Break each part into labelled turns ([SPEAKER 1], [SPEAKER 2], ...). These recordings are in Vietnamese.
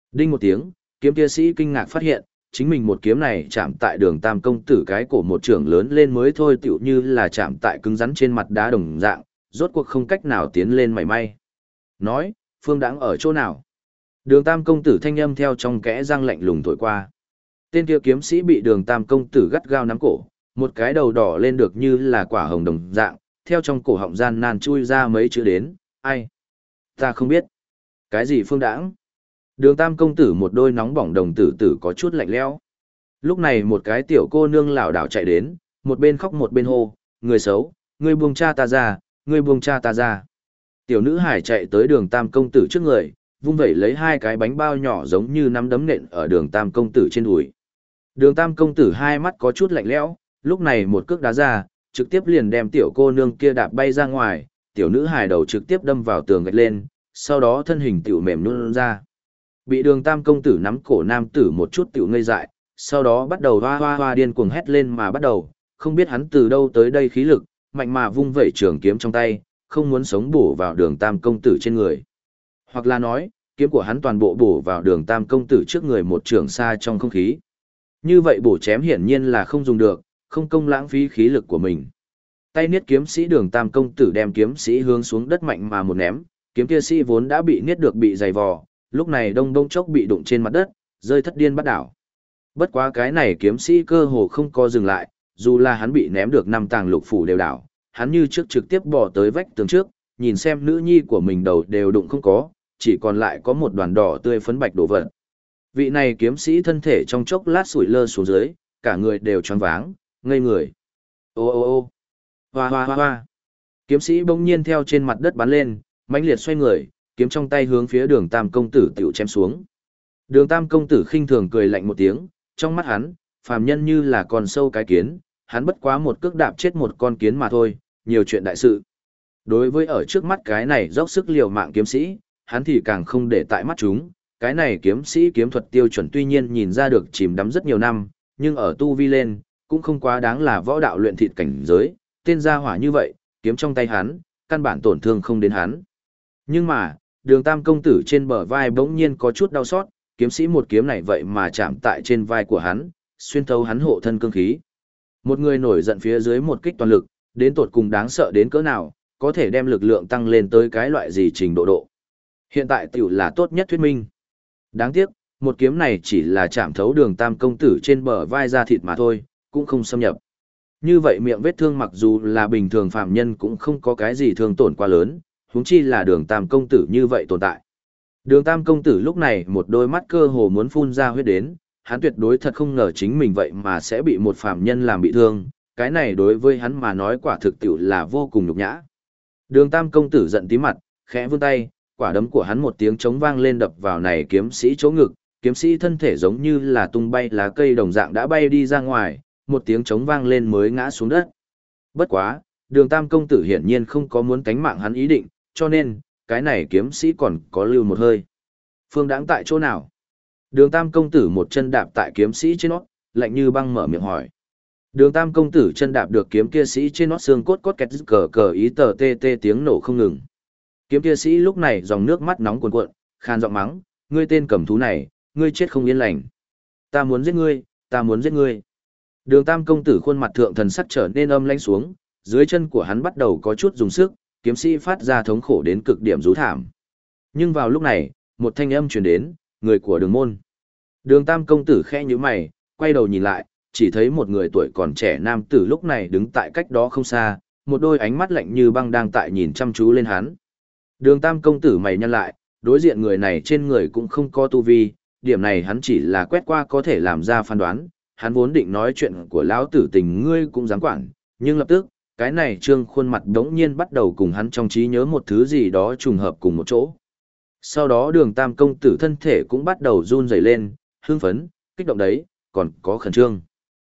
[SPEAKER 1] Đinh một tiếng, kiếm kia sĩ kinh ngạc phát hiện, chính mình một kiếm này chạm tại đường tam công tử cái cổ một trưởng lớn lên mới thôi tựu như là chạm tại cứng rắn trên mặt đá đồng dạng, rốt cuộc không cách nào tiến lên mảy may. Nói, Phương Đãng ở chỗ nào? Đường tam công tử thanh âm theo trong kẽ răng lạnh lùng thổi qua. Tên kia kiếm sĩ bị đường tam công tử gắt gao nắm cổ, một cái đầu đỏ lên được như là quả hồng đồng dạng, theo trong cổ họng gian nan chui ra mấy chữ đến, ai? Ta không biết. Cái gì Phương Đãng? Đường tam công tử một đôi nóng bỏng đồng tử tử có chút lạnh lẽo. Lúc này một cái tiểu cô nương lảo đảo chạy đến, một bên khóc một bên hô, người xấu, ngươi buông cha ta ra, ngươi buông cha ta ra. Tiểu nữ hải chạy tới đường tam công tử trước người, vung vẩy lấy hai cái bánh bao nhỏ giống như nắm đấm nện ở đường tam công tử trên đùi. Đường tam công tử hai mắt có chút lạnh lẽo, lúc này một cước đá ra, trực tiếp liền đem tiểu cô nương kia đạp bay ra ngoài, tiểu nữ hài đầu trực tiếp đâm vào tường gạch lên, sau đó thân hình tiểu mềm nhũn ra. Bị đường tam công tử nắm cổ nam tử một chút tiểu ngây dại, sau đó bắt đầu hoa hoa hoa điên cuồng hét lên mà bắt đầu, không biết hắn từ đâu tới đây khí lực, mạnh mà vung vẩy trường kiếm trong tay, không muốn sống bổ vào đường tam công tử trên người. Hoặc là nói, kiếm của hắn toàn bộ bổ vào đường tam công tử trước người một trường xa trong không khí. Như vậy bổ chém hiển nhiên là không dùng được, không công lãng phí khí lực của mình. Tay niết kiếm sĩ đường tam công tử đem kiếm sĩ hướng xuống đất mạnh mà một ném, kiếm kia sĩ vốn đã bị niết được bị dày vò, lúc này đông đông chốc bị đụng trên mặt đất, rơi thất điên bắt đảo. Bất quá cái này kiếm sĩ cơ hồ không có dừng lại, dù là hắn bị ném được năm tàng lục phủ đều đảo, hắn như trước trực tiếp bỏ tới vách tường trước, nhìn xem nữ nhi của mình đầu đều đụng không có, chỉ còn lại có một đoàn đỏ tươi phấn bạch đổ vật. Vị này kiếm sĩ thân thể trong chốc lát sủi lơ xuống dưới, cả người đều choáng váng, ngây người. Ô ô ô hoa hoa hoa hoa. Kiếm sĩ bỗng nhiên theo trên mặt đất bắn lên, mãnh liệt xoay người, kiếm trong tay hướng phía đường tam công tử tiểu chém xuống. Đường tam công tử khinh thường cười lạnh một tiếng, trong mắt hắn, phàm nhân như là con sâu cái kiến, hắn bất quá một cước đạp chết một con kiến mà thôi, nhiều chuyện đại sự. Đối với ở trước mắt cái này dốc sức liều mạng kiếm sĩ, hắn thì càng không để tại mắt chúng, cái này kiếm sĩ kiếm thuật tiêu chuẩn tuy nhiên nhìn ra được chìm đắm rất nhiều năm, nhưng ở tu vi lên, cũng không quá đáng là võ đạo luyện thịt cảnh giới, tên gia hỏa như vậy, kiếm trong tay hắn, căn bản tổn thương không đến hắn. Nhưng mà, đường tam công tử trên bờ vai bỗng nhiên có chút đau xót, kiếm sĩ một kiếm này vậy mà chạm tại trên vai của hắn, xuyên thấu hắn hộ thân cương khí. Một người nổi giận phía dưới một kích toàn lực, đến tột cùng đáng sợ đến cỡ nào, có thể đem lực lượng tăng lên tới cái loại gì trình độ độ. Hiện tại tiểu là tốt nhất thuyết minh. Đáng tiếc, một kiếm này chỉ là chạm thấu đường tam công tử trên bờ vai da thịt mà thôi, cũng không xâm nhập. Như vậy miệng vết thương mặc dù là bình thường phạm nhân cũng không có cái gì thương tổn quá lớn, huống chi là đường tam công tử như vậy tồn tại. Đường tam công tử lúc này một đôi mắt cơ hồ muốn phun ra huyết đến, hắn tuyệt đối thật không ngờ chính mình vậy mà sẽ bị một phạm nhân làm bị thương, cái này đối với hắn mà nói quả thực tiểu là vô cùng nhục nhã. Đường tam công tử giận tí mặt, khẽ vươn tay, quả đấm của hắn một tiếng trống vang lên đập vào này kiếm sĩ chỗ ngực, kiếm sĩ thân thể giống như là tung bay lá cây đồng dạng đã bay đi ra ngoài, một tiếng trống vang lên mới ngã xuống đất. Bất quá, đường tam công tử hiển nhiên không có muốn tánh mạng hắn ý định, cho nên, cái này kiếm sĩ còn có lưu một hơi. Phương Đãng tại chỗ nào? Đường tam công tử một chân đạp tại kiếm sĩ trên nót, lạnh như băng mở miệng hỏi. Đường tam công tử chân đạp được kiếm kia sĩ trên nót xương cốt cốt kẹt cờ cờ ý tờ tê tê tiếng nổ không ngừng. Kiếm kia sĩ lúc này dòng nước mắt nóng cuồn cuộn, khan giọng mắng, ngươi tên cầm thú này, ngươi chết không yên lành. Ta muốn giết ngươi, ta muốn giết ngươi. Đường tam công tử khuôn mặt thượng thần sắc trở nên âm lãnh xuống, dưới chân của hắn bắt đầu có chút dùng sức, kiếm sĩ phát ra thống khổ đến cực điểm rú thảm. Nhưng vào lúc này, một thanh âm truyền đến, người của đường môn. Đường tam công tử khẽ nhíu mày, quay đầu nhìn lại, chỉ thấy một người tuổi còn trẻ nam tử lúc này đứng tại cách đó không xa, một đôi ánh mắt lạnh như băng đang tại nhìn chăm chú lên hắn. Đường tam công tử mày nhăn lại, đối diện người này trên người cũng không có tu vi, điểm này hắn chỉ là quét qua có thể làm ra phán đoán, hắn vốn định nói chuyện của lão tử tình ngươi cũng dám quản, nhưng lập tức, cái này trương khuôn mặt đống nhiên bắt đầu cùng hắn trong trí nhớ một thứ gì đó trùng hợp cùng một chỗ. Sau đó đường tam công tử thân thể cũng bắt đầu run rẩy lên, hưng phấn, kích động đấy, còn có khẩn trương.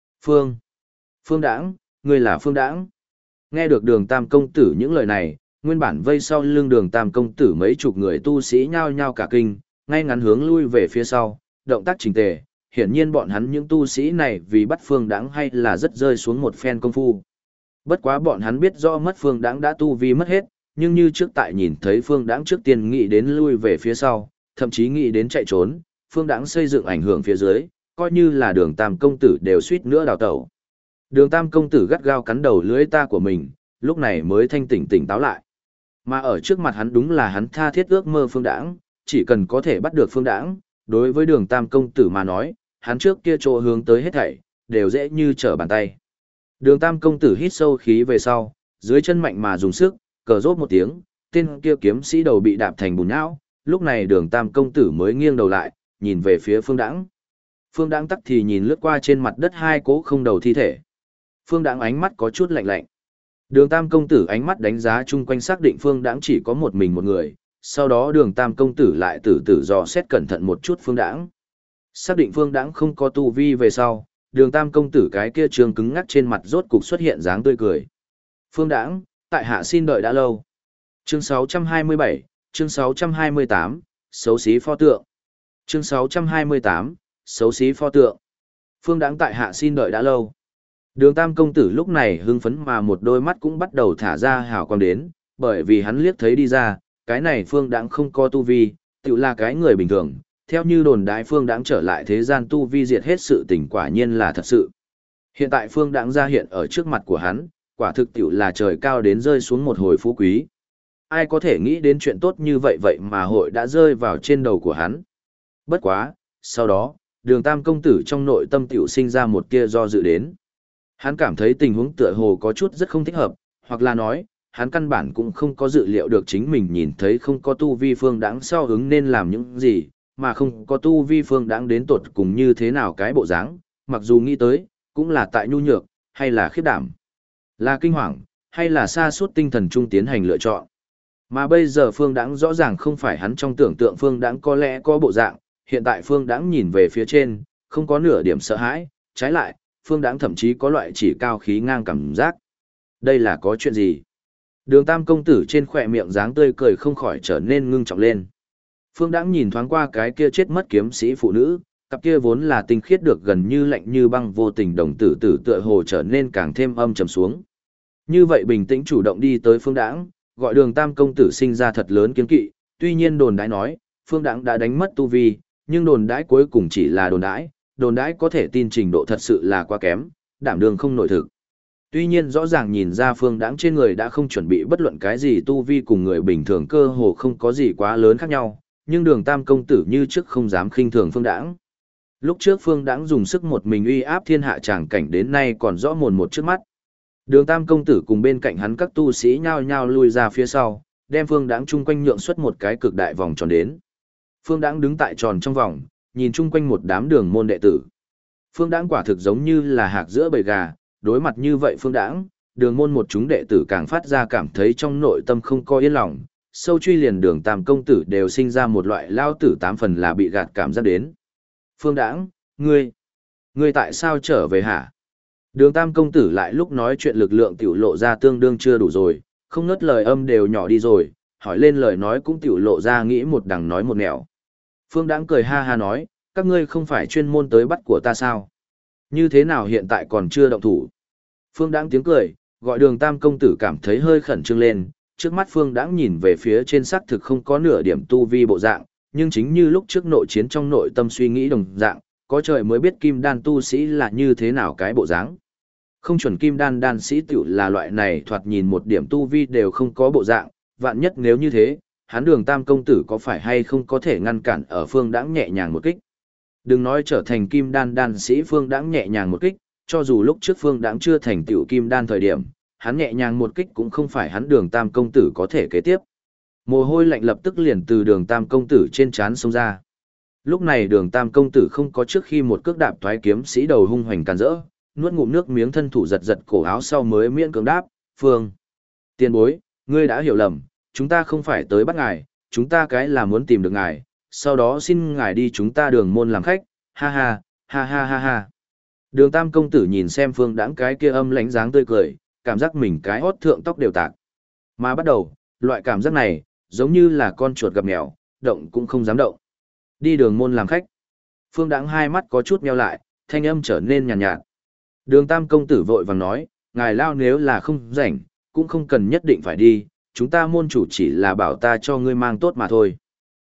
[SPEAKER 1] Phương Đãng, ngươi là Phương Đãng. Nghe được đường tam công tử những lời này, nguyên bản vây sau lưng đường tam công tử mấy chục người tu sĩ nhao nhao cả kinh, ngay ngắn hướng lui về phía sau, động tác chỉnh tề, hiển nhiên bọn hắn những tu sĩ này vì bắt Phương Đãng hay là rất rơi xuống một phen công phu. Bất quá bọn hắn biết rõ mất Phương Đãng đã tu vi mất hết, nhưng như trước tại nhìn thấy Phương Đãng trước tiên nghĩ đến lui về phía sau, thậm chí nghĩ đến chạy trốn, Phương Đãng xây dựng ảnh hưởng phía dưới, coi như là Đường Tam công tử đều suýt nữa đào tẩu. Đường Tam công tử gắt gao cắn đầu lưỡi ta của mình, lúc này mới thanh tỉnh táo lại. Mà ở trước mặt hắn đúng là hắn tha thiết ước mơ Phương Đãng, chỉ cần có thể bắt được Phương Đãng, đối với Đường Tam công tử mà nói, hắn trước kia chỗ hướng tới hết thảy, đều dễ như trở bàn tay. Đường Tam công tử hít sâu khí về sau, dưới chân mạnh mà dùng sức, cờ rốt một tiếng, tên kia kiếm sĩ đầu bị đạp thành bùn nhão, lúc này Đường Tam công tử mới nghiêng đầu lại, nhìn về phía Phương Đãng. Phương Đãng tắc thì nhìn lướt qua trên mặt đất hai cố không đầu thi thể. Phương Đãng ánh mắt có chút lạnh lạnh. Đường Tam công tử ánh mắt đánh giá chung quanh xác định Phương Đãng chỉ có một mình một người, sau đó Đường Tam công tử lại từ từ dò xét cẩn thận một chút Phương Đãng. Xác định Phương Đãng không có tu vi về sau, Đường Tam công tử cái kia trường cứng ngắc trên mặt rốt cục xuất hiện dáng tươi cười. Phương Đãng, tại hạ xin đợi đã lâu. Chương 627, chương 628, xấu xí pho tượng. Chương 628, xấu xí pho tượng. Phương Đãng tại hạ xin đợi đã lâu. Đường Tam công tử lúc này hưng phấn mà một đôi mắt cũng bắt đầu thả ra hào quang đến, bởi vì hắn liếc thấy đi ra, cái này Phương Đãng không có tu vi, tự là cái người bình thường, theo như đồn đại Phương Đãng trở lại thế gian tu vi diệt hết sự tình quả nhiên là thật sự. Hiện tại Phương Đãng ra hiện ở trước mặt của hắn, quả thực tiểu là trời cao đến rơi xuống một hồi phú quý. Ai có thể nghĩ đến chuyện tốt như vậy vậy mà hội đã rơi vào trên đầu của hắn. Bất quá, sau đó, Đường Tam công tử trong nội tâm tiểu sinh ra một tia do dự đến. Hắn cảm thấy tình huống tựa hồ có chút rất không thích hợp, hoặc là nói, hắn căn bản cũng không có dự liệu được chính mình nhìn thấy không có tu vi Phương Đãng sau ứng nên làm những gì, mà không có tu vi Phương Đãng đến tột cùng như thế nào cái bộ dáng, mặc dù nghĩ tới, cũng là tại nhu nhược, hay là khiếp đảm, là kinh hoàng, hay là sa sút tinh thần trung tiến hành lựa chọn. Mà bây giờ Phương Đãng rõ ràng không phải hắn trong tưởng tượng Phương Đãng có lẽ có bộ dạng, hiện tại Phương Đãng nhìn về phía trên, không có nửa điểm sợ hãi, trái lại, Phương Đãng thậm chí có loại chỉ cao khí ngang cảm giác. Đây là có chuyện gì? Đường Tam công tử trên khỏe miệng dáng tươi cười không khỏi trở nên ngưng trọng lên. Phương Đãng nhìn thoáng qua cái kia chết mất kiếm sĩ phụ nữ, cặp kia vốn là tinh khiết được gần như lạnh như băng vô tình đồng tử tử tựa hồ trở nên càng thêm âm trầm xuống. Như vậy bình tĩnh chủ động đi tới Phương Đãng, gọi Đường Tam công tử sinh ra thật lớn kiêng kỵ, tuy nhiên đồn đãi nói, Phương Đãng đã đánh mất tu vi, nhưng đồn đãi cuối cùng chỉ là đồn đãi có thể tin trình độ thật sự là quá kém, đảm đương không nội thực. Tuy nhiên rõ ràng nhìn ra Phương Đãng trên người đã không chuẩn bị bất luận cái gì tu vi cùng người bình thường cơ hồ không có gì quá lớn khác nhau, nhưng Đường Tam công tử như trước không dám khinh thường Phương Đãng. Lúc trước Phương Đãng dùng sức một mình uy áp thiên hạ tràng cảnh đến nay còn rõ mồn một trước mắt. Đường Tam công tử cùng bên cạnh hắn các tu sĩ nhao nhao lui ra phía sau, đem Phương Đãng chung quanh nhượng xuất một cái cực đại vòng tròn đến. Phương Đãng đứng tại tròn trong vòng, nhìn chung quanh một đám đường môn đệ tử. Phương Đãng quả thực giống như là hạc giữa bầy gà, đối mặt như vậy Phương Đãng, đường môn một chúng đệ tử càng phát ra cảm thấy trong nội tâm không có yên lòng, sâu truy liền Đường Tam công tử đều sinh ra một loại lao tử tám phần là bị gạt cảm giác đến. Phương Đãng, ngươi tại sao trở về hả? Đường Tam công tử lại lúc nói chuyện lực lượng tiểu lộ ra tương đương chưa đủ rồi, không ngớt lời âm đều nhỏ đi rồi, hỏi lên lời nói cũng tiểu lộ ra nghĩ một đằng nói một nẻo. Phương Đãng cười ha ha nói, các ngươi không phải chuyên môn tới bắt của ta sao? Như thế nào hiện tại còn chưa động thủ? Phương Đãng tiếng cười, gọi Đường Tam công tử cảm thấy hơi khẩn trương lên, trước mắt Phương Đãng nhìn về phía trên xác thực không có nửa điểm tu vi bộ dạng, nhưng chính như lúc trước nội chiến trong nội tâm suy nghĩ đồng dạng, có trời mới biết kim đan tu sĩ là như thế nào cái bộ dáng. Không chuẩn kim đan đan sĩ tiểu là loại này thoạt nhìn một điểm tu vi đều không có bộ dạng, vạn nhất nếu như thế, hắn Đường Tam công tử có phải hay không có thể ngăn cản ở Phương Đãng nhẹ nhàng một kích. Đừng nói trở thành kim đan đan sĩ Phương Đãng nhẹ nhàng một kích, cho dù lúc trước Phương Đãng chưa thành tiểu kim đan thời điểm, hắn nhẹ nhàng một kích cũng không phải hắn Đường Tam công tử có thể kế tiếp. Mồ hôi lạnh lập tức liền từ Đường Tam công tử trên trán xông ra. Lúc này Đường Tam công tử không có trước khi một cước đạp thoái kiếm sĩ đầu hung hoành càn rỡ, nuốt ngụm nước miếng thân thủ giật giật cổ áo sau mới miễn cưỡng đáp, "Phương, tiền bối, ngươi đã hiểu lầm, chúng ta không phải tới bắt ngài, chúng ta cái là muốn tìm được ngài, sau đó xin ngài đi chúng ta đường môn làm khách, ha ha, ha ha ha ha." Đường Tam công tử nhìn xem Phương Đãng cái kia âm lãnh dáng tươi cười, cảm giác mình cái hót thượng tóc đều tạc. Mà bắt đầu, loại cảm giác này, giống như là con chuột gặp mèo, động cũng không dám động. Đi đường môn làm khách. Phương Đãng hai mắt có chút nheo lại, thanh âm trở nên nhàn nhạt. Đường Tam công tử vội vàng nói, ngài lao nếu là không rảnh, cũng không cần nhất định phải đi, chúng ta môn chủ chỉ là bảo ta cho ngươi mang tốt mà thôi.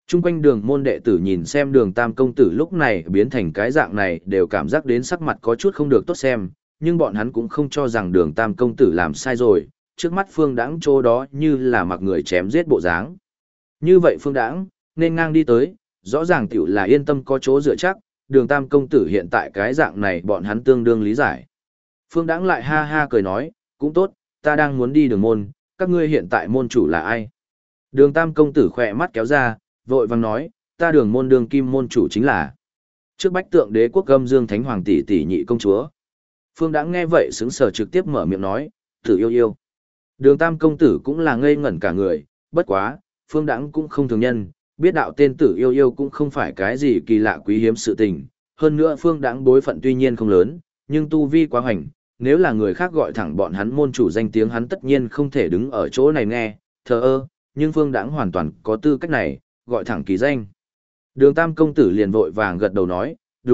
[SPEAKER 1] Trung quanh đường môn đệ tử nhìn xem đường tam công tử lúc này biến thành cái dạng này đều cảm giác đến sắc mặt có chút không được tốt xem, nhưng bọn hắn cũng không cho rằng đường tam công tử làm sai rồi, trước mắt Phương Đãng chỗ đó như là mặc người chém giết bộ dáng. Như vậy Phương Đãng nên ngang đi tới, rõ ràng tiểu là yên tâm có chỗ dựa chắc, đường tam công tử hiện tại cái dạng này bọn hắn tương đương lý giải. Phương Đãng lại ha ha cười nói, cũng tốt, ta đang muốn đi đường môn, các ngươi hiện tại môn chủ là ai? Đường tam công tử khỏe mắt kéo ra, vội vàng nói, ta đường môn đường kim môn chủ chính là trước bách tượng đế quốc âm dương thánh hoàng tỷ tỷ nhị công chúa. Phương Đãng nghe vậy sững sờ trực tiếp mở miệng nói, Tử yêu yêu. Đường tam công tử cũng là ngây ngẩn cả người, bất quá, Phương Đãng cũng không thường nhân, biết đạo tên Tử yêu yêu cũng không phải cái gì kỳ lạ quý hiếm sự tình. Hơn nữa Phương Đãng bối phận tuy nhiên không lớn, nhưng tu vi quá hoành, nếu là người khác gọi thẳng bọn hắn môn chủ danh tiếng hắn tất nhiên không thể đứng ở chỗ này nghe, thờ ơ, nhưng Phương Đãng hoàn toàn có tư cách này, gọi thẳng kỳ danh. Đường tam công tử liền vội vàng gật đầu nói,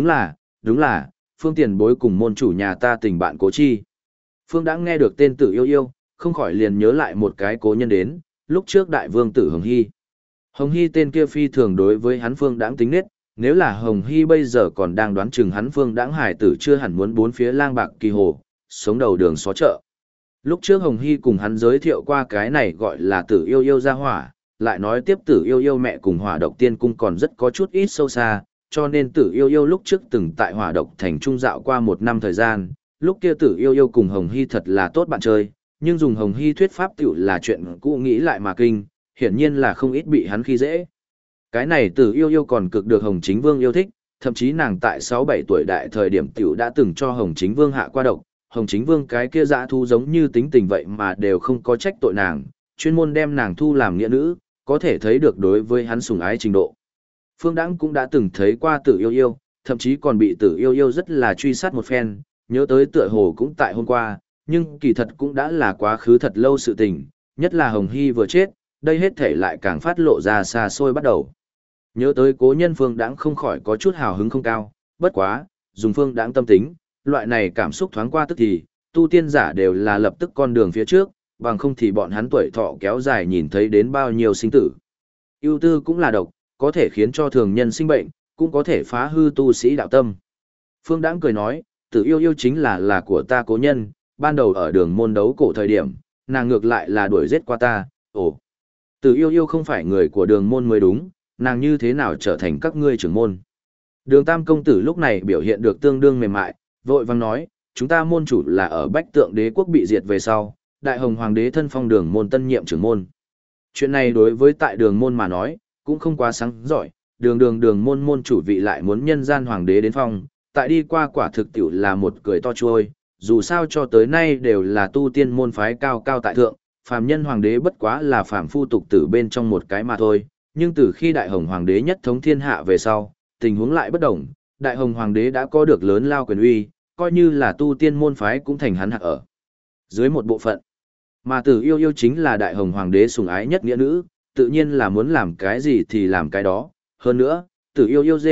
[SPEAKER 1] đúng là, Phương tiền bối cùng môn chủ nhà ta tình bạn cố chi. Phương Đãng nghe được tên Tử yêu yêu, không khỏi liền nhớ lại một cái cố nhân đến, lúc trước đại vương tử Hồng Hy. Hồng Hy tên kia phi thường đối với hắn Phương Đãng tính nết, nếu là Hồng Hy bây giờ còn đang đoán chừng hắn Phương Đãng hải tử chưa hẳn muốn bốn phía lang bạc kỳ hồ, sống đầu đường xó chợ. Lúc trước Hồng Hy cùng hắn giới thiệu qua cái này gọi là Tử yêu yêu gia hỏa, lại nói tiếp Tử yêu yêu mẹ cùng Hỏa Độc Tiên cung còn rất có chút ít sâu xa, cho nên Tử yêu yêu lúc trước từng tại Hỏa Độc thành trung dạo qua 1 năm thời gian, lúc kia Tử yêu yêu cùng Hồng Hy thật là tốt bạn chơi, nhưng dùng Hồng Hy thuyết pháp tiểu là chuyện cũ nghĩ lại mà kinh, hiển nhiên là không ít bị hắn khi dễ. Cái này Tử yêu yêu còn cực được Hồng Chính Vương yêu thích, thậm chí nàng tại 6-7 tuổi đại thời điểm tiểu đã từng cho Hồng Chính Vương hạ qua độc, Hồng Chính Vương cái kia dã thu giống như tính tình vậy mà đều không có trách tội nàng, chuyên môn đem nàng thu làm nghĩa nữ, có thể thấy được đối với hắn sủng ái trình độ. Phương Đãng cũng đã từng thấy qua Tử yêu yêu, thậm chí còn bị Tử yêu yêu rất là truy sát một phen, nhớ tới tựa hồ cũng tại hôm qua, nhưng kỳ thật cũng đã là quá khứ thật lâu sự tình, nhất là Hồng Hy vừa chết, đây hết thể lại càng phát lộ ra xa xôi bắt đầu. Nhớ tới cố nhân Phương Đãng không khỏi có chút hào hứng không cao, bất quá, dùng Phương Đãng tâm tính, loại này cảm xúc thoáng qua tức thì, tu tiên giả đều là lập tức con đường phía trước, bằng không thì bọn hắn tuổi thọ kéo dài nhìn thấy đến bao nhiêu sinh tử. Ưu tư cũng là độc, có thể khiến cho thường nhân sinh bệnh, cũng có thể phá hư tu sĩ đạo tâm. Phương Đãng cười nói, Tử yêu yêu chính là của ta cố nhân, ban đầu ở đường môn đấu cổ thời điểm, nàng ngược lại là đuổi giết qua ta, ồ. Tử yêu yêu không phải người của đường môn mới đúng, nàng như thế nào trở thành các ngươi trưởng môn. Đường tam công tử lúc này biểu hiện được tương đương mềm mại, vội vang nói, chúng ta môn chủ là ở bách tượng đế quốc bị diệt về sau, đại hồng hoàng đế thân phong đường môn tân nhiệm trưởng môn. Chuyện này đối với tại đường môn mà nói, cũng không quá sáng giỏi, đường môn môn chủ vị lại muốn nhân gian hoàng đế đến phong, tại đi qua quả thực tiểu là một cười to trôi, dù sao cho tới nay đều là tu tiên môn phái cao cao tại thượng, phàm nhân hoàng đế bất quá là phàm phu tục tử bên trong một cái mà thôi, nhưng từ khi đại hồng hoàng đế nhất thống thiên hạ về sau, tình huống lại bất đồng, đại hồng hoàng đế đã có được lớn lao quyền uy, coi như là tu tiên môn phái cũng thành hắn hạ ở dưới một bộ phận. Mà Tử yêu yêu chính là đại hồng hoàng đế sủng ái nhất nghĩa nữ, tự nhiên là muốn làm cái gì thì làm cái đó. Hơn nữa, Tử yêu yêu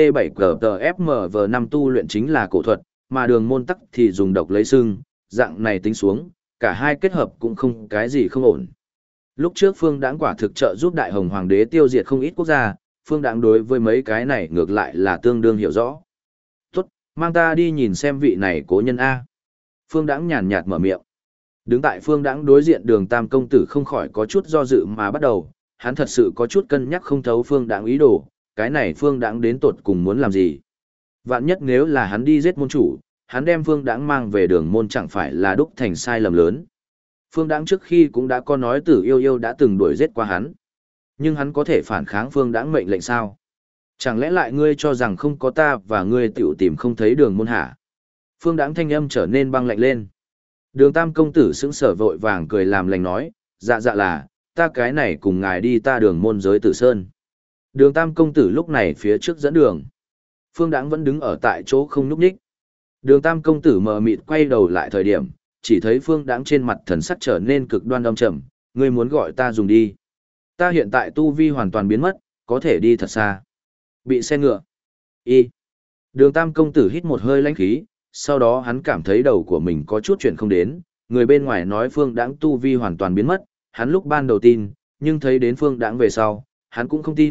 [SPEAKER 1] G7GTFMV5 tu luyện chính là cổ thuật, mà đường môn tắc thì dùng độc lấy sưng, dạng này tính xuống, cả hai kết hợp cũng không cái gì không ổn. Lúc trước Phương Đãng quả thực trợ giúp đại hồng hoàng đế tiêu diệt không ít quốc gia, Phương Đãng đối với mấy cái này ngược lại là tương đương hiểu rõ. Tốt, mang ta đi nhìn xem vị này cố nhân A. Phương Đãng nhàn nhạt mở miệng. Đứng tại Phương Đãng đối diện đường tam công tử không khỏi có chút do dự mà bắt đầu, hắn thật sự có chút cân nhắc không thấu Phương Đãng ý đồ, cái này Phương Đãng đến tột cùng muốn làm gì. Vạn nhất nếu là hắn đi giết môn chủ, hắn đem Phương Đãng mang về đường môn chẳng phải là đúc thành sai lầm lớn. Phương Đãng trước khi cũng đã có nói Tử yêu yêu đã từng đuổi giết qua hắn. Nhưng hắn có thể phản kháng Phương Đãng mệnh lệnh sao? Chẳng lẽ lại ngươi cho rằng không có ta và ngươi tiểu tìm không thấy đường môn hả? Phương Đãng thanh âm trở nên băng lạnh lên. Đường tam công tử sững sờ vội vàng cười làm lành nói, dạ là, ta cái này cùng ngài đi ta đường môn giới Tử Sơn. Đường tam công tử lúc này phía trước dẫn đường. Phương Đãng vẫn đứng ở tại chỗ không nhúc nhích. Đường tam công tử mờ mịt quay đầu lại thời điểm, chỉ thấy Phương Đãng trên mặt thần sắc trở nên cực đoan âm trầm, ngươi muốn gọi ta dùng đi. Ta hiện tại tu vi hoàn toàn biến mất, có thể đi thật xa. Bị xe ngựa. Y. Đường tam công tử hít một hơi lãnh khí, sau đó hắn cảm thấy đầu của mình có chút chuyện không đến, người bên ngoài nói Phương Đãng tu vi hoàn toàn biến mất, hắn lúc ban đầu tin, nhưng thấy đến Phương Đãng về sau, hắn cũng không tin,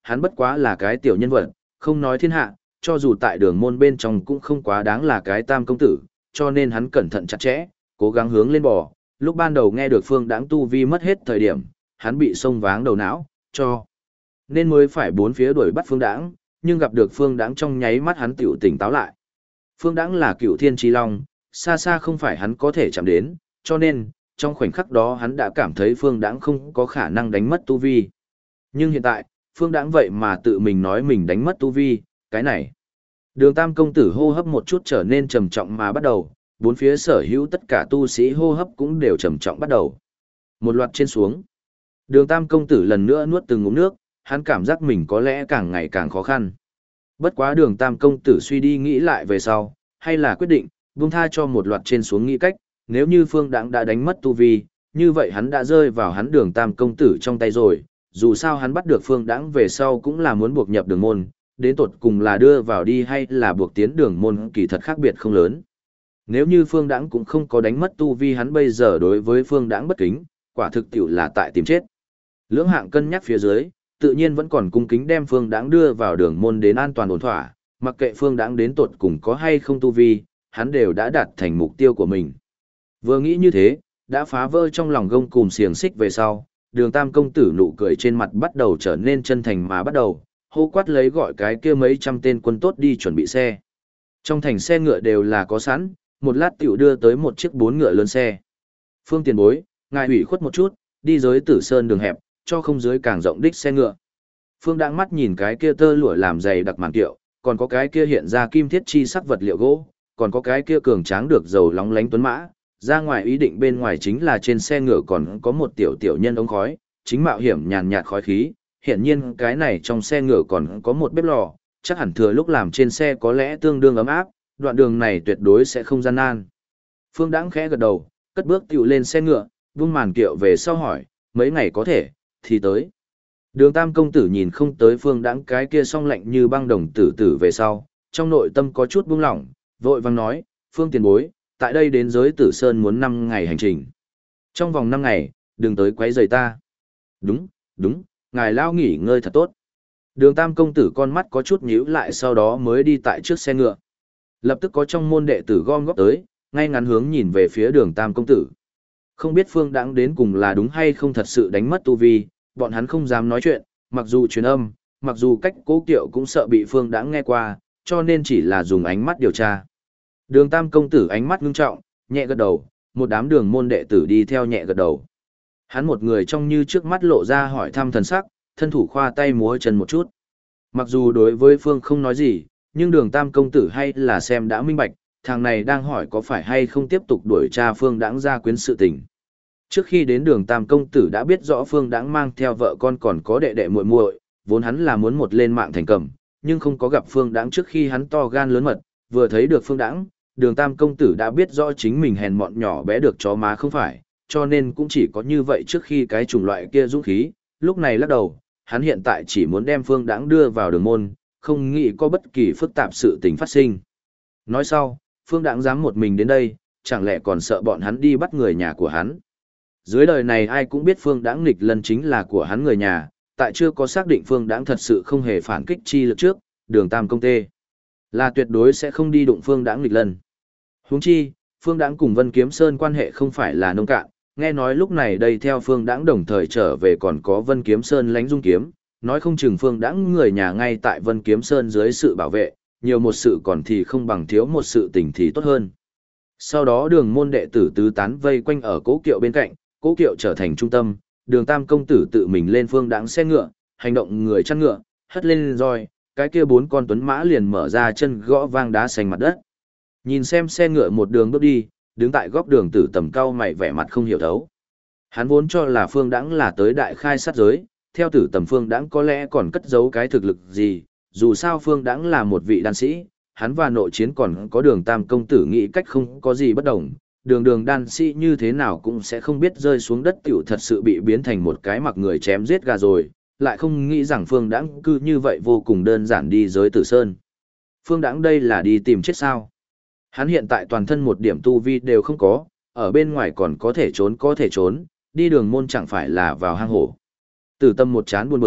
[SPEAKER 1] hắn bất quá là cái tiểu nhân vật, không nói thiên hạ, cho dù tại đường môn bên trong cũng không quá đáng là cái tam công tử, cho nên hắn cẩn thận chặt chẽ, cố gắng hướng lên bò. Lúc ban đầu nghe được Phương Đãng tu vi mất hết thời điểm, hắn bị xông váng đầu não, cho nên mới phải bốn phía đuổi bắt Phương Đãng, nhưng gặp được Phương Đãng trong nháy mắt hắn tiểu tỉnh táo lại. Phương Đãng là Cửu Thiên Chí Long, xa xa không phải hắn có thể chạm đến, cho nên trong khoảnh khắc đó hắn đã cảm thấy Phương Đãng không có khả năng đánh mất tu vi. Nhưng hiện tại, Phương Đãng vậy mà tự mình nói mình đánh mất tu vi, cái này. Đường Tam công tử hô hấp một chút trở nên trầm trọng mà bắt đầu, bốn phía sở hữu tất cả tu sĩ hô hấp cũng đều trầm trọng bắt đầu. Một loạt trên xuống. Đường Tam công tử lần nữa nuốt từng ngụm nước, hắn cảm giác mình có lẽ càng ngày càng khó khăn. Bất quá Đường Tam công tử suy đi nghĩ lại về sau, hay là quyết định buông tha cho một loạt trên xuống nghĩ cách, nếu như Phương Đãng đã đánh mất tu vi, như vậy hắn đã rơi vào hắn Đường Tam công tử trong tay rồi, dù sao hắn bắt được Phương Đãng về sau cũng là muốn buộc nhập đường môn, đến tột cùng là đưa vào đi hay là buộc tiến đường môn kỳ thật khác biệt không lớn. Nếu như Phương Đãng cũng không có đánh mất tu vi, hắn bây giờ đối với Phương Đãng bất kính, quả thực tiểu là tại tìm chết. Lưỡng hạng cân nhắc phía dưới, tự nhiên vẫn còn cung kính đem Phương Đãng đưa vào đường môn đến an toàn ổn thỏa, mặc kệ Phương Đãng đến tột cùng có hay không tu vi, hắn đều đã đạt thành mục tiêu của mình. Vừa nghĩ như thế, đã phá vỡ trong lòng gông cùm xiềng xích về sau, Đường Tam công tử nụ cười trên mặt bắt đầu trở nên chân thành mà bắt đầu, hô quát lấy gọi cái kia mấy trăm tên quân tốt đi chuẩn bị xe. Trong thành xe ngựa đều là có sẵn, một lát tiểu đưa tới một chiếc 4 ngựa lớn xe. Phương tiền bối, ngài ủy khuất một chút, đi giới Tử Sơn đường hẹp, cho không dưới càng rộng đích xe ngựa. Phương Đãng mắt nhìn cái kia tơ lụa làm dày đặc màn kiệu, còn có cái kia hiện ra kim thiết chi sắc vật liệu gỗ, còn có cái kia cường tráng được dầu lóng lánh tuấn mã, ra ngoài ý định bên ngoài chính là trên xe ngựa còn có một tiểu tiểu nhân ống khói, chính mạo hiểm nhàn nhạt khói khí, hiện nhiên cái này trong xe ngựa còn có một bếp lò, chắc hẳn thừa lúc làm trên xe có lẽ tương đương ấm áp, đoạn đường này tuyệt đối sẽ không gian nan. Phương Đãng khẽ gật đầu, cất bước tiểu lên xe ngựa, vung màn kiệu về sau hỏi, mấy ngày có thể, thì tới. Đường Tam công tử nhìn không tới Phương Đãng cái kia song lạnh như băng đồng tử tử về sau, trong nội tâm có chút buông lỏng, vội vang nói, Phương tiền bối, tại đây đến giới Tử Sơn muốn 5 ngày hành trình. Trong vòng 5 ngày, đừng tới quấy rầy ta. Đúng, đúng, ngài lao nghỉ ngơi thật tốt. Đường Tam công tử con mắt có chút nhíu lại, sau đó mới đi tại trước xe ngựa. Lập tức có trong môn đệ tử gom góp tới, ngay ngắn hướng nhìn về phía Đường Tam công tử. Không biết Phương Đãng đến cùng là đúng hay không thật sự đánh mất tu vi, bọn hắn không dám nói chuyện, mặc dù truyền âm, mặc dù cách cố kiệu cũng sợ bị Phương Đãng nghe qua, cho nên chỉ là dùng ánh mắt điều tra. Đường Tam công tử ánh mắt ngưng trọng, nhẹ gật đầu, một đám đường môn đệ tử đi theo nhẹ gật đầu. Hắn một người trông như trước mắt lộ ra hỏi thăm thần sắc, thân thủ khoa tay múa chân một chút. Mặc dù đối với Phương không nói gì, nhưng Đường Tam công tử hay là xem đã minh bạch, thằng này đang hỏi có phải hay không tiếp tục đuổi tra Phương Đãng gia quyến sự tình. Trước khi đến Đường Tam công tử đã biết rõ Phương Đãng mang theo vợ con còn có đệ đệ muội muội, vốn hắn là muốn một lên mạng thành cẩm, nhưng không có gặp Phương Đãng trước khi hắn to gan lớn mật, vừa thấy được Phương Đãng, Đường Tam công tử đã biết rõ chính mình hèn mọn nhỏ bé được chó má không phải, cho nên cũng chỉ có như vậy trước khi cái chủng loại kia dũng khí, lúc này lắc đầu, hắn hiện tại chỉ muốn đem Phương Đãng đưa vào đường môn, không nghĩ có bất kỳ phức tạp sự tình phát sinh. Nói sau, Phương Đãng dám một mình đến đây, chẳng lẽ còn sợ bọn hắn đi bắt người nhà của hắn. Dưới đời này ai cũng biết Phương Đãng nghịch lân chính là của hắn người nhà, tại chưa có xác định Phương Đãng thật sự không hề phản kích chi lực trước, Đường Tam công tê là tuyệt đối sẽ không đi đụng Phương Đãng nghịch lân. Huống chi, Phương Đãng cùng Vân Kiếm Sơn quan hệ không phải là nông cạn, nghe nói lúc này đây theo Phương Đãng đồng thời trở về còn có Vân Kiếm Sơn Lãnh Dung kiếm, nói không chừng Phương Đãng người nhà ngay tại Vân Kiếm Sơn dưới sự bảo vệ, nhiều một sự còn thì không bằng thiếu một sự tình thì tốt hơn. Sau đó đường môn đệ tử tứ tán vây quanh ở cố kiệu bên cạnh, cố kiệu trở thành trung tâm, Đường Tam công tử tự mình lên Phương Đãng xe ngựa, hành động người chăn ngựa, hất lên roi, cái kia 4 con tuấn mã liền mở ra chân gõ vang đá xanh mặt đất. Nhìn xem xe ngựa một đường bước đi, đứng tại góc đường Tử Tầm cau mày vẻ mặt không hiểu thấu. Hắn vốn cho là Phương Đãng là tới đại khai sát giới, theo Tử Tầm Phương Đãng có lẽ còn cất giấu cái thực lực gì, dù sao Phương Đãng là một vị đan sĩ, hắn và nội chiến còn có Đường Tam công tử nghĩ cách không có gì bất đồng, đường đan sĩ như thế nào cũng sẽ không biết rơi xuống đất tiểu thật sự bị biến thành một cái mặc người chém giết gà rồi, lại không nghĩ rằng Phương Đãng cứ như vậy vô cùng đơn giản đi giới Tử Sơn. Phương Đãng đây là đi tìm chết sao? Hắn hiện tại toàn thân một điểm tu vi đều không có, ở bên ngoài còn có thể trốn, đi đường môn chẳng phải là vào hang hổ. Tử Tâm một chán buồn bực,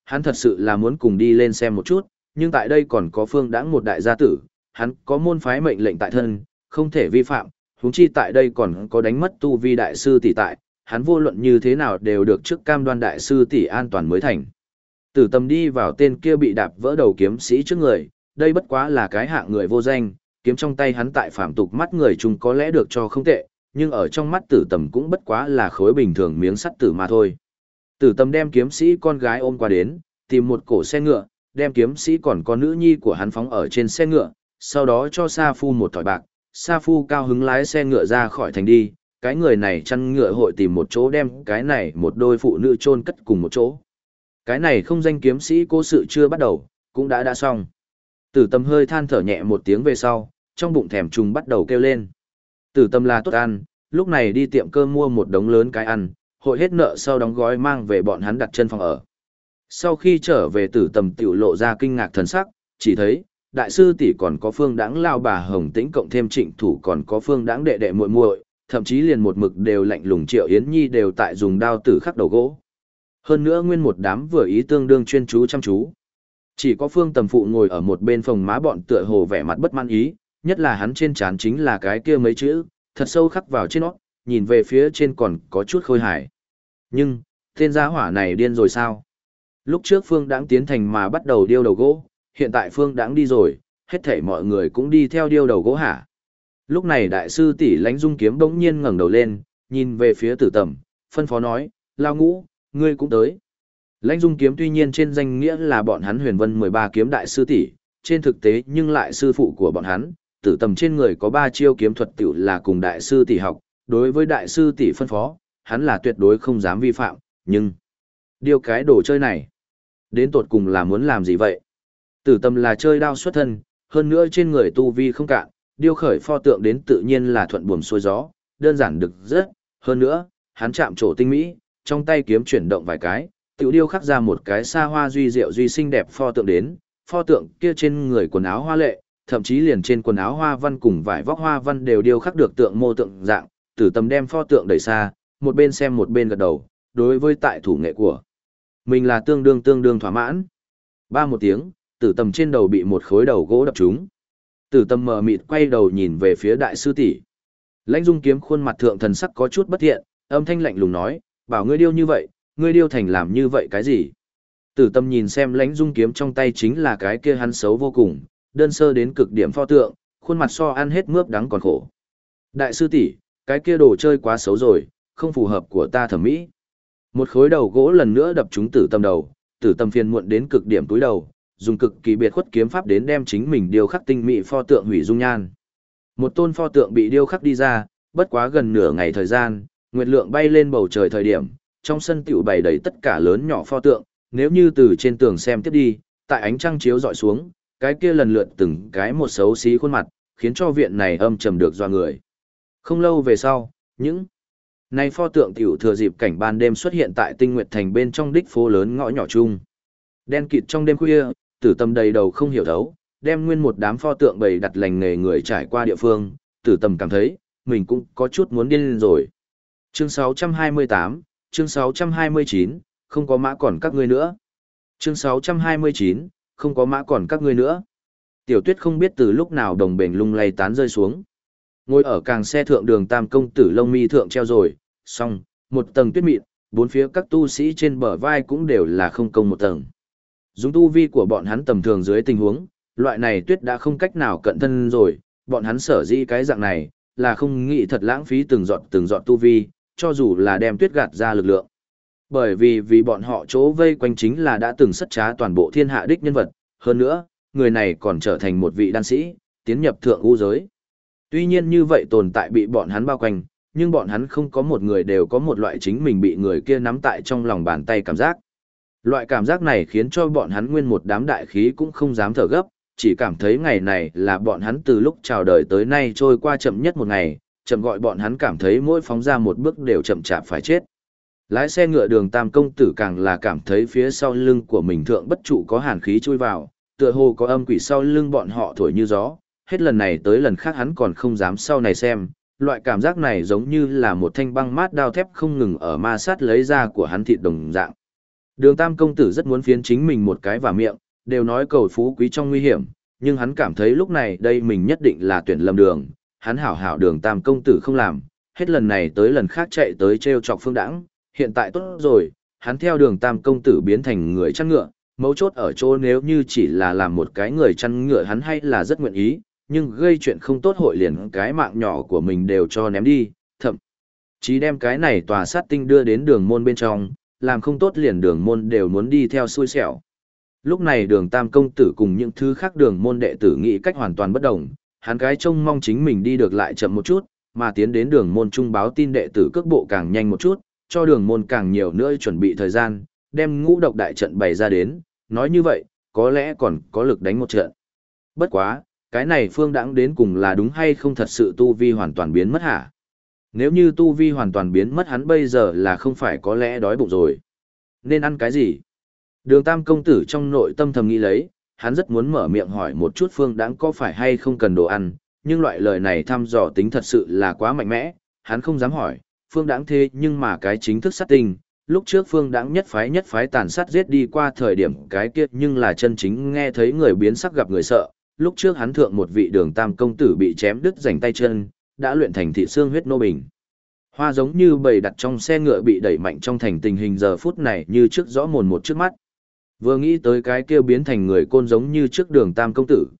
[SPEAKER 1] Hắn thật sự là muốn cùng đi lên xem một chút, nhưng tại đây còn có Phương Đãng một đại gia tử, hắn có môn phái mệnh lệnh tại thân, không thể vi phạm, huống chi tại đây còn có đánh mất tu vi đại sư tỷ tại, hắn vô luận như thế nào đều được trước cam đoan đại sư tỷ an toàn mới thành. Tử Tâm đi vào tên kia bị đạp vỡ đầu kiếm sĩ trước người, đây bất quá là cái hạng người vô danh, kiếm trong tay hắn tại phạm tục mắt người chung có lẽ được cho không tệ, nhưng ở trong mắt Tử Tâm cũng bất quá là khối bình thường miếng sắt tử mà thôi. Tử Tâm đem kiếm sĩ con gái ôm qua đến, tìm một cổ xe ngựa, đem kiếm sĩ còn có nữ nhi của hắn phóng ở trên xe ngựa, sau đó cho Sa Phu một thỏi bạc, Sa Phu cao hứng lái xe ngựa ra khỏi thành đi, cái người này chăn ngựa hội tìm một chỗ đem cái này một đôi phụ nữ chôn cất cùng một chỗ. Cái này không danh kiếm sĩ cố sự chưa bắt đầu, cũng đã xong. Tử Tâm hơi than thở nhẹ một tiếng về sau, trong bụng thèm trùng bắt đầu kêu lên. Tử Tâm là tốt ăn, lúc này đi tiệm cơm mua một đống lớn cái ăn, hội hết nợ sau đóng gói mang về bọn hắn đặt chân phòng ở. Sau khi trở về Tử Tâm tiểu lộ ra kinh ngạc thần sắc, chỉ thấy, đại sư tỷ còn có Phương Đãng lao bà Hồng Tĩnh cộng thêm Trịnh Thủ còn có Phương Đãng đệ đệ muội muội, thậm chí liền một mực đều lạnh lùng Triệu Yến Nhi đều tại dùng đao tử khắc đầu gỗ. Hơn nữa nguyên một đám vừa ý tương đương chuyên chú chăm chú. Chỉ có Phương Tầm Phụ ngồi ở một bên phòng má bọn tựa hồ vẻ mặt bất mãn ý, nhất là hắn trên trán chính là cái kia mấy chữ, thật sâu khắc vào trên nó, nhìn về phía trên còn có chút khôi hài. Nhưng, tên gia hỏa này điên rồi sao? Lúc trước Phương Đãng tiến thành mà bắt đầu điêu đầu gỗ, hiện tại Phương Đãng đi rồi, hết thảy mọi người cũng đi theo điêu đầu gỗ hả? Lúc này đại sư tỷ Lãnh Dung Kiếm bỗng nhiên ngẩng đầu lên, nhìn về phía Tử Tầm, phân phó nói, Lao Ngũ, ngươi cũng tới. Lãnh Dung Kiếm tuy nhiên trên danh nghĩa là bọn hắn Huyền Vân 13 kiếm đại sư tỷ, trên thực tế nhưng lại sư phụ của bọn hắn, Tử Tầm trên người có 3 chiêu kiếm thuật tiểu là cùng đại sư tỷ học, đối với đại sư tỷ phân phó, hắn là tuyệt đối không dám vi phạm, nhưng điều cái đồ chơi này, đến tột cùng là muốn làm gì vậy? Tử Tầm là chơi đao xuất thân, hơn nữa trên người tu vi không cạn, điêu khởi pho tượng đến tự nhiên là thuận buồm xuôi gió, đơn giản được rất, hơn nữa, hắn chạm trổ tinh mỹ, trong tay kiếm chuyển động vài cái, tiểu điêu khắc ra một cái xa hoa duy diệu duy xinh đẹp pho tượng đến, pho tượng kia trên người quần áo hoa lệ, thậm chí liền trên quần áo hoa văn cùng vải vóc hoa văn đều điêu khắc được tượng mô tượng dạng, Tử Tầm đem pho tượng đẩy xa, một bên xem một bên gật đầu, đối với tại thủ nghệ của mình là tương đương thỏa mãn. Ba một tiếng, Tử Tầm trên đầu bị một khối đầu gỗ đập trúng. Tử Tầm mờ mịt quay đầu nhìn về phía đại sư tỷ. Lãnh Dung Kiếm khuôn mặt thượng thần sắc có chút bất thiện, âm thanh lạnh lùng nói, bảo ngươi điêu như vậy, ngươi điêu thành làm như vậy cái gì? Tử Tầm nhìn xem Lãnh Dung Kiếm trong tay chính là cái kia hắn xấu vô cùng, đơn sơ đến cực điểm pho tượng, khuôn mặt so ăn hết mướp đắng còn khổ. Đại sư tỷ, cái kia đồ chơi quá xấu rồi, không phù hợp của ta thẩm mỹ. Một khối đầu gỗ lần nữa đập trúng Tử Tầm đầu, Tử Tầm phiền muộn đến cực điểm túi đầu, dùng cực kỳ biệt khuất kiếm pháp đến đem chính mình điêu khắc tinh mỹ pho tượng hủy dung nhan. Một tôn pho tượng bị điêu khắc đi ra, bất quá gần nửa ngày thời gian, nguyệt lượng bay lên bầu trời thời điểm, trong sân tiểu bày đầy tất cả lớn nhỏ pho tượng, nếu như từ trên tường xem tiếp đi, tại ánh trăng chiếu dọi xuống, cái kia lần lượt từng cái một xấu xí khuôn mặt, khiến cho viện này âm trầm được doa người. Không lâu về sau, những này pho tượng tiểu thừa dịp cảnh ban đêm xuất hiện tại Tinh Nguyệt Thành bên trong đích phố lớn ngõ nhỏ chung. Đen kịt trong đêm khuya, Tử Tầm đầy đầu không hiểu thấu, đem nguyên một đám pho tượng bày đặt lành nghề người trải qua địa phương, Tử Tầm cảm thấy, mình cũng có chút muốn điên lên rồi. Chương 628, chương 629, không có mã còn các ngươi nữa. Chương 629, không có mã còn các ngươi nữa. Tiểu Tuyết không biết từ lúc nào đồng bền lung lay tán rơi xuống. Ngồi ở càng xe thượng đường Tam công tử lông mi thượng treo rồi, xong, một tầng tuyết mịn, bốn phía các tu sĩ trên bờ vai cũng đều là không công một tầng. Dùng tu vi của bọn hắn tầm thường dưới tình huống, loại này tuyết đã không cách nào cận thân rồi, bọn hắn sở dĩ cái dạng này, là không nghĩ thật lãng phí từng giọt tu vi, cho dù là đem tuyết gạt ra lực lượng. Bởi vì bọn họ chỗ vây quanh chính là đã từng sất trá toàn bộ thiên hạ đích nhân vật, hơn nữa, người này còn trở thành một vị đan sĩ, tiến nhập thượng u giới. Tuy nhiên như vậy tồn tại bị bọn hắn bao quanh, nhưng bọn hắn không có một người đều có một loại chính mình bị người kia nắm tại trong lòng bàn tay cảm giác. Loại cảm giác này khiến cho bọn hắn nguyên một đám đại khí cũng không dám thở gấp, chỉ cảm thấy ngày này là bọn hắn từ lúc chào đời tới nay trôi qua chậm nhất một ngày, chậm gọi bọn hắn cảm thấy mỗi phóng ra một bước đều chậm chạp phải chết. Lái xe ngựa đường Tam công tử càng là cảm thấy phía sau lưng của mình thượng bất trụ có hàn khí chui vào, tựa hồ có âm quỷ sau lưng bọn họ thổi như gió, hết lần này tới lần khác hắn còn không dám sau này xem, loại cảm giác này giống như là một thanh băng mát đao thép không ngừng ở ma sát lấy ra của hắn thịt đồng dạng. Đường Tam công tử rất muốn phiến chính mình một cái vào miệng, đều nói cầu phú quý trong nguy hiểm, nhưng hắn cảm thấy lúc này đây mình nhất định là tuyển lầm đường, hắn hảo hảo Đường Tam công tử không làm, hết lần này tới lần khác chạy tới trêu chọc Phương Đãng, hiện tại tốt rồi, hắn theo Đường Tam công tử biến thành người chăn ngựa, mấu chốt ở chỗ nếu như chỉ là làm một cái người chăn ngựa hắn hay là rất nguyện ý, nhưng gây chuyện không tốt hội liền cái mạng nhỏ của mình đều cho ném đi, thậm chí đem cái này tòa sát tinh đưa đến đường môn bên trong, làm không tốt liền đường môn đều muốn đi theo xui xẻo. Lúc này Đường Tam công tử cùng những thứ khác đường môn đệ tử nghĩ cách hoàn toàn bất đồng, hắn cái trông mong chính mình đi được lại chậm một chút, mà tiến đến đường môn trung báo tin đệ tử cước bộ càng nhanh một chút, cho đường môn càng nhiều nữa chuẩn bị thời gian, đem ngũ độc đại trận bày ra đến, nói như vậy, có lẽ còn có lực đánh một trận. Bất quá, cái này Phương Đãng đến cùng là đúng hay không thật sự tu vi hoàn toàn biến mất hả? Nếu như tu vi hoàn toàn biến mất hắn bây giờ là không phải có lẽ đói bụng rồi. Nên ăn cái gì? Đường Tam công tử trong nội tâm thầm nghĩ lấy, hắn rất muốn mở miệng hỏi một chút Phương Đãng có phải hay không cần đồ ăn, nhưng loại lời này thăm dò tính thật sự là quá mạnh mẽ, hắn không dám hỏi, Phương Đãng thế nhưng mà cái chính thức sát tinh, lúc trước Phương Đãng nhất phái tàn sát giết đi qua thời điểm cái kia nhưng là chân chính nghe thấy người biến sắc gặp người sợ, lúc trước hắn thượng một vị Đường Tam công tử bị chém đứt rảnh tay chân, đã luyện thành thị xương huyết nô bình. Hoa giống như bầy đặt trong xe ngựa bị đẩy mạnh trong thành tình hình giờ phút này như trước rõ mồn một trước mắt. Vừa nghĩ tới cái kia biến thành người côn giống như trước Đường Tam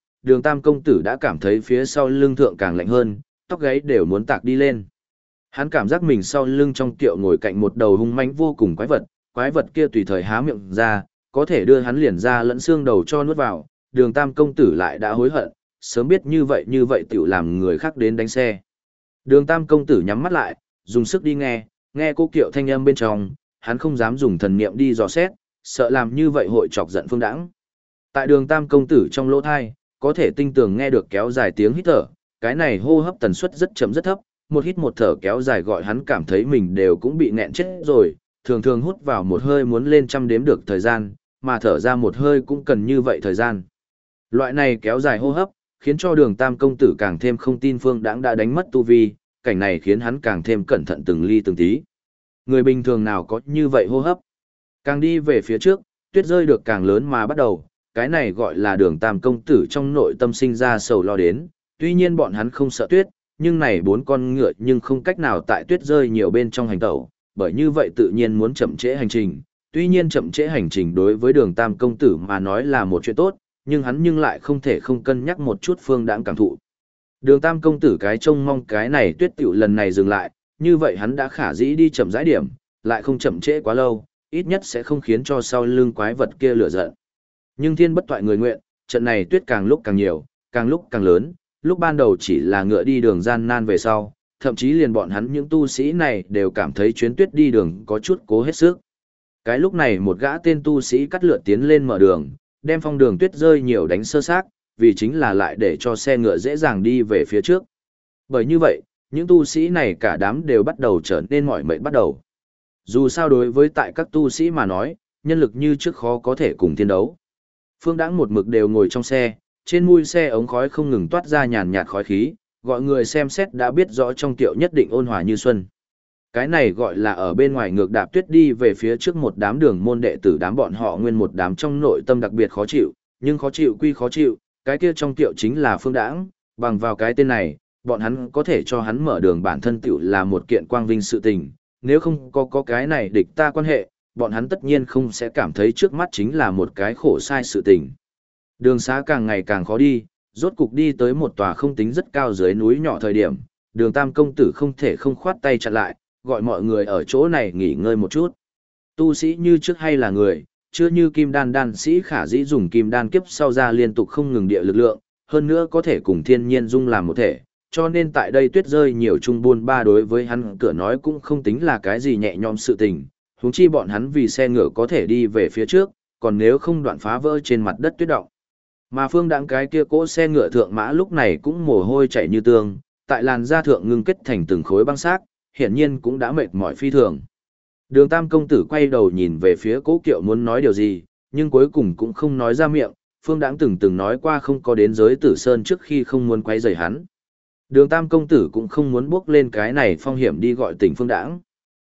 [SPEAKER 1] công tử đã cảm thấy phía sau lưng thượng càng lạnh hơn, tóc gáy đều muốn tạc đi lên. Hắn cảm giác mình sau lưng trong kiệu ngồi cạnh một đầu hung mãnh vô cùng quái vật kia tùy thời há miệng ra, có thể đưa hắn liền ra lẫn xương đầu cho nuốt vào, Đường Tam công tử lại đã hối hận, sớm biết như vậy tiểu làm người khác đến đánh xe. Đường Tam công tử nhắm mắt lại, dùng sức đi nghe cô kiệu thanh âm bên trong, hắn không dám dùng thần niệm đi dò xét, sợ làm như vậy hội chọc giận Phương Đãng. Tại Đường Tam công tử trong lỗ thai, có thể tinh tường nghe được kéo dài tiếng hít thở, cái này hô hấp tần suất rất chậm rất thấp, một hít một thở kéo dài gọi hắn cảm thấy mình đều cũng bị nghẹn chết rồi, thường hút vào một hơi muốn lên trăm đếm được thời gian, mà thở ra một hơi cũng cần như vậy thời gian. Loại này kéo dài hô hấp, khiến cho Đường Tam công tử càng thêm không tin Phương Đãng đã đánh mất tu vi, cảnh này khiến hắn càng thêm cẩn thận từng ly từng tí. Người bình thường nào có như vậy hô hấp. Càng đi về phía trước, tuyết rơi được càng lớn mà bắt đầu, cái này gọi là Đường Tam công tử trong nội tâm sinh ra sầu lo đến, tuy nhiên bọn hắn không sợ tuyết, nhưng này bốn con ngựa nhưng không cách nào tại tuyết rơi nhiều bên trong hành tẩu, bởi như vậy tự nhiên muốn chậm trễ hành trình. Tuy nhiên chậm trễ hành trình đối với Đường Tam công tử mà nói là một chuyện tốt, nhưng hắn nhưng lại không thể không cân nhắc một chút Phương Đãng cảm thụ. Đường Tam công tử cái trông mong cái này tuyết tiểu lần này dừng lại, như vậy hắn đã khả dĩ đi chậm rãi điểm, lại không chậm trễ quá lâu, ít nhất sẽ không khiến cho sau lưng quái vật kia lửa giận. Nhưng thiên bất toại người nguyện, trận này tuyết càng lúc càng nhiều, càng lúc càng lớn, lúc ban đầu chỉ là ngựa đi đường gian nan về sau, thậm chí liền bọn hắn những tu sĩ này đều cảm thấy chuyến tuyết đi đường có chút cố hết sức. Cái lúc này một gã tên tu sĩ cắt lượt tiến lên mở đường, đem phong đường tuyết rơi nhiều đánh sơ xác, vì chính là lại để cho xe ngựa dễ dàng đi về phía trước. Bởi như vậy, những tu sĩ này cả đám đều bắt đầu trở nên mỏi mệt bắt đầu. Dù sao đối với tại các tu sĩ mà nói, nhân lực như trước khó có thể cùng thiên đấu. Phương Đãng một mực đều ngồi trong xe, trên mui xe ống khói không ngừng toát ra nhàn nhạt khói khí, gọi người xem xét đã biết rõ trong tiệu nhất định ôn hòa như xuân. Cái này gọi là ở bên ngoài ngược đạp tuyết đi về phía trước một đám đường môn đệ tử đám bọn họ nguyên một đám trong nội tâm đặc biệt khó chịu, nhưng khó chịu quy khó chịu, cái kia trong tiệu chính là Phương Đãng, bằng vào cái tên này, bọn hắn có thể cho hắn mở đường bản thân tiệu là một kiện quang vinh sự tình, nếu không có cái này địch ta quan hệ, bọn hắn tất nhiên không sẽ cảm thấy trước mắt chính là một cái khổ sai sự tình. Đường xá càng ngày càng khó đi, rốt cục đi tới một tòa không tính rất cao dưới núi nhỏ thời điểm, Đường Tam công tử không thể không khoát tay chặn lại, gọi mọi người ở chỗ này nghỉ ngơi một chút. Tu sĩ như trước hay là người, chưa như kim đan sĩ khả dĩ dùng kim đan kiếp sau ra liên tục không ngừng địa lực lượng, hơn nữa có thể cùng thiên nhiên dung làm một thể, cho nên tại đây tuyết rơi nhiều trung buôn ba đối với hắn cửa nói cũng không tính là cái gì nhẹ nhõm sự tình, huống chi bọn hắn vì xe ngựa có thể đi về phía trước, còn nếu không đoạn phá vỡ trên mặt đất tuyết động. Mà Phương Đãng cái kia cỗ xe ngựa thượng mã lúc này cũng mồ hôi chảy như tương, tại làn da thượng ngưng kết thành từng khối băng xác, hiển nhiên cũng đã mệt mỏi phi thường. Đường Tam công tử quay đầu nhìn về phía Cố Kiệu muốn nói điều gì, nhưng cuối cùng cũng không nói ra miệng, Phương Đãng từng nói qua không có đến giới Tử Sơn trước khi không muốn quay rầy hắn. Đường Tam công tử cũng không muốn bước lên cái này phong hiểm đi gọi tỉnh Phương Đãng.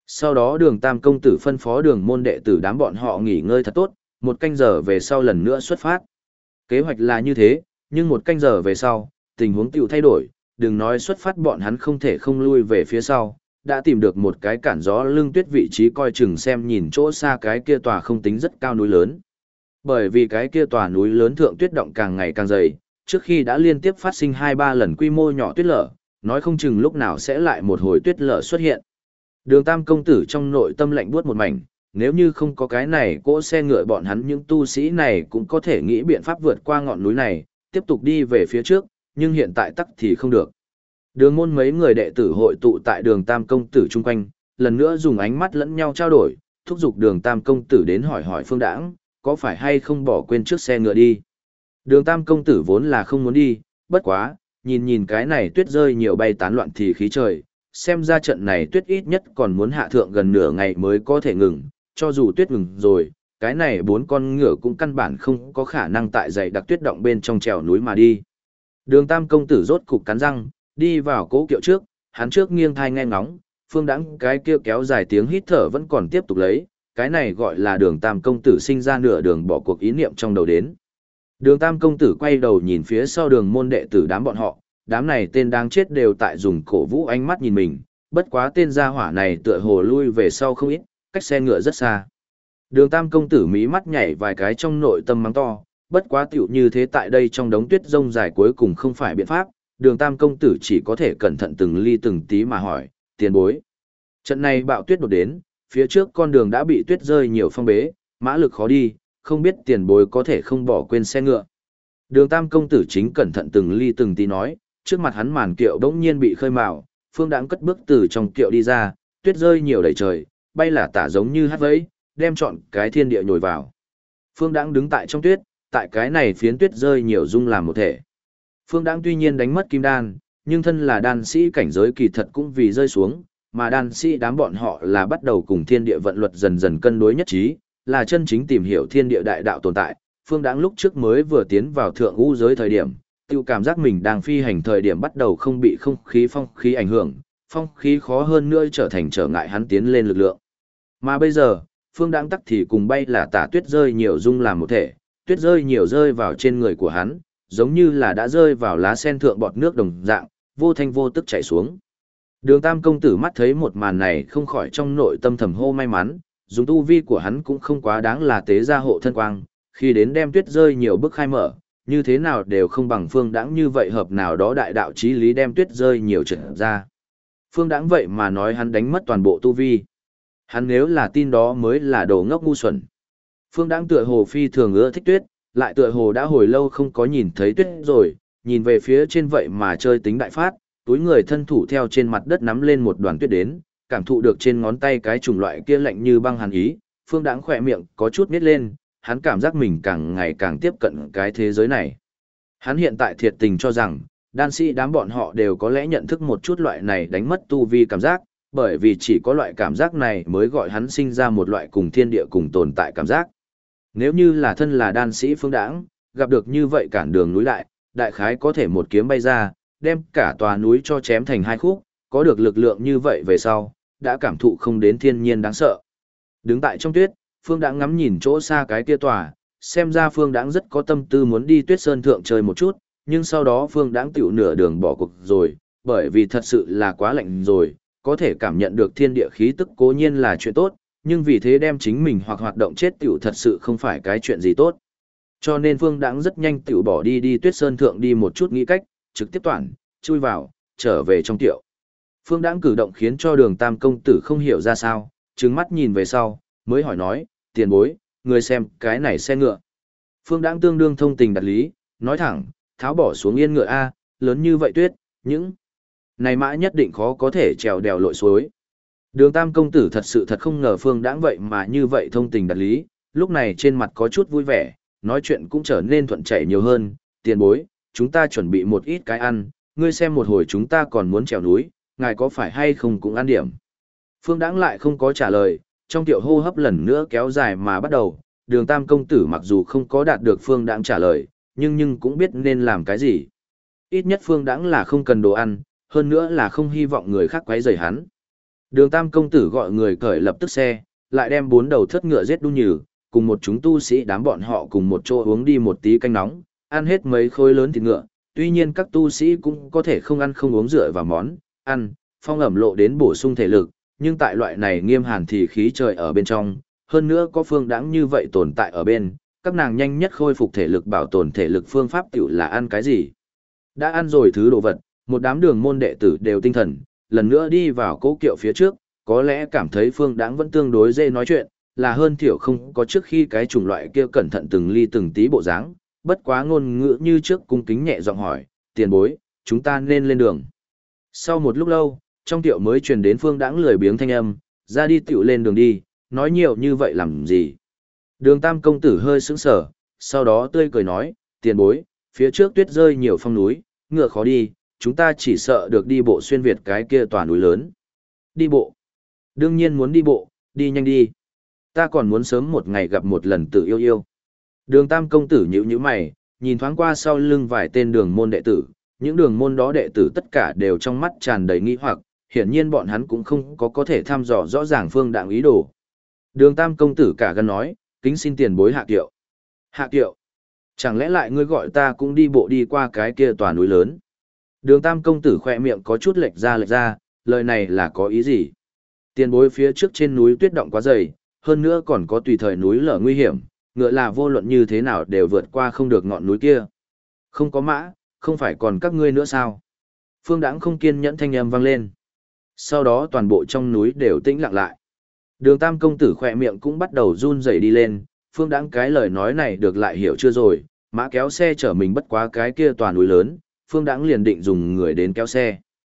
[SPEAKER 1] Sau đó đường tam công tử phân phó đường môn đệ tử đám bọn họ nghỉ ngơi thật tốt, 1 canh giờ về sau lần nữa xuất phát. Kế hoạch là như thế, nhưng 1 canh giờ về sau, tình huống tiểu thay đổi, đừng nói xuất phát bọn hắn không thể không lui về phía sau, đã tìm được một cái cản gió lưng tuyết vị trí coi chừng xem nhìn chỗ xa cái kia tòa không tính rất cao núi lớn. Bởi vì cái kia tòa núi lớn thượng tuyết động càng ngày càng dày, trước khi đã liên tiếp phát sinh 2-3 lần quy mô nhỏ tuyết lở, nói không chừng lúc nào sẽ lại một hồi tuyết lở xuất hiện. Đường tam công tử trong nội tâm lạnh buốt một mảnh, nếu như không có cái này cỗ xe ngựa bọn hắn những tu sĩ này cũng có thể nghĩ biện pháp vượt qua ngọn núi này, tiếp tục đi về phía trước, nhưng hiện tại tắc thì không được. Đường môn mấy người đệ tử hội tụ tại đường tam công tử chung quanh, lần nữa dùng ánh mắt lẫn nhau trao đổi, thúc giục đường tam công tử đến hỏi hỏi Phương Đãng, có phải hay không bỏ quên trước xe ngựa đi. Đường tam công tử vốn là không muốn đi, bất quá, nhìn nhìn cái này tuyết rơi nhiều bay tán loạn thì khí trời, xem ra trận này tuyết ít nhất còn muốn hạ thượng gần nửa ngày mới có thể ngừng, cho dù tuyết ngừng rồi, cái này 4 con ngựa cũng căn bản không có khả năng tại dày đặc tuyết động bên trong trèo núi mà đi. Đường tam công tử rốt cục cắn răng, đi vào cố kiệu trước, hắn trước nghiêng thai nghe ngóng, Phương Đãng cái kia kéo dài tiếng hít thở vẫn còn tiếp tục lấy, cái này gọi là đường tam công tử sinh ra nửa đường bỏ cuộc ý niệm trong đầu đến. Đường tam công tử quay đầu nhìn phía sau đường môn đệ tử đám bọn họ, đám này tên đáng chết đều tại dùng cổ vũ ánh mắt nhìn mình, bất quá tên gia hỏa này tựa hồ lui về sau không ít, cách xe ngựa rất xa. Đường tam công tử mí mắt nhảy vài cái trong nội tâm mắng to, bất quá tiểu như thế tại đây trong đống tuyết rông dài cuối cùng không phải biện pháp, đường tam công tử chỉ có thể cẩn thận từng ly từng tí mà hỏi, tiền bối. Trận này bão tuyết đột đến, phía trước con đường đã bị tuyết rơi nhiều phong bế, mã lực khó đi, không biết tiền bối có thể không bỏ quên xe ngựa. Đường tam công tử chính cẩn thận từng ly từng tí nói, trước mặt hắn màn kiệu bỗng nhiên bị khơi mào, Phương Đãng cất bước từ trong kiệu đi ra, tuyết rơi nhiều đầy trời, bay là tả giống như hát vẫy, đem trọn cái thiên địa nhồi vào. Phương Đãng đứng tại trong tuyết, tại cái này phiến tuyết rơi nhiều dung làm một thể. Phương Đãng tuy nhiên đánh mất kim đan, nhưng thân là đan sĩ cảnh giới kỳ thật cũng vì rơi xuống, mà đan sĩ đám bọn họ là bắt đầu cùng thiên địa vận luật dần dần cân đối nhất trí, là chân chính tìm hiểu thiên địa đại đạo tồn tại. Phương Đãng lúc trước mới vừa tiến vào thượng ngũ giới thời điểm, tiêu cảm giác mình đang phi hành thời điểm bắt đầu không bị không khí phong khí ảnh hưởng, phong khí khó hơn nữa trở thành trở ngại hắn tiến lên lực lượng. Mà bây giờ, Phương Đãng tắc thì cùng bay là tả tuyết rơi nhiều dung làm một thể, tuyết rơi nhiều rơi vào trên người của hắn, giống như là đã rơi vào lá sen thượng bọt nước đồng dạng, vô thanh vô tức chảy xuống. Đường tam công tử mắt thấy một màn này không khỏi trong nội tâm thầm hô may mắn, dùng tu vi của hắn cũng không quá đáng là tế gia hộ thân quang, khi đến đem tuyết rơi nhiều bước khai mở, như thế nào đều không bằng Phương Đãng như vậy hợp nào đó đại đạo chí lý đem tuyết rơi nhiều trở ra. Phương Đãng vậy mà nói hắn đánh mất toàn bộ tu vi. Hắn nếu là tin đó mới là đồ ngốc ngu xuẩn. Phương Đãng tựa hồ phi thường ưa thích tuyết, lại tựa hồ đã hồi lâu không có nhìn thấy tuyết rồi, nhìn về phía trên vậy mà chơi tính đại phát, túi người thân thủ theo trên mặt đất nắm lên một đoàn tuyết đến, cảm thụ được trên ngón tay cái chủng loại kia lạnh như băng hàn ý, Phương Đãng khỏe miệng có chút nít lên, hắn cảm giác mình càng ngày càng tiếp cận cái thế giới này. Hắn hiện tại thiệt tình cho rằng, đan sĩ đám bọn họ đều có lẽ nhận thức một chút loại này đánh mất tu vi cảm giác, bởi vì chỉ có loại cảm giác này mới gọi hắn sinh ra một loại cùng thiên địa cùng tồn tại cảm giác. Nếu như là thân là đan sĩ Phương Đãng, gặp được như vậy cản đường núi đại khái có thể một kiếm bay ra, đem cả tòa núi cho chém thành 2 khúc, có được lực lượng như vậy về sau, đã cảm thụ không đến thiên nhiên đáng sợ. Đứng tại trong tuyết, Phương Đãng ngắm nhìn chỗ xa cái kia tòa, xem ra Phương Đãng rất có tâm tư muốn đi Tuyết Sơn thượng chơi một chút, nhưng sau đó Phương Đãng tiểu nửa đường bỏ cuộc rồi, bởi vì thật sự là quá lạnh rồi, có thể cảm nhận được thiên địa khí tức cố nhiên là chuyện tốt, nhưng vì thế đem chính mình hoặc hoạt động chết tiểu thật sự không phải cái chuyện gì tốt. Cho nên Phương Đãng rất nhanh tiểu bỏ đi Tuyết Sơn thượng đi một chút nghĩ cách, trực tiếp toàn, chui vào, trở về trong tiệu. Phương Đãng cử động khiến cho đường tam công tử không hiểu ra sao, trừng mắt nhìn về sau, mới hỏi nói, tiền bối, người xem cái này xe ngựa. Phương Đãng tương đương thông tình đạt lý, nói thẳng, tháo bỏ xuống yên ngựa A, lớn như vậy tuyết, những này mã nhất định khó có thể trèo đèo lội suối. Đường tam công tử thật sự thật không ngờ Phương Đãng vậy mà như vậy thông tình đạt lý, lúc này trên mặt có chút vui vẻ, nói chuyện cũng trở nên thuận chảy nhiều hơn, tiền bối, chúng ta chuẩn bị một ít cái ăn, ngươi xem một hồi chúng ta còn muốn trèo núi, ngài có phải hay không cũng ăn điểm. Phương Đãng lại không có trả lời, trong tiệu hô hấp lần nữa kéo dài mà bắt đầu, đường tam công tử mặc dù không có đạt được Phương Đãng trả lời, nhưng cũng biết nên làm cái gì. Ít nhất Phương Đãng là không cần đồ ăn, hơn nữa là không hy vọng người khác quấy rầy hắn. Đường Tam công tử gọi người cởi lập tức xe, lại đem 4 đầu thất ngựa giết đu nhừ, cùng một chúng tu sĩ đám bọn họ cùng một chỗ uống đi một tí canh nóng, ăn hết mấy khối lớn thịt ngựa. Tuy nhiên các tu sĩ cũng có thể không ăn không uống dựa vào món ăn, phong ẩm lộ đến bổ sung thể lực, nhưng tại loại này nghiêm hàn thì khí trời ở bên trong, hơn nữa có Phương Đãng như vậy tồn tại ở bên, các nàng nhanh nhất khôi phục thể lực bảo tồn thể lực phương pháp tiểu là ăn cái gì. Đã ăn rồi thứ đồ vật, một đám đường môn đệ tử đều tinh thần, lần nữa đi vào cố kiệu phía trước, có lẽ cảm thấy Phương Đãng vẫn tương đối dễ nói chuyện, là hơn thiểu không có trước khi cái chủng loại kia cẩn thận từng ly từng tí bộ dáng, bất quá ngôn ngữ như trước cung kính nhẹ giọng hỏi, tiền bối, chúng ta nên lên đường. Sau một lúc lâu, trong tiệu mới truyền đến Phương Đãng lười biếng thanh âm, ra đi tiệu lên đường đi, nói nhiều như vậy làm gì. Đường Tam công tử hơi sững sờ, sau đó tươi cười nói, tiền bối, phía trước tuyết rơi nhiều phong núi, ngựa khó đi, chúng ta chỉ sợ được đi bộ xuyên Việt cái kia tòa núi lớn. Đi bộ? Đương nhiên muốn đi bộ, đi nhanh đi. Ta còn muốn sớm một ngày gặp một lần tự yêu yêu. Đường Tam công tử nhíu nhíu mày, nhìn thoáng qua sau lưng vài tên đường môn đệ tử, những đường môn đó đệ tử tất cả đều trong mắt tràn đầy nghi hoặc, hiển nhiên bọn hắn cũng không có thể thăm dò rõ ràng Phương Đãng ý đồ. Đường Tam công tử cả gan nói, kính xin tiền bối hạ kiệu. Hạ kiệu? Chẳng lẽ lại ngươi gọi ta cũng đi bộ đi qua cái kia tòa núi lớn? Đường Tam công tử khỏe miệng có chút lệch ra, lời này là có ý gì? Tiền bối phía trước trên núi tuyết động quá dày, hơn nữa còn có tùy thời núi lở nguy hiểm, ngựa là vô luận như thế nào đều vượt qua không được ngọn núi kia. Không có mã, không phải còn các ngươi nữa sao? Phương Đãng không kiên nhẫn thanh âm vang lên. Sau đó toàn bộ trong núi đều tĩnh lặng lại. Đường Tam công tử khỏe miệng cũng bắt đầu run rẩy đi lên, Phương Đãng cái lời nói này được lại hiểu chưa rồi, mã kéo xe chở mình bất quá cái kia tòa núi lớn, Phương Đãng liền định dùng người đến kéo xe.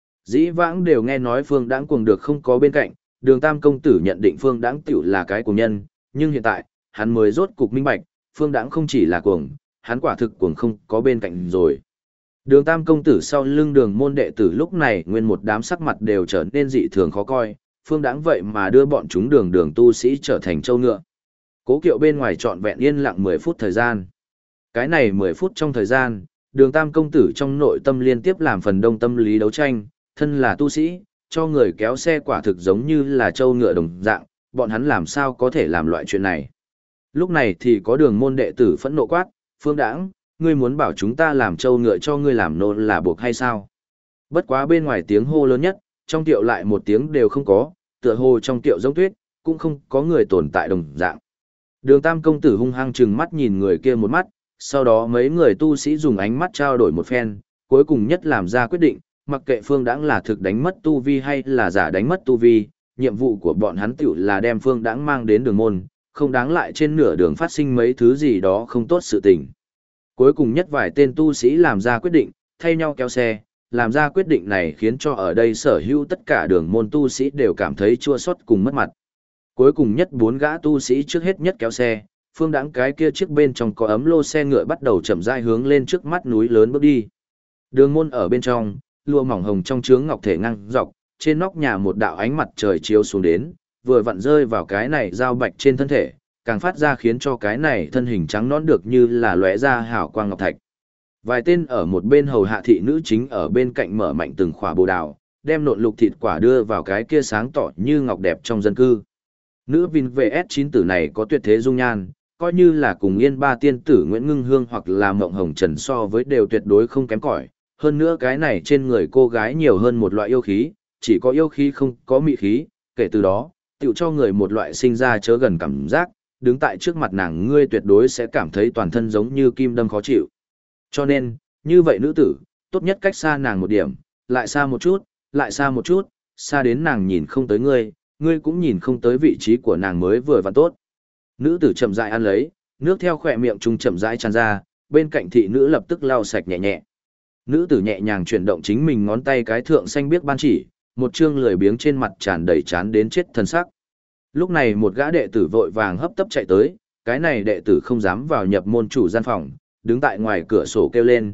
[SPEAKER 1] Dĩ vãng đều nghe nói Phương Đãng cuồng được không có bên cạnh, Đường Tam công tử nhận định Phương Đãng tiểu là cái cuồng nhân, nhưng hiện tại, hắn mới rốt cục minh bạch, Phương Đãng không chỉ là cuồng, hắn quả thực cuồng không có bên cạnh rồi. Đường Tam công tử sau lưng đường môn đệ tử lúc này nguyên một đám sắc mặt đều trở nên dị thường khó coi, Phương Đãng vậy mà đưa bọn chúng đường tu sĩ trở thành trâu ngựa. Cố kiệu bên ngoài trọn vẹn yên lặng 10 phút thời gian. Cái này 10 phút trong thời gian, đường Tam công tử trong nội tâm liên tiếp làm phần đông tâm lý đấu tranh, thân là tu sĩ, cho người kéo xe quả thực giống như là trâu ngựa đồng dạng, bọn hắn làm sao có thể làm loại chuyện này. Lúc này thì có đường môn đệ tử phẫn nộ quát, Phương Đãng, ngươi muốn bảo chúng ta làm trâu ngựa cho ngươi làm nô là buộc hay sao? Bất quá bên ngoài tiếng hô lớn nhất, trong tiệu lại một tiếng đều không có, tựa hồ trong tiệu giống tuyết, cũng không có người tồn tại đồng dạng. Đường Tam công tử hung hăng trừng mắt nhìn người kia một mắt, sau đó mấy người tu sĩ dùng ánh mắt trao đổi một phen, cuối cùng nhất làm ra quyết định, mặc kệ Phương Đãng là thực đánh mất tu vi hay là giả đánh mất tu vi, nhiệm vụ của bọn hắn tiểu là đem Phương Đãng mang đến đường môn, không đáng lại trên nửa đường phát sinh mấy thứ gì đó không tốt sự tình. Cuối cùng nhất vài tên tu sĩ làm ra quyết định, thay nhau kéo xe, làm ra quyết định này khiến cho ở đây sở hữu tất cả đường môn tu sĩ đều cảm thấy chua xót cùng mất mặt. Cuối cùng nhất 4 gã tu sĩ trước hết nhất kéo xe, Phương Đãng cái kia chiếc bên trong có ấm lô xe ngựa bắt đầu chậm rãi hướng lên trước mắt núi lớn bước đi. Đường môn ở bên trong, lụa mỏng hồng trong chướng ngọc thể ngăng dọc, trên nóc nhà một đạo ánh mặt trời chiếu xuống đến, vừa vặn rơi vào cái này dao bạch trên thân thể, càng phát ra khiến cho cái này thân hình trắng nõn được như là lóe ra hào quang ngọc thạch. Vài tên ở một bên hầu hạ thị nữ chính ở bên cạnh mở mạnh từng khỏa bồ đào, đem nộn lục thịt quả đưa vào cái kia sáng tỏ như ngọc đẹp trong dân cư. Nữ Vin VS9 tử này có tuyệt thế dung nhan, coi như là cùng Yên Ba tiên tử Nguyễn Ngưng Hương hoặc là Mộng Hồng Trần so với đều tuyệt đối không kém cỏi. Hơn nữa cái này trên người cô gái nhiều hơn một loại yêu khí, chỉ có yêu khí không có mị khí, kể từ đó, tựu cho người một loại sinh ra chớ gần cảm giác, đứng tại trước mặt nàng ngươi tuyệt đối sẽ cảm thấy toàn thân giống như kim đâm khó chịu. Cho nên, như vậy nữ tử, tốt nhất cách xa nàng một điểm, lại xa một chút, lại xa một chút, xa đến nàng nhìn không tới ngươi, ngươi cũng nhìn không tới vị trí của nàng mới vừa và tốt. Nữ tử chậm rãi ăn lấy, nước theo khỏe miệng trung chậm rãi tràn ra, bên cạnh thị nữ lập tức lau sạch nhẹ nhẹ. Nữ tử nhẹ nhàng chuyển động chính mình ngón tay cái thượng xanh biếc ban chỉ, một trương lười biếng trên mặt tràn đầy chán đến chết thân sắc. Lúc này một gã đệ tử vội vàng hấp tấp chạy tới, cái này đệ tử không dám vào nhập môn chủ gian phòng, đứng tại ngoài cửa sổ kêu lên,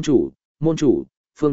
[SPEAKER 1] môn chủ,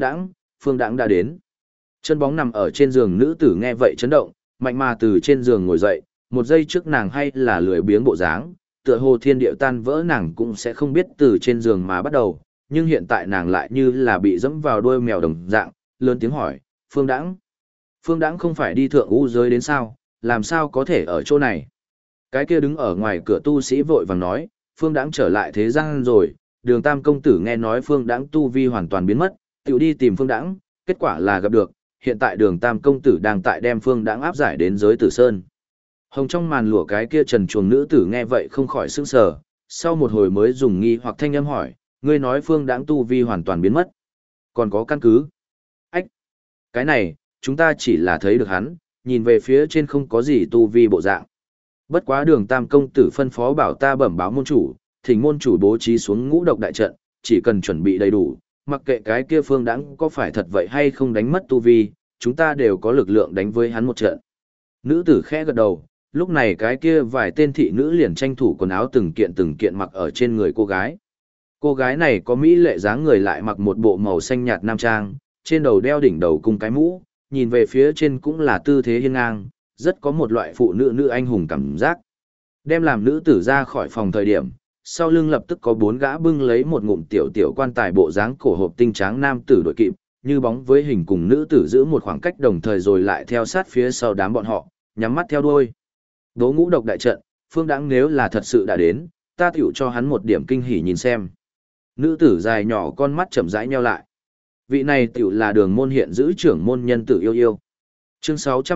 [SPEAKER 1] Phương Đãng đã đến. Chân bóng nằm ở trên giường nữ tử nghe vậy chấn động, mạnh mà từ trên giường ngồi dậy, một giây trước nàng hay là lười biếng bộ dáng, tựa hồ thiên địa tan vỡ nàng cũng sẽ không biết từ trên giường mà bắt đầu, nhưng hiện tại nàng lại như là bị dẫm vào đuôi mèo đồng dạng, lớn tiếng hỏi, Phương Đãng. Phương Đãng không phải đi thượng u giới đến sao, làm sao có thể ở chỗ này? Cái kia đứng ở ngoài cửa tu sĩ vội vàng nói, Phương Đãng trở lại thế gian rồi, Đường Tam công tử nghe nói Phương Đãng tu vi hoàn toàn biến mất, tiểu đi tìm Phương Đãng, kết quả là gặp được, hiện tại Đường Tam công tử đang tại đem Phương Đãng áp giải đến giới Tử Sơn. Hồng trong màn lụa cái kia trần chuồng nữ tử nghe vậy không khỏi sững sờ, sau một hồi mới dùng nghi hoặc thanh âm hỏi, ngươi nói Phương Đãng tu vi hoàn toàn biến mất, còn có căn cứ? Ách, cái này, chúng ta chỉ là thấy được hắn, nhìn về phía trên không có gì tu vi bộ dạng. Bất quá Đường Tam công tử phân phó bảo ta bẩm báo môn chủ, thỉnh môn chủ bố trí xuống ngũ độc đại trận, chỉ cần chuẩn bị đầy đủ, mặc kệ cái kia Phương Đãng có phải thật vậy hay không đánh mất tu vi, chúng ta đều có lực lượng đánh với hắn một trận. Nữ tử khẽ gật đầu, lúc này cái kia vài tên thị nữ liền tranh thủ quần áo từng kiện mặc ở trên người cô gái. Cô gái này có mỹ lệ dáng người lại mặc một bộ màu xanh nhạt nam trang, trên đầu đeo đỉnh đầu cùng cái mũ, nhìn về phía trên cũng là tư thế hiên ngang, rất có một loại phụ nữ nữ anh hùng cảm giác. Đem làm nữ tử ra khỏi phòng thời điểm, sau lưng lập tức có 4 gã bưng lấy một ngụm tiểu quan tài bộ dáng cổ hộp tinh tráng nam tử đội kịp, như bóng với hình cùng nữ tử giữ một khoảng cách đồng thời rồi lại theo sát phía sau đám bọn họ, nhắm mắt theo đuôi. Đố ngũ độc đại trận, Phương Đãng nếu là thật sự đã đến, ta tiểu cho hắn một điểm kinh hỉ nhìn xem. Nữ tử dài nhỏ con mắt chậm rãi nheo lại. Vị này tiểu là Đường môn hiện giữ trưởng môn nhân tử yêu yêu. Chương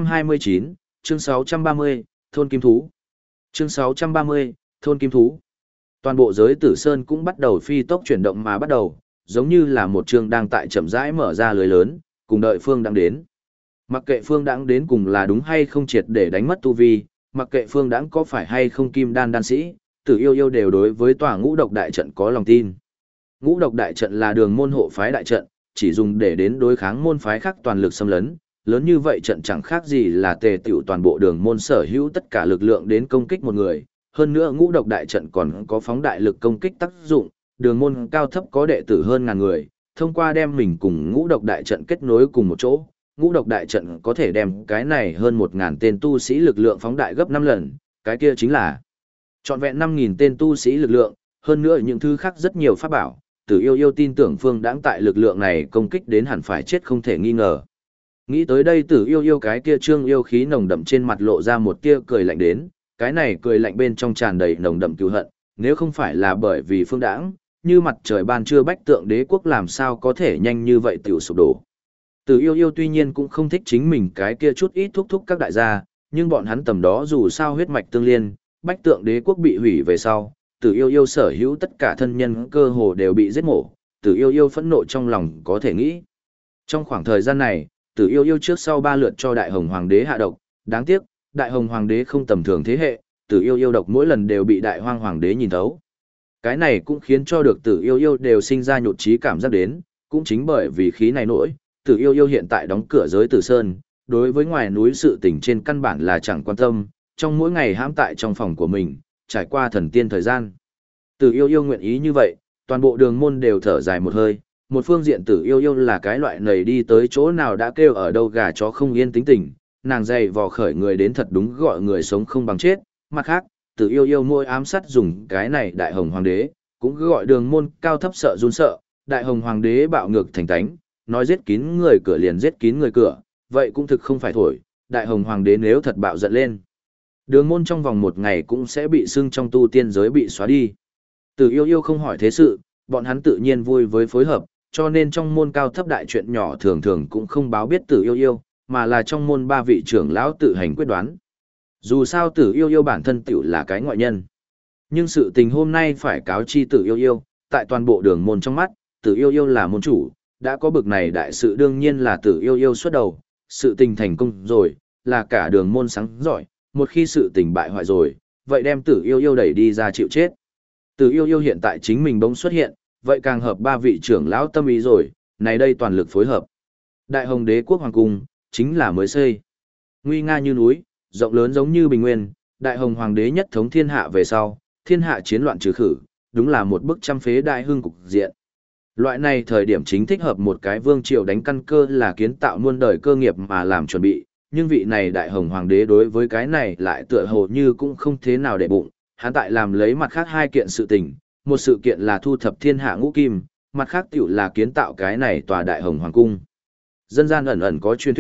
[SPEAKER 1] 629, chương 630, thôn kim thú. Chương 630, thôn kim thú. Toàn bộ giới Tử Sơn cũng bắt đầu phi tốc chuyển động mà bắt đầu, giống như là một trường đang tại chậm rãi mở ra lưới lớn, cùng đợi Phương Đãng đến. Mặc kệ Phương Đãng đến cùng là đúng hay không triệt để đánh mất tu vi, mặc kệ Phương Đãng có phải hay không kim đan đan sĩ, Tử yêu yêu đều đối với tòa ngũ độc đại trận có lòng tin. Ngũ độc đại trận là Đường môn hộ phái đại trận, chỉ dùng để đến đối kháng môn phái khác toàn lực xâm lấn, lớn như vậy trận chẳng khác gì là tề tiểu toàn bộ Đường môn sở hữu tất cả lực lượng đến công kích một người, hơn nữa ngũ độc đại trận còn có phóng đại lực công kích tác dụng, Đường môn cao thấp có đệ tử hơn ngàn người, thông qua đem mình cùng ngũ độc đại trận kết nối cùng một chỗ, ngũ độc đại trận có thể đem cái này hơn 1000 tên tu sĩ lực lượng phóng đại gấp 5 lần, cái kia chính là trọn vẹn 5000 tên tu sĩ lực lượng, hơn nữa những thứ khác rất nhiều pháp bảo, Tử yêu yêu tin tưởng Phương Đãng tại lực lượng này công kích đến hẳn phải chết không thể nghi ngờ. Nghĩ tới đây Tử yêu yêu cái kia trương yêu khí nồng đậm trên mặt lộ ra một tia cười lạnh đến, cái này cười lạnh bên trong tràn đầy nồng đậm cừu hận, nếu không phải là bởi vì Phương Đãng, như mặt trời ban trưa bách tượng đế quốc làm sao có thể nhanh như vậy tiểu sụp đổ. Tử yêu yêu tuy nhiên cũng không thích chính mình cái kia chút ít thúc các đại gia, nhưng bọn hắn tầm đó dù sao huyết mạch tương liên, bách tượng đế quốc bị hủy về sau, Tử yêu yêu sở hữu tất cả thân nhân cơ hồ đều bị giết mổ, Tử yêu yêu phẫn nộ trong lòng có thể nghĩ. Trong khoảng thời gian này, Tử yêu yêu trước sau 3 lượt cho Đại Hồng Hoàng đế hạ độc, đáng tiếc, Đại Hồng Hoàng đế không tầm thường thế hệ, Tử yêu yêu độc mỗi lần đều bị Đại Hoang Hoàng đế nhìn thấu. Cái này cũng khiến cho được Tử yêu yêu đều sinh ra nhụt chí cảm giác đến, cũng chính bởi vì khí này nỗi, Tử yêu yêu hiện tại đóng cửa giới Tử Sơn, đối với ngoài núi sự tình trên căn bản là chẳng quan tâm, trong mỗi ngày hãm tại trong phòng của mình, trải qua thần tiên thời gian. Tử yêu yêu nguyện ý như vậy, toàn bộ Đường môn đều thở dài một hơi, một phương diện Tử yêu yêu là cái loại nầy đi tới chỗ nào đã kêu ở đâu gà chó không yên tính tình, nàng dày vò khởi người đến thật đúng gọi người sống không bằng chết, mặt khác, Tử yêu yêu môi ám sát dùng cái này Đại Hồng Hoàng đế, cũng cứ gọi Đường môn cao thấp sợ run sợ, Đại Hồng Hoàng đế bạo ngược thành tánh, nói giết kín người cửa liền giết kín người cửa, vậy cũng thực không phải thổi, Đại Hồng Hoàng đế nếu thật bạo giận lên. Đường môn trong vòng 1 ngày cũng sẽ bị xưng trong tu tiên giới bị xóa đi. Tử yêu yêu không hỏi thế sự, bọn hắn tự nhiên vui với phối hợp, cho nên trong môn cao thấp đại chuyện nhỏ thường thường cũng không báo biết Tử yêu yêu, mà là trong môn 3 vị trưởng lão tự hành quyết đoán. Dù sao Tử yêu yêu bản thân tiểu là cái ngoại nhân. Nhưng sự tình hôm nay phải cáo chi Tử yêu yêu, tại toàn bộ Đường môn trong mắt, Tử yêu yêu là môn chủ, đã có bực này đại sự đương nhiên là Tử yêu yêu xuất đầu, sự tình thành công rồi, là cả Đường môn sáng giỏi, một khi sự tình bại hoại rồi, vậy đem Tử yêu yêu đẩy đi ra chịu chết. Tử yêu yêu hiện tại chính mình bỗng xuất hiện, vậy càng hợp 3 vị trưởng lão tâm ý rồi, này đây toàn lực phối hợp. Đại Hồng đế quốc hoàng cung, chính là mới xây. Nguy nga như núi, rộng lớn giống như bình nguyên, Đại Hồng hoàng đế nhất thống thiên hạ về sau, thiên hạ chiến loạn trừ khử, đúng là một bức trăm phế đại hưng cục diện. Loại này thời điểm chính thích hợp một cái vương triều đánh căn cơ là kiến tạo muôn đời cơ nghiệp mà làm chuẩn bị, nhưng vị này Đại Hồng hoàng đế đối với cái này lại tựa hồ như cũng không thế nào để bụng, hắn tại làm lấy mặt khác 2 kiện sự tình, một sự kiện là thu thập thiên hạ ngũ kim, mặt khác tiểu là kiến tạo cái này tòa Đại Hồng hoàng cung. Dân gian ẩn ẩn có truyền thuyết,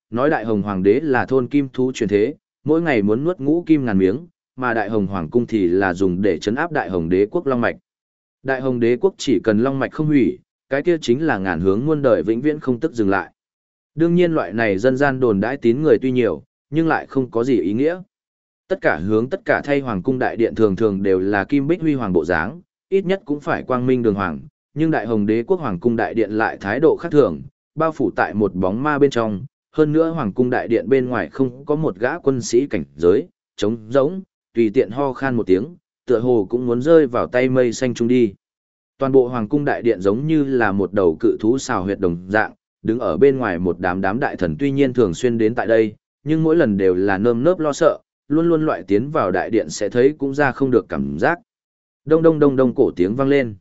[SPEAKER 1] nói đại hồng hoàng đế là thôn kim thú truyền thế, mỗi ngày muốn nuốt ngũ kim ngàn miếng, mà đại hồng hoàng cung thì là dùng để trấn áp đại hồng đế quốc long mạch. Đại hồng đế quốc chỉ cần long mạch không hủy, cái kia chính là ngàn hướng muôn đời vĩnh viễn không tức dừng lại. Đương nhiên loại này dân gian đồn đãi tín người tuy nhiều, nhưng lại không có gì ý nghĩa. Tất cả thay hoàng cung đại điện thường thường đều là kim bích huy hoàng bộ dáng, ít nhất cũng phải quang minh đường hoàng, nhưng đại hồng đế quốc hoàng cung đại điện lại thái độ khác thường, bao phủ tại một bóng ma bên trong, hơn nữa hoàng cung đại điện bên ngoài không có một gã quân sĩ cảnh giới, trống rỗng, tùy tiện ho khan một tiếng, tựa hồ cũng muốn rơi vào tay mây xanh trung đi. Toàn bộ hoàng cung đại điện giống như là một đầu cự thú xào huyệt đồng dạng, đứng ở bên ngoài một đám đại thần tuy nhiên thường xuyên đến tại đây, nhưng mỗi lần đều là nơm nớp lo sợ, luôn luôn loại tiến vào đại điện sẽ thấy cũng ra không được cảm giác. Đông đông đông đông cổ tiếng vang lên.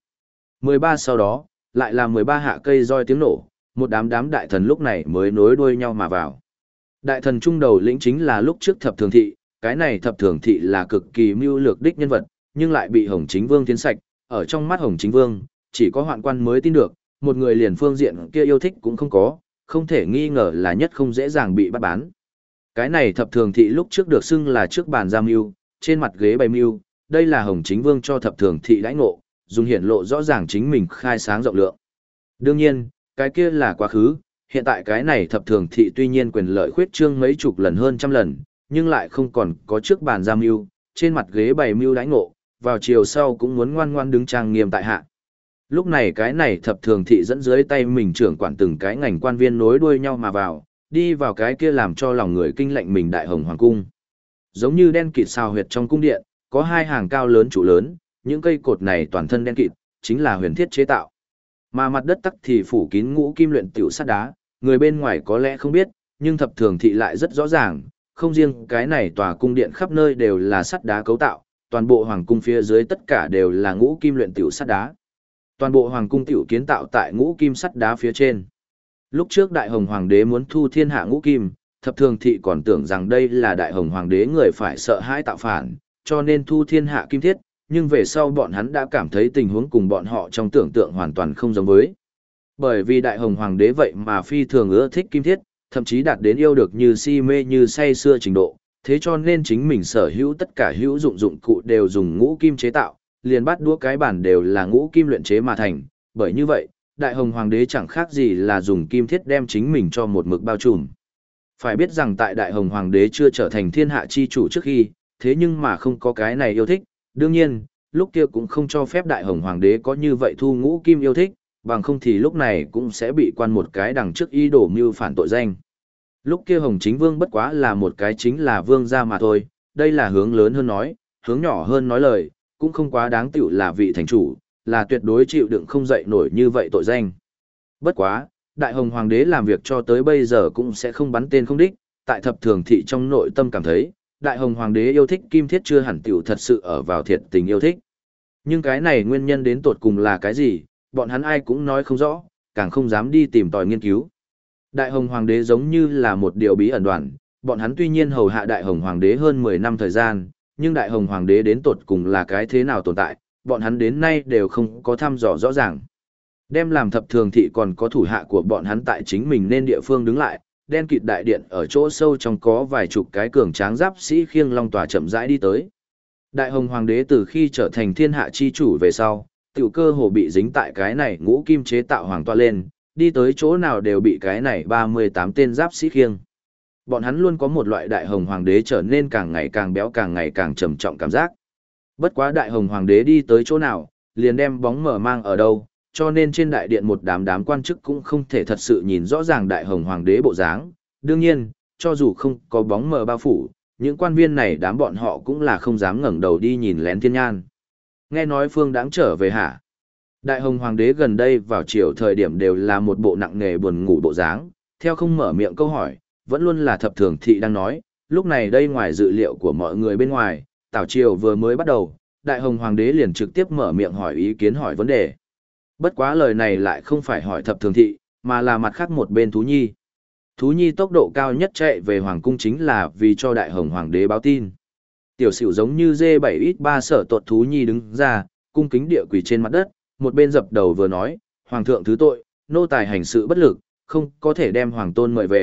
[SPEAKER 1] 13 sau đó, lại là 13 hạ cây roi tiếng nổ, một đám đại thần lúc này mới nối đuôi nhau mà vào. Đại thần trung đầu lĩnh chính là lúc trước thập thường thị, cái này thập thường thị là cực kỳ mưu lược đích nhân vật, nhưng lại bị Hồng Chính Vương tiến sạch, ở trong mắt Hồng Chính Vương, chỉ có hoạn quan mới tin được, một người liền phương diện kia yêu thích cũng không có, không thể nghi ngờ là nhất không dễ dàng bị bắt bán. Cái này thập thường thị lúc trước được xưng là trước bàn giam mưu, trên mặt ghế bày mưu, đây là Hồng Chính Vương cho thập thường thị đãi ngộ, dùng hiển lộ rõ ràng chính mình khai sáng rộng lượng. Đương nhiên, cái kia là quá khứ, hiện tại cái này thập thường thị tuy nhiên quyền lợi khuyết trương mấy chục lần hơn trăm lần, nhưng lại không còn có trước bàn giam mưu, trên mặt ghế bày mưu đãi ngộ, vào chiều sau cũng muốn ngoan ngoan đứng trang nghiêm tại hạ. Lúc này cái này thập thường thị dẫn dưới tay mình trưởng quản từng cái ngành quan viên nối đuôi nhau mà vào, đi vào cái kia làm cho lòng người kinh lệnh mình đại hồng hoàng cung. Giống như đen kịt sao huyệt trong cung điện, có hai hàng cao lớn trụ lớn, những cây cột này toàn thân đen kịt, chính là huyền thiết chế tạo. Mà mặt đất tắc thì phủ kín ngũ kim luyện tiểu sắt đá, người bên ngoài có lẽ không biết, nhưng thập thường thị lại rất rõ ràng, không riêng cái này tòa cung điện khắp nơi đều là sắt đá cấu tạo, toàn bộ hoàng cung phía dưới tất cả đều là ngũ kim luyện tiểu sắt đá. Toàn bộ hoàng cung tiểu kiến tạo tại ngũ kim sắt đá phía trên. Lúc trước đại hồng hoàng đế muốn thu thiên hạ ngũ kim, thập thường thị còn tưởng rằng đây là đại hồng hoàng đế người phải sợ hãi tạo phản, cho nên thu thiên hạ kim thiết, nhưng về sau bọn hắn đã cảm thấy tình huống cùng bọn họ trong tưởng tượng hoàn toàn không giống với. Bởi vì đại hồng hoàng đế vậy mà phi thường ưa thích kim thiết, thậm chí đạt đến yêu được như si mê như say xưa trình độ, thế cho nên chính mình sở hữu tất cả hữu dụng cụ đều dùng ngũ kim chế tạo, liền bát đũa cái bản đều là ngũ kim luyện chế mà thành, bởi như vậy, đại hồng hoàng đế chẳng khác gì là dùng kim thiết đem chính mình cho một mực bao trùm. Phải biết rằng tại đại hồng hoàng đế chưa trở thành thiên hạ chi chủ trước khi, thế nhưng mà không có cái này yêu thích, đương nhiên, lúc kia cũng không cho phép đại hồng hoàng đế có như vậy thu ngũ kim yêu thích, bằng không thì lúc này cũng sẽ bị quan một cái đằng trước ý đồ mưu phản tội danh. Lúc kia Hồng Chính Vương bất quá là một cái chính là vương gia mà thôi, đây là hướng lớn hơn nói, hướng nhỏ hơn nói lời, cũng không quá đáng tiểu là vị thành chủ, là tuyệt đối chịu đựng không dậy nổi như vậy tội danh. Bất quá, đại hồng hoàng đế làm việc cho tới bây giờ cũng sẽ không bắn tên không đích, tại thập thường thị trong nội tâm cảm thấy, đại hồng hoàng đế yêu thích kim thiết chưa hẳn tiểu thật sự ở vào thiệt tình yêu thích. Nhưng cái này nguyên nhân đến tột cùng là cái gì, bọn hắn ai cũng nói không rõ, càng không dám đi tìm tòi nghiên cứu. Đại hồng hoàng đế giống như là một điều bí ẩn đoàn, bọn hắn tuy nhiên hầu hạ đại hồng hoàng đế hơn 10 năm thời gian, nhưng đại hồng hoàng đế đến tột cùng là cái thế nào tồn tại, bọn hắn đến nay đều không có thăm dò rõ ràng. Đem làm thập thường thị còn có thủ hạ của bọn hắn tại chính mình nên địa phương đứng lại, đen kịt đại điện ở chỗ sâu trong có vài chục cái cường tráng giáp sĩ khiêng long tòa chậm rãi đi tới. Đại hồng hoàng đế từ khi trở thành thiên hạ chi chủ về sau, tiểu cơ hồ bị dính tại cái này ngũ kim chế tạo hoàng tọa lên, đi tới chỗ nào đều bị cái này 38 tên giáp sĩ khiêng. Bọn hắn luôn có một loại đại hồng hoàng đế trở nên càng ngày càng béo càng ngày càng trầm trọng cảm giác. Bất quá đại hồng hoàng đế đi tới chỗ nào, liền đem bóng mở mang ở đâu, cho nên trên đại điện một đám quan chức cũng không thể thật sự nhìn rõ ràng đại hồng hoàng đế bộ dáng. Đương nhiên, cho dù không có bóng mờ bao phủ, những quan viên này đám bọn họ cũng là không dám ngẩng đầu đi nhìn lén thiên nhan. Nghe nói Phương Đãng trở về hả? Đại hồng hoàng đế gần đây vào chiều thời điểm đều là một bộ nặng nề buồn ngủ bộ dáng, theo không mở miệng câu hỏi, vẫn luôn là thập thường thị đang nói, lúc này đây ngoài dự liệu của mọi người bên ngoài, tảo triều vừa mới bắt đầu, đại hồng hoàng đế liền trực tiếp mở miệng hỏi ý kiến hỏi vấn đề. Bất quá lời này lại không phải hỏi thập thường thị, mà là mặt khác một bên Thú Nhi. Thú Nhi tốc độ cao nhất chạy về hoàng cung chính là vì cho đại hồng hoàng đế báo tin. Tiểu Sửu giống như D7X3 sở tuột Thú Nhi đứng ra, cung kính địa quỳ trên mặt đất, một bên dập đầu vừa nói, hoàng thượng thứ tội, nô tài hành sự bất lực, không có thể đem hoàng tôn mời về,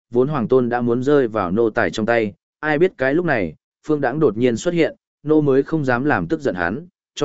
[SPEAKER 1] vốn hoàng tôn đã muốn rơi vào nô tài trong tay, ai biết cái lúc này, Phương Đãng đột nhiên xuất hiện, nô mới không dám làm tức giận hắn,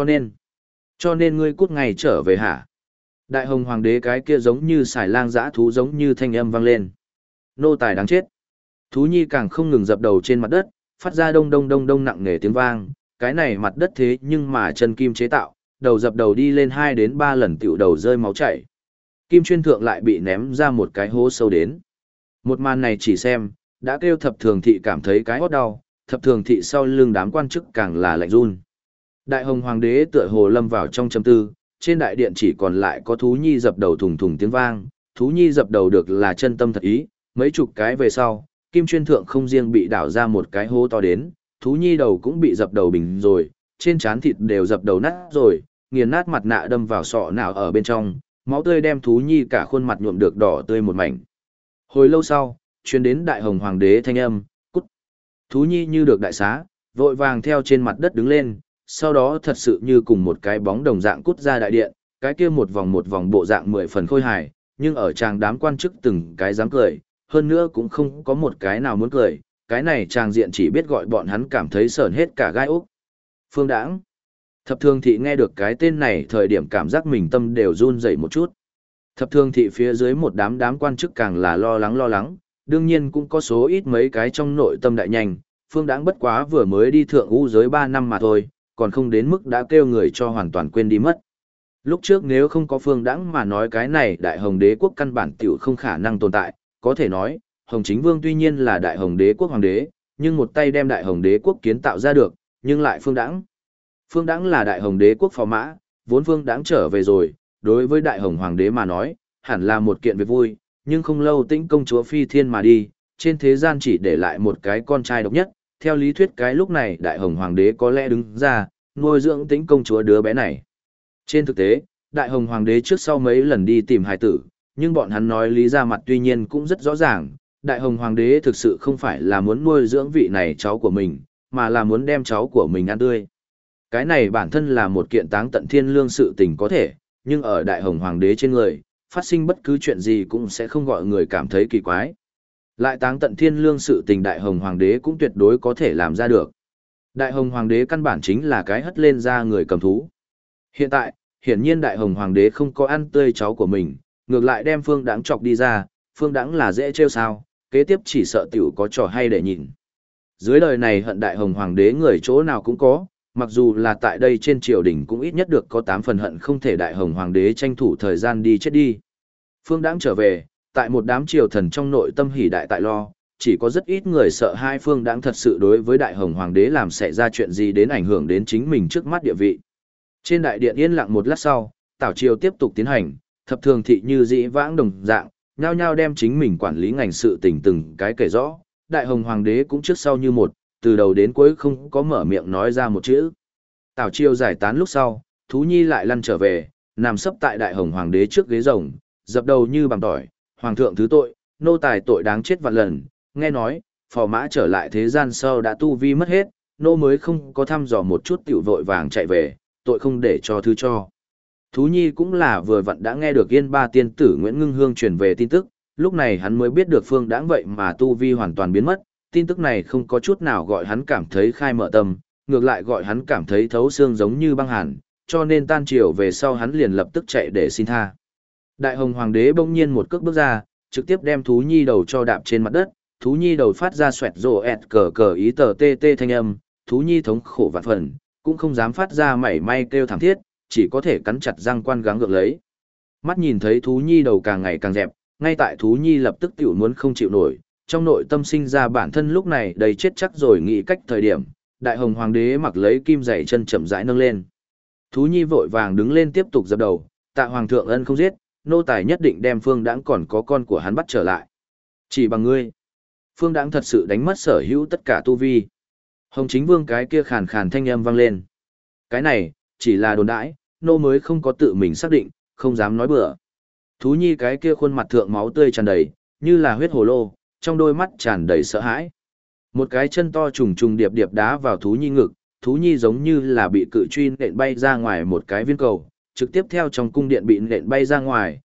[SPEAKER 1] cho nên ngươi cút ngay trở về hả? Đại hồng hoàng đế cái kia giống như xài lang dã thú giống như thanh âm vang lên. Nô tài đáng chết. Thú nhi càng không ngừng dập đầu trên mặt đất, phát ra đông đông đông đông nặng nề tiếng vang, cái này mặt đất thế nhưng mà chân kim chế tạo, đầu dập đầu đi lên 2 đến 3 lần tiểu đầu rơi máu chảy. Kim chuyên thượng lại bị ném ra một cái hố sâu đến. Một màn này chỉ xem, đã kêu thập thường thị cảm thấy cái hót đau, thập thường thị sau lưng đám quan chức càng là lạnh run. Đại hồng hoàng đế tựa hồ lâm vào trong trầm tư, trên đại điện chỉ còn lại có thú nhi dập đầu thùng thùng tiếng vang, thú nhi dập đầu được là chân tâm thật ý, mấy chục cái về sau, kim chuyên thượng không riêng bị đảo ra một cái hố to đến, thú nhi đầu cũng bị dập đầu bình rồi, trên trán thịt đều dập đầu nát rồi, nghiền nát mặt nạ đâm vào sọ não ở bên trong, máu tươi đem thú nhi cả khuôn mặt nhuộm được đỏ tươi một mảnh. Hồi lâu sau, truyền đến đại hồng hoàng đế thanh âm, cút. Thú nhi như được đại xá, vội vàng theo trên mặt đất đứng lên, sau đó thật sự như cùng một cái bóng đồng dạng cút ra đại điện, cái kia một vòng bộ dạng 10 phần khôi hài, nhưng ở tràng đám quan chức từng cái dám cười, hơn nữa cũng không có một cái nào muốn cười, cái này tràng diện chỉ biết gọi bọn hắn cảm thấy sởn hết cả gai ốc. Phương Đãng. Thập Thường thị nghe được cái tên này thời điểm cảm giác mình tâm đều run rẩy một chút. Thập Thường thị phía dưới một đám quan chức càng là lo lắng, đương nhiên cũng có số ít mấy cái trong nội tâm đại nhanh, Phương Đãng bất quá vừa mới đi thượng u giới 3 năm mà thôi, còn không đến mức đã kêu người cho hoàn toàn quên đi mất. Lúc trước nếu không có Phương Đãng mà nói cái này đại hồng đế quốc căn bản tiểu không khả năng tồn tại, có thể nói, Hồng Chính Vương tuy nhiên là đại hồng đế quốc hoàng đế, nhưng một tay đem đại hồng đế quốc kiến tạo ra được, nhưng lại Phương Đãng. Phương Đãng là đại hồng đế quốc phò mã, vốn Phương Đãng trở về rồi, đối với đại hồng hoàng đế mà nói, hẳn là một kiện việc vui, nhưng không lâu Tĩnh công chúa phi thiên mà đi, trên thế gian chỉ để lại một cái con trai độc nhất, theo lý thuyết cái lúc này đại hồng hoàng đế có lẽ đứng ra, nuôi dưỡng Tĩnh công chúa đứa bé này. Trên thực tế, đại hồng hoàng đế trước sau mấy lần đi tìm hài tử, nhưng bọn hắn nói lý ra mặt tuy nhiên cũng rất rõ ràng, đại hồng hoàng đế thực sự không phải là muốn nuôi dưỡng vị này cháu của mình, mà là muốn đem cháu của mình ăn tươi. Cái này bản thân là một kiện táng tận thiên lương sự tình có thể, nhưng ở đại hồng hoàng đế trên người, phát sinh bất cứ chuyện gì cũng sẽ không gọi người cảm thấy kỳ quái. Lại táng tận thiên lương sự tình đại hồng hoàng đế cũng tuyệt đối có thể làm ra được. Đại hồng hoàng đế căn bản chính là cái hất lên ra người cầm thú. Hiện tại, hiển nhiên đại hồng hoàng đế không có ăn tươi cháu của mình, ngược lại đem Phương Đãng chọc đi ra, Phương Đãng là dễ trêu sao, kế tiếp chỉ sợ tiểu có trò hay để nhìn. Dưới đời này hận đại hồng hoàng đế người chỗ nào cũng có, mặc dù là tại đây trên triều đình cũng ít nhất được có 8 phần hận không thể đại hồng hoàng đế tranh thủ thời gian đi chết đi. Phương Đãng trở về, tại một đám triều thần trong nội tâm hỉ đại tại lo, chỉ có rất ít người sợ hai Phương Đãng thật sự đối với đại hồng hoàng đế làm xảy ra chuyện gì đến ảnh hưởng đến chính mình trước mắt địa vị. Trên đại điện yên lặng một lát sau, tảo triều tiếp tục tiến hành, thập thường thị như dĩ vãng đồng dạng, nhao nhao đem chính mình quản lý ngành sự tình từng cái kể rõ, đại hồng hoàng đế cũng trước sau như một, từ đầu đến cuối không có mở miệng nói ra một chữ. Tảo triều giải tán lúc sau, thú nhi lại lăn trở về, nằm sấp tại đại hồng hoàng đế trước ghế rồng, dập đầu như bằng tỏi, hoàng thượng thứ tội, nô tài tội đáng chết vạn lần, nghe nói, phò mã trở lại thế gian sau đã tu vi mất hết, nô mới không có thăm dò một chút tiểu vội vàng chạy về, tội không để cho thứ cho. Thú nhi cũng là vừa vặn đã nghe được Yên Ba tiên tử Nguyễn Ngưng Hương truyền về tin tức, lúc này hắn mới biết được Phương Đãng vậy mà tu vi hoàn toàn biến mất, tin tức này không có chút nào gọi hắn cảm thấy khai mở tâm, ngược lại gọi hắn cảm thấy thấu xương giống như băng hàn, cho nên tan chiều về sau hắn liền lập tức chạy để xin tha. Đại hồng hoàng đế bỗng nhiên một cước bước ra, trực tiếp đem thú nhi đầu cho đạp trên mặt đất, thú nhi đầu phát ra xoẹt rồ ẹt cờ cờ ý tờ tê tê thanh âm, thú nhi thống khổ vạn phần, cũng không dám phát ra mảy may kêu thảm thiết, chỉ có thể cắn chặt răng quan gắng gượng lấy. Mắt nhìn thấy thú nhi đầu càng ngày càng dẹp, ngay tại thú nhi lập tức tiểu muốn không chịu nổi, trong nội tâm sinh ra bản thân lúc này đầy chết chắc rồi nghĩ cách thời điểm, đại hồng hoàng đế mặc lấy kim giày chân chậm rãi nâng lên. Thú nhi vội vàng đứng lên tiếp tục dập đầu, tạ hoàng thượng ân không giết, nô tài nhất định đem Phương Đãng còn có con của hắn bắt trở lại. Chỉ bằng ngươi, Phương Đãng thật sự đánh mất sở hữu tất cả tu vi. Hồng Chính Vương cái kia khàn khàn thanh âm vang lên. Cái này, chỉ là đồn đãi, nô mới không có tự mình xác định, không dám nói bừa. Thú nhi cái kia khuôn mặt thượng máu tươi tràn đầy, như là huyết hồ lô, trong đôi mắt tràn đầy sợ hãi. Một cái chân to trùng trùng điệp điệp đá vào thú nhi ngực, thú nhi giống như là bị cự truy nện bay ra ngoài một cái viên cầu, trực tiếp theo trong cung điện bị nện bay ra ngoài,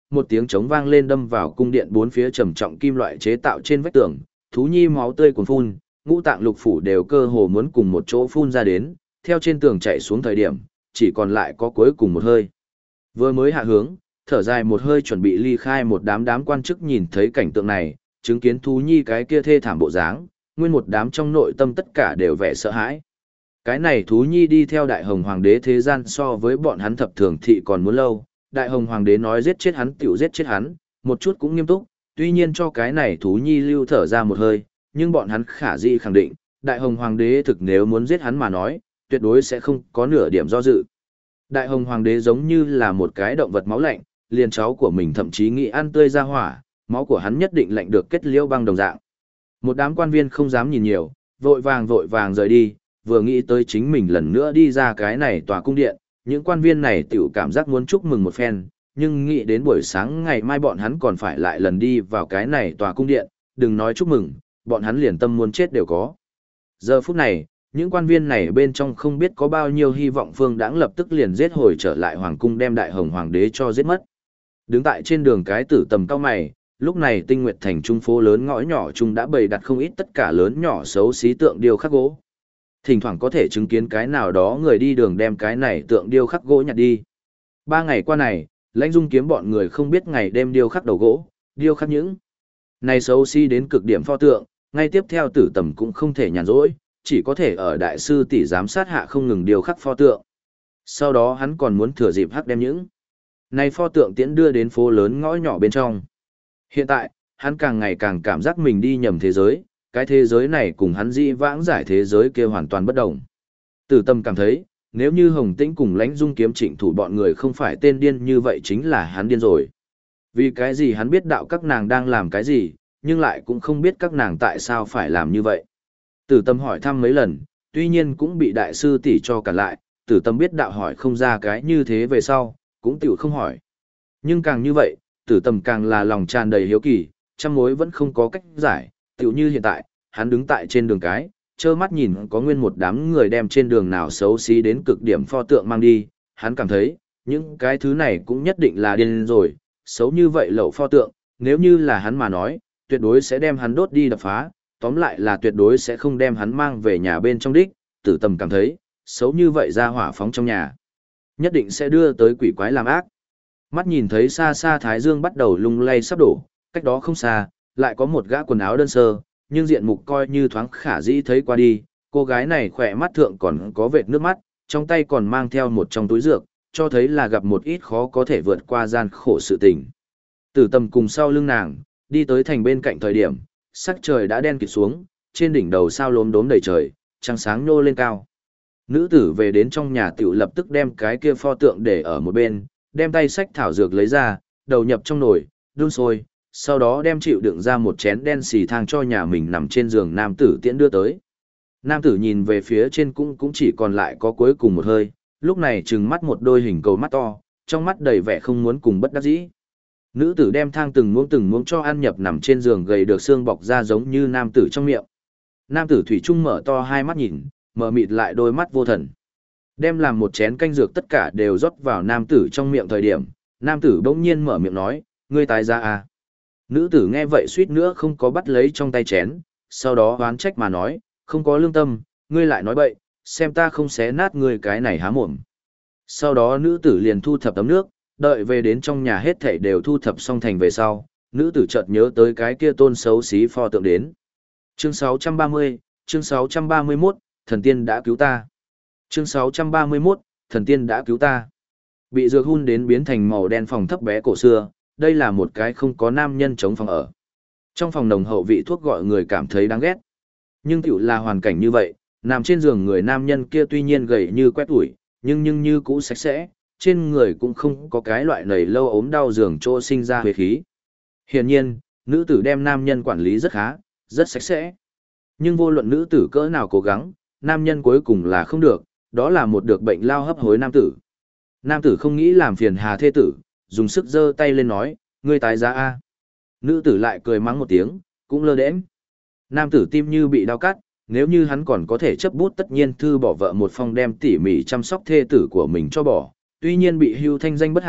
[SPEAKER 1] một tiếng trống vang lên đâm vào cung điện bốn phía trầm trọng kim loại chế tạo trên vách tường, thú nhi máu tươi cuồn phun, ngũ tạng lục phủ đều cơ hồ muốn cùng một chỗ phun ra đến, theo trên tường chạy xuống thời điểm, chỉ còn lại có cuối cùng một hơi. Vừa mới hạ hướng, thở dài một hơi chuẩn bị ly khai, một đám quan chức nhìn thấy cảnh tượng này, chứng kiến thú nhi cái kia thê thảm bộ dáng, nguyên một đám trong nội tâm tất cả đều vẻ sợ hãi. Cái này thú nhi đi theo đại hồng hoàng đế thế gian so với bọn hắn thập thường thị còn muốn lâu, đại hồng hoàng đế nói giết chết hắn tiểu giết chết hắn, một chút cũng nghiêm túc, tuy nhiên cho cái này thú nhi lưu thở ra một hơi, nhưng bọn hắn khả dĩ khẳng định, đại hồng hoàng đế thực nếu muốn giết hắn mà nói, tuyệt đối sẽ không có nửa điểm do dự. Đại hồng hoàng đế giống như là một cái động vật máu lạnh, liền cháu của mình thậm chí nghĩ ăn tươi ra hỏa, máu của hắn nhất định lạnh được kết liễu băng đồng dạng. Một đám quan viên không dám nhìn nhiều, vội vàng rời đi, vừa nghĩ tới chính mình lần nữa đi ra cái này tòa cung điện, những quan viên này tiểu cảm giác muốn chúc mừng một phen, nhưng nghĩ đến buổi sáng ngày mai bọn hắn còn phải lại lần đi vào cái này tòa cung điện, đừng nói chúc mừng, bọn hắn liền tâm muốn chết đều có. Giờ phút này, những quan viên này bên trong không biết có bao nhiêu hy vọng Phương Đãng lập tức liền giết hồi trở lại hoàng cung đem đại hồng hoàng đế cho giết mất. Đứng tại trên đường cái Tử Tầm cao mày, lúc này Tinh Nguyệt thành trung phố lớn ngõ nhỏ trung đã bày đặt không ít tất cả lớn nhỏ xấu xí tượng điêu khắc gỗ. Thỉnh thoảng có thể chứng kiến cái nào đó người đi đường đem cái này tượng điêu khắc gỗ nhặt đi. 3 ngày qua này, Lãnh Dung kiếm bọn người không biết ngày đêm điêu khắc đầu gỗ, điêu khắc những này xấu xí đến cực điểm pho tượng, ngay tiếp theo Tử Tầm cũng không thể nhàn rỗi, chỉ có thể ở đại sư tỷ giám sát hạ không ngừng điêu khắc pho tượng. Sau đó hắn còn muốn thừa dịp hắc đem những này pho tượng tiễn đưa đến phố lớn ngõ nhỏ bên trong. Hiện tại, hắn càng ngày càng cảm giác mình đi nhầm thế giới, cái thế giới này cùng hắn dĩ vãng giải thế giới kia hoàn toàn bất đồng. Tử Tầm cảm thấy, nếu như Hồng Tĩnh cùng Lãnh Dung kiếm Trịnh Thủ bọn người không phải tên điên như vậy chính là hắn điên rồi. Vì cái gì hắn biết đạo các nàng đang làm cái gì, nhưng lại cũng không biết các nàng tại sao phải làm như vậy. Tử Tầm hỏi thăm mấy lần, tuy nhiên cũng bị đại sư tỷ cho cản lại, Tử Tầm biết đạo hỏi không ra cái như thế về sau, cũng tiểu không hỏi. Nhưng càng như vậy, Tử Tầm càng là lòng tràn đầy hiếu kỳ, trăm mối vẫn không có cách giải, tiểu như hiện tại, hắn đứng tại trên đường cái, trơ mắt nhìn có nguyên một đám người đem trên đường nào xấu xí đến cực điểm pho tượng mang đi, hắn cảm thấy, những cái thứ này cũng nhất định là điên rồi, xấu như vậy lậu pho tượng, nếu như là hắn mà nói, tuyệt đối sẽ đem hắn đốt đi đập phá, tóm lại là tuyệt đối sẽ không đem hắn mang về nhà bên trong đích. Tử Tầm cảm thấy, xấu như vậy ra hỏa phóng trong nhà, nhất định sẽ đưa tới quỷ quái làm ác. Mắt nhìn thấy xa xa Thái Dương bắt đầu lung lay sắp đổ, cách đó không xa, lại có một gã quần áo đơn sơ, nhưng diện mục coi như thoáng khả dĩ thấy qua đi, cô gái này khỏe mắt thượng còn có vệt nước mắt, trong tay còn mang theo một trong túi dược, cho thấy là gặp một ít khó có thể vượt qua gian khổ sự tình. Tử Tầm cùng sau lưng nàng, đi tới thành bên cạnh thời điểm, sắc trời đã đen kịt xuống, trên đỉnh đầu sao lốm đốm đầy trời, trăng sáng nhô lên cao. Nữ tử về đến trong nhà tiểu lập tức đem cái kia pho tượng để ở một bên, đem tay xách thảo dược lấy ra, đầu nhập trong nồi, đun sôi, sau đó đem chịu đựng ra một chén đen xì thang cho nhà mình nằm trên giường nam tử tiễn đưa tới. Nam tử nhìn về phía trên cũng chỉ còn lại có cuối cùng một hơi, lúc này trừng mắt một đôi hình cầu mắt to, trong mắt đầy vẻ không muốn cùng bất đắc dĩ. Nữ tử đem thang từng muỗng cho ăn nhập nằm trên giường gầy được xương bọc ra giống như nam tử trong miệng. Nam tử thủy chung mở to hai mắt nhìn, mở mịt lại đôi mắt vô thần. Đem làm một chén canh dược tất cả đều rót vào nam tử trong miệng thời điểm, nam tử bỗng nhiên mở miệng nói, ngươi tái ra à. Nữ tử nghe vậy suýt nữa không có bắt lấy trong tay chén, sau đó oán trách mà nói, không có lương tâm, ngươi lại nói bậy, xem ta không xé nát ngươi cái này há mồm. Sau đó nữ tử liền thu thập tấm nước, đợi về đến trong nhà hết thảy đều thu thập xong thành về sau, nữ tử chợt nhớ tới cái kia tôn xấu xí pho tượng đến. Chương 630, chương 631, thần tiên đã cứu ta. Chương 631, thần tiên đã cứu ta. Bị dược hun đến biến thành màu đen phòng thấp bé cổ xưa, đây là một cái không có nam nhân chống phòng ở. Trong phòng nồng hậu vị thuốc gọi người cảm thấy đáng ghét. Nhưng tiểu là hoàn cảnh như vậy, nằm trên giường người nam nhân kia tuy nhiên gầy như quét ủi, nhưng như cũ sạch sẽ, trên người cũng không có cái loại nầy lâu ốm đau giường chỗ sinh ra huế khí. Hiển nhiên, nữ tử đem nam nhân quản lý rất khá, rất sạch sẽ. Nhưng vô luận nữ tử cỡ nào cố gắng, nam nhân cuối cùng là không được, đó là một được bệnh lao hấp hối nam tử. Nam tử không nghĩ làm phiền hà thê tử, dùng sức giơ tay lên nói, ngươi tái giá a. Nữ tử lại cười mắng một tiếng, cũng lơ đễnh. Nam tử tim như bị đau cắt, nếu như hắn còn có thể chấp bút tất nhiên thư bỏ vợ một phong đem tỉ mỉ chăm sóc thê tử của mình cho bỏ, tuy nhiên bị hưu thanh danh bất hảo,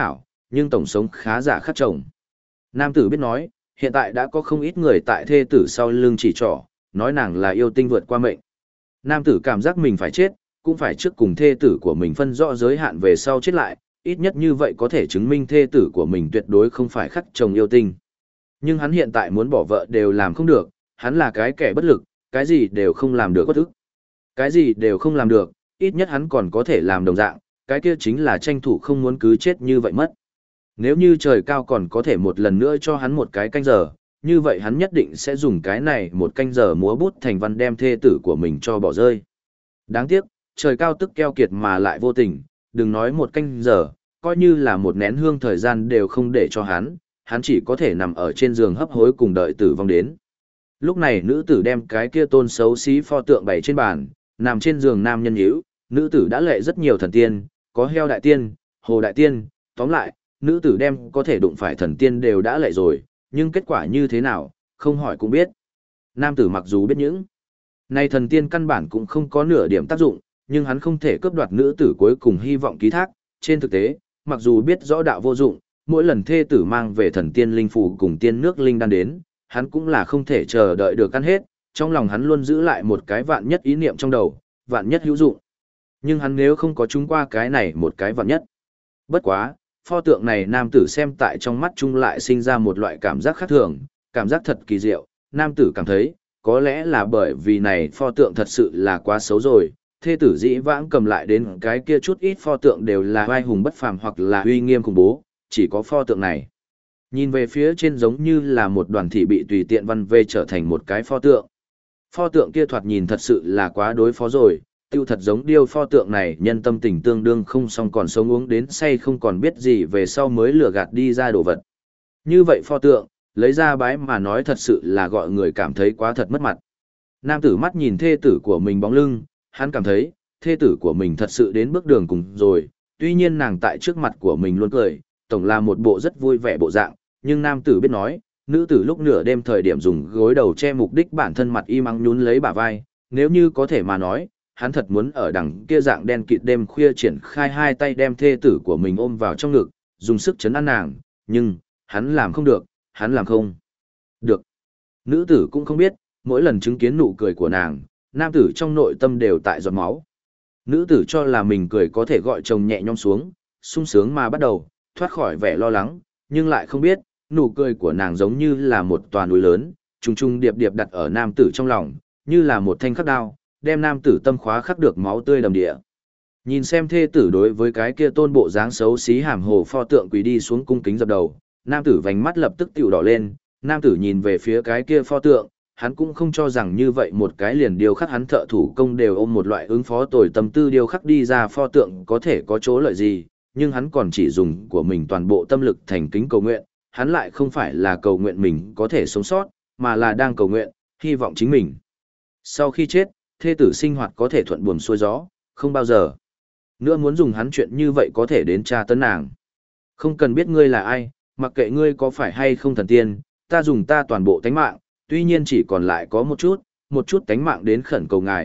[SPEAKER 1] nhưng tổng sống khá giả khắc chồng. Nam tử biết nói, hiện tại đã có không ít người tại thê tử sau lưng chỉ trỏ, nói nàng là yêu tinh vượt qua mệnh. Nam tử cảm giác mình phải chết, cũng phải trước cùng thê tử của mình phân rõ giới hạn về sau chết lại, ít nhất như vậy có thể chứng minh thê tử của mình tuyệt đối không phải khắc chồng yêu tinh. Nhưng hắn hiện tại muốn bỏ vợ đều làm không được, hắn là cái kẻ bất lực, cái gì đều không làm được, bất ức. Cái gì đều không làm được, ít nhất hắn còn có thể làm đồng dạng, cái kia chính là tranh thủ không muốn cứ chết như vậy mất. Nếu như trời cao còn có thể một lần nữa cho hắn một cái canh giờ, như vậy hắn nhất định sẽ dùng cái này một canh giờ múa bút thành văn đem thê tử của mình cho bỏ rơi. Đáng tiếc, trời cao tức keo kiệt mà lại vô tình, đừng nói một canh giờ, coi như là một nén hương thời gian đều không để cho hắn chỉ có thể nằm ở trên giường hấp hối cùng đợi tử vong đến. Lúc này nữ tử đem cái kia tôn xấu xí pho tượng bày trên bàn, nằm trên giường nam nhân nhíu, nữ tử đã lệ rất nhiều thần tiên, có heo đại tiên, hồ đại tiên, tóm lại, nữ tử đem có thể đụng phải thần tiên đều đã lệ rồi, nhưng kết quả như thế nào, không hỏi cũng biết. Nam tử mặc dù biết những này thần tiên căn bản cũng không có nửa điểm tác dụng, nhưng hắn không thể cướp đoạt nữ tử cuối cùng hy vọng ký thác. Trên thực tế, mặc dù biết rõ đạo vô dụng, mỗi lần thê tử mang về thần tiên linh phù cùng tiên nước linh đan đến, hắn cũng là không thể chờ đợi được ăn hết, trong lòng hắn luôn giữ lại một cái vạn nhất ý niệm trong đầu, vạn nhất hữu dụng. Nhưng hắn nếu không có trúng qua cái này một cái vạn nhất. Bất quá, pho tượng này nam tử xem tại trong mắt chung lại sinh ra một loại cảm giác khác thường, cảm giác thật kỳ diệu, nam tử cảm thấy, có lẽ là bởi vì này pho tượng thật sự là quá xấu rồi, thê tử dĩ vãng cầm lại đến cái kia chút ít pho tượng đều là vai hùng bất phàm hoặc là uy nghiêm khủng bố, chỉ có pho tượng này. Nhìn về phía trên giống như là một đoàn thị bị tùy tiện văn vê trở thành một cái pho tượng. Pho tượng kia thoạt nhìn thật sự là quá đối phó rồi, tiêu thật giống điêu pho tượng này nhân tâm tình tương đương không xong còn sống uống đến say không còn biết gì về sau mới lừa gạt đi ra đồ vật. Như vậy pho tượng, lấy ra bái mà nói thật sự là gọi người cảm thấy quá thật mất mặt. Nam tử mắt nhìn thê tử của mình bóng lưng, hắn cảm thấy, thê tử của mình thật sự đến bước đường cùng rồi, tuy nhiên nàng tại trước mặt của mình luôn cười, tổng là một bộ rất vui vẻ bộ dạng, nhưng nam tử biết nói, nữ tử lúc nửa đêm thời điểm dùng gối đầu che mục đích bản thân mặt y mắng nhún lấy bả vai, nếu như có thể mà nói, hắn thật muốn ở đằng kia dạng đen kịt đêm khuya triển khai hai tay đem thê tử của mình ôm vào trong ngực, dùng sức chấn an nàng, nhưng, hắn làm không được, hắn làm không được. Nữ tử cũng không biết, mỗi lần chứng kiến nụ cười của nàng, nam tử trong nội tâm đều tại giọt máu. Nữ tử cho là mình cười có thể gọi chồng nhẹ nhõm xuống, sung sướng mà bắt đầu, thoát khỏi vẻ lo lắng, nhưng lại không biết, nụ cười của nàng giống như là một tòa núi lớn, trùng trùng điệp điệp đặt ở nam tử trong lòng, như là một thanh khắc đao, đem nam tử tâm khóa khắc được máu tươi đầm địa. Nhìn xem thê tử đối với cái kia tôn bộ dáng xấu xí hàm hồ pho tượng quỳ đi xuống cung kính dập đầu, nam tử vành mắt lập tức tiểu đỏ lên, nam tử nhìn về phía cái kia pho tượng, hắn cũng không cho rằng như vậy một cái liền điêu khắc hắn thợ thủ công đều ôm một loại ứng phó tồi tâm tư điêu khắc đi ra pho tượng có thể có chỗ lợi gì, nhưng hắn còn chỉ dùng của mình toàn bộ tâm lực thành kính cầu nguyện, hắn lại không phải là cầu nguyện mình có thể sống sót, mà là đang cầu nguyện, hy vọng chính mình. Sau khi chết, thê tử sinh hoạt có thể thuận buồm xuôi gió, không bao giờ nữa muốn dùng hắn chuyện như vậy có thể đến tra tấn nàng. Không cần biết ngươi là ai, mặc kệ ngươi có phải hay không thần tiên, ta dùng ta toàn bộ tánh mạng, tuy nhiên chỉ còn lại có một chút tánh mạng đến khẩn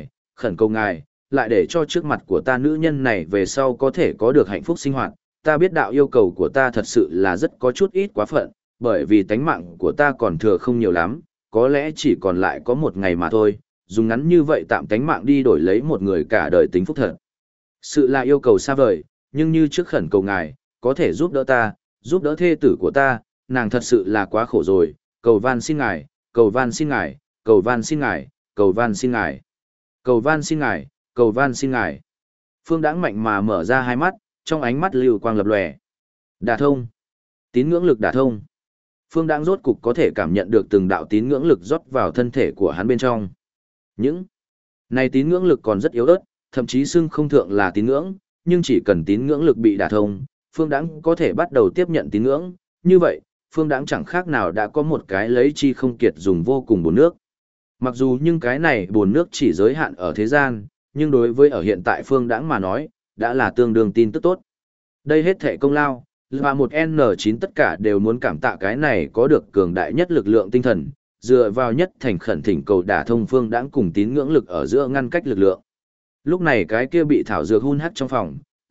[SPEAKER 1] cầu ngài, lại để cho trước mặt của ta nữ nhân này về sau có thể có được hạnh phúc sinh hoạt. Ta biết đạo yêu cầu của ta thật sự là rất có chút ít quá phận, bởi vì tánh mạng của ta còn thừa không nhiều lắm, có lẽ chỉ còn lại có một ngày mà thôi, dùng ngắn như vậy tạm tánh mạng đi đổi lấy một người cả đời tính phúc thật. Sự là yêu cầu xa vời, nhưng như trước khẩn cầu ngài, có thể giúp đỡ ta, giúp đỡ thê tử của ta, nàng thật sự là quá khổ rồi, cầu van xin ngài, cầu van xin ngài, cầu van xin ngài, cầu van xin ngài, cầu van xin ngài, cầu van xin ngài. Phương Đãng mạnh mà mở ra hai mắt, trong ánh mắt lưu quang lập lòe. Đả thông. Tín ngưỡng lực đả thông. Phương Đãng rốt cục có thể cảm nhận được từng đạo tín ngưỡng lực rót vào thân thể của hắn bên trong. Những này tín ngưỡng lực còn rất yếu ớt, thậm chí xưng không thượng là tín ngưỡng, nhưng chỉ cần tín ngưỡng lực bị đả thông, Phương Đãng có thể bắt đầu tiếp nhận tín ngưỡng, như vậy, Phương Đãng chẳng khác nào đã có một cái lấy chi không kiệt dùng vô cùng bồn nước. Mặc dù nhưng cái này bồn nước chỉ giới hạn ở thế gian, nhưng đối với ở hiện tại Phương Đãng mà nói, đã là tương đương tin tức tốt. Đây hết thệ công lao, và một N9 tất cả đều muốn cảm tạ cái này có được cường đại nhất lực lượng tinh thần, dựa vào nhất thành khẩn thỉnh cầu đả thông Phương Đãng cùng tín ngưỡng lực ở giữa ngăn cách lực lượng. Lúc này cái kia bị thảo dược hun hắc trong phòng,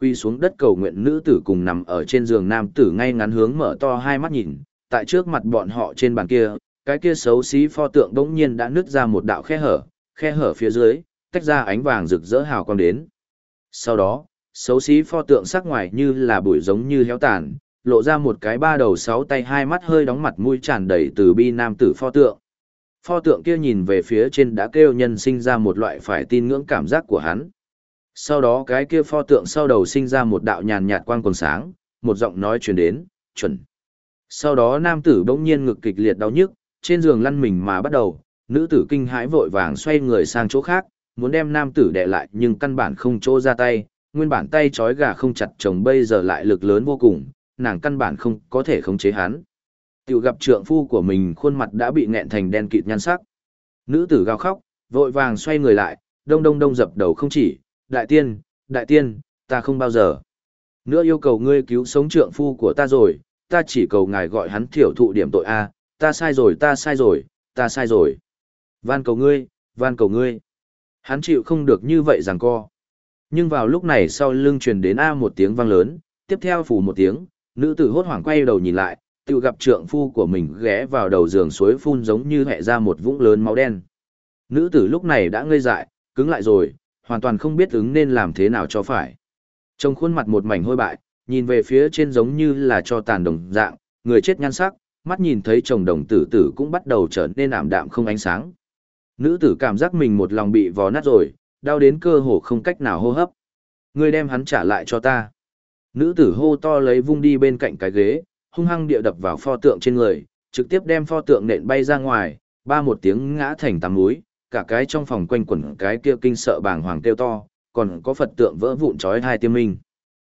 [SPEAKER 1] quy xuống đất cầu nguyện nữ tử cùng nằm ở trên giường nam tử ngay ngắn hướng mở to hai mắt nhìn, tại trước mặt bọn họ trên bàn kia, cái kia xấu xí pho tượng đống nhiên đã nứt ra một đạo khe hở phía dưới, tách ra ánh vàng rực rỡ hào quang đến. Sau đó, xấu xí pho tượng sắc ngoài như là bụi giống như héo tàn, lộ ra một cái ba đầu sáu tay hai mắt hơi đóng mặt mũi tràn đầy từ bi nam tử pho tượng. Pho tượng kia nhìn về phía trên đã kêu nhân sinh ra một loại phải tin ngưỡng cảm giác của hắn. Sau đó cái kia pho tượng sau đầu sinh ra một đạo nhàn nhạt quang quần sáng, một giọng nói truyền đến, chuẩn. Sau đó nam tử bỗng nhiên ngực kịch liệt đau nhức, trên giường lăn mình mà bắt đầu, nữ tử kinh hãi vội vàng xoay người sang chỗ khác, muốn đem nam tử đè lại nhưng căn bản không chỗ ra tay, nguyên bản tay trói gà không chặt chồng bây giờ lại lực lớn vô cùng, nàng căn bản không có thể khống chế hắn. Tiểu gặp trượng phu của mình khuôn mặt đã bị nghẹn thành đen kịt nhan sắc. Nữ tử gào khóc, vội vàng xoay người lại, đông đông đông dập đầu không chỉ, đại tiên, ta không bao giờ nữa yêu cầu ngươi cứu sống trượng phu của ta rồi, ta chỉ cầu ngài gọi hắn thiểu thụ điểm tội a, ta sai rồi, ta sai rồi, ta sai rồi. Van cầu ngươi. Hắn chịu không được như vậy giằng co. Nhưng vào lúc này sau lưng truyền đến một tiếng vang lớn, tiếp theo phù một tiếng, nữ tử hốt hoảng quay đầu nhìn lại, tự gặp trượng phu của mình ghé vào đầu giường suối phun giống như hẹ ra một vũng lớn máu đen. Nữ tử lúc này đã ngây dại, cứng lại rồi, hoàn toàn không biết ứng nên làm thế nào cho phải. Trong khuôn mặt một mảnh hôi bại, nhìn về phía trên giống như là cho tàn đồng dạng, người chết nhan sắc, mắt nhìn thấy chồng đồng tử tử cũng bắt đầu trở nên ảm đạm không ánh sáng. Nữ tử cảm giác mình một lòng bị vò nát rồi, đau đến cơ hồ không cách nào hô hấp. Ngươi đem hắn trả lại cho ta. Nữ tử hô to lấy vung đi bên cạnh cái ghế, hung hăng địa đập vào pho tượng trên người, trực tiếp đem pho tượng nện bay ra ngoài, ba một tiếng ngã thành tám múi, cả cái trong phòng quanh quẩn cái kia kinh sợ bàng hoàng kêu to, còn có Phật tượng vỡ vụn chói hai tiêm minh.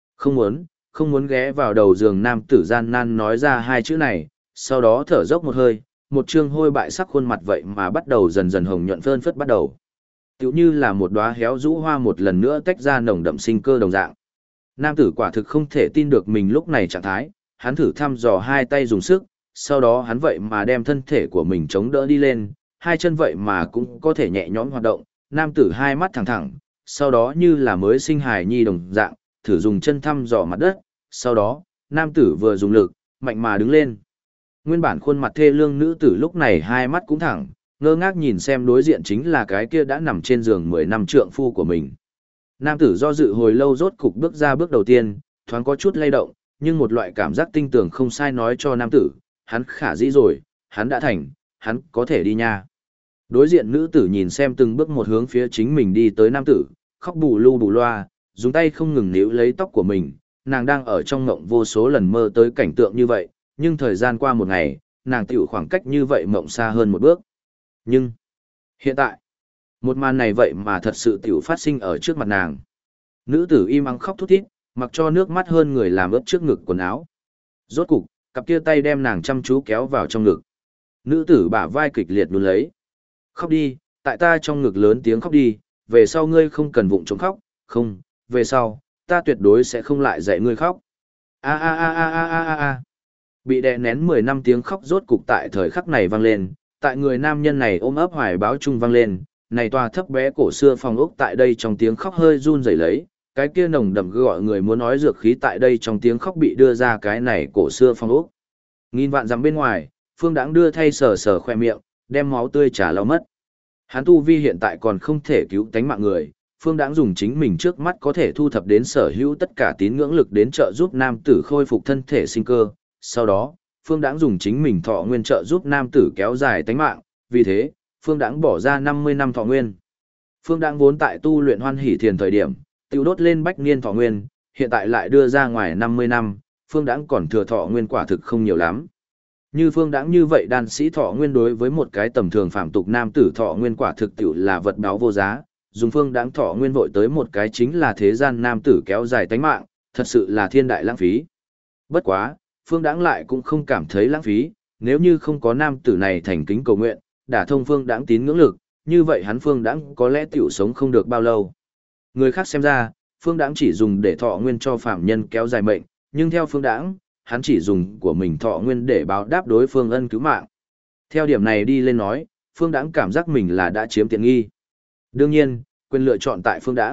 [SPEAKER 1] Không muốn ghé vào đầu giường nam tử gian nan nói ra hai chữ này, sau đó thở dốc một hơi, một trương hôi bại sắc khuôn mặt vậy mà bắt đầu dần dần hồng nhuận phơn phất bắt đầu. Tiểu như là một đóa héo rũ hoa một lần nữa tách ra nồng đậm sinh cơ đồng dạng. Nam tử quả thực không thể tin được mình lúc này trạng thái, hắn thử thăm dò hai tay dùng sức, sau đó hắn vậy mà đem thân thể của mình chống đỡ đi lên, hai chân vậy mà cũng có thể nhẹ nhõm hoạt động, nam tử hai mắt thẳng thẳng, sau đó như là mới sinh hài nhi đồng dạng, thử dùng chân thăm dò mặt đất, sau đó, nam tử vừa dùng lực, mạnh mà đứng lên. Nguyên bản khuôn mặt thê lương nữ tử lúc này hai mắt cũng thẳng, ngơ ngác nhìn xem đối diện chính là cái kia đã nằm trên giường 10 năm trượng phu của mình. Nam tử do dự hồi lâu rốt cục bước ra bước đầu tiên, thoáng có chút lay động, nhưng một loại cảm giác tinh tường không sai nói cho nam tử, hắn khả dĩ rồi, hắn đã thành, hắn có thể đi nha. Đối diện nữ tử nhìn xem từng bước một hướng phía chính mình đi tới nam tử, khóc bù lu bù loa, dùng tay không ngừng níu lấy tóc của mình, nàng đang ở trong mộng vô số lần mơ tới cảnh tượng như vậy, nhưng thời gian qua một ngày, nàng tiểu khoảng cách như vậy mộng xa hơn một bước. Nhưng, hiện tại, một màn này vậy mà thật sự tiểu phát sinh ở trước mặt nàng. Nữ tử im ắng khóc thút thít, mặc cho nước mắt hơn người làm ướt trước ngực quần áo. Rốt cục, cặp kia tay đem nàng chăm chú kéo vào trong ngực. Nữ tử bả vai kịch liệt đun lấy. Khóc đi, tại ta trong ngực lớn tiếng khóc đi, về sau ngươi không cần vụng trống khóc, không, về sau, ta tuyệt đối sẽ không lại dạy ngươi khóc. A a a a a a a. Bị đè nén 10 năm tiếng khóc rốt cục tại thời khắc này vang lên, tại người nam nhân này ôm ấp hoài báo chung vang lên, này tòa thấp bé cổ xưa phòng ốc tại đây trong tiếng khóc hơi run rẩy lấy, cái kia nồng đậm gọi người muốn nói dược khí tại đây trong tiếng khóc bị đưa ra cái này cổ xưa phòng ốc. Nghìn vạn dặm bên ngoài, Phương Đãng đưa thay sờ sờ khoe miệng, đem máu tươi trả lau mất. Hắn tu vi hiện tại còn không thể cứu tánh mạng người, Phương Đãng dùng chính mình trước mắt có thể thu thập đến sở hữu tất cả tín ngưỡng lực đến trợ giúp nam tử khôi phục thân thể sinh cơ. Sau đó, Phương Đãng dùng chính mình thọ nguyên trợ giúp nam tử kéo dài tánh mạng, vì thế, Phương Đãng bỏ ra 50 năm thọ nguyên. Phương Đãng vốn tại tu luyện Hoan Hỷ Thiền thời điểm, tiêu đốt lên bách niên thọ nguyên, hiện tại lại đưa ra ngoài 50 năm, Phương Đãng còn thừa thọ nguyên quả thực không nhiều lắm. Như Phương Đãng như vậy đan sĩ thọ nguyên đối với một cái tầm thường phạm tục nam tử thọ nguyên quả thực tiểu là vật báo vô giá, dùng Phương Đãng thọ nguyên vội tới một cái chính là thế gian nam tử kéo dài tánh mạng, thật sự là thiên đại lãng phí. Bất quá, Phương Đãng lại cũng không cảm thấy lãng phí, nếu như không có nam tử này thành kính cầu nguyện, đả thông Phương Đãng tín ngưỡng lực, như vậy hắn Phương Đãng có lẽ tiểu sống không được bao lâu. Người khác xem ra, Phương Đãng chỉ dùng để thọ nguyên cho phạm nhân kéo dài mệnh, nhưng theo Phương Đãng, hắn chỉ dùng của mình thọ nguyên để báo đáp đối phương ân cứu mạng. Theo điểm này đi lên nói, Phương Đãng cảm giác mình là đã chiếm tiện nghi. Đương nhiên, quyền lựa chọn tại Phương Đãng,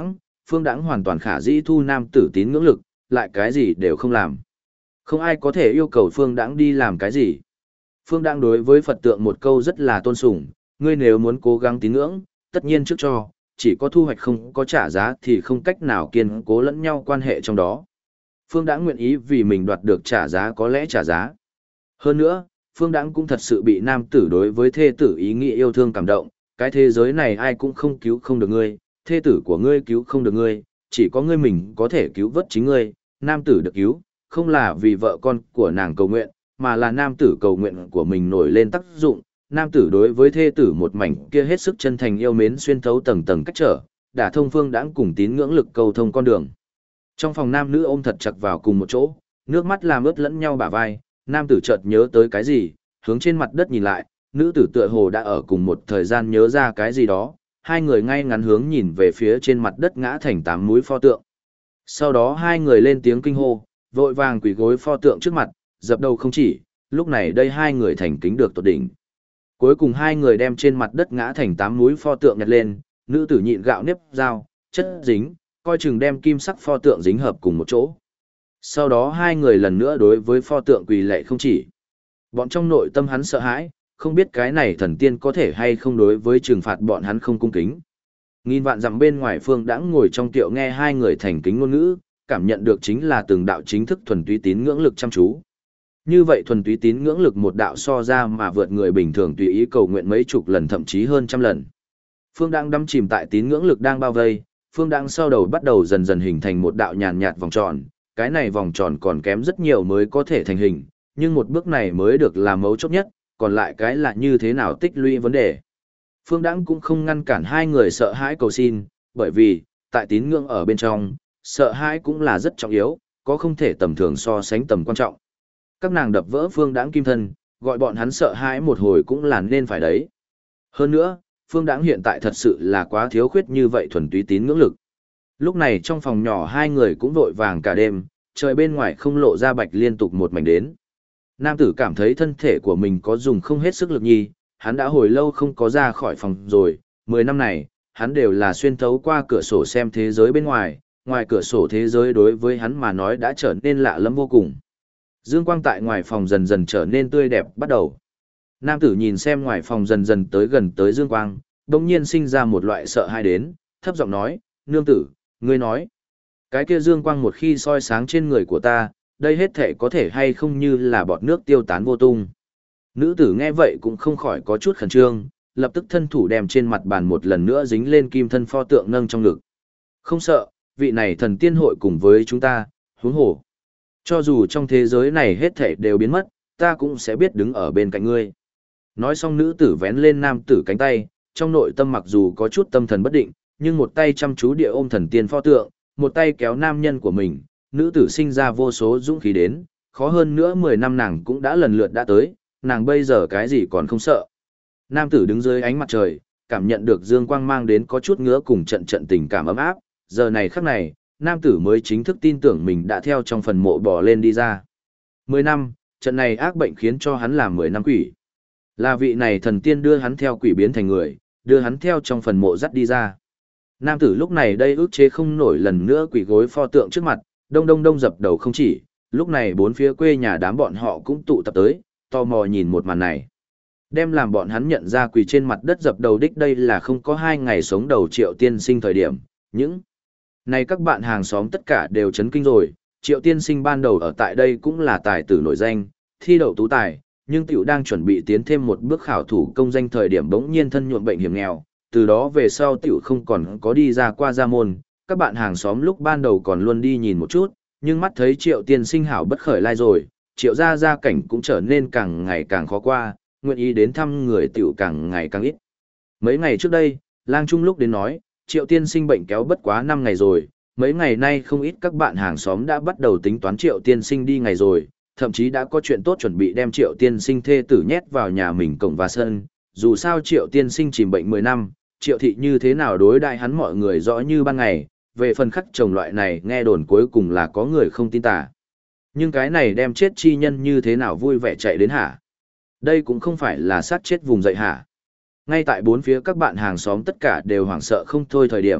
[SPEAKER 1] Phương Đãng hoàn toàn khả dĩ thu nam tử tín ngưỡng lực, lại cái gì đều không làm. Không ai có thể yêu cầu Phương Đãng đi làm cái gì. Phương Đãng đối với Phật tượng một câu rất là tôn sùng, ngươi nếu muốn cố gắng tín ngưỡng, tất nhiên trước cho, chỉ có thu hoạch không có trả giá thì không cách nào kiên cố lẫn nhau quan hệ trong đó. Phương Đãng nguyện ý vì mình đoạt được trả giá có lẽ trả giá. Hơn nữa, Phương Đãng cũng thật sự bị nam tử đối với thê tử ý nghĩa yêu thương cảm động, cái thế giới này ai cũng không cứu không được ngươi, thê tử của ngươi cứu không được ngươi, chỉ có ngươi mình có thể cứu vớt chính ngươi, nam tử được cứu, không là vì vợ con của nàng cầu nguyện, mà là nam tử cầu nguyện của mình nổi lên tác dụng, nam tử đối với thê tử một mảnh kia hết sức chân thành yêu mến xuyên thấu tầng tầng cách trở, đả thông Phương Đãng cùng tín ngưỡng lực cầu thông con đường. Trong phòng nam nữ ôm thật chặt vào cùng một chỗ, nước mắt làm ướt lẫn nhau bả vai, nam tử chợt nhớ tới cái gì, hướng trên mặt đất nhìn lại, nữ tử tựa hồ đã ở cùng một thời gian nhớ ra cái gì đó, hai người ngay ngắn hướng nhìn về phía trên mặt đất ngã thành 8 múi pho tượng. Sau đó hai người lên tiếng kinh hô, vội vàng quỳ gối pho tượng trước mặt, dập đầu không chỉ, lúc này đây hai người thành kính được tột đỉnh. Cuối cùng hai người đem trên mặt đất ngã thành 8 múi pho tượng nhặt lên, nữ tử nhịn gạo nếp dao, chất dính, coi chừng đem kim sắc pho tượng dính hợp cùng một chỗ. Sau đó hai người lần nữa đối với pho tượng quỳ lạy không chỉ. Bọn trong nội tâm hắn sợ hãi, không biết cái này thần tiên có thể hay không đối với trừng phạt bọn hắn không cung kính. Nghìn vạn dặm bên ngoài Phương Đãng ngồi trong tiệu nghe hai người thành kính ngôn ngữ, cảm nhận được chính là từng đạo chính thức thuần túy tín ngưỡng lực chăm chú. Như vậy thuần túy tín ngưỡng lực một đạo so ra mà vượt người bình thường tùy ý cầu nguyện mấy chục lần thậm chí hơn trăm lần. Phương Đãng đắm chìm tại tín ngưỡng lực đang bao vây, Phương Đãng sau đầu bắt đầu dần dần hình thành một đạo nhàn nhạt vòng tròn, cái này vòng tròn còn kém rất nhiều mới có thể thành hình, nhưng một bước này mới được làm mấu chốt nhất, còn lại cái là như thế nào tích lũy vấn đề. Phương Đãng cũng không ngăn cản hai người sợ hãi cầu xin, bởi vì, tại tín ngưỡng ở bên trong, sợ hãi cũng là rất trọng yếu, có không thể tầm thường so sánh tầm quan trọng. Các nàng đập vỡ Phương Đãng kim thân, gọi bọn hắn sợ hãi một hồi cũng là nên phải đấy. Hơn nữa, Phương Đãng hiện tại thật sự là quá thiếu khuyết như vậy thuần túy tín ngưỡng lực. Lúc này trong phòng nhỏ hai người cũng vội vàng cả đêm, trời bên ngoài không lộ ra bạch liên tục một mảnh đến. Nam tử cảm thấy thân thể của mình có dùng không hết sức lực nhi, hắn đã hồi lâu không có ra khỏi phòng rồi, 10 năm này, hắn đều là xuyên thấu qua cửa sổ xem thế giới bên ngoài, ngoài cửa sổ thế giới đối với hắn mà nói đã trở nên lạ lẫm vô cùng. Dương quang tại ngoài phòng dần dần trở nên tươi đẹp bắt đầu. Nam tử nhìn xem ngoài phòng dần dần tới gần tới dương quang, đồng nhiên sinh ra một loại sợ hãi đến, thấp giọng nói, nương tử, ngươi nói, cái kia dương quang một khi soi sáng trên người của ta, đây hết thể có thể hay không như là bọt nước tiêu tán vô tung. Nữ tử nghe vậy cũng không khỏi có chút khẩn trương, lập tức thân thủ đem trên mặt bàn một lần nữa dính lên kim thân pho tượng nâng trong ngực. Không sợ, vị này thần tiên hội cùng với chúng ta, huống hồ. Cho dù trong thế giới này hết thể đều biến mất, ta cũng sẽ biết đứng ở bên cạnh ngươi. Nói xong nữ tử vén lên nam tử cánh tay, trong nội tâm mặc dù có chút tâm thần bất định, nhưng một tay chăm chú địa ôm thần tiên pho tượng, một tay kéo nam nhân của mình, nữ tử sinh ra vô số dũng khí đến, khó hơn nữa 10 năm nàng cũng đã lần lượt đã tới, nàng bây giờ cái gì còn không sợ. Nam tử đứng dưới ánh mặt trời, cảm nhận được dương quang mang đến có chút ngứa cùng trận trận tình cảm ấm áp, giờ này khắc này, nam tử mới chính thức tin tưởng mình đã theo trong phần mộ bỏ lên đi ra. 10 năm, trận này ác bệnh khiến cho hắn làm 10 năm quỷ. Là vị này thần tiên đưa hắn theo quỷ biến thành người, đưa hắn theo trong phần mộ dắt đi ra. Nam tử lúc này đây ức chế không nổi lần nữa quỷ gối pho tượng trước mặt, đông đông đông dập đầu không chỉ, lúc này bốn phía quê nhà đám bọn họ cũng tụ tập tới, tò mò nhìn một màn này. Đem làm bọn hắn nhận ra quỳ trên mặt đất dập đầu đích đây là không có 2 ngày sống đầu Triệu tiên sinh thời điểm, những này các bạn hàng xóm tất cả đều chấn kinh rồi, Triệu tiên sinh ban đầu ở tại đây cũng là tài tử nổi danh, thi đậu tú tài, nhưng tiểu đang chuẩn bị tiến thêm một bước khảo thủ công danh thời điểm bỗng nhiên thân nhuộm bệnh hiểm nghèo, từ đó về sau tiểu không còn có đi ra qua gia môn, các bạn hàng xóm lúc ban đầu còn luôn đi nhìn một chút, nhưng mắt thấy Triệu tiên sinh hảo bất khởi lai rồi, Triệu gia cảnh cũng trở nên càng ngày càng khó qua, nguyện ý đến thăm người tiểu càng ngày càng ít. Mấy ngày trước đây, lang trung lúc đến nói, Triệu tiên sinh bệnh kéo bất quá 5 ngày rồi, mấy ngày nay không ít các bạn hàng xóm đã bắt đầu tính toán Triệu tiên sinh đi ngày rồi, thậm chí đã có chuyện tốt chuẩn bị đem Triệu tiên sinh thê tử nhét vào nhà mình cổng và sân, dù sao Triệu tiên sinh chìm bệnh 10 năm, Triệu thị như thế nào đối đại hắn mọi người rõ như ban ngày, về phần khắc chồng loại này nghe đồn cuối cùng là có người không tin tà. Nhưng cái này đem chết chi nhân như thế nào vui vẻ chạy đến hả? Đây cũng không phải là sát chết vùng dậy hả? Ngay tại bốn phía các bạn hàng xóm tất cả đều hoảng sợ không thôi thời điểm,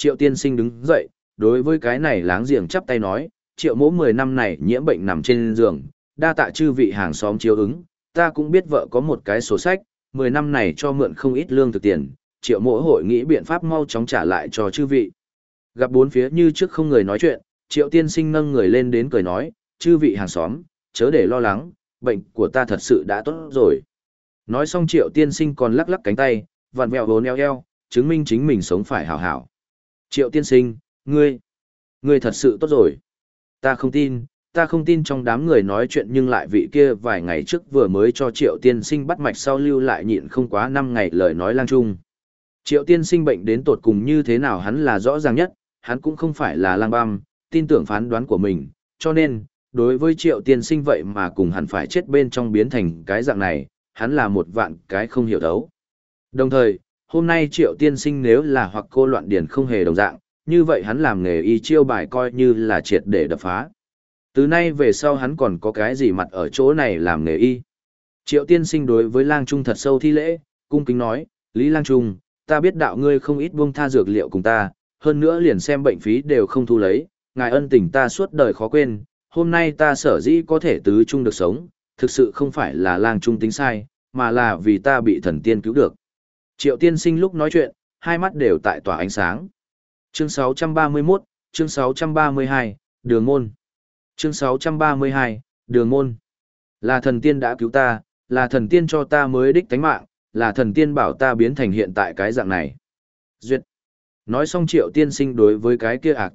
[SPEAKER 1] Triệu tiên sinh đứng dậy, đối với cái này láng giềng chắp tay nói, Triệu mỗ 10 năm này nhiễm bệnh nằm trên giường, đa tạ chư vị hàng xóm chiếu ứng, ta cũng biết vợ có một cái sổ sách, 10 năm này cho mượn không ít lương thực tiền, Triệu mỗ hội nghĩ biện pháp mau chóng trả lại cho chư vị. Gặp bốn phía như trước không người nói chuyện, Triệu tiên sinh nâng người lên đến cười nói, chư vị hàng xóm, chớ để lo lắng, bệnh của ta thật sự đã tốt rồi. Nói xong Triệu tiên sinh còn lắc lắc cánh tay, vặn vẹo vốn eo, chứng minh chính mình sống phải hảo hảo. Triệu tiên sinh, ngươi thật sự tốt rồi. Ta không tin trong đám người nói chuyện nhưng lại vị kia vài ngày trước vừa mới cho Triệu tiên sinh bắt mạch sau lưu lại nhịn không quá 5 ngày lời nói lang trung. Triệu tiên sinh bệnh đến tột cùng như thế nào hắn là rõ ràng nhất, hắn cũng không phải là lang băm, tin tưởng phán đoán của mình, cho nên, đối với Triệu tiên sinh vậy mà cùng hắn phải chết bên trong biến thành cái dạng này, hắn là một vạn cái không hiểu thấu. Đồng thời, hôm nay Triệu tiên sinh nếu là hoặc cô loạn điển không hề đồng dạng, như vậy hắn làm nghề y chiêu bài coi như là triệt để đập phá. Từ nay về sau hắn còn có cái gì mặt ở chỗ này làm nghề y. Triệu tiên sinh đối với lang trung thật sâu thi lễ, cung kính nói, Lý lang trung, ta biết đạo ngươi không ít buông tha dược liệu cùng ta, hơn nữa liền xem bệnh phí đều không thu lấy, ngài ân tình ta suốt đời khó quên, hôm nay ta sở dĩ có thể tứ trung được sống, thực sự không phải là lang trung tính sai, mà là vì ta bị thần tiên cứu được. Triệu tiên sinh lúc nói chuyện, hai mắt đều tại tỏa ánh sáng. Chương 631, chương 632, Đường môn. Chương 632, Đường môn. Là thần tiên đã cứu ta, là thần tiên cho ta mới đích tánh mạng, là thần tiên bảo ta biến thành hiện tại cái dạng này. Duyệt. Nói xong Triệu tiên sinh đối với cái kia ạc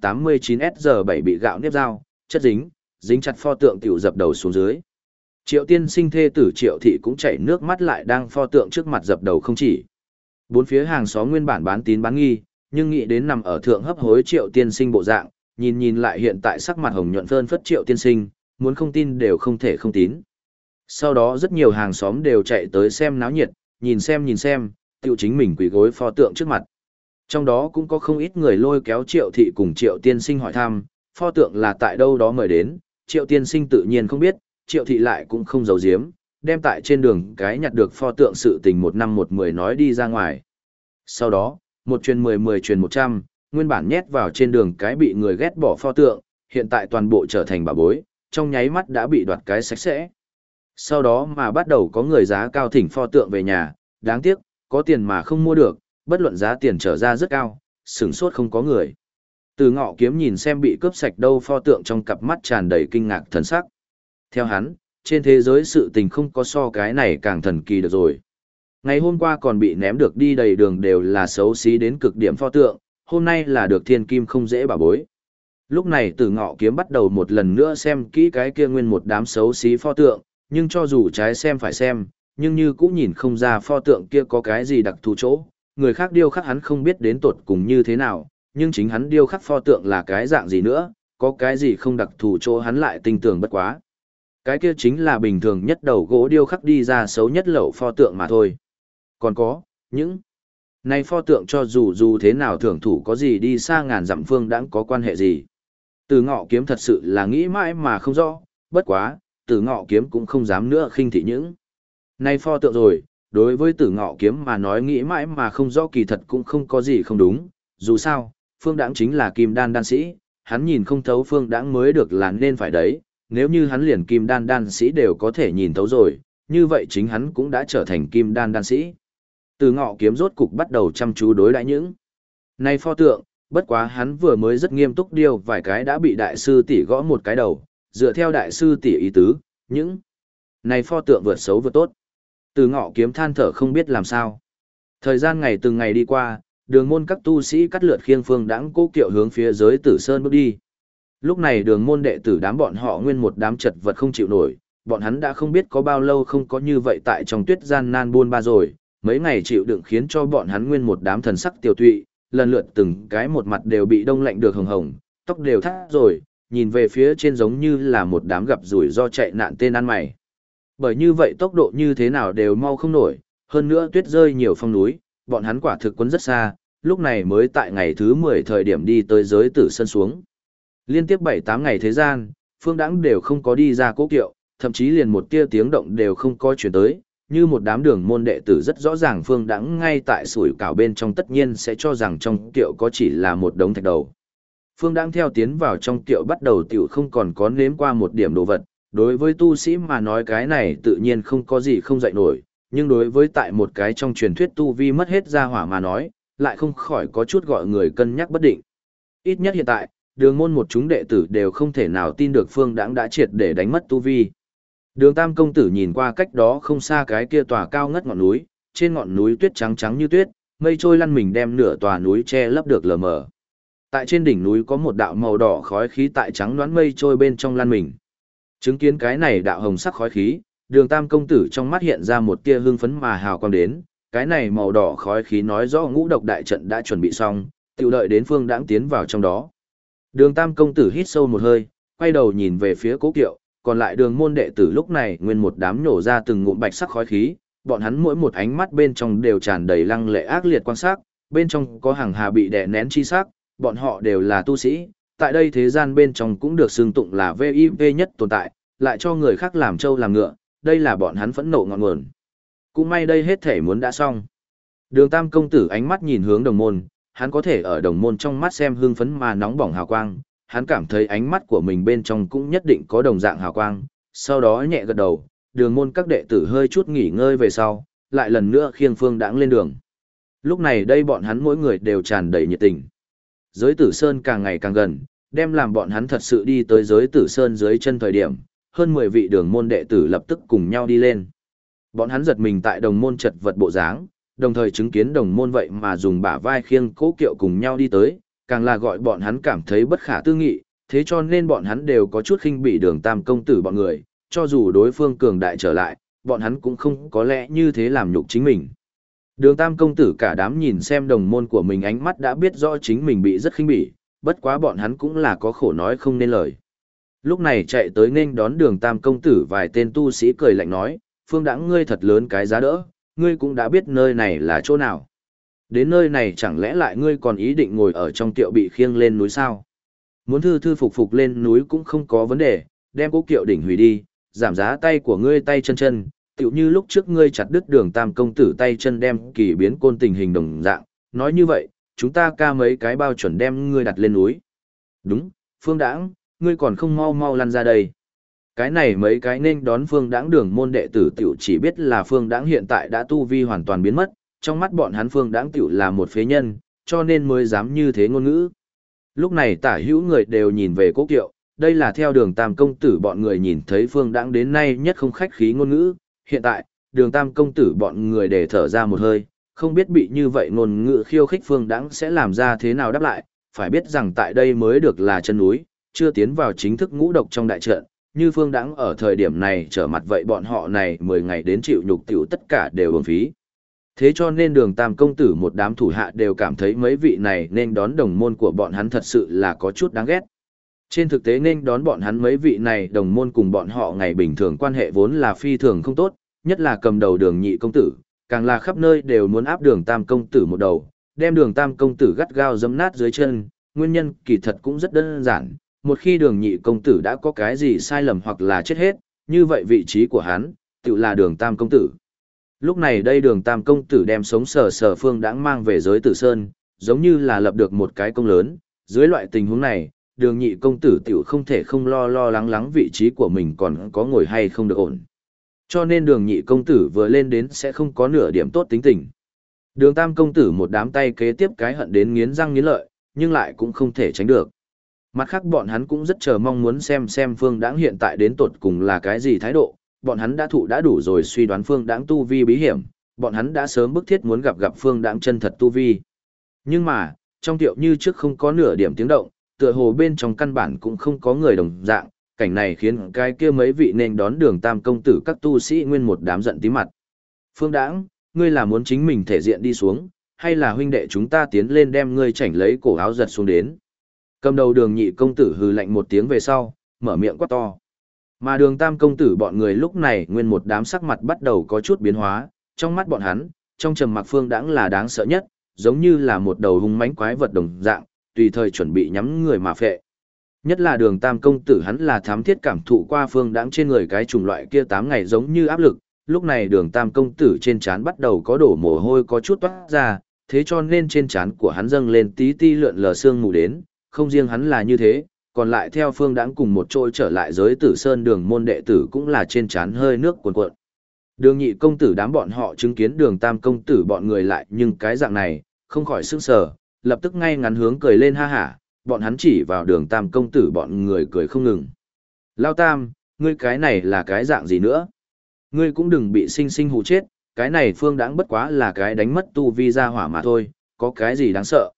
[SPEAKER 1] 89SG7 bị gạo nếp dao, chất dính chặt pho tượng tiểu dập đầu xuống dưới. Triệu tiên sinh thê tử Triệu thị cũng chảy nước mắt lại đang pho tượng trước mặt dập đầu không chỉ. Bốn phía hàng xóm nguyên bản bán tín bán nghi, nhưng nghĩ đến nằm ở thượng hấp hối Triệu tiên sinh bộ dạng, nhìn lại hiện tại sắc mặt hồng nhuận phơn phất Triệu tiên sinh, muốn không tin đều không thể không tín. Sau đó rất nhiều hàng xóm đều chạy tới xem náo nhiệt, nhìn xem, tiểu chính mình quỳ gối pho tượng trước mặt. Trong đó cũng có không ít người lôi kéo Triệu thị cùng Triệu tiên sinh hỏi thăm, pho tượng là tại đâu đó mời đến, Triệu tiên sinh tự nhiên không biết, Triệu thị lại cũng không giấu giếm, đem tại trên đường cái nhặt được pho tượng sự tình 1 năm 1 10 nói đi ra ngoài. Sau đó, 1 truyền 10 10 truyền 100, nguyên bản nhét vào trên đường cái bị người ghét bỏ pho tượng, hiện tại toàn bộ trở thành bảo bối, trong nháy mắt đã bị đoạt cái sạch sẽ. Sau đó mà bắt đầu có người giá cao thỉnh pho tượng về nhà, đáng tiếc, có tiền mà không mua được, bất luận giá tiền trở ra rất cao, sửng sốt không có người. Từ Ngọ Kiếm nhìn xem bị cướp sạch đâu pho tượng trong cặp mắt tràn đầy kinh ngạc thần sắc. Theo hắn, trên thế giới sự tình không có so cái này càng thần kỳ được rồi. Ngày hôm qua còn bị ném được đi đầy đường đều là xấu xí đến cực điểm pho tượng, hôm nay là được thiên kim không dễ bảo bối. Lúc này Từ Ngọ Kiếm bắt đầu một lần nữa xem kỹ cái kia nguyên một đám xấu xí pho tượng, nhưng cho dù trái xem phải xem, nhưng như cũng nhìn không ra pho tượng kia có cái gì đặc thù chỗ. Người khác điêu khắc hắn không biết đến tột cùng như thế nào, nhưng chính hắn điêu khắc pho tượng là cái dạng gì nữa, có cái gì không đặc thù chỗ hắn lại tinh tường bất quá. Cái kia chính là bình thường nhất đầu gỗ điêu khắc đi ra xấu nhất lậu pho tượng mà thôi. Còn có, những này pho tượng cho dù thế nào thưởng thủ có gì đi xa ngàn dặm phương đãng có quan hệ gì. Từ Ngọ Kiếm thật sự là nghĩ mãi mà không rõ, bất quá, Từ Ngọ Kiếm cũng không dám nữa khinh thị những này pho tượng rồi, đối với Từ Ngọ Kiếm mà nói nghĩ mãi mà không rõ kỳ thật cũng không có gì không đúng, dù sao, Phương Đãng chính là kim đan đan sĩ, hắn nhìn không thấu Phương Đãng mới được là nên phải đấy, nếu như hắn liền kim đan đan sĩ đều có thể nhìn thấu rồi, như vậy chính hắn cũng đã trở thành kim đan đan sĩ. Từ Ngọ Kiếm rốt cục bắt đầu chăm chú đối đãi những này pho tượng, bất quá hắn vừa mới rất nghiêm túc điêu vài cái đã bị đại sư tỷ gõ một cái đầu, dựa theo đại sư tỷ ý tứ, những này pho tượng vượt xấu vượt tốt. Từ Ngọ Kiếm than thở không biết làm sao. Thời gian ngày từng ngày đi qua, đường môn các tu sĩ cắt lượt khiêng Phương Đãng cố kiệu hướng phía giới Tử Sơn bước đi. Lúc này đường môn đệ tử đám bọn họ nguyên một đám chật vật không chịu nổi, bọn hắn đã không biết có bao lâu không có như vậy tại trong tuyết gian nan buôn ba rồi, mấy ngày chịu đựng khiến cho bọn hắn nguyên một đám thần sắc tiêu tụy, lần lượt từng cái một mặt đều bị đông lạnh được hồng hồng, tóc đều thắt rồi, nhìn về phía trên giống như là một đám gặp rủi ro chạy nạn tên ăn mày. Bởi như vậy tốc độ như thế nào đều mau không nổi, hơn nữa tuyết rơi nhiều phong núi, bọn hắn quả thực quấn rất xa, lúc này mới tại ngày thứ 10 thời điểm đi tới giới Tử Sơn xuống. Liên tiếp 7-8 ngày thế gian, Phương Đãng đều không có đi ra cố kiệu, thậm chí liền một tia tiếng động đều không có chuyển tới, như một đám đường môn đệ tử rất rõ ràng Phương Đãng ngay tại sủi cảo bên trong tất nhiên sẽ cho rằng trong kiệu có chỉ là một đống thạch đầu. Phương Đãng theo tiến vào trong kiệu bắt đầu tiểu không còn có nếm qua một điểm đồ vật, đối với tu sĩ mà nói cái này tự nhiên không có gì không dậy nổi, nhưng đối với tại một cái trong truyền thuyết tu vi mất hết gia hỏa mà nói, lại không khỏi có chút gọi người cân nhắc bất định. Ít nhất hiện tại, đường môn một chúng đệ tử đều không thể nào tin được Phương Đãng đã triệt để đánh mất tu vi. Đường Tam công tử nhìn qua cách đó không xa cái kia tòa cao ngất ngọn núi, trên ngọn núi tuyết trắng trắng như tuyết, mây trôi lăn mình đem nửa tòa núi che lấp được lờ mờ. Tại trên đỉnh núi có một đạo màu đỏ khói khí tại trắng đoán mây trôi bên trong lăn mình. Chứng kiến cái này đạo hồng sắc khói khí, Đường Tam công tử trong mắt hiện ra một tia hưng phấn mà hào quang đến, cái này màu đỏ khói khí nói rõ ngũ độc đại trận đã chuẩn bị xong, tiểu đợi đến Phương Đãng tiến vào trong đó. Đường Tam công tử hít sâu một hơi, quay đầu nhìn về phía Cố Kiệu, còn lại đường môn đệ tử lúc này nguyên một đám nhổ ra từng ngụm bạch sắc khói khí, bọn hắn mỗi một ánh mắt bên trong đều tràn đầy lăng lệ ác liệt quan sát, bên trong có hàng hà bị đè nén chi sắc, bọn họ đều là tu sĩ, tại đây thế gian bên trong cũng được xưng tụng là VIV nhất tồn tại, lại cho người khác làm trâu làm ngựa, đây là bọn hắn phẫn nộ ngọn nguồn. Cũng may đây hết thể muốn đã xong. Đường Tam công tử ánh mắt nhìn hướng đồng môn, hắn có thể ở đồng môn trong mắt xem hưng phấn mà nóng bỏng hào quang, hắn cảm thấy ánh mắt của mình bên trong cũng nhất định có đồng dạng hào quang, sau đó nhẹ gật đầu, đường môn các đệ tử hơi chút nghỉ ngơi về sau, lại lần nữa khiêng Phương Đãng lên đường. Lúc này đây bọn hắn mỗi người đều tràn đầy nhiệt tình. Giới Tử Sơn càng ngày càng gần, đem làm bọn hắn thật sự đi tới giới Tử Sơn dưới chân thời điểm, hơn 10 vị đường môn đệ tử lập tức cùng nhau đi lên. Bọn hắn giật mình tại đồng môn chật vật bộ dáng, đồng thời chứng kiến đồng môn vậy mà dùng bả vai khiêng Cố Kiệu cùng nhau đi tới, càng là gọi bọn hắn cảm thấy bất khả tư nghị, thế cho nên bọn hắn đều có chút khinh bỉ Đường Tam công tử bọn người, cho dù đối phương cường đại trở lại, bọn hắn cũng không có lẽ như thế làm nhục chính mình. Đường Tam công tử cả đám nhìn xem đồng môn của mình ánh mắt đã biết rõ chính mình bị rất khinh bỉ, bất quá bọn hắn cũng là có khổ nói không nên lời. Lúc này chạy tới nên đón Đường Tam công tử vài tên tu sĩ cười lạnh nói, Phương Đãng ngươi thật lớn cái giá đỡ, ngươi cũng đã biết nơi này là chỗ nào. Đến nơi này chẳng lẽ lại ngươi còn ý định ngồi ở trong kiệu bị khiêng lên núi sao? Muốn thư thư phục phục lên núi cũng không có vấn đề, đem cố kiệu đỉnh hủy đi, giảm giá tay của ngươi tay chân chân, tựu như lúc trước ngươi chặt đứt Đường Tam công tử tay chân đem kỳ biến côn tình hình đồng dạng. Nói như vậy, chúng ta ca mấy cái bao chuẩn đem ngươi đặt lên núi. Đúng, Phương Đãng, ngươi còn không mau mau lăn ra đây. Cái này mấy cái nên đón Phương Đãng đường môn đệ tử tiểu chỉ biết là Phương Đãng hiện tại đã tu vi hoàn toàn biến mất, trong mắt bọn hắn Phương Đãng tiểu là một phế nhân, cho nên mới dám như thế ngôn ngữ. Lúc này tả hữu người đều nhìn về Cố Kiệu, đây là theo Đường Tam công tử bọn người nhìn thấy Phương Đãng đến nay nhất không khách khí ngôn ngữ, hiện tại, Đường Tam công tử bọn người để thở ra một hơi, không biết bị như vậy ngôn ngữ khiêu khích Phương Đãng sẽ làm ra thế nào đáp lại, phải biết rằng tại đây mới được là chân núi, chưa tiến vào chính thức ngũ độc trong đại trận. Như Phương Đãng ở thời điểm này trở mặt vậy bọn họ này 10 ngày đến chịu nhục tiểu tất cả đều uổng phí. Thế cho nên Đường Tam công tử một đám thủ hạ đều cảm thấy mấy vị này nên đón đồng môn của bọn hắn thật sự là có chút đáng ghét. Trên thực tế nên đón bọn hắn mấy vị này đồng môn cùng bọn họ ngày bình thường quan hệ vốn là phi thường không tốt, nhất là cầm đầu Đường Nhị công tử, càng là khắp nơi đều muốn áp Đường Tam công tử một đầu, đem Đường Tam công tử gắt gao giẫm nát dưới chân, nguyên nhân kỳ thật cũng rất đơn giản. Một khi Đường Nhị công tử đã có cái gì sai lầm hoặc là chết hết, như vậy vị trí của hắn, tự là Đường Tam công tử. Lúc này đây Đường Tam công tử đem sống sờ sờ Phương Đãng mang về giới Tử Sơn, giống như là lập được một cái công lớn, dưới loại tình huống này, Đường Nhị công tử tiểu không thể không lo lắng vị trí của mình còn có ngồi hay không được ổn. Cho nên Đường Nhị công tử vừa lên đến sẽ không có nửa điểm tốt tính tình. Đường Tam công tử một đám tay kế tiếp cái hận đến nghiến răng nghiến lợi, nhưng lại cũng không thể tránh được. Mặt khác bọn hắn cũng rất chờ mong muốn xem Phương Đãng hiện tại đến tột cùng là cái gì thái độ, bọn hắn đã đủ rồi suy đoán Phương Đãng tu vi bí hiểm, bọn hắn đã sớm bức thiết muốn gặp Phương Đãng chân thật tu vi. Nhưng mà, trong tiệu như trước không có nửa điểm tiếng động, tựa hồ bên trong căn bản cũng không có người đồng dạng, cảnh này khiến cái kia mấy vị nên đón Đường Tam công tử các tu sĩ nguyên một đám giận tí mặt. Phương Đãng, ngươi là muốn chính mình thể diện đi xuống, hay là huynh đệ chúng ta tiến lên đem ngươi chảnh lấy cổ áo giật xuống đến? Cầm đầu Đường Nhị công tử hừ lạnh một tiếng về sau, mở miệng quát to. Mà Đường Tam công tử bọn người lúc này nguyên một đám sắc mặt bắt đầu có chút biến hóa, trong mắt bọn hắn, trong trầm mặc Phương Đãng là đáng sợ nhất, giống như là một đầu hung mãnh quái vật đồng dạng, tùy thời chuẩn bị nhắm người mà phệ. Nhất là Đường Tam công tử hắn là thám thiết cảm thụ qua Phương Đãng trên người cái chủng loại kia 8 ngày giống như áp lực, lúc này đường tam công tử trên trán bắt đầu có đổ mồ hôi có chút toát ra, thế cho nên trên trán của hắn dâng lên tí ti lượn lờ sương mù đến, không riêng hắn là như thế, còn lại theo Phương Đãng cùng một chỗ trở lại giới Tử Sơn đường môn đệ tử cũng là trên trán hơi nước cuồn cuộn. Đường nhị công tử đám bọn họ chứng kiến đường tam công tử bọn người lại nhưng cái dạng này, không khỏi sững sờ, lập tức ngay ngắn hướng cười lên ha hả, bọn hắn chỉ vào đường tam công tử bọn người cười không ngừng. Lao tam, ngươi cái này là cái dạng gì nữa? Ngươi cũng đừng bị sinh sinh hù chết, cái này Phương Đãng bất quá là cái đánh mất tu vi ra hỏa mà thôi, có cái gì đáng sợ?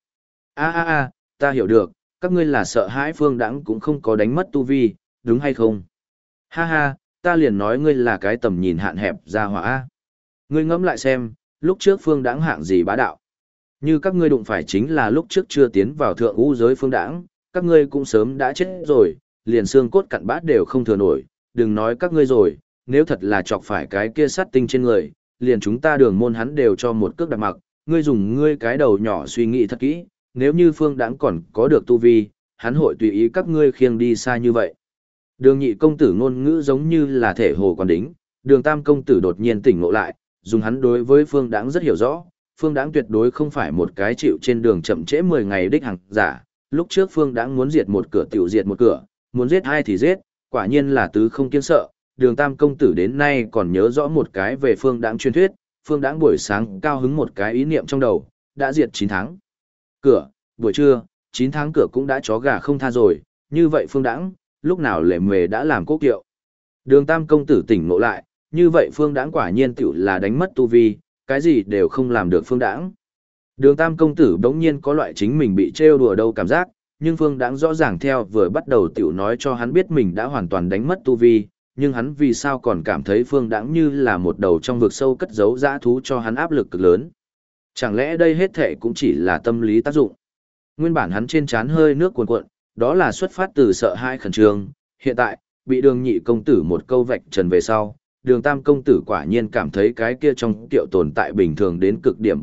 [SPEAKER 1] A, ta hiểu được, các ngươi là sợ hãi Phương Đãng cũng không có đánh mất tu vi, đúng hay không? Ha ha, ta liền nói ngươi là cái tầm nhìn hạn hẹp ra hỏa a. Ngươi ngẫm lại xem, lúc trước Phương Đãng hạng gì bá đạo? Như các ngươi đụng phải chính là lúc trước chưa tiến vào thượng ngũ giới Phương Đãng, các ngươi cũng sớm đã chết rồi, liền xương cốt cặn bát đều không thừa nổi, đừng nói các ngươi rồi, nếu thật là chọc phải cái kia sát tinh trên người, liền chúng ta đường môn hắn đều cho một cước đạp mặc, ngươi dùng ngươi cái đầu nhỏ suy nghĩ thật kỹ, nếu như Phương Đãng còn có được tu vi, hắn hội tùy ý các ngươi khiêng đi xa như vậy. Đường nhị công tử ngôn ngữ giống như là thể hồ còn đính, đường tam công tử đột nhiên tỉnh ngộ lại, dùng hắn đối với Phương Đãng rất hiểu rõ, Phương Đãng tuyệt đối không phải một cái chịu trên đường chậm trễ 10 ngày đích hàng giả, lúc trước Phương Đãng muốn diệt một cửa tiểu diệt một cửa, muốn giết hai thì giết, quả nhiên là tứ không kiêng sợ. Đường tam công tử đến nay còn nhớ rõ một cái về Phương Đãng truyền thuyết, Phương Đãng buổi sáng cao hứng một cái ý niệm trong đầu, đã diệt 9 tháng. Cửa, buổi trưa, 9 tháng cửa cũng đã chó gà không tha rồi, như vậy Phương Đãng, lúc nào lệ mề đã làm cố kiệu. Đường tam công tử tỉnh ngộ lại, như vậy Phương Đãng quả nhiên tiểu là đánh mất tu vi, cái gì đều không làm được Phương Đãng. Đường tam công tử bỗng nhiên có loại chính mình bị trêu đùa đâu cảm giác, nhưng Phương Đãng rõ ràng theo vừa bắt đầu tiểu nói cho hắn biết mình đã hoàn toàn đánh mất tu vi, nhưng hắn vì sao còn cảm thấy Phương Đãng như là một đầu trong vực sâu cất giấu dã thú cho hắn áp lực cực lớn. Chẳng lẽ đây hết thệ cũng chỉ là tâm lý tác dụng? Nguyên bản hắn trên trán hơi nước cuồn cuộn, đó là xuất phát từ sợ hãi khẩn trương, hiện tại, bị đường nhị công tử một câu vạch trần về sau, đường tam công tử quả nhiên cảm thấy cái kia trong tiệu tồn tại bình thường đến cực điểm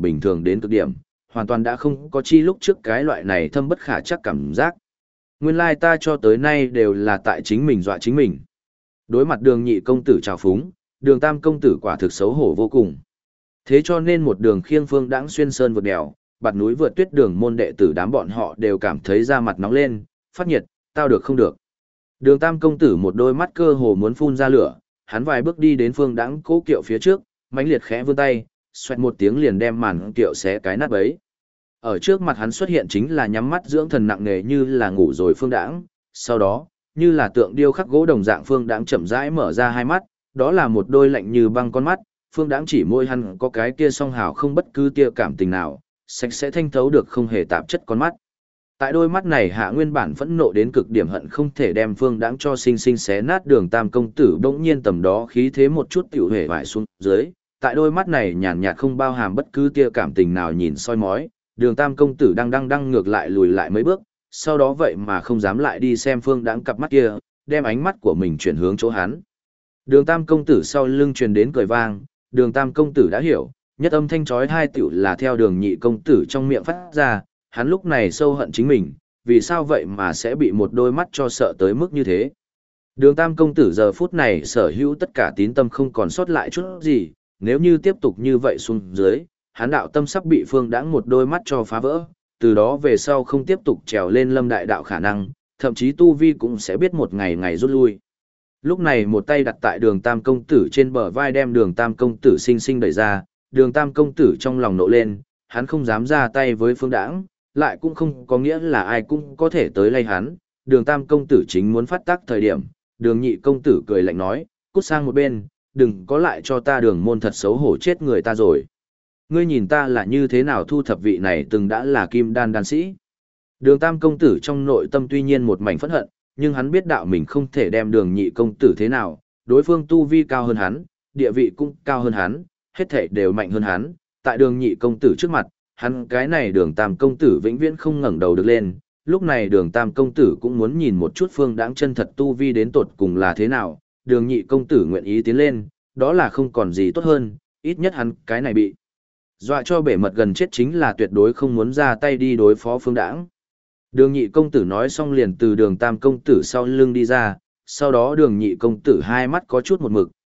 [SPEAKER 1] hoàn toàn đã không có chi lúc trước cái loại này thâm bất khả chắc cảm giác. Nguyên lai ta cho tới nay đều là tại chính mình dọa chính mình. Đối mặt đường nhị công tử trào phúng, đường tam công tử quả thực xấu hổ vô cùng. Thế cho nên một đường khiêng Phương Đãng xuyên sơn vượt đèo, bạt núi vượt tuyết đường môn đệ tử đám bọn họ đều cảm thấy da mặt nóng lên, phát nhiệt, tao được không được. Đường tam công tử một đôi mắt cơ hồ muốn phun ra lửa, hắn vài bước đi đến Phương Đãng cố kiệu phía trước, mãnh liệt khẽ vươn tay, xoẹt một tiếng liền đem màn kiệu xé cái nát bấy. Ở trước mặt hắn xuất hiện chính là nhắm mắt dưỡng thần nặng nề như là ngủ rồi Phương Đãng, sau đó, như là tượng điêu khắc gỗ đồng dạng Phương Đãng chậm rãi mở ra hai mắt, đó là một đôi lạnh như băng con mắt, Phương Đãng chỉ môi hắn có cái kia song hào không bất cứ tia cảm tình nào, sạch sẽ thanh thấu được không hề tạp chất con mắt. Tại đôi mắt này hạ nguyên bản phẫn nộ đến cực điểm hận không thể đem Phương Đãng cho sinh sinh xé nát đường tam công tử bỗng nhiên tầm đó khí thế một chút tiểu hề vải xuống dưới, tại đôi mắt này nhàn nhạt không bao hàm bất cứ tia cảm tình nào nhìn soi mói, đường tam công tử đang ngược lại lùi lại mấy bước, sau đó vậy mà không dám lại đi xem Phương Đãng cặp mắt kia, đem ánh mắt của mình chuyển hướng chỗ hắn. Đường tam công tử sau lưng truyền đến cười vang, đường tam công tử đã hiểu, nhất âm thanh chói hai tiểu là theo đường nhị công tử trong miệng phát ra, hắn lúc này sâu hận chính mình, vì sao vậy mà sẽ bị một đôi mắt cho sợ tới mức như thế. Đường tam công tử giờ phút này sở hữu tất cả tín tâm không còn sót lại chút gì, nếu như tiếp tục như vậy xuống dưới, hắn đạo tâm sắp bị Phương Đãng một đôi mắt cho phá vỡ, từ đó về sau không tiếp tục trèo lên lâm đại đạo khả năng, thậm chí tu vi cũng sẽ biết một ngày ngày rút lui. Lúc này một tay đặt tại đường tam công tử trên bờ vai đem đường tam công tử sinh sinh đẩy ra, đường tam công tử trong lòng nộ lên, hắn không dám ra tay với Phương Đãng, lại cũng không có nghĩa là ai cũng có thể tới lay hắn, đường tam công tử chính muốn phát tác thời điểm, đường nhị công tử cười lạnh nói, cút sang một bên, đừng có lại cho ta đường môn thật xấu hổ chết người ta rồi. Ngươi nhìn ta là như thế nào thu thập vị này từng đã là kim đan đan sĩ. Đường tam công tử trong nội tâm tuy nhiên một mảnh phẫn hận, nhưng hắn biết đạo mình không thể đem đường nhị công tử thế nào, đối phương tu vi cao hơn hắn, địa vị cũng cao hơn hắn, hết thể đều mạnh hơn hắn, tại đường nhị công tử trước mặt, hắn cái này đường tam công tử vĩnh viễn không ngẩng đầu được lên, lúc này đường tam công tử cũng muốn nhìn một chút Phương Đãng chân thật tu vi đến tột cùng là thế nào, đường nhị công tử nguyện ý tiến lên, đó là không còn gì tốt hơn, ít nhất hắn cái này bị dọa cho bể mật gần chết chính là tuyệt đối không muốn ra tay đi đối phó Phương Đãng. Đường nhị công tử nói xong liền từ đường tam công tử sau lưng đi ra, sau đó đường nhị công tử hai mắt có chút một mực,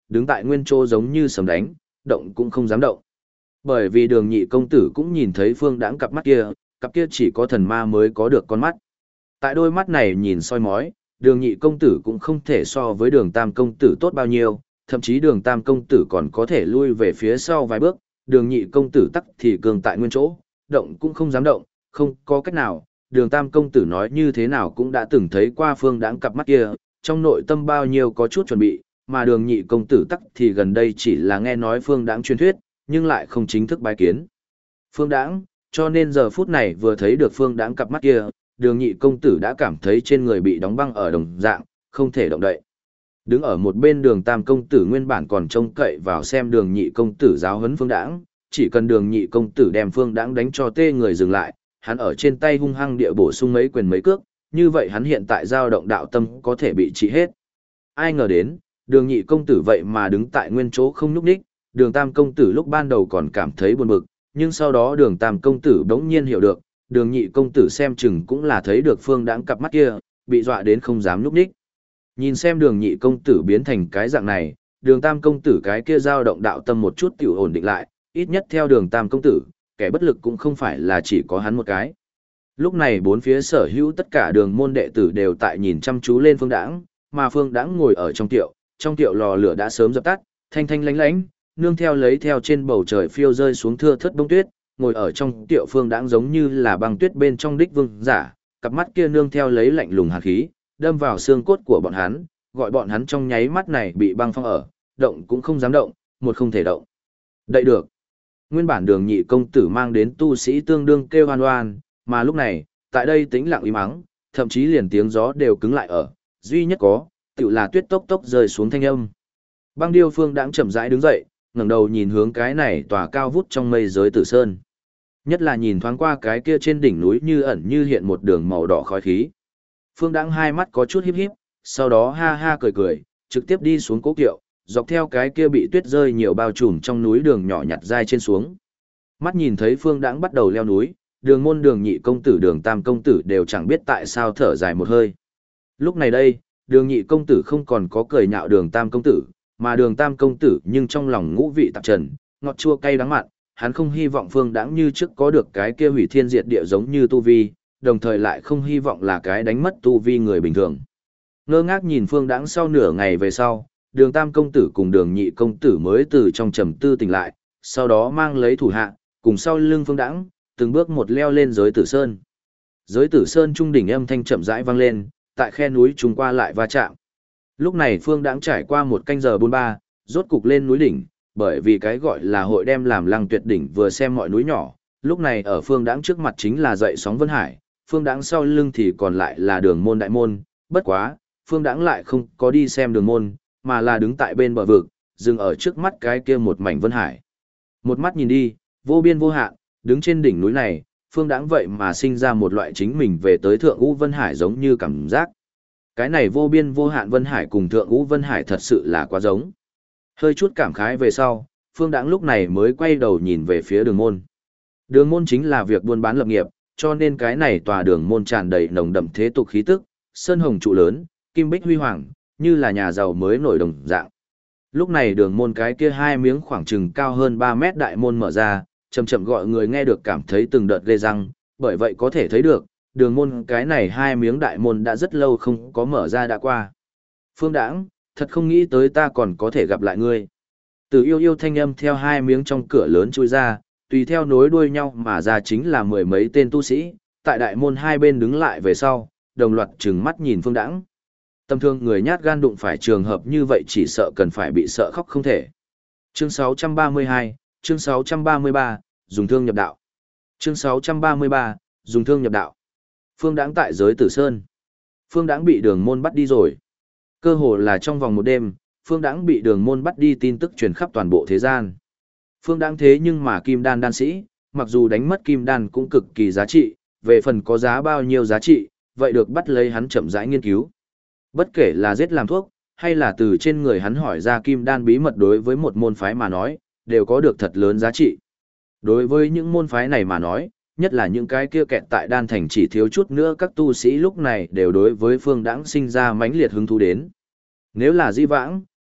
[SPEAKER 1] đứng tại nguyên chỗ giống như sấm đánh, động cũng không dám động. Bởi vì đường nhị công tử cũng nhìn thấy Phương Đãng cặp kia chỉ có thần ma mới có được con mắt. Tại đôi mắt này nhìn soi mói, đường nhị công tử cũng không thể so với đường tam công tử tốt bao nhiêu, thậm chí đường tam công tử còn có thể lui về phía sau vài bước, đường nhị công tử tắc thì cường tại nguyên chỗ, động cũng không dám động, không có cách nào, đường tam công tử nói như thế nào cũng đã từng thấy qua Phương Đãng cặp mắt kia, trong nội tâm bao nhiêu có chút chuẩn bị, mà đường nhị công tử tắc thì gần đây chỉ là nghe nói Phương Đãng truyền thuyết, nhưng lại không chính thức bái kiến Phương Đãng, cho nên giờ phút này vừa thấy được Phương Đãng cặp mắt kia, đường nhị công tử đã cảm thấy trên người bị đóng băng ở đồng dạng, không thể động đậy. Đứng ở một bên đường tam công tử nguyên bản còn trông cậy vào xem đường nhị công tử giáo huấn Phương Đãng, chỉ cần đường nhị công tử đem Phương Đãng đánh cho tê người dừng lại, hắn ở trên tay hung hăng địa bổ sung mấy quyền mấy cước, như vậy hắn hiện tại dao động đạo tâm có thể bị trị hết. Ai ngờ đến, đường nhị công tử vậy mà đứng tại nguyên chỗ không nhúc nhích, đường tam công tử lúc ban đầu còn cảm thấy buồn bực, nhưng sau đó đường tam công tử đống nhiên hiểu được, đường nhị công tử xem chừng cũng là thấy được Phương Đãng cặp mắt kia, bị dọa đến không dám nhúc nhích. Nhìn xem đường nhị công tử biến thành cái dạng này, đường tam công tử cái kia dao động đạo tâm một chút tiểu ổn định lại, ít nhất theo đường tam công tử, kẻ bất lực cũng không phải là chỉ có hắn một cái. Lúc này bốn phía sở hữu tất cả đường môn đệ tử đều tại nhìn chăm chú lên Phương Đãng, mà Phương Đãng ngồi ở trong tiệu lò lửa đã sớm dập tắt, thanh thanh lánh lánh, nương theo lấy theo trên bầu trời phiêu rơi xuống thưa thớt bông tuyết, ngồi ở trong tiệu Phương Đãng giống như là băng tuyết bên trong đích vương giả, cặp mắt kia nương theo lấy lạnh lùng hàn khí, đâm vào xương cốt của bọn hắn, gọi bọn hắn trong nháy mắt này bị băng phong ở, động cũng không dám động, một không thể động. Đậy được. Nguyên bản đường nhị công tử mang đến tu sĩ tương đương kêu hoan hoan, mà lúc này, tại đây tĩnh lặng im ắng, thậm chí liền tiếng gió đều cứng lại ở, duy nhất có, tự là tuyết tốc tốc rơi xuống thanh âm. Băng điêu Phương Đãng chậm rãi đứng dậy, ngẩng đầu nhìn hướng cái này tòa cao vút trong mây giới tử sơn. Nhất là nhìn thoáng qua cái kia trên đỉnh núi như ẩn như hiện một đường màu đỏ khói khí. Phương Đãng hai mắt có chút híp híp, sau đó ha ha cười cười, trực tiếp đi xuống cố kiệu, dọc theo cái kia bị tuyết rơi nhiều bao trùm trong núi đường nhỏ nhặt dai trên xuống. Mắt nhìn thấy Phương Đãng bắt đầu leo núi, đường môn đường nhị công tử đường tam công tử đều chẳng biết tại sao thở dài một hơi. Lúc này đây, đường nhị công tử không còn có cười nhạo đường tam công tử, mà đường tam công tử nhưng trong lòng ngũ vị tạp trần, ngọt chua cay đắng mặn, hắn không hy vọng Phương Đãng như trước có được cái kia hủy thiên diệt địa giống như tu vi, đồng thời lại không hy vọng là cái đánh mất tu vi người bình thường. Ngơ ngác nhìn Phương Đãng sau nửa ngày về sau, đường tam công tử cùng đường nhị công tử mới từ trong trầm tư tỉnh lại, sau đó mang lấy thủ hạ, cùng sau lưng Phương Đãng, từng bước một leo lên giới tử sơn. Giới tử sơn trung đỉnh âm thanh chậm rãi vang lên, tại khe núi trùng qua lại va chạm. Lúc này Phương Đãng trải qua 1 canh giờ 43, rốt cục lên núi đỉnh, bởi vì cái gọi là hội đem làm Lăng Tuyệt đỉnh vừa xem mọi núi nhỏ, lúc này ở Phương Đãng trước mặt chính là dậy sóng Vân Hải, Phương Đãng sau lưng thì còn lại là đường môn đại môn, bất quá, Phương Đãng lại không có đi xem đường môn, mà là đứng tại bên bờ vực, dừng ở trước mắt cái kia một mảnh Vân Hải. Một mắt nhìn đi, vô biên vô hạn, đứng trên đỉnh núi này, Phương Đãng vậy mà sinh ra một loại chính mình về tới Thượng Ngũ Vân Hải giống như cảm giác. Cái này vô biên vô hạn Vân Hải cùng Thượng Ngũ Vân Hải thật sự là quá giống. Hơi chút cảm khái về sau, Phương Đãng lúc này mới quay đầu nhìn về phía đường môn. Đường môn chính là việc buôn bán lập nghiệp, cho nên cái này tòa đường môn tràn đầy nồng đậm thế tục khí tức, sơn hồng trụ lớn, kim bích huy hoàng, như là nhà giàu mới nổi đồng dạng. Lúc này đường môn cái kia hai miếng khoảng chừng cao hơn 3 mét đại môn mở ra, chậm chậm gọi người nghe được cảm thấy từng đợt ghê răng, bởi vậy có thể thấy được, đường môn cái này hai miếng đại môn đã rất lâu không có mở ra đã qua. Phương Đãng, thật không nghĩ tới ta còn có thể gặp lại ngươi. Từ yêu yêu thanh âm theo hai miếng trong cửa lớn chui ra, tùy theo nối đuôi nhau mà ra chính là mười mấy tên tu sĩ, tại đại môn hai bên đứng lại về sau, đồng loạt trừng mắt nhìn Phương Đãng. Tâm thương người nhát gan đụng phải trường hợp như vậy chỉ sợ cần phải bị sợ khóc không thể. Chương 632, chương 633, dùng thương nhập đạo. Chương 633, dùng thương nhập đạo. Phương Đãng tại giới Tử Sơn. Phương Đãng bị đường môn bắt đi rồi. Cơ hồ là trong vòng một đêm, Phương Đãng bị đường môn bắt đi tin tức truyền khắp toàn bộ thế gian. Phương Đãng thế nhưng mà kim đan đan sĩ, mặc dù đánh mất kim đan cũng cực kỳ giá trị, về phần có giá bao nhiêu giá trị, vậy được bắt lấy hắn chậm rãi nghiên cứu. Bất kể là giết làm thuốc, hay là từ trên người hắn hỏi ra kim đan bí mật đối với một môn phái mà nói, đều có được thật lớn giá trị. Đối với những môn phái này mà nói, nhất là những cái kia kẹt tại đan thành chỉ thiếu chút nữa các tu sĩ lúc này đều đối với Phương Đãng sinh ra mãnh liệt hứng thú đến. Nếu là Di Vãng,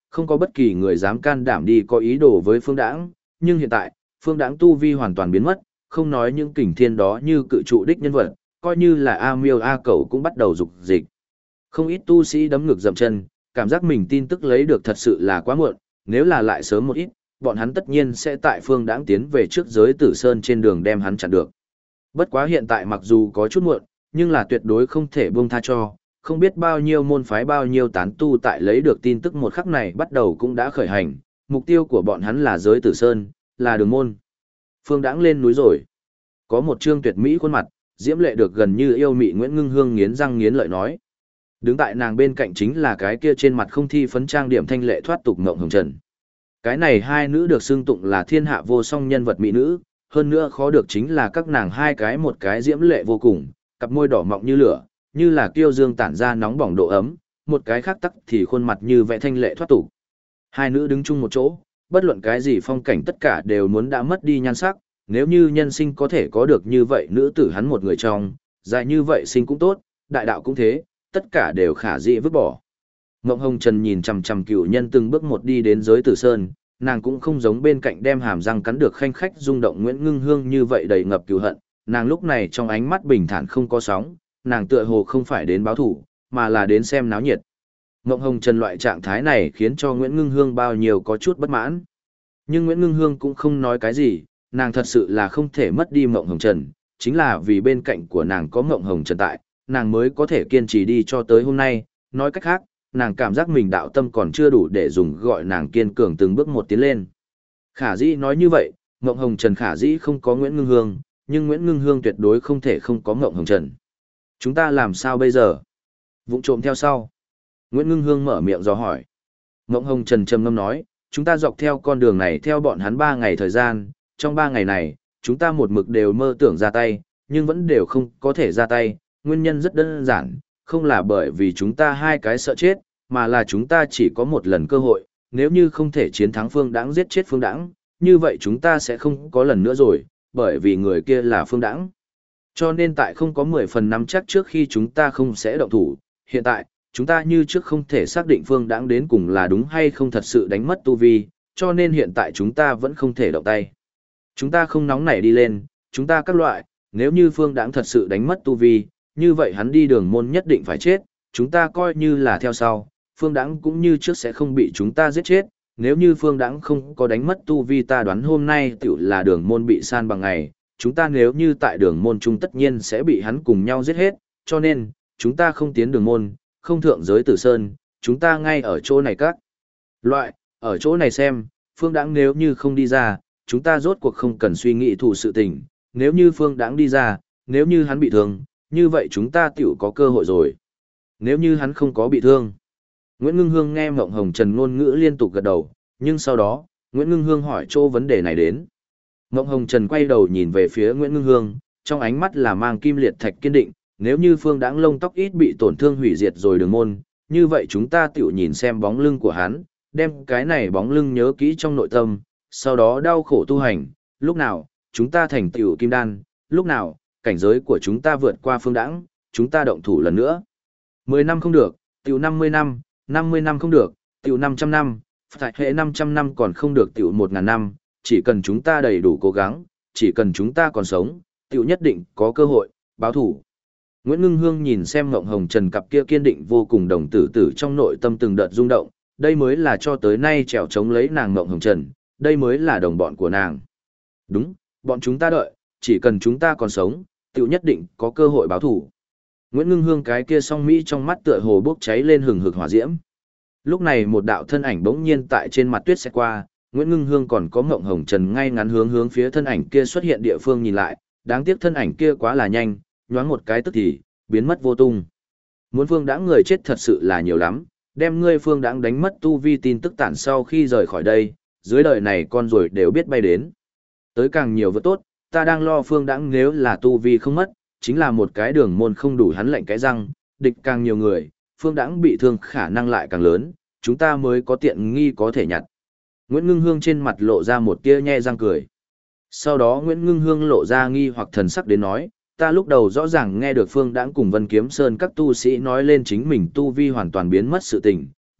[SPEAKER 1] không có bất kỳ người dám can đảm đi có ý đồ với Phương Đãng, nhưng hiện tại, Phương Đãng tu vi hoàn toàn biến mất, không nói những kình thiên đó như cự trụ đích nhân vật, coi như là A Miêu A Cẩu cũng bắt đầu dục dịch. Không ít tu sĩ đấm ngực dậm chân, cảm giác mình tin tức lấy được thật sự là quá muộn, nếu là lại sớm một ít, bọn hắn tất nhiên sẽ tại Phương Đãng tiến về trước giới Tử Sơn trên đường đem hắn chặn được. Bất quá hiện tại mặc dù có chút muộn, nhưng là tuyệt đối không thể buông tha cho, không biết bao nhiêu môn phái bao nhiêu tán tu tại lấy được tin tức một khắc này bắt đầu cũng đã khởi hành, mục tiêu của bọn hắn là giới Tử Sơn, là đường môn. Phương Đãng lên núi rồi. Có một trương tuyệt mỹ khuôn mặt, diễm lệ được gần như yêu mị Nguyễn Ngưng Hương nghiến răng nghiến lợi nói. Đứng tại nàng bên cạnh chính là cái kia trên mặt không thi phấn trang điểm thanh lệ thoát tục Ngộng Hồng Trần. Cái này hai nữ được xưng tụng là thiên hạ vô song nhân vật mỹ nữ, hơn nữa khó được chính là các nàng hai cái một cái diễm lệ vô cùng, cặp môi đỏ mọng như lửa, như là kiêu dương tản ra nóng bỏng độ ấm, một cái khác tắc thì khuôn mặt như vẽ thanh lệ thoát tục. Hai nữ đứng chung một chỗ, bất luận cái gì phong cảnh tất cả đều muốn đã mất đi nhan sắc, nếu như nhân sinh có thể có được như vậy nữ tử hắn một người trong, dài như vậy sinh cũng tốt, đại đạo cũng thế, tất cả đều khả dĩ vứt bỏ. Ngộng Hồng Trần nhìn chằm chằm cửu nhân từng bước một đi đến giới Tử Sơn, nàng cũng không giống bên cạnh đem hàm răng cắn được khanh khách rung động Nguyễn Ngưng Hương như vậy đầy ngập cừu hận, nàng lúc này trong ánh mắt bình thản không có sóng, nàng tựa hồ không phải đến báo thủ, mà là đến xem náo nhiệt. Ngộng Hồng Trần loại trạng thái này khiến cho Nguyễn Ngưng Hương bao nhiêu có chút bất mãn. Nhưng Nguyễn Ngưng Hương cũng không nói cái gì, nàng thật sự là không thể mất đi Ngộng Hồng Trần, chính là vì bên cạnh của nàng có Ngộng Hồng Trần tại, nàng mới có thể kiên trì đi cho tới hôm nay, nói cách khác, nàng cảm giác mình đạo tâm còn chưa đủ để dùng gọi nàng kiên cường từng bước một tiến lên. Khả dĩ nói như vậy, Ngộng Hồng Trần khả dĩ không có Nguyễn Ngưng Hương, nhưng Nguyễn Ngưng Hương tuyệt đối không thể không có Ngộng Hồng Trần. Chúng ta làm sao bây giờ? Vụng trộm theo sau. Nguyễn Ngưng Hương mở miệng dò hỏi. Ngộng Hồng Trần trầm ngâm nói, chúng ta dọc theo con đường này theo bọn hắn 3 ngày thời gian, trong 3 ngày này, chúng ta một mực đều mơ tưởng ra tay, nhưng vẫn đều không có thể ra tay, nguyên nhân rất đơn giản, không là bởi vì chúng ta hai cái sợ chết, mà là chúng ta chỉ có một lần cơ hội, nếu như không thể chiến thắng Phương Đãng giết chết Phương Đãng, như vậy chúng ta sẽ không có lần nữa rồi, bởi vì người kia là Phương Đãng. Cho nên tại không có 10 phần nắm chắc trước khi chúng ta không sẽ động thủ, hiện tại, chúng ta như trước không thể xác định Phương Đãng đến cùng là đúng hay không thật sự đánh mất tu vi, cho nên hiện tại chúng ta vẫn không thể động tay. Chúng ta không nóng nảy đi lên, chúng ta các loại, nếu như Phương Đãng thật sự đánh mất tu vi, như vậy hắn đi đường môn nhất định phải chết, chúng ta coi như là theo sau, Phương Đãng cũng như trước sẽ không bị chúng ta giết chết, nếu như Phương Đãng không có đánh mất tu vi ta đoán hôm nay tiểu là đường môn bị san bằng ngày, chúng ta nếu như tại đường môn chúng tất nhiên sẽ bị hắn cùng nhau giết hết, cho nên, chúng ta không tiến đường môn, không thượng giới Tử Sơn, chúng ta ngay ở chỗ này các loại, ở chỗ này xem, Phương Đãng nếu như không đi ra, chúng ta rốt cuộc không cần suy nghĩ thủ sự tình, nếu như Phương Đãng đi ra, nếu như hắn bị thương, như vậy chúng ta tiểu có cơ hội rồi. Nếu như hắn không có bị thương. Nguyễn Ngưng Hương nghe Ngộng Hồng Trần ngôn ngữ liên tục gật đầu, nhưng sau đó, Nguyễn Ngưng Hương hỏi chỗ vấn đề này đến. Ngộng Hồng Trần quay đầu nhìn về phía Nguyễn Ngưng Hương, trong ánh mắt là mang kim liệt thạch kiên định, nếu như Phương Đãng lông tóc ít bị tổn thương hủy diệt rồi đường môn, như vậy chúng ta tiểu nhìn xem bóng lưng của hắn, đem cái này bóng lưng nhớ kỹ trong nội tâm, sau đó đau khổ tu hành, lúc nào, chúng ta thành tiểu kim đan, lúc nào, cảnh giới của chúng ta vượt qua Phương Đãng, chúng ta động thủ lần nữa. 10 năm không được, tiểu 50 năm, 50 năm không được, tiểu 500 năm, tại hệ 500 năm còn không được tiểu 1000 năm, chỉ cần chúng ta đầy đủ cố gắng, chỉ cần chúng ta còn sống, tiểu nhất định có cơ hội, báo thủ. Nguyễn Ngưng Hương nhìn xem Ngộng Hồng Trần cặp kia kiên định vô cùng đồng tử tử trong nội tâm từng đợt rung động, đây mới là cho tới nay trèo chống lấy nàng Ngộng Hồng Trần, đây mới là đồng bọn của nàng. Đúng, bọn chúng ta đợi, chỉ cần chúng ta còn sống, tiểu nhất định có cơ hội báo thủ. Nguyễn Ngưng Hương cái kia song mỹ trong mắt tựa hồ bốc cháy lên hừng hực hỏa diễm. Lúc này một đạo thân ảnh bỗng nhiên tại trên mặt tuyết sẽ qua, Nguyễn Ngưng Hương còn có Ngộng Hồng Trần ngay ngắn hướng phía thân ảnh kia xuất hiện địa phương nhìn lại, đáng tiếc thân ảnh kia quá là nhanh, nhoáng một cái tức thì biến mất vô tung. Muốn Phương Đãng người chết thật sự là nhiều lắm, đem ngươi Phương Đãng đánh mất tu vi tin tức tản sau khi rời khỏi đây, dưới đời này con rồi đều biết bay đến. Tới càng nhiều vật tốt, ta đang lo Phương Đãng nếu là tu vi không mất, chính là một cái đường môn không đủ hắn lệnh cái răng, địch càng nhiều người, Phương Đãng bị thương khả năng lại càng lớn, chúng ta mới có tiện nghi có thể nhặt. Nguyễn Ngưng Hương trên mặt lộ ra một tia nhe răng cười. Sau đó Nguyễn Ngưng Hương lộ ra nghi hoặc thần sắc đến nói, ta lúc đầu rõ ràng nghe được Phương Đãng cùng Vân Kiếm Sơn các tu sĩ nói lên chính mình tu vi hoàn toàn biến mất sự tình,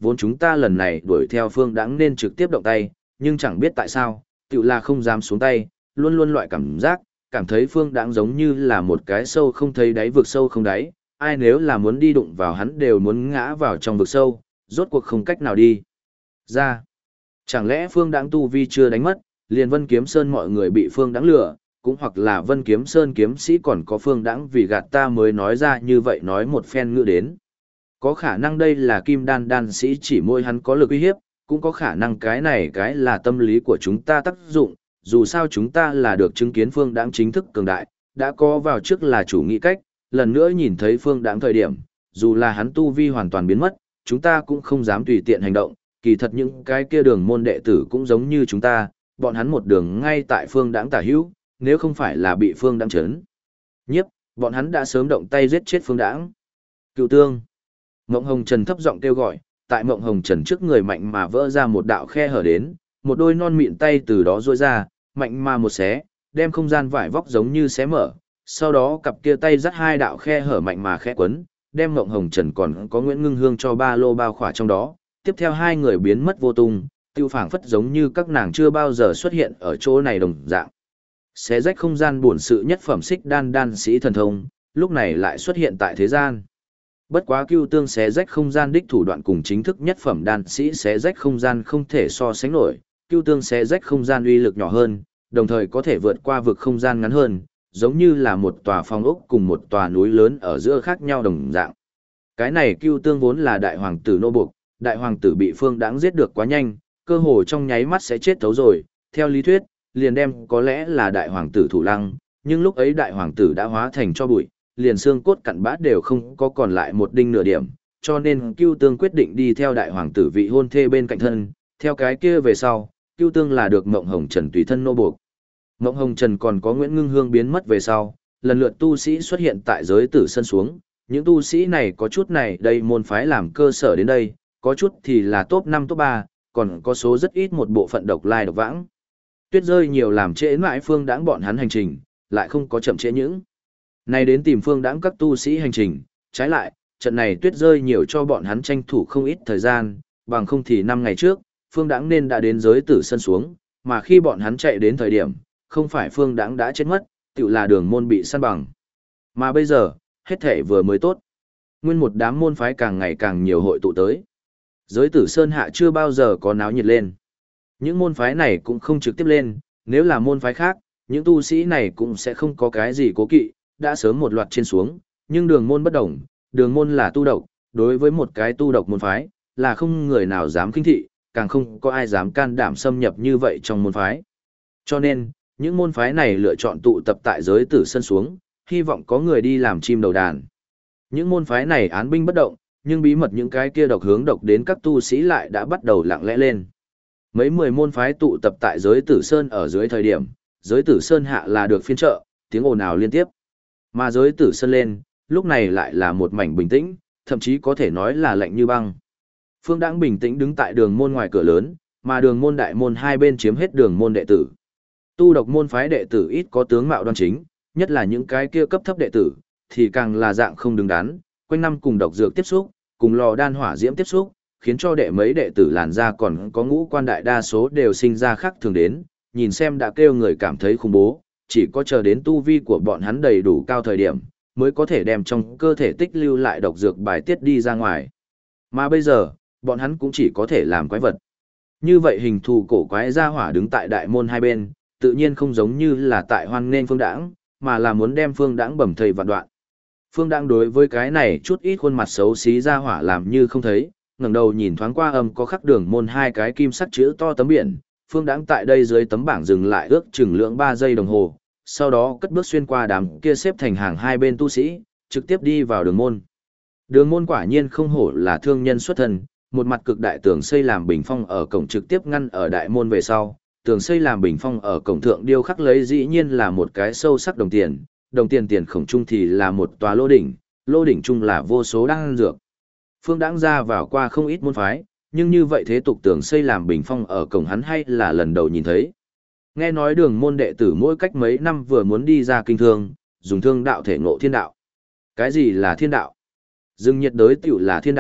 [SPEAKER 1] vốn chúng ta lần này đuổi theo Phương Đãng nên trực tiếp động tay, nhưng chẳng biết tại sao, tựu là không dám xuống tay, luôn luôn loại cảm giác, cảm thấy Phương Đãng giống như là một cái sâu không thấy đáy vực sâu không đáy, ai nếu là muốn đi đụng vào hắn đều muốn ngã vào trong vực sâu, rốt cuộc không cách nào đi ra. Chẳng lẽ Phương Đãng tu vi chưa đánh mất, liền Vân Kiếm Sơn mọi người bị Phương Đãng lừa, cũng hoặc là Vân Kiếm Sơn kiếm sĩ còn có Phương Đãng vì gạt ta mới nói ra như vậy nói một phen ngữ đến. Có khả năng đây là Kim Đan đan sĩ chỉ môi hắn có lực uy hiếp, cũng có khả năng cái là tâm lý của chúng ta tác dụng, dù sao chúng ta là được chứng kiến Phương Đãng chính thức cường đại, đã có vào trước là chủ nghĩ cách, lần nữa nhìn thấy Phương Đãng thời điểm, dù là hắn tu vi hoàn toàn biến mất, chúng ta cũng không dám tùy tiện hành động, kỳ thật những cái kia đường môn đệ tử cũng giống như chúng ta, bọn hắn một đường ngay tại Phương Đãng tả hữu, nếu không phải là bị Phương Đãng chấn nhiếp, bọn hắn đã sớm động tay giết chết Phương Đãng. Cựu tương. Mộng Hồng Trần thấp giọng kêu gọi, tại Mộng Hồng Trần trước người mạnh mà vỡ ra một đạo khe hở đến, một đôi non mịn tay từ đó duỗi ra, mạnh mà một xé, đem không gian vải vóc giống như xé mở, sau đó cặp kia tay dắt hai đạo khe hở mạnh mà khẽ quấn, đem Mộng Hồng Trần còn có Nguyễn Ngưng Hương cho ba lô bao khỏa trong đó, tiếp theo hai người biến mất vô tung, tiêu phảng phất giống như các nàng chưa bao giờ xuất hiện ở chỗ này đồng dạng. Xé rách không gian buồn sự nhất phẩm xích đan sĩ thần thông, lúc này lại xuất hiện tại thế gian. Bất quá Cưu Tương xé rách không gian đích thủ đoạn cùng chính thức nhất phẩm đan sĩ xé rách không gian không thể so sánh nổi, Cưu Tương xé rách không gian uy lực nhỏ hơn, đồng thời có thể vượt qua vực không gian ngắn hơn, giống như là một tòa phong ốc cùng một tòa núi lớn ở giữa khác nhau đồng dạng. Cái này Cưu Tương vốn là đại hoàng tử nô buộc, đại hoàng tử bị Phương Đãng giết được quá nhanh, cơ hồ trong nháy mắt sẽ chết thấu rồi, theo lý thuyết, liền đem có lẽ là đại hoàng tử thủ lăng, nhưng lúc ấy đại hoàng tử đã hóa thành cho bụi, liền xương cốt cặn bã đều không có còn lại một đinh nửa điểm, cho nên Cưu Tương quyết định đi theo đại hoàng tử vị hôn thê bên cạnh thân, theo cái kia về sau, Cưu Tương là được Mộng Hồng Trần tùy thân nô buộc. Mộng Hồng Trần còn có Nguyễn Ngưng Hương biến mất về sau, lần lượt tu sĩ xuất hiện tại giới tử sân xuống, những tu sĩ này có chút này đây môn phái làm cơ sở đến đây, có chút thì là top 5 top 3, còn có số rất ít một bộ phận độc lai độc vãng. Tuyết rơi nhiều làm trễ mãi Phương Đãng bọn hắn hành trình, lại không có chậm trễ những này đến tìm Phương Đãng các tu sĩ hành trình, trái lại, trận này tuyết rơi nhiều cho bọn hắn tranh thủ không ít thời gian, bằng không thì 5 ngày trước, Phương Đãng nên đã đến giới tử sân xuống, mà khi bọn hắn chạy đến thời điểm, không phải Phương Đãng đã chết mất, tự là đường môn bị săn bằng. Mà bây giờ, hết thể vừa mới tốt. Nguyên một đám môn phái càng ngày càng nhiều hội tụ tới. Giới tử sơn hạ chưa bao giờ có náo nhiệt lên. Những môn phái này cũng không trực tiếp lên, nếu là môn phái khác, những tu sĩ này cũng sẽ không có cái gì cố kỵ, đã sớm một loạt trên xuống, nhưng đường môn bất đồng, đường môn là tu độc, đối với một cái tu độc môn phái, là không người nào dám khinh thị, càng không có ai dám can đảm xâm nhập như vậy trong môn phái. Cho nên, những môn phái này lựa chọn tụ tập tại giới tử sân xuống, hy vọng có người đi làm chim đầu đàn. Những môn phái này án binh bất động, nhưng bí mật những cái kia độc hướng độc đến các tu sĩ lại đã bắt đầu lặng lẽ lên. Mấy 10 môn phái tụ tập tại giới tử sơn ở dưới thời điểm, giới tử sơn hạ là được phiên trợ, tiếng ồn ào liên tiếp. Mà giới tử sơn lên, lúc này lại là một mảnh bình tĩnh, thậm chí có thể nói là lạnh như băng. Phương Đãng bình tĩnh đứng tại đường môn ngoài cửa lớn, mà đường môn đại môn hai bên chiếm hết đường môn đệ tử. Tu độc môn phái đệ tử ít có tướng mạo đoan chính, nhất là những cái kia cấp thấp đệ tử, thì càng là dạng không đứng đắn, quanh năm cùng độc dược tiếp xúc, cùng lò đan hỏa diễm tiếp xúc, khiến cho đệ mấy đệ tử làn da còn có ngũ quan đại đa số đều sinh ra khác thường đến, nhìn xem đã kêu người cảm thấy khủng bố, chỉ có chờ đến tu vi của bọn hắn đầy đủ cao thời điểm, mới có thể đem trong cơ thể tích lưu lại độc dược bài tiết đi ra ngoài. Mà bây giờ, bọn hắn cũng chỉ có thể làm quái vật. Như vậy hình thù cổ quái gia hỏa đứng tại đại môn hai bên, tự nhiên không giống như là tại hoan nên Phương Đãng, mà là muốn đem Phương Đãng bầm thây vạn đoạn. Phương Đãng đối với cái này chút ít khuôn mặt xấu xí gia hỏa làm như không thấy, ngẩng đầu nhìn thoáng qua có khắc đường môn hai cái kim sắc chữ to tấm biển, Phương Đãng tại đây dưới tấm bảng dừng lại ước chừng lượng 3 giây đồng hồ, sau đó cất bước xuyên qua đám kia xếp thành hàng hai bên tu sĩ, trực tiếp đi vào đường môn. Đường môn quả nhiên không hổ là thương nhân xuất thân, một mặt cực đại tường xây làm bình phong ở cổng trực tiếp ngăn ở đại môn về sau, tường xây làm bình phong ở cổng thượng điêu khắc lấy dĩ nhiên là một cái sâu sắc đồng tiền, đồng tiền tiền khổng trung thì là một tòa lô đỉnh trung là vô số đan dược. Phương Đãng ra vào qua không ít môn phái, nhưng như vậy thế tục tường xây làm bình phong ở cổng hắn hay là lần đầu nhìn thấy. Nghe nói đường môn đệ tử mỗi cách mấy năm vừa muốn đi ra kinh thương, dùng thương đạo thể ngộ thiên đạo. Cái gì là thiên đạo? Dương nhiệt đới tiểu là thiên đạo,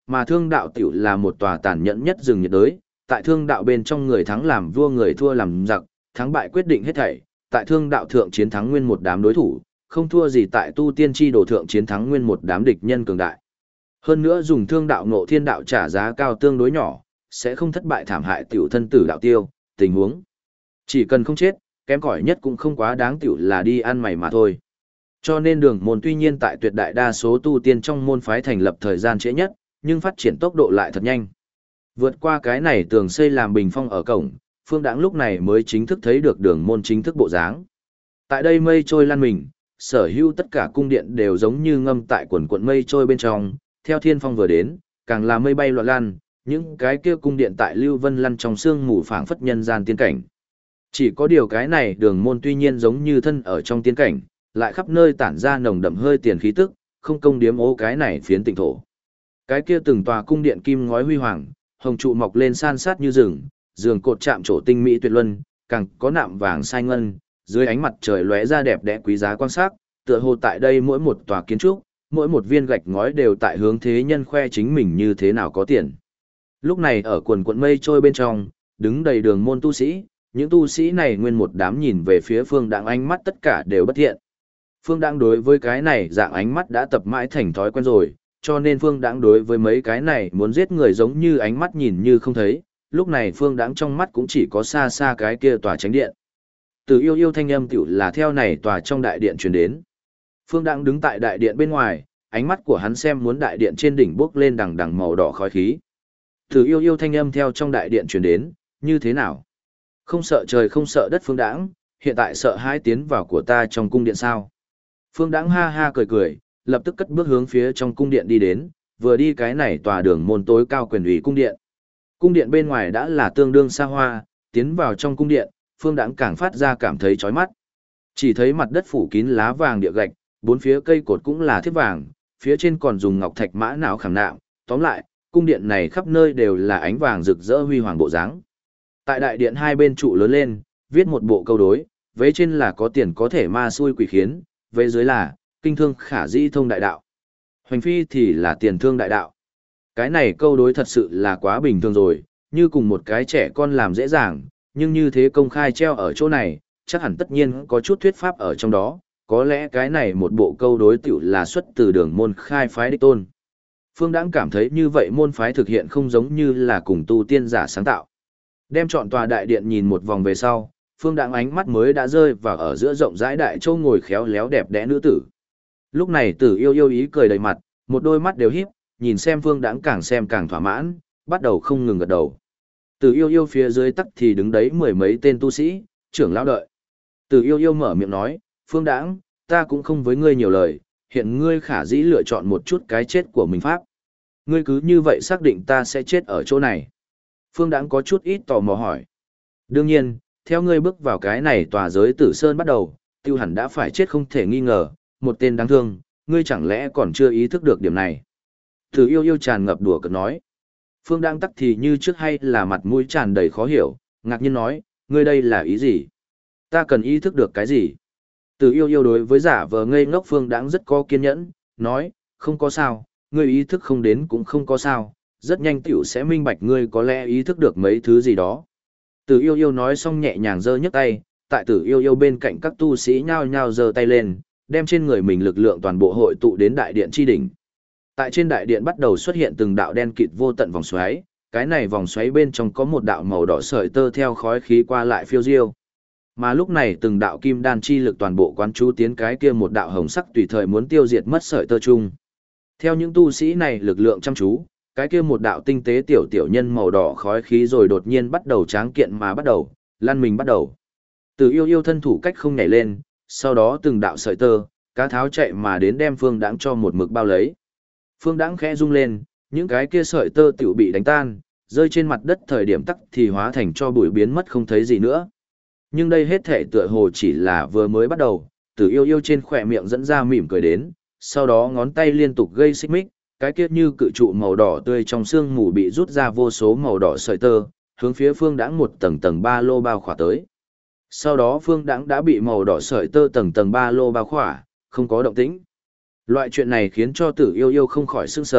[SPEAKER 1] Mà thương đạo tiểu là một tòa tàn nhẫn nhất rừng nhiệt đới, tại thương đạo bên trong người thắng làm vua người thua làm giặc, thắng bại quyết định hết thảy, tại thương đạo thượng chiến thắng nguyên một đám đối thủ, không thua gì tại tu tiên chi đồ thượng chiến thắng nguyên một đám địch nhân cường đại. Hơn nữa dùng thương đạo ngộ thiên đạo trả giá cao tương đối nhỏ, sẽ không thất bại thảm hại tiểu thân tử đạo tiêu, tình huống. Chỉ cần không chết, kém cỏi nhất cũng không quá đáng tiểu là đi ăn mày mà thôi. Cho nên đường môn tuy nhiên tại tuyệt đại đa số tu tiên trong môn phái thành lập thời gian trễ nhất, nhưng phát triển tốc độ lại thật nhanh. Vượt qua cái này tường xây làm bình phong ở cổng, Phương Đãng lúc này mới chính thức thấy được đường môn chính thức bộ dáng. Tại đây mây trôi lan mình, sở hữu tất cả cung điện đều giống như ngâm tại quần quận mây trôi bên trong, theo thiên phong vừa đến, càng là mây bay loạn lan, những cái kia cung điện tại Lưu Vân lăn trong sương mù phảng phất nhân gian tiên cảnh. Chỉ có điều cái này đường môn tuy nhiên giống như thân ở trong tiên cảnh, lại khắp nơi tản ra nồng đậm hơi tiền khí tức, không công điếm ố cái này phiến tịnh thổ. Cái kia từng tòa cung điện kim ngói huy hoàng, hồng trụ mọc lên san sát như rừng, giường cột chạm trổ tinh mỹ tuyệt luân, càng có nạm vàng sai ngân, dưới ánh mặt trời lóe ra đẹp đẽ quý giá quan sát, tựa hồ tại đây mỗi một tòa kiến trúc, mỗi một viên gạch ngói đều tại hướng thế nhân khoe chính mình như thế nào có tiền. Lúc này ở quần quận mây trôi bên trong, đứng đầy đường môn tu sĩ, những tu sĩ này nguyên một đám nhìn về phía Phương Đãng ánh mắt tất cả đều bất thiện. Phương Đãng đối với cái này dạng ánh mắt đã tập mãi thành thói quen rồi, cho nên Phương Đãng đối với mấy cái này muốn giết người giống như ánh mắt nhìn như không thấy, lúc này Phương Đãng trong mắt cũng chỉ có xa xa cái kia tòa chánh điện. Từ yêu yêu thanh âm tiểu là theo này tòa trong đại điện truyền đến. Phương Đãng đứng tại đại điện bên ngoài, ánh mắt của hắn xem muốn đại điện trên đỉnh bốc lên đằng đằng màu đỏ khói khí. Từ yêu yêu thanh âm theo trong đại điện truyền đến, như thế nào? Không sợ trời không sợ đất Phương Đãng, hiện tại sợ hãi tiến vào của ta trong cung điện sao? Phương Đãng ha ha cười cười, lập tức cất bước hướng phía trong cung điện đi đến, vừa đi cái này tòa đường môn tối cao quyền ủy cung điện. Cung điện bên ngoài đã là tương đương xa hoa, tiến vào trong cung điện, Phương Đãng càng phát ra cảm thấy chói mắt. Chỉ thấy mặt đất phủ kín lá vàng địa gạch, bốn phía cây cột cũng là thiếp vàng, phía trên còn dùng ngọc thạch mã não khảm nạm, tóm lại, cung điện này khắp nơi đều là ánh vàng rực rỡ huy hoàng bộ dáng. Tại đại điện hai bên trụ lớn lên, viết một bộ câu đối, vế trên là có tiền có thể ma xui quỷ khiến, vế dưới là kinh thương khả dĩ thông đại đạo. Hoành phi thì là tiền thương đại đạo. Cái này câu đối thật sự là quá bình thường rồi, như cùng một cái trẻ con làm dễ dàng, nhưng như thế công khai treo ở chỗ này, chắc hẳn tất nhiên có chút thuyết pháp ở trong đó, có lẽ cái này một bộ câu đối tiểu là xuất từ đường môn khai phái đích tôn. Phương Đãng cảm thấy như vậy môn phái thực hiện không giống như là cùng tu tiên giả sáng tạo. Đem chọn tòa đại điện nhìn một vòng về sau, Phương Đãng ánh mắt mới đã rơi vào ở giữa rộng rãi đại châu ngồi khéo léo đẹp đẽ nữ tử. Lúc này Tử Yêu yêu ý cười đầy mặt, một đôi mắt đều híp, nhìn xem Phương Đãng càng xem càng thỏa mãn, bắt đầu không ngừng gật đầu. Tử Yêu yêu phía dưới tắc thì đứng đấy mười mấy tên tu sĩ, trưởng lão đợi. Tử Yêu yêu mở miệng nói, Phương Đãng, ta cũng không với ngươi nhiều lời, hiện ngươi khả dĩ lựa chọn một chút cái chết của mình pháp. Ngươi cứ như vậy xác định ta sẽ chết ở chỗ này. Phương Đãng có chút ít tò mò hỏi. Đương nhiên, theo ngươi bước vào cái này tòa giới Tử Sơn bắt đầu, tiêu hẳn đã phải chết không thể nghi ngờ, một tên đáng thương, ngươi chẳng lẽ còn chưa ý thức được điểm này. Tử Yêu yêu tràn ngập đùa cợt nói. Phương Đãng tắc thì như trước hay là mặt mũi tràn đầy khó hiểu, ngạc nhiên nói, ngươi đây là ý gì? Ta cần ý thức được cái gì? Tử Yêu yêu đối với giả vờ ngây ngốc Phương Đãng rất có kiên nhẫn, nói, không có sao, ngươi ý thức không đến cũng không có sao, rất nhanh tiểu sẽ minh bạch ngươi có lẽ ý thức được mấy thứ gì đó. Tử Yêu yêu nói xong nhẹ nhàng giơ nhấc tay, tại Tử Yêu yêu bên cạnh các tu sĩ nhao nhao giơ tay lên, đem trên người mình lực lượng toàn bộ hội tụ đến đại điện chi đỉnh. Tại trên đại điện bắt đầu xuất hiện từng đạo đen kịt vô tận vòng xoáy, cái này vòng xoáy bên trong có một đạo màu đỏ sợi tơ theo khói khí qua lại phiêu diêu. Mà lúc này từng đạo kim đan chi lực toàn bộ quán chú tiến cái kia một đạo hồng sắc tùy thời muốn tiêu diệt mất sợi tơ chung. Theo những tu sĩ này lực lượng chăm chú, cái kia một đạo tinh tế tiểu tiểu nhân màu đỏ khói khí rồi đột nhiên bắt đầu tráng kiện mà bắt đầu, lăn mình bắt đầu. Từ Yêu yêu thân thủ cách không nhảy lên, sau đó từng đạo sợi tơ, cá tháo chạy mà đến đem Phương Đãng cho một mực bao lấy. Phương Đãng khẽ rung lên, những cái kia sợi tơ tiểu bị đánh tan, rơi trên mặt đất thời điểm tắc thì hóa thành cho bụi biến mất không thấy gì nữa. Nhưng đây hết thể tựa hồ chỉ là vừa mới bắt đầu, Tử Yêu yêu trên khỏe miệng dẫn ra mỉm cười đến, sau đó ngón tay liên tục gây xích mích, cái kia như cự trụ màu đỏ tươi trong xương mù bị rút ra vô số màu đỏ sợi tơ, hướng phía Phương Đãng một tầng tầng ba lô bao khỏa tới. Sau đó Phương Đãng đã bị màu đỏ sợi tơ tầng tầng ba lô bao khỏa, không có động tĩnh. Loại chuyện này khiến cho Tử Yêu yêu không khỏi sửng sở,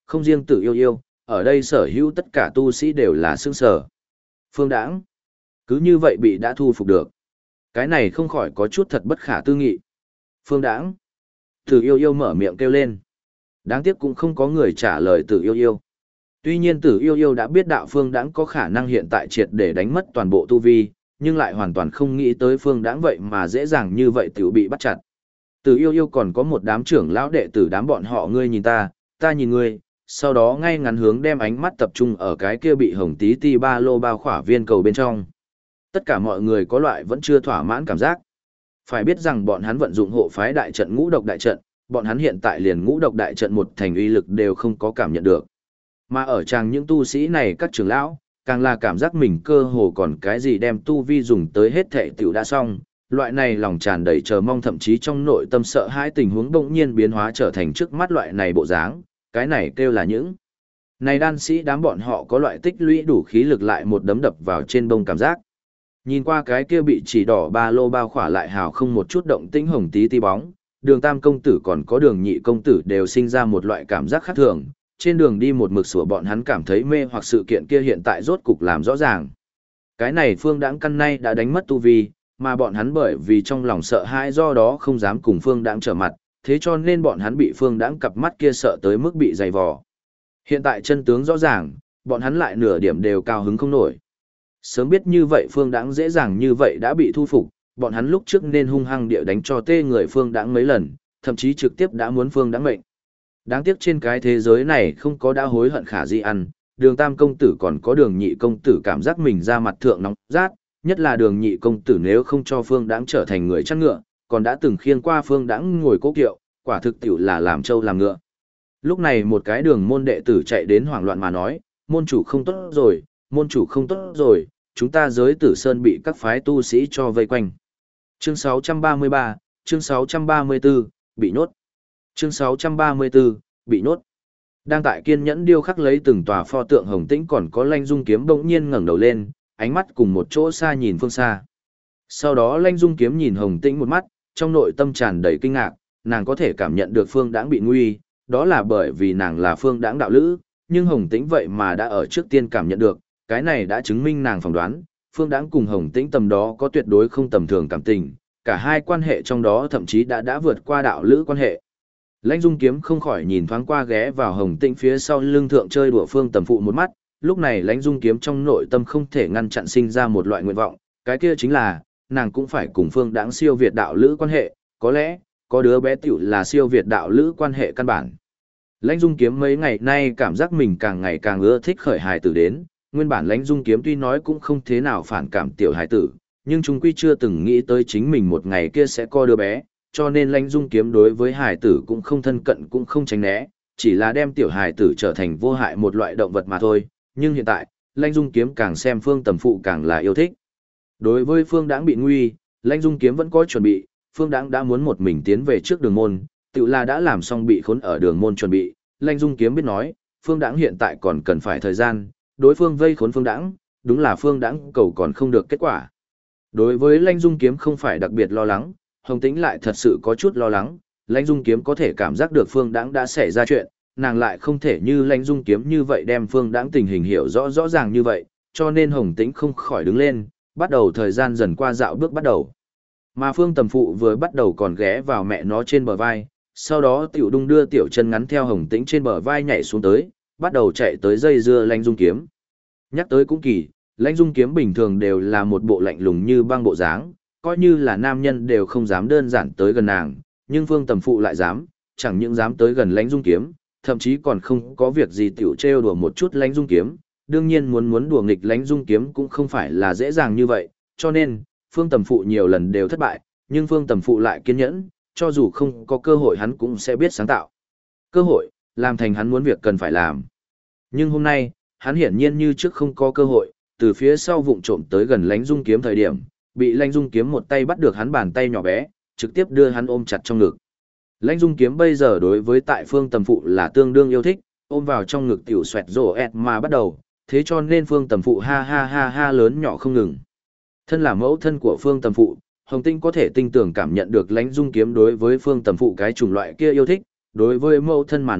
[SPEAKER 1] không riêng Tử Yêu Yêu, ở đây sở hữu tất cả tu sĩ đều là sững sờ. Phương Đãng cứ như vậy bị đã thu phục được. Cái này không khỏi có chút thật bất khả tư nghị. Phương Đãng. Tử Yêu Yêu mở miệng kêu lên. Đáng tiếc cũng không có người trả lời Tử Yêu Yêu. Tuy nhiên Tử Yêu Yêu đã biết đạo Phương Đãng có khả năng hiện tại triệt để đánh mất toàn bộ tu vi, nhưng lại hoàn toàn không nghĩ tới Phương Đãng vậy mà dễ dàng như vậy tiểu bị bắt chặt. Tử Yêu Yêu còn có một đám trưởng lão đệ tử đám bọn họ ngươi nhìn ta nhìn ngươi, sau đó ngay ngắn hướng đem ánh mắt tập trung ở cái kia bị hồng tí ti ba lô bao khỏa viên cầu bên trong. Tất cả mọi người có loại vẫn chưa thỏa mãn cảm giác. Phải biết rằng bọn hắn vận dụng hộ phái đại trận ngũ độc đại trận, bọn hắn hiện tại liền ngũ độc đại trận một thành uy lực đều không có cảm nhận được. Mà ở trang những tu sĩ này các trưởng lão, càng là cảm giác mình cơ hồ còn cái gì đem tu vi dùng tới hết thệ tiểu đã xong, loại này lòng tràn đầy chờ mong thậm chí trong nội tâm sợ hãi tình huống bỗng nhiên biến hóa trở thành trước mắt loại này bộ dáng, cái này kêu là những. Này đan sĩ đám bọn họ có loại tích lũy đủ khí lực lại một đấm đập vào trên bông cảm giác. Nhìn qua cái kia bị chỉ đỏ ba lô bao khỏa lại hào không một chút động tĩnh hồng tí ti bóng, Đường Tam công tử còn có Đường Nhị công tử đều sinh ra một loại cảm giác khác thường, trên đường đi một mực sủa bọn hắn cảm thấy mê hoặc sự kiện kia hiện tại rốt cục làm rõ ràng. Cái này Phương Đãng căn nay đã đánh mất tu vi, mà bọn hắn bởi vì trong lòng sợ hãi do đó không dám cùng Phương Đãng trở mặt, thế cho nên bọn hắn bị Phương Đãng cặp mắt kia sợ tới mức bị dày vò. Hiện tại chân tướng rõ ràng, bọn hắn lại nửa điểm đều cao hứng không nổi. Sớm biết như vậy Phương Đãng dễ dàng như vậy đã bị thu phục, bọn hắn lúc trước nên hung hăng địa đánh cho tê người Phương Đãng mấy lần, thậm chí trực tiếp đã muốn Phương Đãng mệnh. Đáng tiếc trên cái thế giới này không có đã hối hận khả di ăn, Đường Tam công tử còn có Đường Nhị công tử cảm giác mình ra mặt thượng nóng rát, nhất là Đường Nhị công tử nếu không cho Phương Đãng trở thành người chăn ngựa, còn đã từng khiêng qua Phương Đãng ngồi cố kiệu, quả thực tiểu là làm trâu làm ngựa. Lúc này một cái Đường môn đệ tử chạy đến hoảng loạn mà nói, môn chủ không tốt rồi, môn chủ không tốt rồi, chúng ta giới Tử Sơn bị các phái tu sĩ cho vây quanh. Chương 633, chương 634, bị nhốt. Chương 634, bị nhốt. Đang tại kiên nhẫn điêu khắc lấy từng tòa pho tượng hồng tĩnh còn có Lanh Dung kiếm bỗng nhiên ngẩng đầu lên, ánh mắt cùng một chỗ xa nhìn phương xa. Sau đó Lanh Dung kiếm nhìn hồng tĩnh một mắt, trong nội tâm tràn đầy kinh ngạc, nàng có thể cảm nhận được Phương Đãng bị nguy, đó là bởi vì nàng là Phương Đãng đạo lữ, nhưng hồng tĩnh vậy mà đã ở trước tiên cảm nhận được, cái này đã chứng minh nàng phỏng đoán, Phương Đãng cùng hồng tĩnh tầm đó có tuyệt đối không tầm thường cảm tình, cả hai quan hệ trong đó thậm chí đã vượt qua đạo lữ quan hệ. Lãnh Dung kiếm không khỏi nhìn thoáng qua ghé vào hồng tĩnh phía sau lưng thượng chơi đùa Phương Tầm Phụ một mắt, lúc này Lãnh Dung kiếm trong nội tâm không thể ngăn chặn sinh ra một loại nguyện vọng, cái kia chính là, nàng cũng phải cùng Phương Đãng siêu việt đạo lữ quan hệ, có lẽ, có đứa bé tiểu là siêu việt đạo lữ quan hệ căn bản. Lãnh Dung kiếm mấy ngày nay cảm giác mình càng ngày càng ưa thích khởi hài tử đến, nguyên bản Lãnh Dung kiếm tuy nói cũng không thế nào phản cảm tiểu hài tử, nhưng chúng quy chưa từng nghĩ tới chính mình một ngày kia sẽ có đứa bé, cho nên Lãnh Dung kiếm đối với hài tử cũng không thân cận cũng không tránh né, chỉ là đem tiểu hài tử trở thành vô hại một loại động vật mà thôi, nhưng hiện tại, Lãnh Dung kiếm càng xem Phương Tầm Phụ càng là yêu thích. Đối với Phương Đãng bị nguy, Lãnh Dung kiếm vẫn có chuẩn bị, Phương Đãng đã muốn một mình tiến về trước đường môn, tự là đã làm xong bị khốn ở đường môn chuẩn bị, Lãnh Dung kiếm biết nói, Phương Đãng hiện tại còn cần phải thời gian, đối phương vây khốn Phương Đãng, đúng là Phương Đãng cầu còn không được kết quả. Đối với Lãnh Dung kiếm không phải đặc biệt lo lắng, Hồng Tĩnh lại thật sự có chút lo lắng, Lãnh Dung kiếm có thể cảm giác được Phương Đãng đã xảy ra chuyện, nàng lại không thể như Lãnh Dung kiếm như vậy đem Phương Đãng tình hình hiểu rõ ràng như vậy, cho nên Hồng Tĩnh không khỏi đứng lên, bắt đầu thời gian dần qua dạo bước bắt đầu. Mà Phương Tầm Phụ vừa bắt đầu còn ghé vào mẹ nó trên bờ vai, sau đó tiểu đung đưa tiểu chân ngắn theo Hồng Tĩnh trên bờ vai nhảy xuống tới, bắt đầu chạy tới dây dưa Lãnh Dung kiếm. Nhắc tới cũng kỳ, Lãnh Dung kiếm bình thường đều là một bộ lạnh lùng như băng bộ dáng, coi như là nam nhân đều không dám đơn giản tới gần nàng, nhưng Phương Tầm Phụ lại dám, chẳng những dám tới gần Lãnh Dung kiếm, thậm chí còn không có việc gì tiểu trêu đùa một chút Lãnh Dung kiếm, đương nhiên muốn đùa nghịch Lãnh Dung kiếm cũng không phải là dễ dàng như vậy, cho nên, Phương Tầm Phụ nhiều lần đều thất bại, nhưng Phương Tầm Phụ lại kiên nhẫn, cho dù không có cơ hội hắn cũng sẽ biết sáng tạo. Cơ hội, làm thành hắn muốn việc cần phải làm. Nhưng hôm nay, hắn hiển nhiên như trước không có cơ hội, từ phía sau vụng trộm tới gần Lãnh Dung kiếm thời điểm, bị Lãnh Dung kiếm một tay bắt được hắn bàn tay nhỏ bé, trực tiếp đưa hắn ôm chặt trong ngực. Lãnh Dung kiếm bây giờ đối với tại Phương Tầm Phụ là tương đương yêu thích, ôm vào trong ngực tiểu xoẹt rổ ẹt mà bắt đầu, thế cho nên Phương Tầm Phụ ha ha ha ha lớn nhỏ không ngừng. Thân là mẫu thân của Phương Tầm Phụ, Hồng Tĩnh có thể tinh tường cảm nhận được Lãnh Dung kiếm đối với Phương Tầm Phụ cái chủng loại kia yêu thích, đối với mẫu thân mà nói,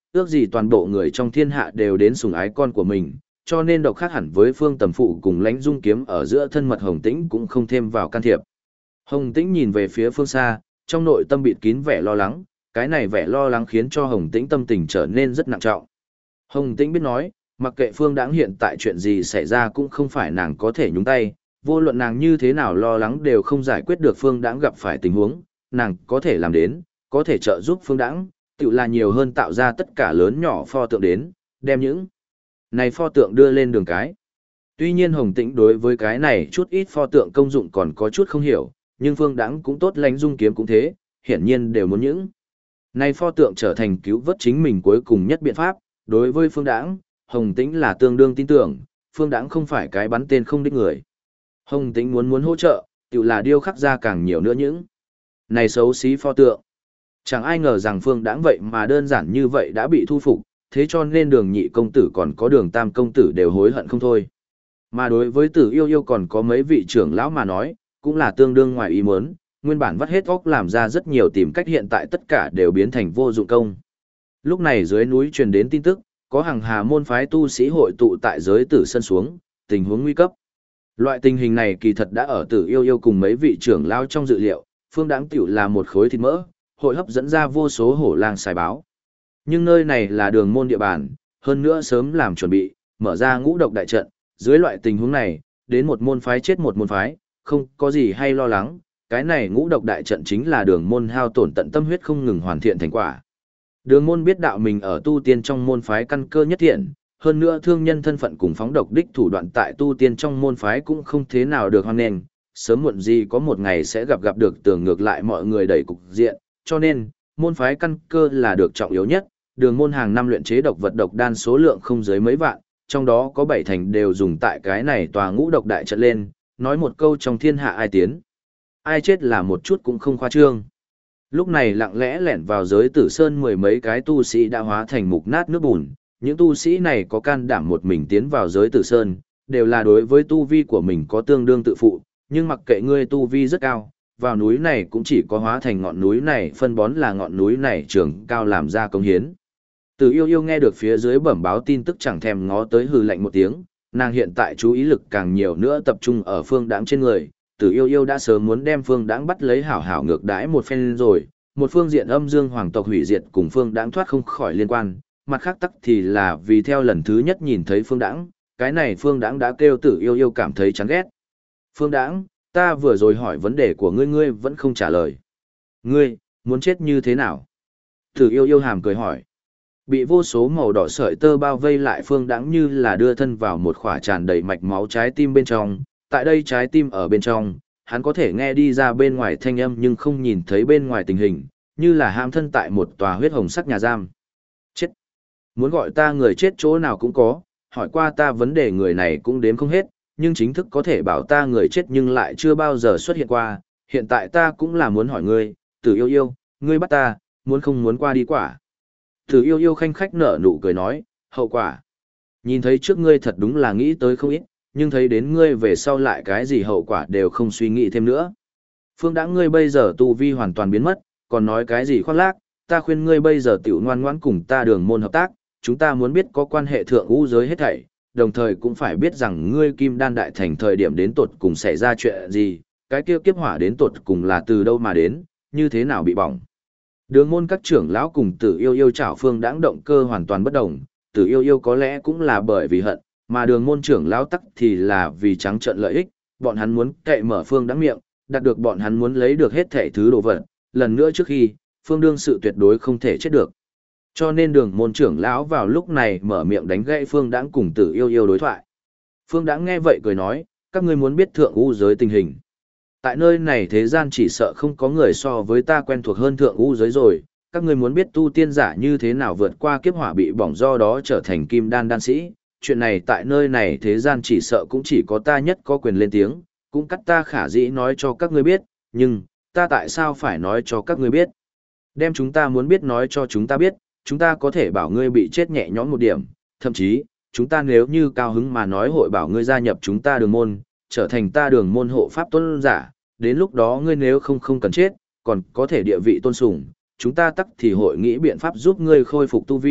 [SPEAKER 1] ước gì toàn bộ người trong thiên hạ đều đến sủng ái con của mình, cho nên độc khác hẳn với Phương Tầm Phụ cùng Lãnh Dung Kiếm ở giữa thân mật Hồng Tĩnh cũng không thêm vào can thiệp. Hồng Tĩnh nhìn về phía phương xa, trong nội tâm bịt kín vẻ lo lắng, cái này vẻ lo lắng khiến cho Hồng Tĩnh tâm tình trở nên rất nặng trọng. Hồng Tĩnh biết nói, mặc kệ Phương Đãng hiện tại chuyện gì xảy ra cũng không phải nàng có thể nhúng tay, vô luận nàng như thế nào lo lắng đều không giải quyết được Phương Đãng gặp phải tình huống, nàng có thể làm đến, có thể trợ giúp Phương Đãng, tự là nhiều hơn tạo ra tất cả lớn nhỏ pho tượng đến, đem những này pho tượng đưa lên đường cái. Tuy nhiên Hồng Tĩnh đối với cái này chút ít pho tượng công dụng còn có chút không hiểu, nhưng Phương Đãng cũng tốt, Lãnh Dung Kiếm cũng thế, hiển nhiên đều muốn những này pho tượng trở thành cứu vớt chính mình cuối cùng nhất biện pháp. Đối với Phương Đãng, Hồng Tĩnh là tương đương tin tưởng, Phương Đãng không phải cái bắn tên không đích người. Hồng Tĩnh muốn hỗ trợ, tự là điêu khắc ra càng nhiều nữa những này xấu xí pho tượng. Chẳng ai ngờ rằng Phương Đãng vậy mà đơn giản như vậy đã bị thu phục, thế cho nên Đường Nhị công tử còn có Đường Tam công tử đều hối hận không thôi. Mà đối với Tử Yêu Yêu còn có mấy vị trưởng lão mà nói, cũng là tương đương ngoài ý muốn, nguyên bản vắt hết óc làm ra rất nhiều tìm cách, hiện tại tất cả đều biến thành vô dụng công. Lúc này dưới núi truyền đến tin tức, có hàng hà môn phái tu sĩ hội tụ tại giới tử sân xuống, tình huống nguy cấp. Loại tình hình này kỳ thật đã ở Tử Yêu Yêu cùng mấy vị trưởng lão trong dự liệu, Phương Đãng tiểu là một khối thịt mỡ, hội hấp dẫn ra vô số hổ lang xài báo. Nhưng nơi này là đường môn địa bàn, hơn nữa sớm làm chuẩn bị, mở ra ngũ độc đại trận, dưới loại tình huống này, đến một môn phái chết một môn phái, không có gì hay lo lắng, cái này ngũ độc đại trận chính là đường môn hao tổn tận tâm huyết không ngừng hoàn thiện thành quả. Đường môn biết đạo mình ở tu tiên trong môn phái căn cơ nhất thiện, hơn nữa thương nhân thân phận cùng phóng độc đích thủ đoạn tại tu tiên trong môn phái cũng không thế nào được hoan nghênh, sớm muộn gì có một ngày sẽ gặp được tưởng ngược lại mọi người đẩy cục diện, cho nên, môn phái căn cơ là được trọng yếu nhất, đường môn hàng năm luyện chế độc vật độc đan số lượng không dưới mấy vạn, trong đó có 7 thành đều dùng tại cái này tòa ngũ độc đại trận lên, nói một câu trong thiên hạ ai tiến, ai chết là một chút cũng không khoa trương. Lúc này lặng lẽ lẻn vào giới tử sơn mười mấy cái tu sĩ đã hóa thành mục nát nước bùn, những tu sĩ này có can đảm một mình tiến vào giới tử sơn, đều là đối với tu vi của mình có tương đương tự phụ, nhưng mặc kệ ngươi tu vi rất cao, vào núi này cũng chỉ có hóa thành ngọn núi này phân bón là ngọn núi này trường cao làm ra công hiến. Từ Yêu Yêu nghe được phía dưới bẩm báo tin tức chẳng thèm ngó tới, hừ lạnh một tiếng, nàng hiện tại chú ý lực càng nhiều nữa tập trung ở Phương Đãng trên người. Từ Yêu Yêu đã sớm muốn đem Phương Đãng bắt lấy hảo hảo ngược đãi một phen rồi, một phương diện âm dương hoàng tộc hủy diệt cùng Phương Đãng thoát không khỏi liên quan, mặt khác tắc thì là vì theo lần thứ nhất nhìn thấy Phương Đãng, cái này Phương Đãng đã kêu Tử Yêu Yêu cảm thấy chán ghét. Phương Đãng, ta vừa rồi hỏi vấn đề của ngươi, ngươi vẫn không trả lời. Ngươi, muốn chết như thế nào? Tử Yêu Yêu hàm cười hỏi. Bị vô số màu đỏ sợi tơ bao vây lại, Phương Đãng như là đưa thân vào một khỏa tràn đầy mạch máu trái tim bên trong, tại đây trái tim ở bên trong, hắn có thể nghe đi ra bên ngoài thanh âm nhưng không nhìn thấy bên ngoài tình hình, như là hãm thân tại một tòa huyết hồng sắc nhà giam. Chết! Muốn gọi ta người chết chỗ nào cũng có, hỏi qua ta vấn đề người này cũng đếm không hết, nhưng chính thức có thể bảo ta người chết nhưng lại chưa bao giờ xuất hiện qua, hiện tại ta cũng là muốn hỏi ngươi, Tử Yêu Yêu, ngươi bắt ta, muốn không muốn qua đi quả. Tử Yêu Yêu khanh khách nở nụ cười nói, hậu quả. Nhìn thấy trước ngươi thật đúng là nghĩ tới không ít, nhưng thấy đến ngươi về sau lại cái gì hậu quả đều không suy nghĩ thêm nữa. Phương Đãng, ngươi bây giờ tu vi hoàn toàn biến mất, còn nói cái gì khoác lác, ta khuyên ngươi bây giờ tiểu ngoan ngoãn cùng ta đường môn hợp tác, chúng ta muốn biết có quan hệ thượng ngũ giới hết thảy, đồng thời cũng phải biết rằng ngươi Kim Đan đại thành thời điểm đến tột cùng xảy ra chuyện gì, cái kia kiếp hỏa đến tột cùng là từ đâu mà đến, như thế nào bị bỏng. Đường môn các trưởng lão cùng Tử Yêu Yêu chảo Phương Đãng động cơ hoàn toàn bất đồng, Tử Yêu Yêu có lẽ cũng là bởi vì hận, mà đường môn trưởng lão tắc thì là vì trắng trợn lợi ích, bọn hắn muốn cậy mở Phương Đãng miệng, đạt được bọn hắn muốn lấy được hết thảy thứ đồ vật, lần nữa trước khi, Phương đương sự tuyệt đối không thể chết được. Cho nên đường môn trưởng lão vào lúc này mở miệng đánh gãy Phương Đãng cùng Tử Yêu Yêu đối thoại. Phương Đãng nghe vậy cười nói, các ngươi muốn biết thượng u giới tình hình. Tại nơi này thế gian chỉ sợ không có người so với ta quen thuộc hơn thượng u giới rồi, các ngươi muốn biết tu tiên giả như thế nào vượt qua kiếp hỏa bị bỏng do đó trở thành kim đan đan sĩ, chuyện này tại nơi này thế gian chỉ sợ cũng chỉ có ta nhất có quyền lên tiếng, cũng cắt ta khả dĩ nói cho các ngươi biết, nhưng, ta tại sao phải nói cho các ngươi biết? Đem chúng ta muốn biết nói cho chúng ta biết, chúng ta có thể bảo ngươi bị chết nhẹ nhõm một điểm, thậm chí, chúng ta nếu như cao hứng mà nói hội bảo ngươi gia nhập chúng ta đường môn, trở thành ta đường môn hộ pháp tôn giả, đến lúc đó ngươi nếu không cần chết, còn có thể địa vị tôn sùng, chúng ta tắc thì hội nghĩ biện pháp giúp ngươi khôi phục tu vi,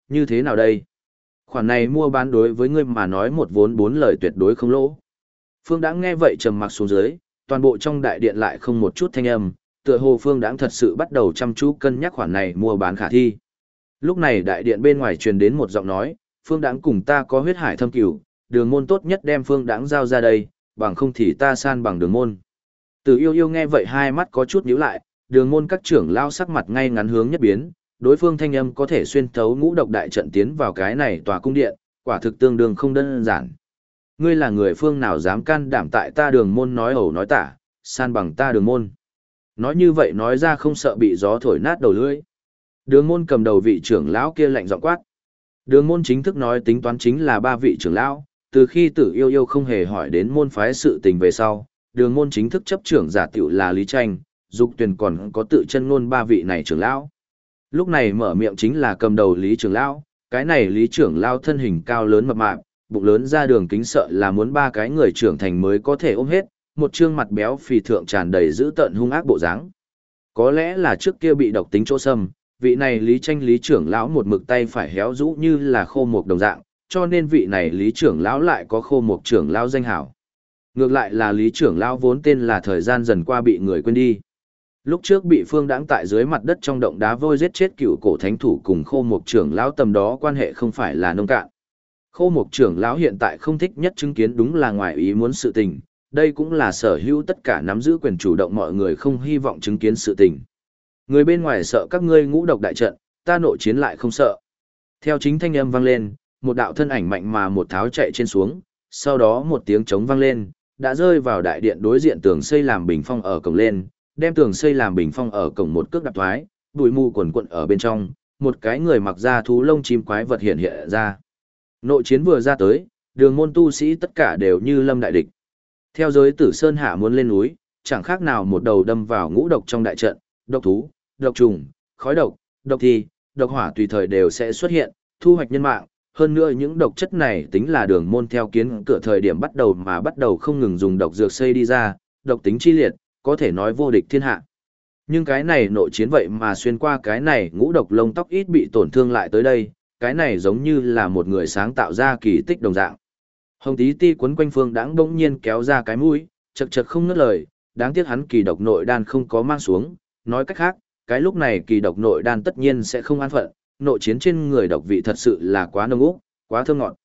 [SPEAKER 1] như thế nào đây? Khoản này mua bán đối với ngươi mà nói một vốn 4 lời tuyệt đối không lỗ. Phương Đãng nghe vậy trầm mặc xuống dưới, toàn bộ trong đại điện lại không một chút thanh âm, tựa hồ Phương Đãng thật sự bắt đầu chăm chú cân nhắc khoản này mua bán khả thi. Lúc này đại điện bên ngoài truyền đến một giọng nói, Phương Đãng cùng ta có huyết hải thâm cửu, Đường môn tốt nhất đem Phương Đãng giao ra đây, bằng không thì ta san bằng Đường môn. Từ Yêu Yêu nghe vậy hai mắt có chút nhíu lại, Đường môn các trưởng lao sắc mặt ngay ngắn hướng nhất biến, đối phương thanh âm có thể xuyên thấu ngũ độc đại trận tiến vào cái này tòa cung điện, quả thực tương đương không đơn giản. Ngươi là người phương nào dám can đảm tại ta Đường môn nói ẩu nói tả, san bằng ta Đường môn. Nói như vậy nói ra không sợ bị gió thổi nát đầu lưỡi. Đường môn cầm đầu vị trưởng lão kia lạnh giọng quát. Đường môn chính thức nói tính toán chính là 3 vị trưởng lão, từ khi Tử Yêu Yêu không hề hỏi đến môn phái sự tình về sau, đường môn chính thức chấp trưởng giả tiểu là Lý Tranh, Dục Tuyền còn có tự chân ngôn 3 vị này trưởng lão. Lúc này mở miệng chính là cầm đầu Lý trưởng lão, cái này Lý trưởng lão thân hình cao lớn mập mạp, bụng lớn ra đường kính sợ là muốn 3 cái người trưởng thành mới có thể ôm hết, một trương mặt béo phì thượng tràn đầy dữ tợn hung ác bộ dáng. Có lẽ là trước kia bị độc tính chỗ xâm, vị này Lý Tranh Lý trưởng lão một mực tay phải héo rũ như là khô mục đồng dạng, cho nên vị này Lý trưởng lão lại có khô mục trưởng lão danh hảo. Ngược lại là Lý trưởng lão vốn tên là thời gian dần qua bị người quên đi. Lúc trước bị Phương Đãng tại dưới mặt đất trong động đá vôi giết chết cựu cổ thánh thủ cùng khô mục trưởng lão tầm đó quan hệ không phải là nông cạn. Khô mục trưởng lão hiện tại không thích nhất chứng kiến đúng là ngoài ý muốn sự tình, đây cũng là sở hữu tất cả nắm giữ quyền chủ động mọi người không hy vọng chứng kiến sự tình. Người bên ngoài sợ các ngươi ngũ độc đại trận, ta nội chiến lại không sợ. Theo chính thanh âm vang lên, một đạo thân ảnh mạnh mà một tháo chạy trên xuống, sau đó một tiếng trống vang lên, đã rơi vào đại điện đối diện tường xây làm bình phong ở cổng lên, đem tường xây làm bình phong ở cổng một cước đạp thoái, bụi mù quần quận ở bên trong, một cái người mặc da thú lông chim quái vật hiện hiện ra. Nội chiến vừa ra tới, đường môn tu sĩ tất cả đều như lâm đại địch. Theo giới tử sơn hạ muốn lên núi, chẳng khác nào một đầu đâm vào ngũ độc trong đại trận, độc thú, độc trùng, khói độc, độc thi, độc hỏa tùy thời đều sẽ xuất hiện, thu hoạch nhân mạng. Hơn nữa những độc chất này tính là đường môn theo kiến cửa thời điểm bắt đầu không ngừng dùng độc dược xây đi ra, độc tính chi liệt, có thể nói vô địch thiên hạ. Nhưng cái này nội chiến vậy mà xuyên qua cái này ngũ độc lông tóc ít bị tổn thương lại tới đây, cái này giống như là một người sáng tạo ra kỳ tích đồng dạng. Hồng tí ti quấn quanh Phương Đãng bỗng nhiên kéo ra cái mũi, chật chật không ngớt lời, đáng tiếc hắn kỳ độc nội đan không có mang xuống, nói cách khác, cái lúc này kỳ độc nội đan tất nhiên sẽ không an phận, nội chiến trên người độc vị thật sự là quá nồng úc, quá thơm ngọt.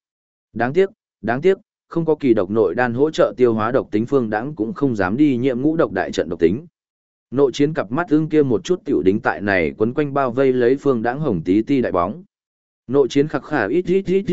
[SPEAKER 1] Đáng tiếc, không có kỳ độc nội đan hỗ trợ tiêu hóa độc tính Phương Đãng cũng không dám đi nhiễm ngũ độc đại trận độc tính. Nội chiến cặp mắt ưng kia một chút tiểu đính tại này quấn quanh bao vây lấy Phương Đãng hồng tí ti đại bóng. Nội chiến khặc khả ít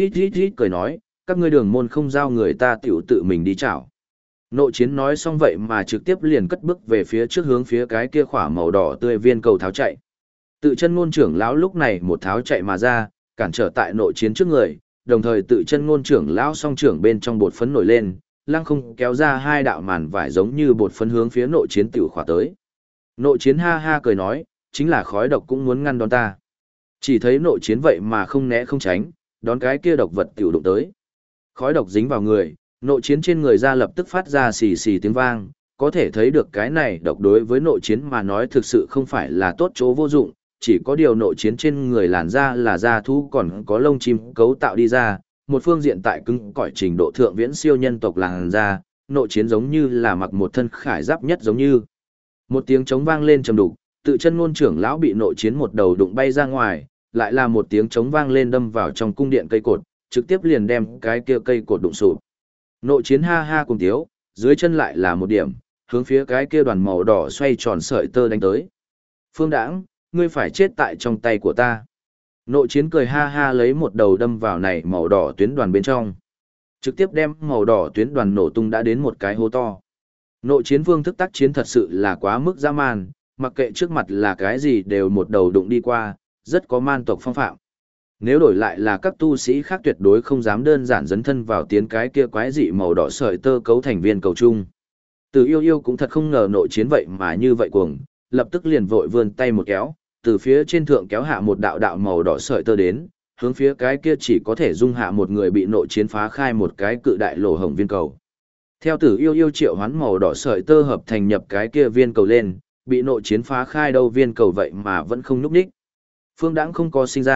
[SPEAKER 1] cười nói, các ngươi đường môn không giao người ta tiểu tự mình đi chảo. Nội chiến nói xong vậy mà trực tiếp liền cất bước về phía trước hướng phía cái kia khỏa màu đỏ tươi viên cầu tháo chạy. Tự chân ngôn trưởng lão lúc này một tháo chạy mà ra, cản trở tại nội chiến trước người, đồng thời tự chân ngôn trưởng lão song trưởng bên trong bột phấn nổi lên, lăng không kéo ra 2 đạo màn vải giống như bột phấn hướng phía nội chiến tiểu khỏa tới. Nội chiến ha ha cười nói, chính là khói độc cũng muốn ngăn đón ta. Chỉ thấy nội chiến vậy mà không né không tránh, đón cái kia độc vật tiểu đụng tới. Khói độc dính vào người, nội chiến trên người ra lập tức phát ra xì xì tiếng vang, có thể thấy được cái này độc đối với nội chiến mà nói thực sự không phải là tốt chỗ vô dụng, chỉ có điều nội chiến trên người làn da là da thú còn có lông chim cấu tạo đi ra, một phương diện tại cứng cỏi trình độ thượng viễn siêu nhân tộc làn da, nội chiến giống như là mặc một thân khải giáp nhất giống như. Một tiếng trống vang lên trầm đục, tự chân ngôn trưởng lão bị nội chiến một đầu đụng bay ra ngoài, lại là một tiếng trống vang lên đâm vào trong cung điện cây cột, trực tiếp liền đem cái kia cây cột đụng sụp. Nội chiến ha ha cùng thiếu, dưới chân lại là một điểm, hướng phía cái kia đoàn màu đỏ xoay tròn sợi tơ đánh tới. Phương Đãng, ngươi phải chết tại trong tay của ta. Nội chiến cười ha ha lấy một đầu đâm vào này màu đỏ tuyến đoàn bên trong. Trực tiếp đem màu đỏ tuyến đoàn nổ tung đã đến một cái hố to. Nội chiến phương thức tác chiến thật sự là quá mức dã man, mặc kệ trước mặt là cái gì đều một đầu đụng đi qua, rất có man tộc phong phạm. Nếu đổi lại là các tu sĩ khác tuyệt đối không dám đơn giản dấn thân vào tiến cái kia quái dị màu đỏ sợi tơ cấu thành viên cầu chung. Từ Yêu Yêu cũng thật không ngờ nội chiến vậy mà như vậy cuồng, lập tức liền vội vươn tay một kéo, từ phía trên thượng kéo hạ một đạo đạo màu đỏ sợi tơ đến, hướng phía cái kia chỉ có thể dung hạ một người bị nội chiến phá khai một cái cự đại lỗ hổng viên cầu. Theo Tử Yêu Yêu triệu hoán màu đỏ sợi tơ hợp thành nhập cái kia viên cầu lên, bị nội chiến phá khai đâu viên cầu vậy mà vẫn không nhúc nhích. Phương Đãng không có sinh ra,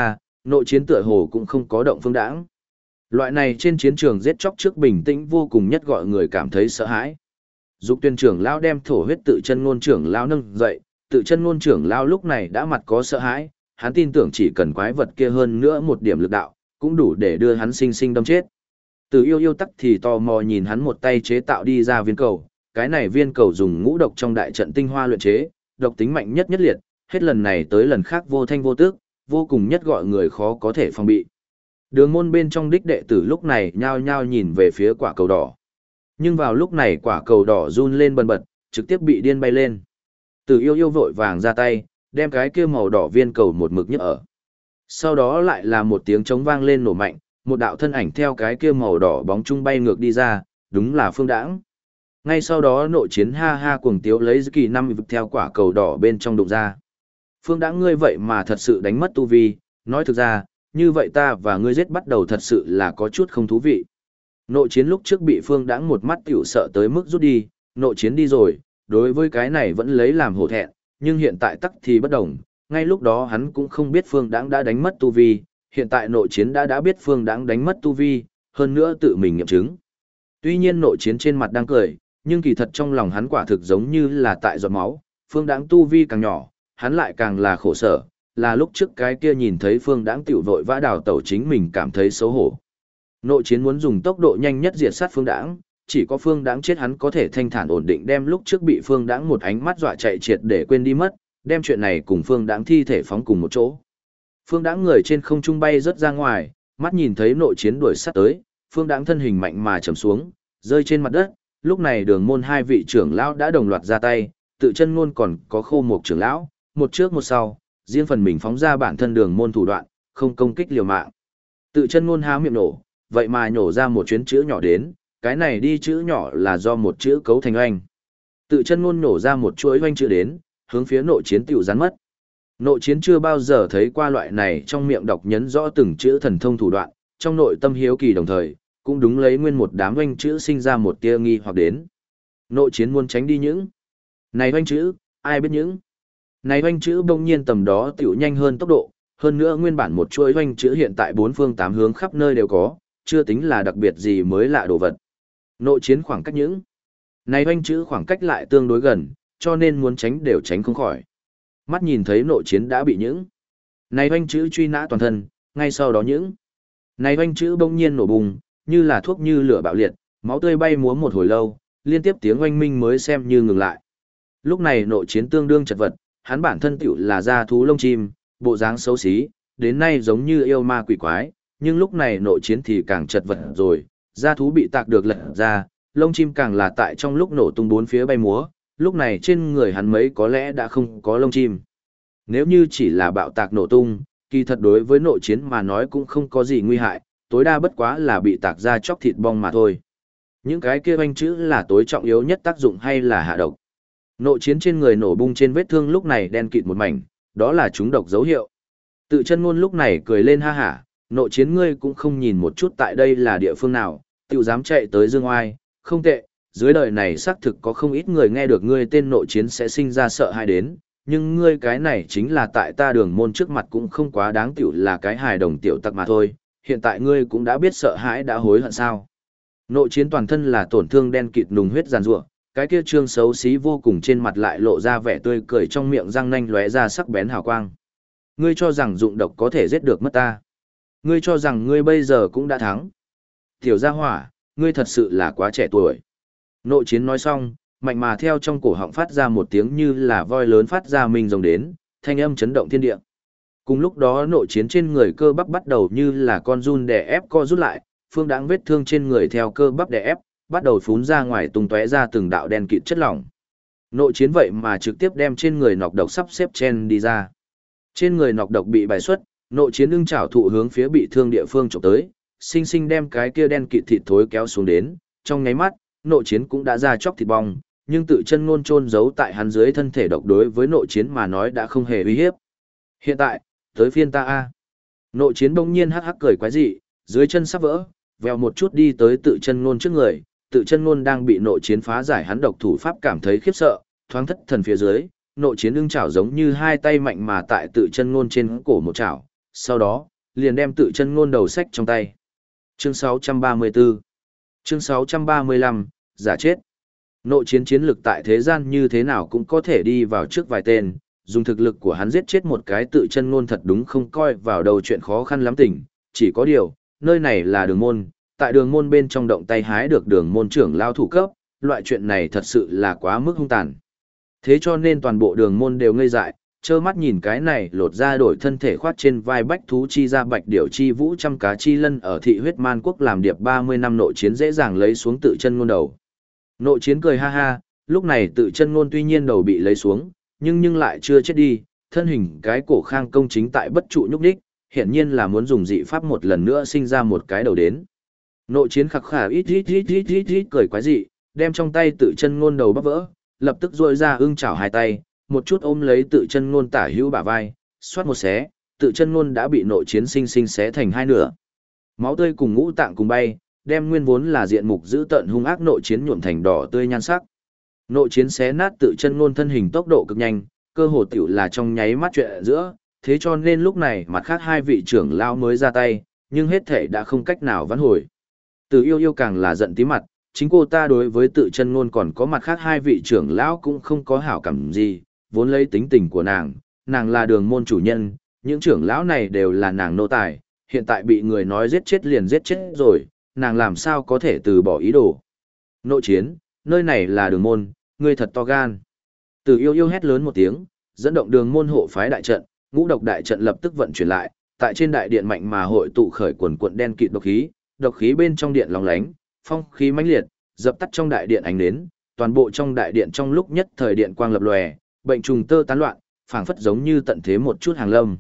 [SPEAKER 1] Nội chiến tựa hồ cũng không có động Phương Đãng. Loại này trên chiến trường giết chóc trước bình tĩnh vô cùng nhất gọi người cảm thấy sợ hãi. Dục Tuyên trưởng lão đem thổ huyết Tự Chân Ngôn trưởng lão nâng dậy, Tự Chân Ngôn trưởng lão lúc này đã mặt có sợ hãi, hắn tin tưởng chỉ cần quái vật kia hơn nữa một điểm lực đạo, cũng đủ để đưa hắn sinh sinh đâm chết. Từ Yêu Yêu tắc thì tò mò nhìn hắn một tay chế tạo đi ra viên cầu, cái này viên cầu dùng ngũ độc trong đại trận tinh hoa luyện chế, độc tính mạnh nhất nhất liệt, hết lần này tới lần khác vô thanh vô tức, vô cùng nhất gọi người khó có thể phòng bị. Đường môn bên trong đích đệ tử lúc này nhao nhao nhìn về phía quả cầu đỏ. Nhưng vào lúc này quả cầu đỏ run lên bần bật, trực tiếp bị điên bay lên. Từ Yêu Yêu vội vàng ra tay, đem cái kia màu đỏ viên cầu một mực nhấc ở. Sau đó lại là một tiếng trống vang lên nổ mạnh, một đạo thân ảnh theo cái kia màu đỏ bóng trung bay ngược đi ra, đúng là Phương Đãng. Ngay sau đó nội chiến ha ha cuồng tiếu lấy kỳ năm vực theo quả cầu đỏ bên trong đụng ra. Phương Đãng ngươi vậy mà thật sự đánh mất tu vi, nói thực ra, như vậy ta và ngươi giết bắt đầu thật sự là có chút không thú vị. Nội chiến lúc trước bị Phương Đãng một mắt tiểu sợ tới mức rút đi, nội chiến đi rồi, đối với cái này vẫn lấy làm hổ thẹn, nhưng hiện tại tắc thì bất đồng, ngay lúc đó hắn cũng không biết Phương Đãng đã đánh mất tu vi, hiện tại nội chiến đã biết Phương Đãng đánh mất tu vi, hơn nữa tự mình nghiệm chứng. Tuy nhiên nội chiến trên mặt đang cười, nhưng kỳ thật trong lòng hắn quả thực giống như là tại giọt máu, Phương Đãng tu vi càng nhỏ, hắn lại càng là khổ sở, là lúc trước cái kia nhìn thấy Phương Đãng tiểu vội vã đào tẩu chính mình cảm thấy xấu hổ. Nội chiến muốn dùng tốc độ nhanh nhất diệt sát Phương Đãng, chỉ có Phương Đãng chết hắn có thể thanh thản ổn định đem lúc trước bị Phương Đãng một ánh mắt dọa chạy triệt để quên đi mất, đem chuyện này cùng Phương Đãng thi thể phóng cùng một chỗ. Phương Đãng người trên không trung bay rất ra ngoài, mắt nhìn thấy nội chiến đuổi sát tới, Phương Đãng thân hình mạnh mà trầm xuống, rơi trên mặt đất, lúc này Đường môn hai vị trưởng lão đã đồng loạt ra tay, Tự Chân Ngôn còn có Khô Mục trưởng lão, một trước một sau, riêng phần mình phóng ra bản thân Đường môn thủ đoạn, không công kích liều mạng. Tự Chân Ngôn há miệng nổ, vậy mà nhổ ra một chuyến chữ nhỏ đến, cái này đi chữ nhỏ là do một chữ cấu thành oanh. Tự Chân Ngôn nổ ra một chuỗi oanh chữ đến, hướng phía nội chiến tiểu gián mất. Nội chiến chưa bao giờ thấy qua loại này trong miệng đọc nhấn rõ từng chữ thần thông thủ đoạn, trong nội tâm hiếu kỳ đồng thời, cũng đúng lấy nguyên một đám oanh chữ sinh ra một tia nghi hoặc đến. Nội chiến muốn tránh đi những này oanh chữ, ai biết những này oanh chữ bỗng nhiên tầm đó tiểu nhanh hơn tốc độ, hơn nữa nguyên bản một chuỗi oanh chữ hiện tại bốn phương tám hướng khắp nơi đều có, chưa tính là đặc biệt gì mới lạ đồ vật. Nội chiến khoảng cách những này oanh chữ khoảng cách lại tương đối gần, cho nên muốn tránh đều tránh không khỏi. Mắt nhìn thấy nội chiến đã bị những này oanh chữ truy nã toàn thân, ngay sau đó những này oanh chữ bỗng nhiên nổ bùng, như là thuốc như lửa bạo liệt, máu tươi bay múa một hồi lâu, liên tiếp tiếng oanh minh mới xem như ngừng lại. Lúc này nội chiến tương đương chật vật, hắn bản thân tiểu là da thú lông chim, bộ dáng xấu xí, đến nay giống như yêu ma quỷ quái, nhưng lúc này nội chiến thì càng chật vật rồi, da thú bị tạc được lật ra, lông chim càng là tại trong lúc nổ tung bốn phía bay múa, lúc này trên người hắn mấy có lẽ đã không có lông chim. Nếu như chỉ là bạo tạc nổ tung, kỳ thật đối với nội chiến mà nói cũng không có gì nguy hại, tối đa bất quá là bị tạc ra chóc thịt bong mà thôi. Những cái kia oanh chữ là tối trọng yếu nhất tác dụng hay là hạ độc. Nội chiến trên người nổ bung trên vết thương lúc này đen kịt một mảnh, đó là trúng độc dấu hiệu. Tự Chân Ngôn lúc này cười lên ha hả, nội chiến ngươi cũng không nhìn một chút tại đây là địa phương nào, tiểu dám chạy tới Dương Oai, không tệ, dưới đời này xác thực có không ít người nghe được ngươi tên nội chiến sẽ sinh ra sợ hãi đến, nhưng ngươi cái này chính là tại ta Đường môn trước mặt cũng không quá đáng tiểu là cái hài đồng tiểu tặc mà thôi, hiện tại ngươi cũng đã biết sợ hãi đã hối hận sao. Nội chiến toàn thân là tổn thương đen kịt nùng huyết giàn rủa, cái kia trương xấu xí vô cùng trên mặt lại lộ ra vẻ tươi cười trong miệng răng nanh lóe ra sắc bén hào quang. Ngươi cho rằng dụng độc có thể giết được mất ta. Ngươi cho rằng ngươi bây giờ cũng đã thắng. Tiểu gia hỏa, ngươi thật sự là quá trẻ tuổi. Nội chiến nói xong, mạnh mà theo trong cổ họng phát ra một tiếng như là voi lớn phát ra mình rồng đến, thanh âm chấn động thiên địa. Cùng lúc đó nội chiến trên người cơ bắp bắt đầu như là con giun đè ép co rút lại, Phương Đãng vết thương trên người theo cơ bắp đè ép, bắt đầu phún ra ngoài tung tóe ra từng đạo đen kịt chất lỏng. Nội chiến vậy mà trực tiếp đem trên người nọc độc sắp xếp chen đi ra. Trên người nọc độc bị bài xuất, nội chiến ưng chảo thụ hướng phía bị thương địa phương chụp tới, sinh sinh đem cái kia đen kịt thịt thối kéo xuống đến, trong nháy mắt, nội chiến cũng đã ra chóc thịt bong, nhưng Tự Chân Ngôn chôn giấu tại hắn dưới thân thể độc đối với nội chiến mà nói đã không hề uy hiếp. Hiện tại, tới phiên ta a. Nội chiến bỗng nhiên hắc hắc cười quái dị, dưới chân sắp vỡ, vèo một chút đi tới Tự Chân Ngôn trước người, Tự Chân Ngôn đang bị nội chiến phá giải hắn độc thủ pháp cảm thấy khiếp sợ, thoáng thất thần phía dưới, nội chiến ưng chảo giống như hai tay mạnh mà tại Tự Chân Ngôn trên cổ một chảo, sau đó, liền đem tự chân ngôn đầu sách trong tay. Chương 634 Chương 635, giả chết. Nội chiến chiến lực tại thế gian như thế nào cũng có thể đi vào trước vài tên, dùng thực lực của hắn giết chết một cái tự chân ngôn thật đúng không coi vào đầu chuyện khó khăn lắm tỉnh, chỉ có điều, nơi này là đường môn, tại đường môn bên trong động tay hái được đường môn trưởng lao thủ cấp, loại chuyện này thật sự là quá mức hung tàn. Thế cho nên toàn bộ đường môn đều ngây dại, trơ mắt nhìn cái này lột ra đổi thân thể khoát trên vai bách thú chi ra bạch điểu chi vũ trăm cá chi lân ở thị huyết man quốc làm điệp 30 năm nội chiến dễ dàng lấy xuống tự chân ngôn đầu. Nội chiến cười ha ha, lúc này tự chân ngôn tuy nhiên đầu bị lấy xuống, nhưng lại chưa chết đi, thân hình cái cổ khang công chính tại bất trụ nhúc đích, hiển nhiên là muốn dùng dị pháp một lần nữa sinh ra một cái đầu đến. Nội chiến khắc khả ít cười quái dị, đem trong tay tự chân ngôn đầu bắp vỡ, lập tức duỗi ra ưng chảo hai tay, một chút ôm lấy tự chân ngôn tả hữu bả vai, xoát một xé, tự chân ngôn đã bị nội chiến sinh xé thành hai nửa. Máu tươi cùng ngũ tạng cùng bay, đem nguyên vốn là diện mục dữ tợn hung ác nội chiến nhuộm thành đỏ tươi nhan sắc. Nội chiến xé nát tự chân ngôn thân hình tốc độ cực nhanh, cơ hồ tiểu là trong nháy mắt chuyện giữa, thế cho nên lúc này mặt khác hai vị trưởng lao mới ra tay, nhưng hết thể đã không cách nào vãn hồi. Từ yêu yêu càng là giận tí mặt, chính cô ta đối với tự chân ngôn còn có mặt khác hai vị trưởng lão cũng không có hảo cảm gì, vốn lấy tính tình của nàng là đường môn chủ nhân, những trưởng lão này đều là nàng nô tài, hiện tại bị người nói giết chết liền giết chết rồi, nàng làm sao có thể từ bỏ ý đồ. Nội chiến, nơi này là đường môn, ngươi thật to gan. Từ yêu yêu hét lớn một tiếng, dẫn động đường môn hộ phái đại trận, ngũ độc đại trận lập tức vận chuyển lại, tại trên đại điện mạnh mà hội tụ khởi quần quận đen kịt độc khí bên trong điện lóng lánh, phong khí mãnh liệt, dập tắt trong đại điện ánh nến, toàn bộ trong đại điện trong lúc nhất thời điện quang lập lòe, bệnh trùng tơ tán loạn, phảng phất giống như tận thế một chút hàng lâm.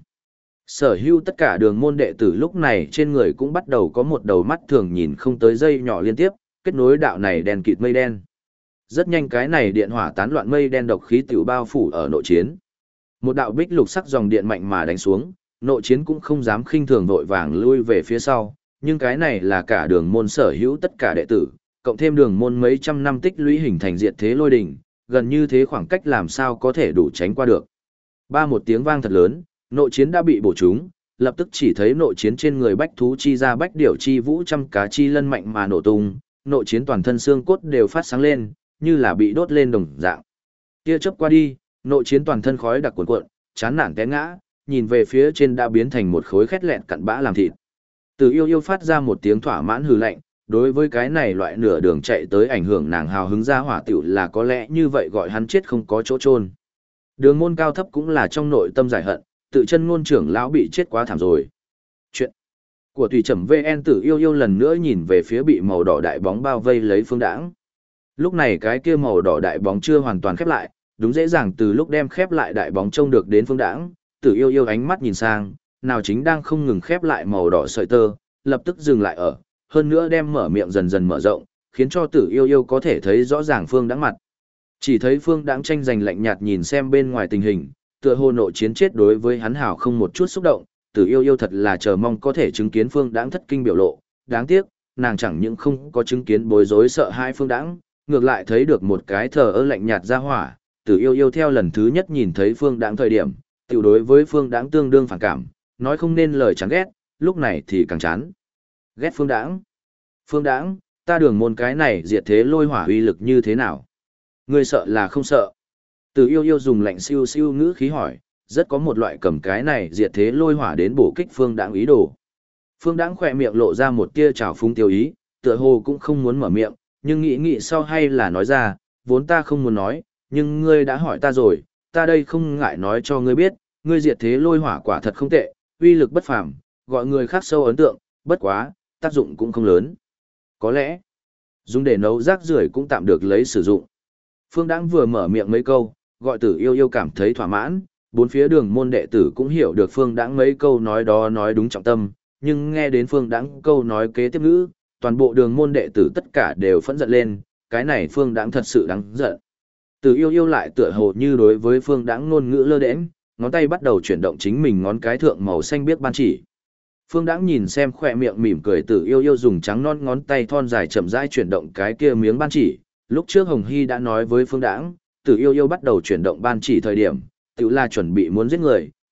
[SPEAKER 1] Sở hữu tất cả đường môn đệ tử lúc này trên người cũng bắt đầu có một đầu mắt thường nhìn không tới dây nhỏ liên tiếp, kết nối đạo này đèn kịt mây đen. Rất nhanh cái này điện hỏa tán loạn mây đen độc khí tiểu bao phủ ở nội chiến. Một đạo bích lục sắc dòng điện mạnh mà đánh xuống, nội chiến cũng không dám khinh thường vội vàng lui về phía sau, nhưng cái này là cả đường môn sở hữu tất cả đệ tử, cộng thêm đường môn mấy trăm năm tích lũy hình thành diệt thế lôi đỉnh, gần như thế khoảng cách làm sao có thể đủ tránh qua được. Ba một tiếng vang thật lớn, nội chiến đã bị bổ trúng, lập tức chỉ thấy nội chiến trên người bách thú chi ra bách điểu chi vũ trăm cá chi lân mạnh mà nổ tung, nội chiến toàn thân xương cốt đều phát sáng lên, như là bị đốt lên đồng dạng. Tia chớp qua đi, nội chiến toàn thân khói đặc cuồn cuộn, chán nản té ngã, nhìn về phía trên đã biến thành một khối khét lẹn cặn bã làm thịt. Từ yêu yêu phát ra một tiếng thỏa mãn hừ lạnh, đối với cái này loại nửa đường chạy tới ảnh hưởng nàng hào hứng ra hỏa tiểu là có lẽ như vậy gọi hắn chết không có chỗ chôn. Đường môn cao thấp cũng là trong nội tâm giải hận, tự chân ngôn trưởng lão bị chết quá thảm rồi. Chuyện của tùy trầm VN Tử yêu yêu lần nữa nhìn về phía bị màu đỏ đại bóng bao vây lấy Phương Đãng. Lúc này cái kia màu đỏ đại bóng chưa hoàn toàn khép lại, đúng dễ dàng từ lúc đem khép lại đại bóng trông được đến Phương Đãng, Tử yêu yêu ánh mắt nhìn sang, nào chính đang không ngừng khép lại màu đỏ sợi tơ, lập tức dừng lại ở, hơn nữa đem mở miệng dần dần mở rộng, khiến cho Tử yêu yêu có thể thấy rõ ràng Phương Đãng mặt. Chỉ thấy Phương Đãng tranh giành lạnh nhạt nhìn xem bên ngoài tình hình, tựa hồ nội chiến chết đối với hắn hảo không một chút xúc động, Tử yêu yêu thật là chờ mong có thể chứng kiến Phương Đãng thất kinh biểu lộ, đáng tiếc, nàng chẳng những không có chứng kiến bối rối sợ hai Phương Đãng, ngược lại thấy được một cái thờ ơ lạnh nhạt ra hỏa. Tử yêu yêu theo lần thứ nhất nhìn thấy Phương Đãng thời điểm, tiểu đối với Phương Đãng tương đương phản cảm, nói không nên lời chán ghét, lúc này thì càng chán. Ghét Phương Đãng. Phương Đãng, ta đường môn cái này diệt thế lôi hỏa uy lực như thế nào? Ngươi sợ là không sợ? Tử yêu yêu dùng lạnh siêu siêu ngữ khí hỏi, rất có một loại cầm cái này diệt thế lôi hỏa đến bổ kích Phương Đãng ý đồ. Phương Đãng khỏe miệng lộ ra một tia trào phúng tiêu ý, tựa hồ cũng không muốn mở miệng, nhưng nghĩ sau hay là nói ra, vốn ta không muốn nói, nhưng ngươi đã hỏi ta rồi, ta đây không ngại nói cho ngươi biết, ngươi diệt thế lôi hỏa quả thật không tệ, uy lực bất phàm, gọi người khác sâu ấn tượng, bất quá, tác dụng cũng không lớn. Có lẽ, dùng để nấu rác rưởi cũng tạm được lấy sử dụng. Phương Đãng vừa mở miệng mấy câu, gọi Tử yêu yêu cảm thấy thỏa mãn, bốn phía đường môn đệ tử cũng hiểu được Phương Đãng mấy câu nói đó nói đúng trọng tâm, nhưng nghe đến Phương Đãng câu nói kế tiếp ngữ, toàn bộ đường môn đệ tử tất cả đều phẫn giận lên, cái này Phương Đãng thật sự đáng giận. Tử yêu yêu lại tựa hồ như đối với Phương Đãng ngôn ngữ lơ đễnh, ngón tay bắt đầu chuyển động chính mình ngón cái thượng màu xanh biếc ban chỉ. Phương Đãng nhìn xem khỏe miệng mỉm cười Tử yêu yêu dùng trắng non ngón tay thon dài chậm rãi chuyển động cái kia miếng ban chỉ, lúc trước Hồng Hy đã nói với Phương Đãng, Tử yêu yêu bắt đầu chuyển động ban chỉ thời điểm, tự là chuẩn bị muốn giết người,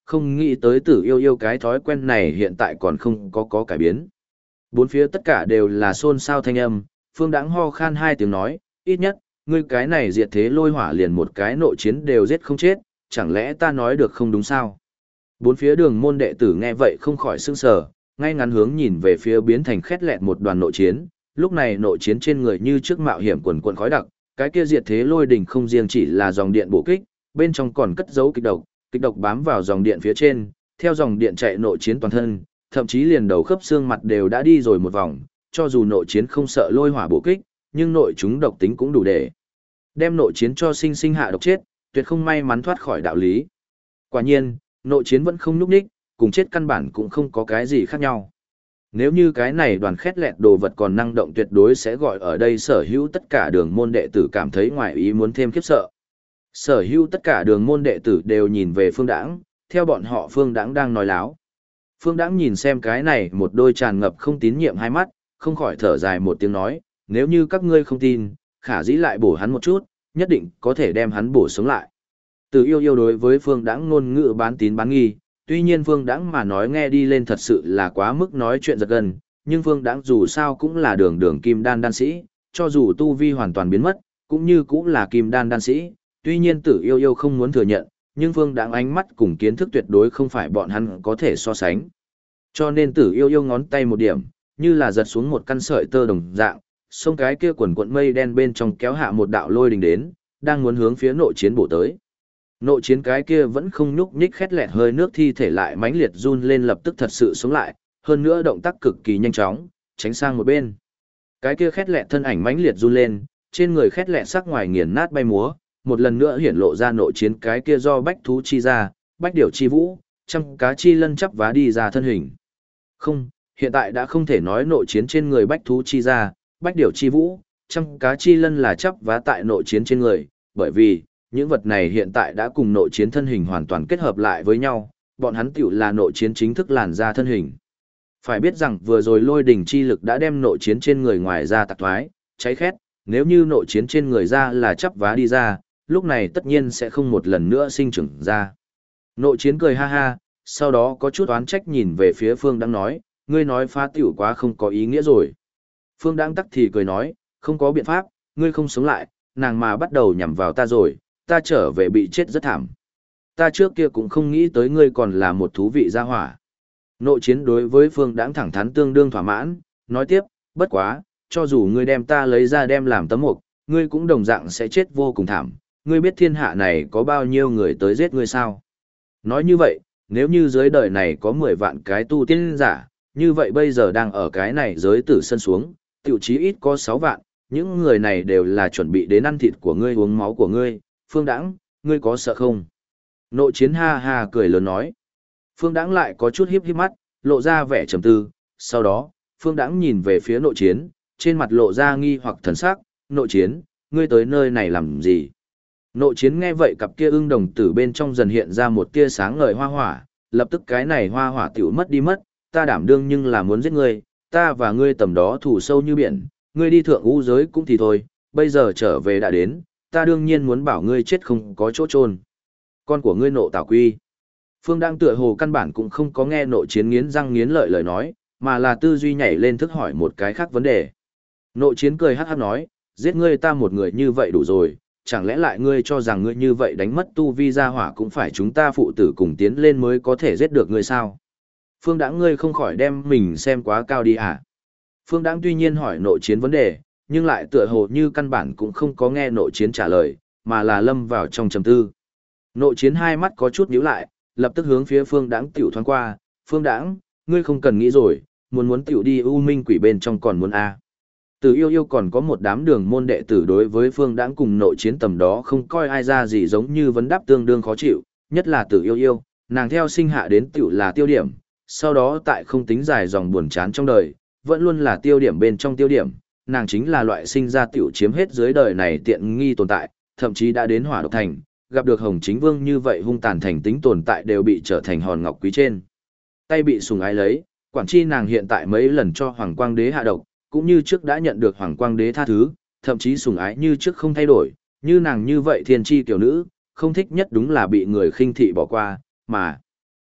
[SPEAKER 1] không nghĩ tới Tử Yêu Yêu cái thói quen này hiện tại còn không có cải biến. Bốn phía tất cả đều là xôn xao thanh âm, Phương Đãng ho khan hai tiếng nói, ít nhất, ngươi cái này diệt thế lôi hỏa liền một cái nội chiến đều giết không chết, chẳng lẽ ta nói được không đúng sao? Bốn phía đường môn đệ tử nghe vậy không khỏi sững sờ, ngay ngắn hướng nhìn về phía biến thành khét lẹt một đoàn nội chiến, lúc này nội chiến trên người như trước mạo hiểm quần quần khói đặc, cái kia diệt thế lôi đỉnh không riêng chỉ là dòng điện bổ kích, bên trong còn cất giấu kịch độc bám vào dòng điện phía trên, theo dòng điện chạy nội chiến toàn thân, thậm chí liền đầu khớp xương mặt đều đã đi rồi một vòng, cho dù nội chiến không sợ lôi hỏa bổ kích, nhưng nội chúng độc tính cũng đủ để đem nội chiến cho sinh sinh hạ độc chết, tuyệt không may mắn thoát khỏi đạo lý. Quả nhiên, nội chiến vẫn không nhúc nhích, cùng chết căn bản cũng không có cái gì khác nhau. Nếu như cái này đoàn khét lẹt đồ vật còn năng động tuyệt đối sẽ gọi ở đây sở hữu tất cả đường môn đệ tử cảm thấy ngoài ý muốn thêm khiếp sợ. Sở hữu tất cả đường môn đệ tử đều nhìn về Phương Đãng, theo bọn họ Phương Đãng đang nói láo. Phương Đãng nhìn xem cái này một đôi tràn ngập không tín nhiệm hai mắt, không khỏi thở dài một tiếng nói, nếu như các ngươi không tin, khả dĩ lại bổ hắn một chút, nhất định có thể đem hắn bổ sống lại. Từ Yêu Yêu đối với Phương Đãng ngôn ngữ bán tín bán nghi, tuy nhiên Phương Đãng mà nói nghe đi lên thật sự là quá mức nói chuyện giật gân, nhưng Phương Đãng dù sao cũng là đường kim đan đan sĩ, cho dù tu vi hoàn toàn biến mất, cũng như cũng là kim đan đan sĩ, tuy nhiên Tử Yêu Yêu không muốn thừa nhận, nhưng Phương Đãng ánh mắt cùng kiến thức tuyệt đối không phải bọn hắn có thể so sánh. Cho nên Tử Yêu Yêu ngón tay một điểm, như là giật xuống một căn sợi tơ đồng dạng, xông cái kia quần cuộn mây đen bên trong kéo hạ một đạo lôi đình đến, đang muốn hướng phía nội chiến bổ tới. Nội chiến cái kia vẫn không nhúc nhích khét lẹt hơi nước thi thể lại mãnh liệt run lên lập tức thật sự sống lại, hơn nữa động tác cực kỳ nhanh chóng, tránh sang một bên. Cái kia khét lẹt thân ảnh mãnh liệt run lên, trên người khét lẹt sắc ngoài nghiền nát bay múa, một lần nữa hiển lộ ra nội chiến cái kia do bách thú chi ra, bách điểu chi vũ, trăm cá chi lân chắp vá đi ra thân hình. Không, hiện tại đã không thể nói nội chiến trên người bách thú chi ra, bách điểu chi vũ, trăm cá chi lân là chắp vá tại nội chiến trên người, bởi vì những vật này hiện tại đã cùng nội chiến thân hình hoàn toàn kết hợp lại với nhau, bọn hắn tiểu là nội chiến chính thức làn ra thân hình. Phải biết rằng vừa rồi lôi đỉnh chi lực đã đem nội chiến trên người ngoài ra tạc thoái, cháy khét, nếu như nội chiến trên người ra là chắp vá đi ra, lúc này tất nhiên sẽ không một lần nữa sinh trưởng ra. Nội chiến cười ha ha, sau đó có chút oán trách nhìn về phía Phương Đãng nói, ngươi nói phá tiểu quá không có ý nghĩa rồi. Phương Đãng tắc thì cười nói, không có biện pháp, ngươi không sống lại, nàng mà bắt đầu nhằm vào ta rồi, ta trở về bị chết rất thảm. Ta trước kia cũng không nghĩ tới ngươi còn là một thú vị gia hỏa. Nội chiến đối với Phương Đãng thẳng thắn tương đương thỏa mãn, nói tiếp, bất quá, cho dù ngươi đem ta lấy ra đem làm tấm mục, ngươi cũng đồng dạng sẽ chết vô cùng thảm. Ngươi biết thiên hạ này có bao nhiêu người tới giết ngươi sao? Nói như vậy, nếu như dưới đời này có 10 vạn cái tu tiên giả, như vậy bây giờ đang ở cái này giới tử sân xuống, tiểu chí ít có 6 vạn, những người này đều là chuẩn bị đến ăn thịt của ngươi uống máu của ngươi. Phương Đãng, ngươi có sợ không? Nội chiến ha ha cười lớn nói. Phương Đãng lại có chút híp híp mắt, lộ ra vẻ trầm tư, sau đó, Phương Đãng nhìn về phía nội chiến, trên mặt lộ ra nghi hoặc thần sắc, nội chiến, ngươi tới nơi này làm gì? Nội chiến nghe vậy cặp kia ưng đồng tử bên trong dần hiện ra một tia sáng ngời hoa hỏa, lập tức cái này hoa hỏa tiểu mất đi mất, ta đảm đương nhưng là muốn giết ngươi, ta và ngươi tầm đó thù sâu như biển, ngươi đi thượng u giới cũng thì thôi, bây giờ trở về đã đến, ta đương nhiên muốn bảo ngươi chết không có chỗ chôn. Con của ngươi nộ tảo quy. Phương Đãng tựa hồ căn bản cũng không có nghe nội chiến nghiến răng nghiến lợi lời nói, mà là tư duy nhảy lên thức hỏi một cái khác vấn đề. Nội chiến cười hắc hắc nói, giết ngươi ta một người như vậy đủ rồi, chẳng lẽ lại ngươi cho rằng ngươi như vậy đánh mất tu vi gia hỏa cũng phải chúng ta phụ tử cùng tiến lên mới có thể giết được ngươi sao? Phương Đãng ngươi không khỏi đem mình xem quá cao đi à? Phương Đãng tuy nhiên hỏi nội chiến vấn đề, nhưng lại tựa hồ như căn bản cũng không có nghe nội chiến trả lời, mà là lâm vào trong trầm tư. Nội chiến hai mắt có chút nhíu lại, lập tức hướng phía Phương Đãng tiểu thoáng qua, Phương Đãng, ngươi không cần nghĩ rồi, muốn tiểu đi u minh quỷ bên trong còn muốn a. Từ Yêu Yêu còn có một đám đường môn đệ tử đối với Phương Đãng cùng nội chiến tầm đó không coi ai ra gì giống như vấn đáp tương đương khó chịu, nhất là Từ Yêu Yêu, nàng theo sinh hạ đến tiểu là tiêu điểm, sau đó tại không tính dài dòng buồn chán trong đời, vẫn luôn là tiêu điểm bên trong tiêu điểm, nàng chính là loại sinh ra tiểu chiếm hết dưới đời này tiện nghi tồn tại, thậm chí đã đến Hỏa Độc Thành, gặp được Hồng Chính Vương như vậy hung tàn thành tính tồn tại đều bị trở thành hòn ngọc quý trên. Tay bị sùng ái lấy, quản chi nàng hiện tại mấy lần cho Hoàng Quang Đế hạ độc, cũng như trước đã nhận được Hoàng Quang Đế tha thứ, thậm chí sùng ái như trước không thay đổi, như nàng như vậy thiên chi tiểu nữ, không thích nhất đúng là bị người khinh thị bỏ qua, mà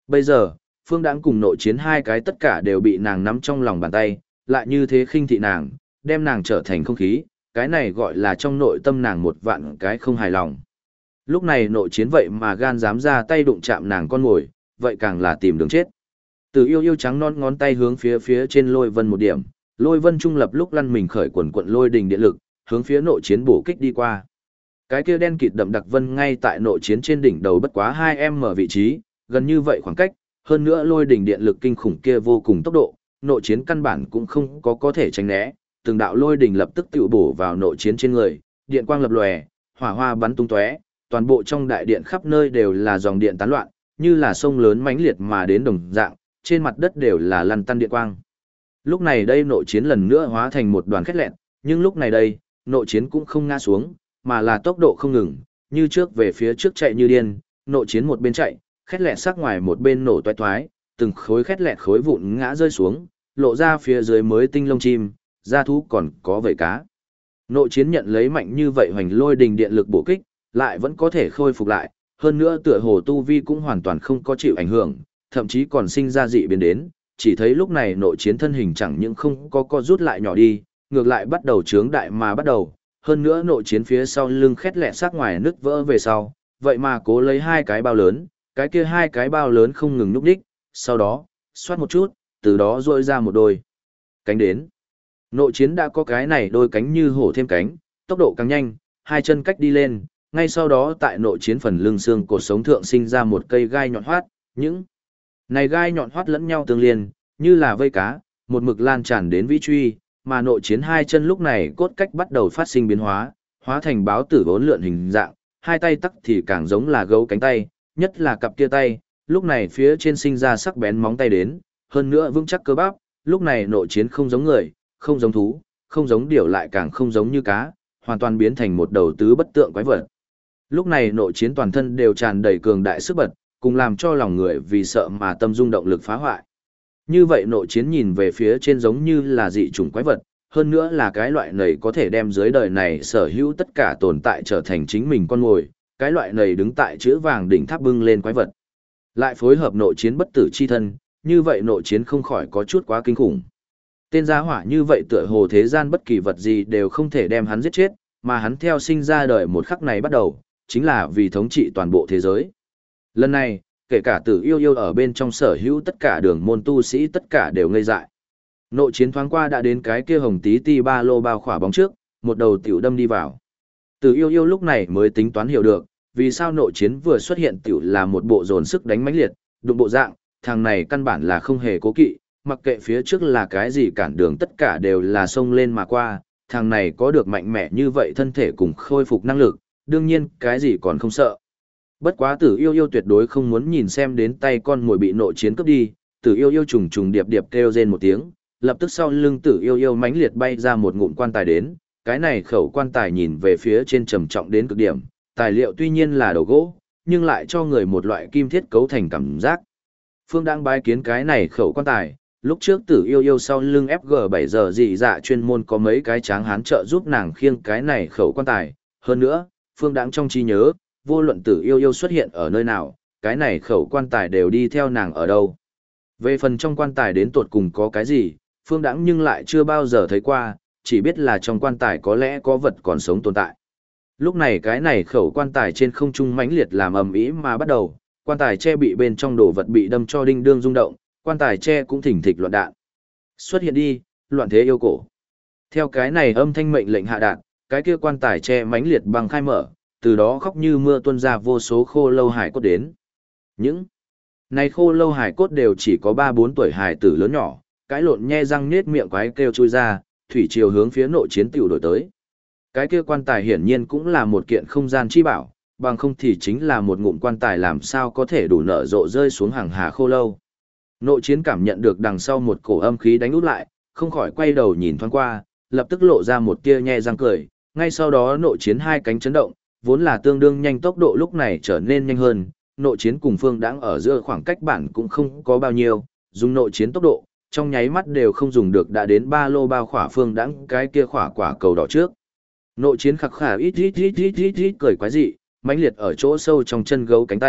[SPEAKER 1] Bây giờ, Phương Đãng cùng nội chiến hai cái tất cả đều bị nàng nắm trong lòng bàn tay, lại như thế khinh thị nàng, đem nàng trở thành không khí, cái này gọi là trong nội tâm nàng một vạn cái không hài lòng. Lúc này nội chiến vậy mà gan dám ra tay đụng chạm nàng con ngồi, vậy càng là tìm đường chết. Từ yêu yêu trắng non ngón tay hướng phía trên lôi vân một điểm, lôi vân trung lập lúc lăn mình khởi quần quận lôi đình điện lực, hướng phía nội chiến bổ kích đi qua. Cái kia đen kịt đậm đặc vân ngay tại nội chiến trên đỉnh đầu bất quá 2m vị trí, gần như vậy khoảng cách, hơn nữa lôi đỉnh điện lực kinh khủng kia vô cùng tốc độ, nội chiến căn bản cũng không có thể tránh né, từng đạo lôi đỉnh lập tức tự bổ vào nội chiến trên người, điện quang lập lòe, hỏa hoa bắn tung tóe, toàn bộ trong đại điện khắp nơi đều là dòng điện tán loạn, như là sông lớn mãnh liệt mà đến đồng dạng, trên mặt đất đều là lăn tăn điện quang. Lúc này đây nội chiến lần nữa hóa thành một đoàn khét lẹn, nhưng lúc này đây, nội chiến cũng không ngã xuống, mà là tốc độ không ngừng, như trước về phía trước chạy như điên, nội chiến một bên chạy, khét lẹt sắc ngoài một bên nổ toái toái, từng khối khét lẹt khối vụn ngã rơi xuống, lộ ra phía dưới mới tinh lông chim, da thú còn có vảy cá. Nội chiến nhận lấy mạnh như vậy hoành lôi đình điện lực bổ kích, lại vẫn có thể khôi phục lại, hơn nữa tựa hồ tu vi cũng hoàn toàn không có chịu ảnh hưởng, thậm chí còn sinh ra dị biến đến, chỉ thấy lúc này nội chiến thân hình chẳng những không có co rút lại nhỏ đi, ngược lại bắt đầu trướng đại mà bắt đầu, hơn nữa nội chiến phía sau lưng khét lẹt sắc ngoài nứt vỡ về sau, vậy mà cố lấy hai cái bao lớn, cái kia hai cái bao lớn không ngừng núp đích, sau đó, xoát một chút, từ đó rôi ra một đôi cánh đến. Nội chiến đã có cái này đôi cánh như hổ thêm cánh, tốc độ càng nhanh, hai chân cách đi lên, ngay sau đó tại nội chiến phần lưng xương cột sống thượng sinh ra một cây gai nhọn hoắt, những này gai nhọn hoắt lẫn nhau tương liên, như là vây cá, một mực lan tràn đến vĩ truy, mà nội chiến hai chân lúc này cốt cách bắt đầu phát sinh biến hóa, hóa thành báo tử vốn lượn hình dạng, hai tay tắc thì càng giống là gấu cánh tay, nhất là cặp kia tay, lúc này phía trên sinh ra sắc bén móng tay đến, hơn nữa vững chắc cơ bắp, lúc này nội chiến không giống người, không giống thú, không giống điểu lại càng không giống như cá, hoàn toàn biến thành một đầu tứ bất tượng quái vật. Lúc này nội chiến toàn thân đều tràn đầy cường đại sức bật, cùng làm cho lòng người vì sợ mà tâm dung động lực phá hoại. Như vậy nội chiến nhìn về phía trên giống như là dị chủng quái vật, hơn nữa là cái loại này có thể đem dưới đời này sở hữu tất cả tồn tại trở thành chính mình con mồi, cái loại này đứng tại chữ vàng đỉnh tháp bưng lên quái vật. Lại phối hợp nội chiến bất tử chi thân, như vậy nội chiến không khỏi có chút quá kinh khủng. Tên gia hỏa như vậy tựa hồ thế gian bất kỳ vật gì đều không thể đem hắn giết chết, mà hắn theo sinh ra đời một khắc này bắt đầu, chính là vì thống trị toàn bộ thế giới. Lần này, kể cả Tử Yêu Yêu ở bên trong sở hữu tất cả đường môn tu sĩ tất cả đều ngây dại. Nội chiến thoáng qua đã đến cái kia hồng tí ti ba lô bao khỏa bóng trước, một đầu tiểu đâm đi vào. Tử Yêu Yêu lúc này mới tính toán hiểu được, vì sao nội chiến vừa xuất hiện tiểu là một bộ dồn sức đánh mãnh liệt, đụng bộ dạng, thằng này căn bản là không hề cố kỵ, mặc kệ phía trước là cái gì cản đường tất cả đều là xông lên mà qua, thằng này có được mạnh mẽ như vậy thân thể cùng khôi phục năng lực, đương nhiên cái gì còn không sợ. Bất quá Tử Yêu Yêu tuyệt đối không muốn nhìn xem đến tay con mồi bị nội chiến cướp đi, Tử Yêu Yêu trùng trùng điệp điệp kêu rên một tiếng, lập tức sau lưng Tử Yêu Yêu mãnh liệt bay ra một ngụm quan tài đến, cái này khẩu quan tài nhìn về phía trên trầm trọng đến cực điểm, tài liệu tuy nhiên là đầu gỗ, nhưng lại cho người một loại kim thiết cấu thành cảm giác. Phương đang bái kiến cái này khẩu quan tài, lúc trước Tử Yêu Yêu sau lưng FG7 giờ dị dạ chuyên môn có mấy cái tráng hán trợ giúp nàng khiêng cái này khẩu quan tài, hơn nữa, Phương đang trong trí nhớ, vô luận Tử Yêu Yêu xuất hiện ở nơi nào, cái này khẩu quan tài đều đi theo nàng ở đâu. Về phần trong quan tài đến tột cùng có cái gì, Phương Đãng nhưng lại chưa bao giờ thấy qua, chỉ biết là trong quan tài có lẽ có vật còn sống tồn tại. Lúc này cái này khẩu quan tài trên không trung mãnh liệt làm ầm ĩ mà bắt đầu, quan tài che bị bên trong đồ vật bị đâm cho đinh đương rung động, quan tài che cũng thỉnh thịch loạn đạn. Xuất hiện đi, loạn thế yêu cổ. Theo cái này âm thanh mệnh lệnh hạ đạn, cái kia quan tài che mãnh liệt băng khai mở, từ đó khóc như mưa tuôn ra vô số khô lâu hải cốt đến. Những này khô lâu hải cốt đều chỉ có 3-4 tuổi hải tử lớn nhỏ, cái lộn nhe răng nết miệng quái kêu chui ra, thủy triều hướng phía nội chiến tiểu đổi tới. Cái kia quan tài hiển nhiên cũng là một kiện không gian chi bảo, bằng không thì chính là một ngụm quan tài làm sao có thể đủ nở rộ rơi xuống hàng hà khô lâu. Nội chiến cảm nhận được đằng sau một cổ âm khí đánh út lại, không khỏi quay đầu nhìn thoáng qua, lập tức lộ ra một tia nhe răng cười, ngay sau đó nội chiến hai cánh chấn động, vốn là tương đương nhanh tốc độ lúc này trở nên nhanh hơn, nội chiến cùng Phương Đãng ở giữa khoảng cách bản cũng không có bao nhiêu, dùng nội chiến tốc độ, trong nháy mắt đều không dùng được đã đến ba lô bao khỏa Phương Đãng cái kia khỏa quả cầu đỏ trước. Nội chiến khặc khả ít cười quái dị, mãnh liệt ở chỗ sâu trong chân gấu cánh tay,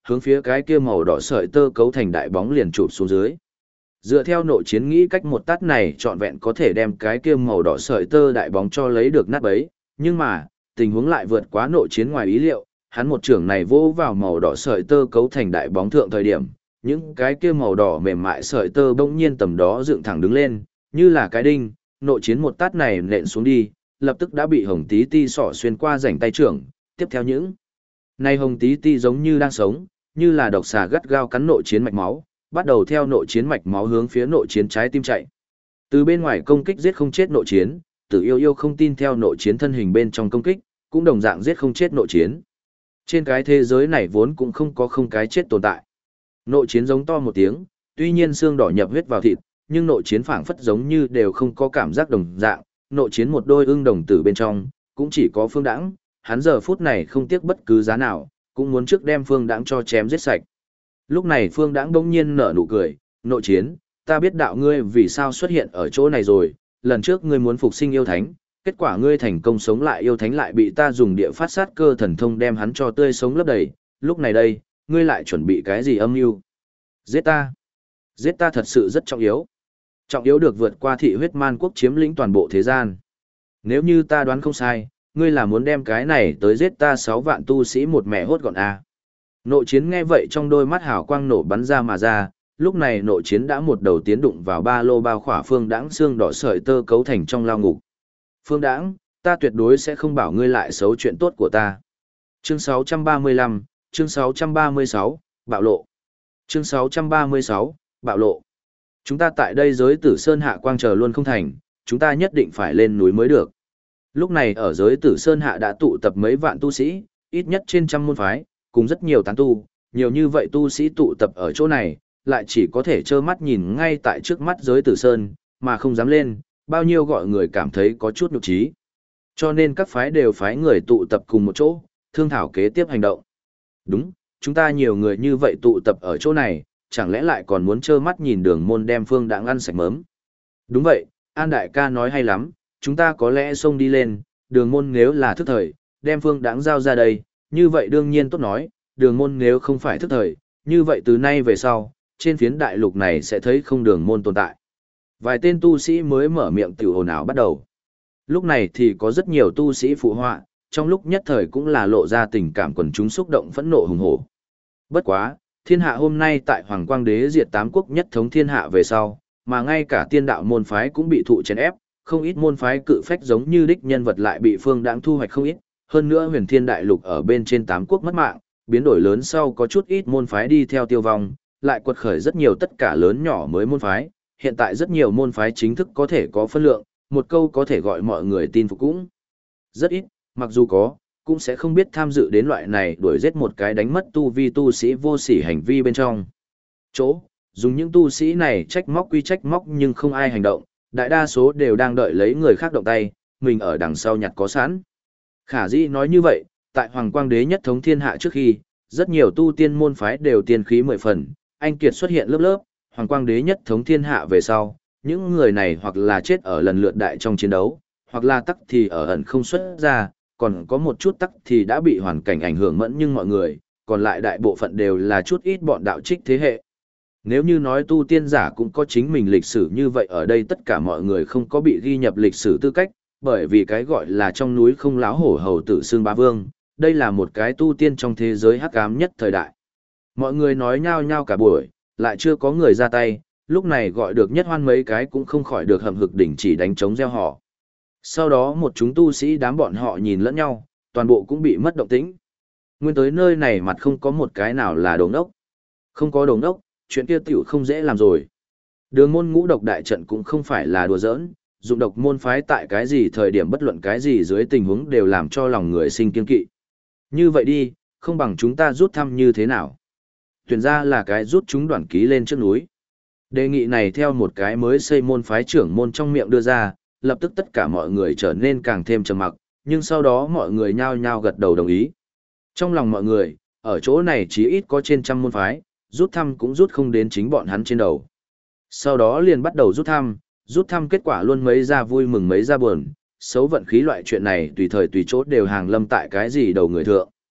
[SPEAKER 1] hướng phía cái kia màu đỏ sợi tơ cấu thành đại bóng liền chụp xuống dưới. Dựa theo nội chiến nghĩ cách một tát này trọn vẹn có thể đem cái kia màu đỏ sợi tơ đại bóng cho lấy được nát bấy, nhưng mà, tình huống lại vượt quá nội chiến ngoài ý liệu, hắn một trưởng này vô vào màu đỏ sợi tơ cấu thành đại bóng thượng thời điểm, những cái kia màu đỏ mềm mại sợi tơ bỗng nhiên tầm đó dựng thẳng đứng lên, như là cái đinh, nội chiến một tát này nện xuống đi, lập tức đã bị hồng tí ti sỏ xuyên qua rảnh tay trưởng, tiếp theo những này hồng tí ti giống như đang sống, như là độc xà gắt gao cắn nội chiến mạch máu, bắt đầu theo nội chiến mạch máu hướng phía nội chiến trái tim chạy. Từ bên ngoài công kích giết không chết nội chiến, Tử Yêu Yêu không tin theo nội chiến thân hình bên trong công kích, cũng đồng dạng giết không chết nội chiến. Trên cái thế giới này vốn cũng không có không cái chết tồn tại. Nội chiến giống to một tiếng, tuy nhiên xương đỏ nhập huyết vào thịt, nhưng nội chiến phảng phất giống như đều không có cảm giác đồng dạng, nội chiến một đôi ưng đồng tử bên trong, cũng chỉ có Phương Đãng, hắn giờ phút này không tiếc bất cứ giá nào, cũng muốn trước đem Phương Đãng cho chém giết sạch. Lúc này Phương Đãng bỗng nhiên nở nụ cười, nội chiến, ta biết đạo ngươi vì sao xuất hiện ở chỗ này rồi, lần trước ngươi muốn phục sinh yêu thánh, kết quả ngươi thành công sống lại yêu thánh lại bị ta dùng địa phát sát cơ thần thông đem hắn cho tươi sống lấp đầy, lúc này đây, ngươi lại chuẩn bị cái gì âm mưu? Giết ta. Giết ta thật sự rất trọng yếu. Trọng yếu được vượt qua thị huyết man quốc chiếm lĩnh toàn bộ thế gian. Nếu như ta đoán không sai, ngươi là muốn đem cái này tới giết ta 6 vạn tu sĩ một mẹ hốt gọn à. Nội chiến nghe vậy trong đôi mắt hào quang nổ bắn ra mà ra, lúc này nội chiến đã một đầu tiến đụng vào ba lô bao khỏa Phương Đãng xương đỏ sợi tơ cấu thành trong lao ngục. Phương Đãng, ta tuyệt đối sẽ không bảo ngươi lại xấu chuyện tốt của ta. Chương 635, chương 636, bạo lộ. Chương 636, bạo lộ. Chúng ta tại đây giới tử sơn hạ quang chờ luôn không thành, chúng ta nhất định phải lên núi mới được. Lúc này ở giới tử sơn hạ đã tụ tập mấy vạn tu sĩ, ít nhất trên trăm môn phái, cùng rất nhiều tán tu, nhiều như vậy tu sĩ tụ tập ở chỗ này, lại chỉ có thể trơ mắt nhìn ngay tại trước mắt giới tử sơn, mà không dám lên, bao nhiêu gọi người cảm thấy có chút nhục trí. Cho nên các phái đều phái người tụ tập cùng một chỗ, thương thảo kế tiếp hành động. Đúng, chúng ta nhiều người như vậy tụ tập ở chỗ này, chẳng lẽ lại còn muốn trơ mắt nhìn Đường Môn đem Phương Đãng ăn sạch mớm. Đúng vậy, An đại ca nói hay lắm, chúng ta có lẽ xông đi lên, Đường Môn nếu là thức thời, đem Phương Đãng giao ra đây, như vậy đương nhiên tốt nói, Đường Môn nếu không phải thức thời, như vậy từ nay về sau, trên phiến đại lục này sẽ thấy không Đường Môn tồn tại. Vài tên tu sĩ mới mở miệng tiểu ồn ào bắt đầu. Lúc này thì có rất nhiều tu sĩ phụ họa, trong lúc nhất thời cũng là lộ ra tình cảm quần chúng xúc động phẫn nộ hùng hổ. Bất quá, thiên hạ hôm nay tại Hoàng Quang Đế diệt 8 quốc nhất thống thiên hạ về sau, mà ngay cả tiên đạo môn phái cũng bị thụ chèn ép, không ít môn phái cự phách giống như đích nhân vật lại bị Phương Đãng thu hoạch không ít, hơn nữa Huyền Thiên đại lục ở bên trên 8 quốc mất mạng, biến đổi lớn sau có chút ít môn phái đi theo tiêu vong, lại quật khởi rất nhiều tất cả lớn nhỏ mới môn phái, hiện tại rất nhiều môn phái chính thức có thể có phân lượng, một câu có thể gọi mọi người tin phục cũng rất ít, mặc dù có, cũng sẽ không biết tham dự đến loại này đuổi giết một cái đánh mất tu vi tu sĩ vô sỉ hành vi bên trong. Chỗ, dùng những tu sĩ này trách móc quy trách móc nhưng không ai hành động, đại đa số đều đang đợi lấy người khác động tay, mình ở đằng sau nhặt có sẵn. Khả dĩ nói như vậy, tại Hoàng Quang Đế nhất thống thiên hạ trước khi, rất nhiều tu tiên môn phái đều tiên khí 10 phần, anh kiệt xuất hiện lớp lớp, Hoàng Quang Đế nhất thống thiên hạ về sau, những người này hoặc là chết ở lần lượt đại trong chiến đấu, hoặc là tắc thì ở ẩn không xuất ra, còn có một chút tắc thì đã bị hoàn cảnh ảnh hưởng mẫn nhưng mọi người, còn lại đại bộ phận đều là chút ít bọn đạo trích thế hệ. Nếu như nói tu tiên giả cũng có chính mình lịch sử như vậy ở đây tất cả mọi người không có bị ghi nhập lịch sử tư cách, bởi vì cái gọi là trong núi không láo hổ hầu tử xương bá vương, đây là một cái tu tiên trong thế giới hắc ám nhất thời đại. Mọi người nói nhao nhao cả buổi, lại chưa có người ra tay, lúc này gọi được nhất hoan mấy cái cũng không khỏi được hầm hực đỉnh chỉ đánh trống gieo họ. Sau đó một chúng tu sĩ đám bọn họ nhìn lẫn nhau, toàn bộ cũng bị mất động tĩnh. Nguyên tới nơi này mặt không có một cái nào là đồ ngốc. Không có đồ ngốc, chuyện kia tiểu không dễ làm rồi. Đường môn ngũ độc đại trận cũng không phải là đùa giỡn, dụng độc môn phái tại cái gì thời điểm bất luận cái gì dưới tình huống đều làm cho lòng người sinh kiên kỵ. Như vậy đi, không bằng chúng ta rút thăm như thế nào? Tuyển ra là cái rút chúng đoàn ký lên trước núi. Đề nghị này theo một cái mới xây môn phái trưởng môn trong miệng đưa ra, lập tức tất cả mọi người trở nên càng thêm trầm mặc, nhưng sau đó mọi người nhao nhao gật đầu đồng ý. Trong lòng mọi người, ở chỗ này chí ít có trên trăm môn phái, rút thăm cũng rút không đến chính bọn hắn trên đầu. Sau đó liền bắt đầu rút thăm kết quả luôn mấy ra vui mừng mấy ra buồn, xấu vận khí loại chuyện này tùy thời tùy chốt đều hàng lâm tại cái gì đầu người thượng.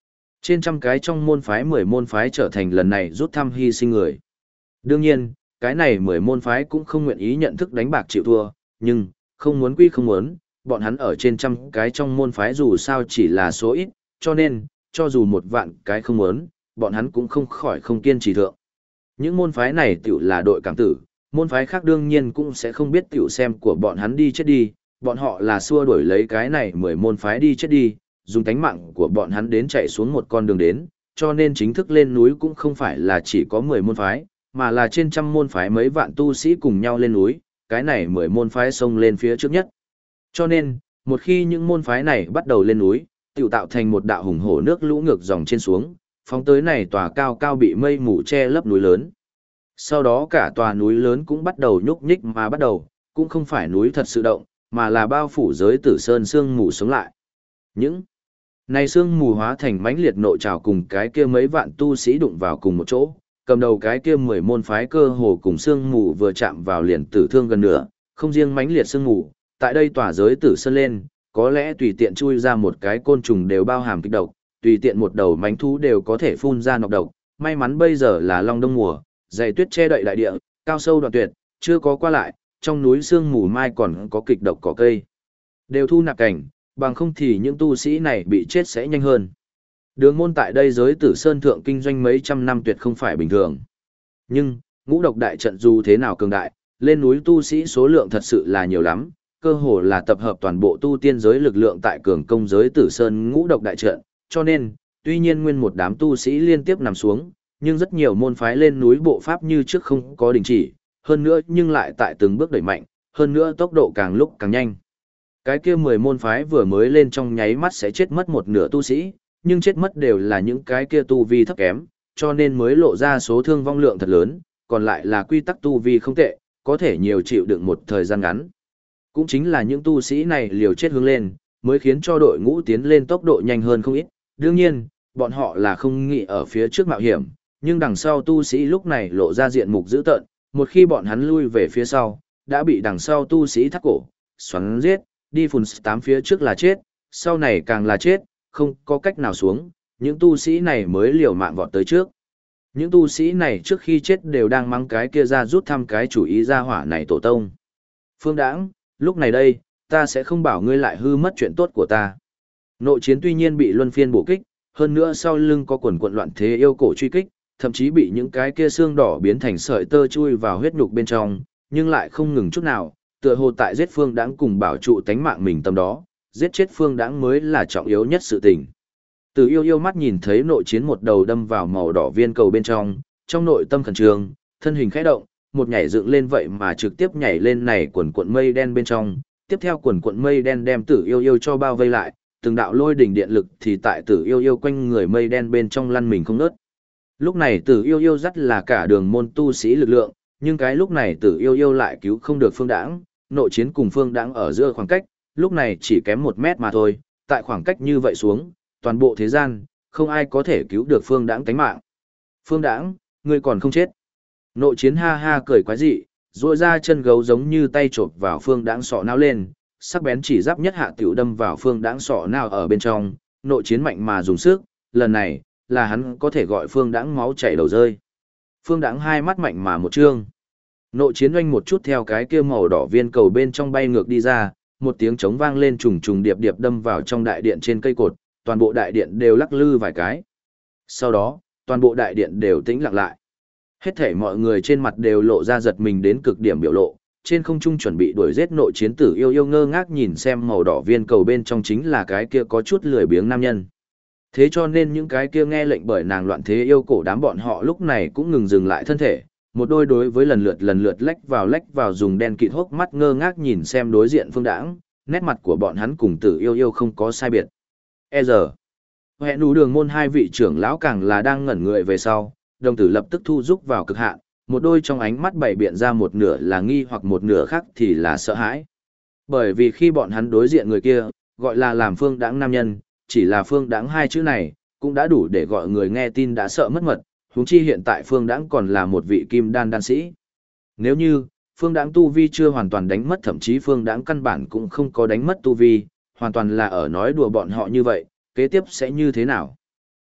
[SPEAKER 1] Trên trăm cái trong môn phái 10 môn phái trở thành lần này rút thăm hy sinh người. Đương nhiên, cái này 10 môn phái cũng không nguyện ý nhận thức đánh bạc chịu thua, nhưng, không muốn quy không muốn, bọn hắn ở trên trăm cái trong môn phái dù sao chỉ là số ít, cho nên, cho dù 1 vạn cái không muốn, bọn hắn cũng không khỏi không kiên trì thượng. Những môn phái này tiểu là đội cảm tử, môn phái khác đương nhiên cũng sẽ không biết tiểu xem của bọn hắn đi chết đi, bọn họ là xua đuổi lấy cái này 10 môn phái đi chết đi, dùng tánh mạng của bọn hắn đến chạy xuống một con đường đến, cho nên chính thức lên núi cũng không phải là chỉ có 10 môn phái, mà là trên trăm môn phái mấy vạn tu sĩ cùng nhau lên núi, cái này 10 môn phái xông lên phía trước nhất. Cho nên, một khi những môn phái này bắt đầu lên núi, tiểu tạo thành một đạo hùng hổ nước lũ ngược dòng trên xuống, phóng tới này tòa cao cao bị mây mù che lấp núi lớn. Sau đó cả tòa núi lớn cũng bắt đầu nhúc nhích mà bắt đầu, cũng không phải núi thật sự động, mà là bao phủ giới tử sơn sương mù sống lại. Những này sương mù hóa thành mãnh liệt nội trào cùng cái kia mấy vạn tu sĩ đụng vào cùng một chỗ, cầm đầu cái kia 10 môn phái cơ hồ cùng sương mù vừa chạm vào liền tử thương gần nửa, không riêng mãnh liệt sương mù, tại đây tỏa giới tử sơn lên, có lẽ tùy tiện chui ra một cái côn trùng đều bao hàm kịch độc, tùy tiện một đầu mánh thú đều có thể phun ra nọc độc, may mắn bây giờ là long đông mùa, dày tuyết che đậy đại địa, cao sâu đoạn tuyệt, chưa có qua lại, trong núi sương mù mai còn có kịch độc cỏ cây. Đều thu nạp cảnh, bằng không thì những tu sĩ này bị chết sẽ nhanh hơn. Đường môn tại đây giới tử sơn thượng kinh doanh mấy trăm năm tuyệt không phải bình thường. Nhưng, ngũ độc đại trận dù thế nào cường đại, lên núi tu sĩ số lượng thật sự là nhiều lắm, cơ hồ là tập hợp toàn bộ tu tiên giới lực lượng tại cường công giới tử sơn ngũ độc đại trận, cho nên, tuy nhiên nguyên một đám tu sĩ liên tiếp nằm xuống, nhưng rất nhiều môn phái lên núi bộ pháp như trước không có đình chỉ, hơn nữa nhưng lại tại từng bước đẩy mạnh, hơn nữa tốc độ càng lúc càng nhanh. Cái kia 10 môn phái vừa mới lên trong nháy mắt sẽ chết mất một nửa tu sĩ, nhưng chết mất đều là những cái kia tu vi thấp kém, cho nên mới lộ ra số thương vong lượng thật lớn, còn lại là quy tắc tu vi không tệ, có thể nhiều chịu đựng một thời gian ngắn. Cũng chính là những tu sĩ này liều chết hướng lên, mới khiến cho đội ngũ tiến lên tốc độ nhanh hơn không ít. Đương nhiên, bọn họ là không nghĩ ở phía trước mạo hiểm, nhưng đằng sau tu sĩ lúc này lộ ra diện mục dữ tợn, một khi bọn hắn lui về phía sau, đã bị đằng sau tu sĩ thắt cổ, xoắn giết, đi phùn 8 phía trước là chết, sau này càng là chết, không có cách nào xuống, những tu sĩ này mới liều mạng vọt tới trước. Những tu sĩ này trước khi chết đều đang mắng cái kia ra rút thăm cái chủ ý ra hỏa này tổ tông. Phương Đãng, lúc này đây, ta sẽ không bảo ngươi lại hư mất chuyện tốt của ta. Nội chiến tuy nhiên bị luân phiên bổ kích, hơn nữa sau lưng có quần quận loạn thế yêu cổ truy kích, thậm chí bị những cái kia xương đỏ biến thành sợi tơ chui vào huyết nhục bên trong, nhưng lại không ngừng chút nào, tựa hồ tại giết Phương Đãng cùng bảo trụ tánh mạng mình tâm đó, giết chết Phương Đãng mới là trọng yếu nhất sự tình. Từ yêu yêu mắt nhìn thấy nội chiến một đầu đâm vào màu đỏ viên cầu bên trong nội tâm khẩn trương, thân hình khẽ động, một nhảy dựng lên vậy mà trực tiếp nhảy lên này quần cuộn mây đen bên trong, tiếp theo quần cuộn mây đen đem Tử Yêu Yêu cho bao vây lại, từng đạo lôi đỉnh điện lực thì tại Tử Yêu Yêu quanh người mây đen bên trong lăn mình không ngớt. Lúc này Tử Yêu Yêu dắt là cả đường môn tu sĩ lực lượng, nhưng cái lúc này Tử Yêu Yêu lại cứu không được Phương Đãng, nội chiến cùng Phương Đãng ở giữa khoảng cách, lúc này chỉ kém 1 mét mà thôi, tại khoảng cách như vậy xuống, toàn bộ thế gian, không ai có thể cứu được Phương Đãng tánh mạng. Phương Đãng, ngươi còn không chết. Nội chiến ha ha cười quái dị, duỗi ra chân gấu giống như tay chộp vào Phương Đãng sọ não lên, sắc bén chỉ giáp nhất hạ tiểu đâm vào Phương Đãng sọ não ở bên trong, nội chiến mạnh mà dùng sức, lần này, là hắn có thể gọi Phương Đãng máu chảy đầu rơi. Phương Đãng hai mắt mạnh mà một trương. Nội chiến oanh một chút theo cái kia màu đỏ viên cầu bên trong bay ngược đi ra, một tiếng trống vang lên trùng trùng điệp điệp đâm vào trong đại điện trên cây cột, toàn bộ đại điện đều lắc lư vài cái. Sau đó, toàn bộ đại điện đều tĩnh lặng lại. Hết thảy mọi người trên mặt đều lộ ra giật mình đến cực điểm biểu lộ, trên không trung chuẩn bị đuổi giết nội chiến Tử Yêu Yêu ngơ ngác nhìn xem màu đỏ viên cầu bên trong chính là cái kia có chút lười biếng nam nhân. Thế cho nên những cái kia nghe lệnh bởi nàng loạn thế yêu cổ đám bọn họ lúc này cũng ngừng dừng lại thân thể, một đôi đối với lần lượt lách vào dùng đen kịt hốc mắt ngơ ngác nhìn xem đối diện Phương Đãng, nét mặt của bọn hắn cùng Tử Yêu Yêu không có sai biệt. Giờ, hẹn đủ đường môn 2 vị trưởng lão càng là đang ngẩn người về sau, đồng tử lập tức thu rúc vào cực hạn, một đôi trong ánh mắt bảy biện ra một nửa là nghi hoặc một nửa khác thì là sợ hãi. Bởi vì khi bọn hắn đối diện người kia, gọi là làm Phương Đãng nam nhân, chỉ là Phương Đãng 2 chữ này, cũng đã đủ để gọi người nghe tin đã sợ mất mật, huống chi hiện tại Phương Đãng còn là một vị kim đan đan sĩ. Nếu như, Phương Đãng tu vi chưa hoàn toàn đánh mất, thậm chí Phương Đãng căn bản cũng không có đánh mất tu vi, hoàn toàn là ở nói đùa bọn họ như vậy, kế tiếp sẽ như thế nào?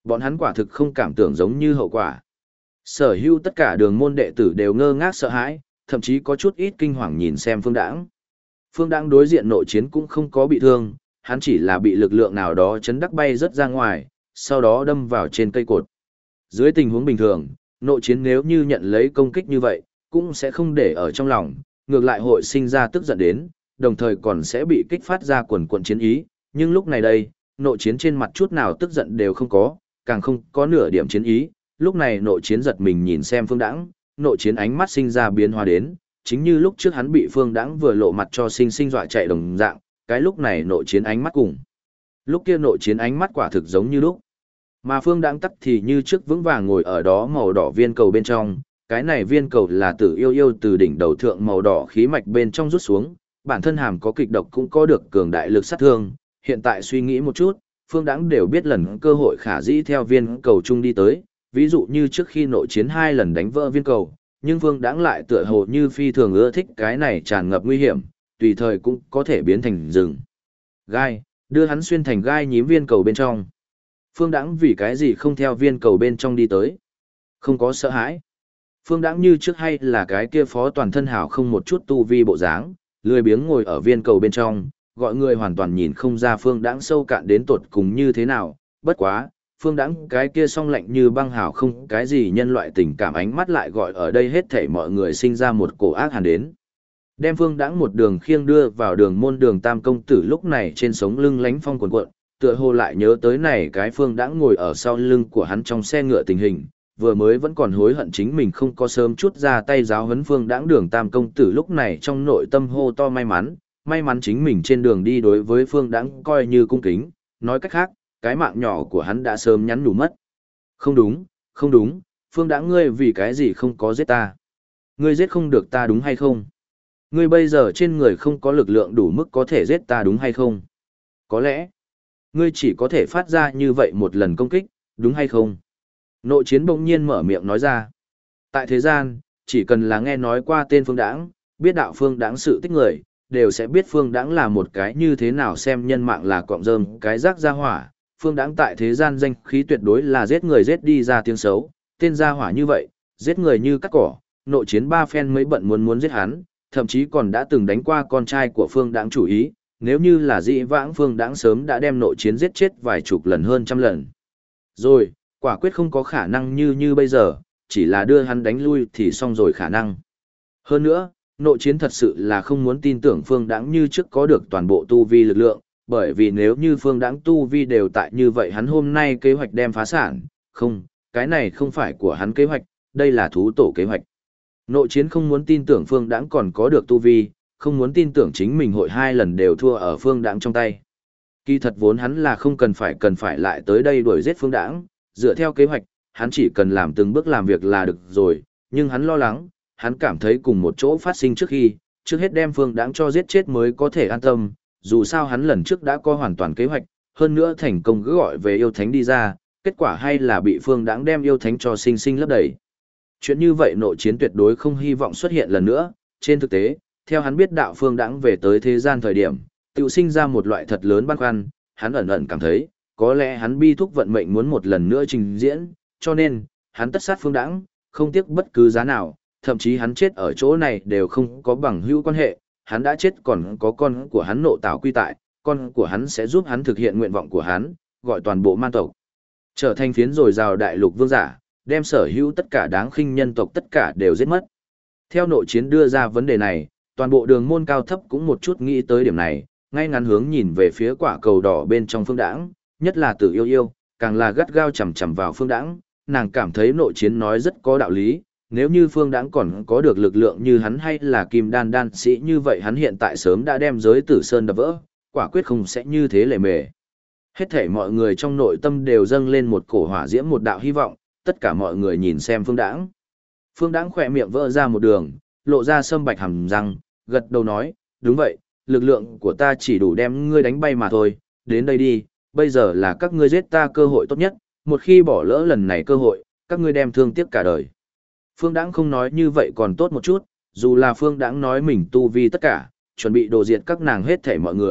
[SPEAKER 1] Bọn hắn quả thực không cảm tưởng giống như hậu quả. Sở hữu tất cả đường môn đệ tử đều ngơ ngác sợ hãi, thậm chí có chút ít kinh hoàng nhìn xem Phương Đãng. Phương Đãng đối diện nội chiến cũng không có bị thương, hắn chỉ là bị lực lượng nào đó chấn đắc bay rất ra ngoài, sau đó đâm vào trên cây cột. Dưới tình huống bình thường, nội chiến nếu như nhận lấy công kích như vậy, cũng sẽ không để ở trong lòng, ngược lại hội sinh ra tức giận đến, đồng thời còn sẽ bị kích phát ra quần quần chiến ý, nhưng lúc này đây, nội chiến trên mặt chút nào tức giận đều không có, càng không có nửa điểm chiến ý, lúc này nội chiến giật mình nhìn xem Phương Đãng, nội chiến ánh mắt sinh ra biến hóa đến, chính như lúc trước hắn bị Phương Đãng vừa lộ mặt cho sinh dọa chạy đồng dạng, cái lúc này nội chiến ánh mắt cùng. Lúc kia nội chiến ánh mắt quả thực giống như lúc. Mà Phương Đãng tắc thì như trước vững vàng ngồi ở đó màu đỏ viên cầu bên trong, cái này viên cầu là Tử Yêu Yêu từ đỉnh đầu thượng màu đỏ khí mạch bên trong rút xuống, bản thân hàm có kịch độc cũng có được cường đại lực sát thương, hiện tại suy nghĩ một chút, Phương Đãng đều biết lần cơ hội khả dĩ theo viên cầu chung đi tới, ví dụ như trước khi nội chiến 2 lần đánh vỡ viên cầu, nhưng Phương Đãng lại tựa hồ như phi thường ưa thích cái này tràn ngập nguy hiểm, tùy thời cũng có thể biến thành rừng. Gai, đưa hắn xuyên thành gai nhím viên cầu bên trong. Phương Đãng vì cái gì không theo viên cầu bên trong đi tới? Không có sợ hãi. Phương Đãng như trước hay là cái kia phó toàn thân hảo không một chút tu vi bộ dáng, lười biếng ngồi ở viên cầu bên trong, gọi người hoàn toàn nhìn không ra Phương Đãng sâu cạn đến tột cùng như thế nào, bất quá, Phương Đãng cái kia song lạnh như băng hảo không cái gì nhân loại tình cảm ánh mắt lại gọi ở đây hết thảy mọi người sinh ra một cổ ác hàn đến. Đem Phương Đãng một đường khiêng đưa vào đường môn đường Tam công tử lúc này trên sống lưng lánh phong cuồn cuộn, tựa hồ lại nhớ tới này cái Phương Đãng ngồi ở sau lưng của hắn trong xe ngựa tình hình, vừa mới vẫn còn hối hận chính mình không có sớm chút ra tay giáo huấn Phương Đãng đường Tam công tử lúc này trong nội tâm hô to may mắn chính mình trên đường đi đối với Phương Đãng coi như cung kính, nói cách khác, cái mạng nhỏ của hắn đã sớm nhắn nhủ mất. Không đúng, không đúng, Phương Đãng ngươi vì cái gì không có giết ta? Ngươi giết không được ta đúng hay không? Ngươi bây giờ trên người không có lực lượng đủ mức có thể giết ta đúng hay không? Có lẽ, ngươi chỉ có thể phát ra như vậy một lần công kích, đúng hay không? Nội chiến bỗng nhiên mở miệng nói ra. Tại thế gian, chỉ cần là nghe nói qua tên Phương Đãng, biết đạo Phương Đãng sự tích người, đều sẽ biết Phương Đãng là một cái như thế nào xem nhân mạng là cọng rơm cái rác ra hỏa. Phương Đãng tại thế gian danh khí tuyệt đối là giết người giết đi ra tiếng xấu, tên ra hỏa như vậy, giết người như cắt cỏ, nội chiến 3 phen mới bận muốn giết hắn, thậm chí còn đã từng đánh qua con trai của Phương Đãng chủ ý, nếu như là dĩ vãng Phương Đãng sớm đã đem nội chiến giết chết vài chục lần hơn trăm lần. Rồi, quả quyết không có khả năng như bây giờ, chỉ là đưa hắn đánh lui thì xong rồi khả năng. Hơn nữa, nội chiến thật sự là không muốn tin tưởng Phương Đãng như trước có được toàn bộ tu vi lực lượng, bởi vì nếu như Phương Đãng tu vi đều tại như vậy hắn hôm nay kế hoạch đem phá sản, không, cái này không phải của hắn kế hoạch, đây là thú tổ kế hoạch. Nội chiến không muốn tin tưởng Phương Đãng còn có được tu vi, không muốn tin tưởng chính mình hội 2 lần đều thua ở Phương Đãng trong tay. Kỳ thật vốn hắn là không cần phải lại tới đây đuổi giết Phương Đãng, dựa theo kế hoạch, hắn chỉ cần làm từng bước làm việc là được rồi, nhưng hắn lo lắng, hắn cảm thấy cùng một chỗ phát sinh trước khi, trước hết đem Phương Đãng cho giết chết mới có thể an tâm, dù sao hắn lần trước đã có hoàn toàn kế hoạch, hơn nữa thành công cứ gọi về yêu thánh đi ra, kết quả hay là bị Phương Đãng đem yêu thánh cho sinh lấp đầy. Chuyện như vậy nội chiến tuyệt đối không hy vọng xuất hiện lần nữa, trên thực tế, theo hắn biết đạo Phương Đãng về tới thế gian thời điểm, tự sinh ra một loại thật lớn băn khoăn, hắn ẩn cảm thấy, có lẽ hắn bi thúc vận mệnh muốn một lần nữa trình diễn, cho nên, hắn tất sát Phương Đãng, không tiếc bất cứ giá nào, thậm chí hắn chết ở chỗ này đều không có bằng hữu quan hệ, hắn đã chết còn có con của hắn nộ tảo quy tại, con của hắn sẽ giúp hắn thực hiện nguyện vọng của hắn, gọi toàn bộ man tộc trở thành phiến rồi rào đại lục vương giả, đem sở hữu tất cả đáng khinh nhân tộc tất cả đều giết mất. Theo nội chiến đưa ra vấn đề này, toàn bộ đường môn cao thấp cũng một chút nghĩ tới điểm này, ngay ngắn hướng nhìn về phía quả cầu đỏ bên trong Phương Đãng, nhất là Tử Yêu Yêu, càng là gắt gao chằm chằm vào Phương Đãng, nàng cảm thấy nội chiến nói rất có đạo lý, nếu như Phương Đãng còn có được lực lượng như hắn hay là kim đan đan sĩ như vậy hắn hiện tại sớm đã đem giới tử sơn đập vỡ, quả quyết không sẽ như thế lề mề. Hết thảy mọi người trong nội tâm đều dâng lên một cổ hỏa diễm một đạo hy vọng, tất cả mọi người nhìn xem Phương Đãng. Phương Đãng khỏe miệng vỡ ra một đường, lộ ra sâm bạch hàm răng, gật đầu nói, đúng vậy, lực lượng của ta chỉ đủ đem ngươi đánh bay mà thôi, đến đây đi, bây giờ là các ngươi giết ta cơ hội tốt nhất, một khi bỏ lỡ lần này cơ hội, các ngươi đem thương tiếc cả đời. Phương Đãng không nói như vậy còn tốt một chút, dù là Phương Đãng nói mình tu vi tất cả, chuẩn bị đồ diệt các nàng hết thảy mọi người,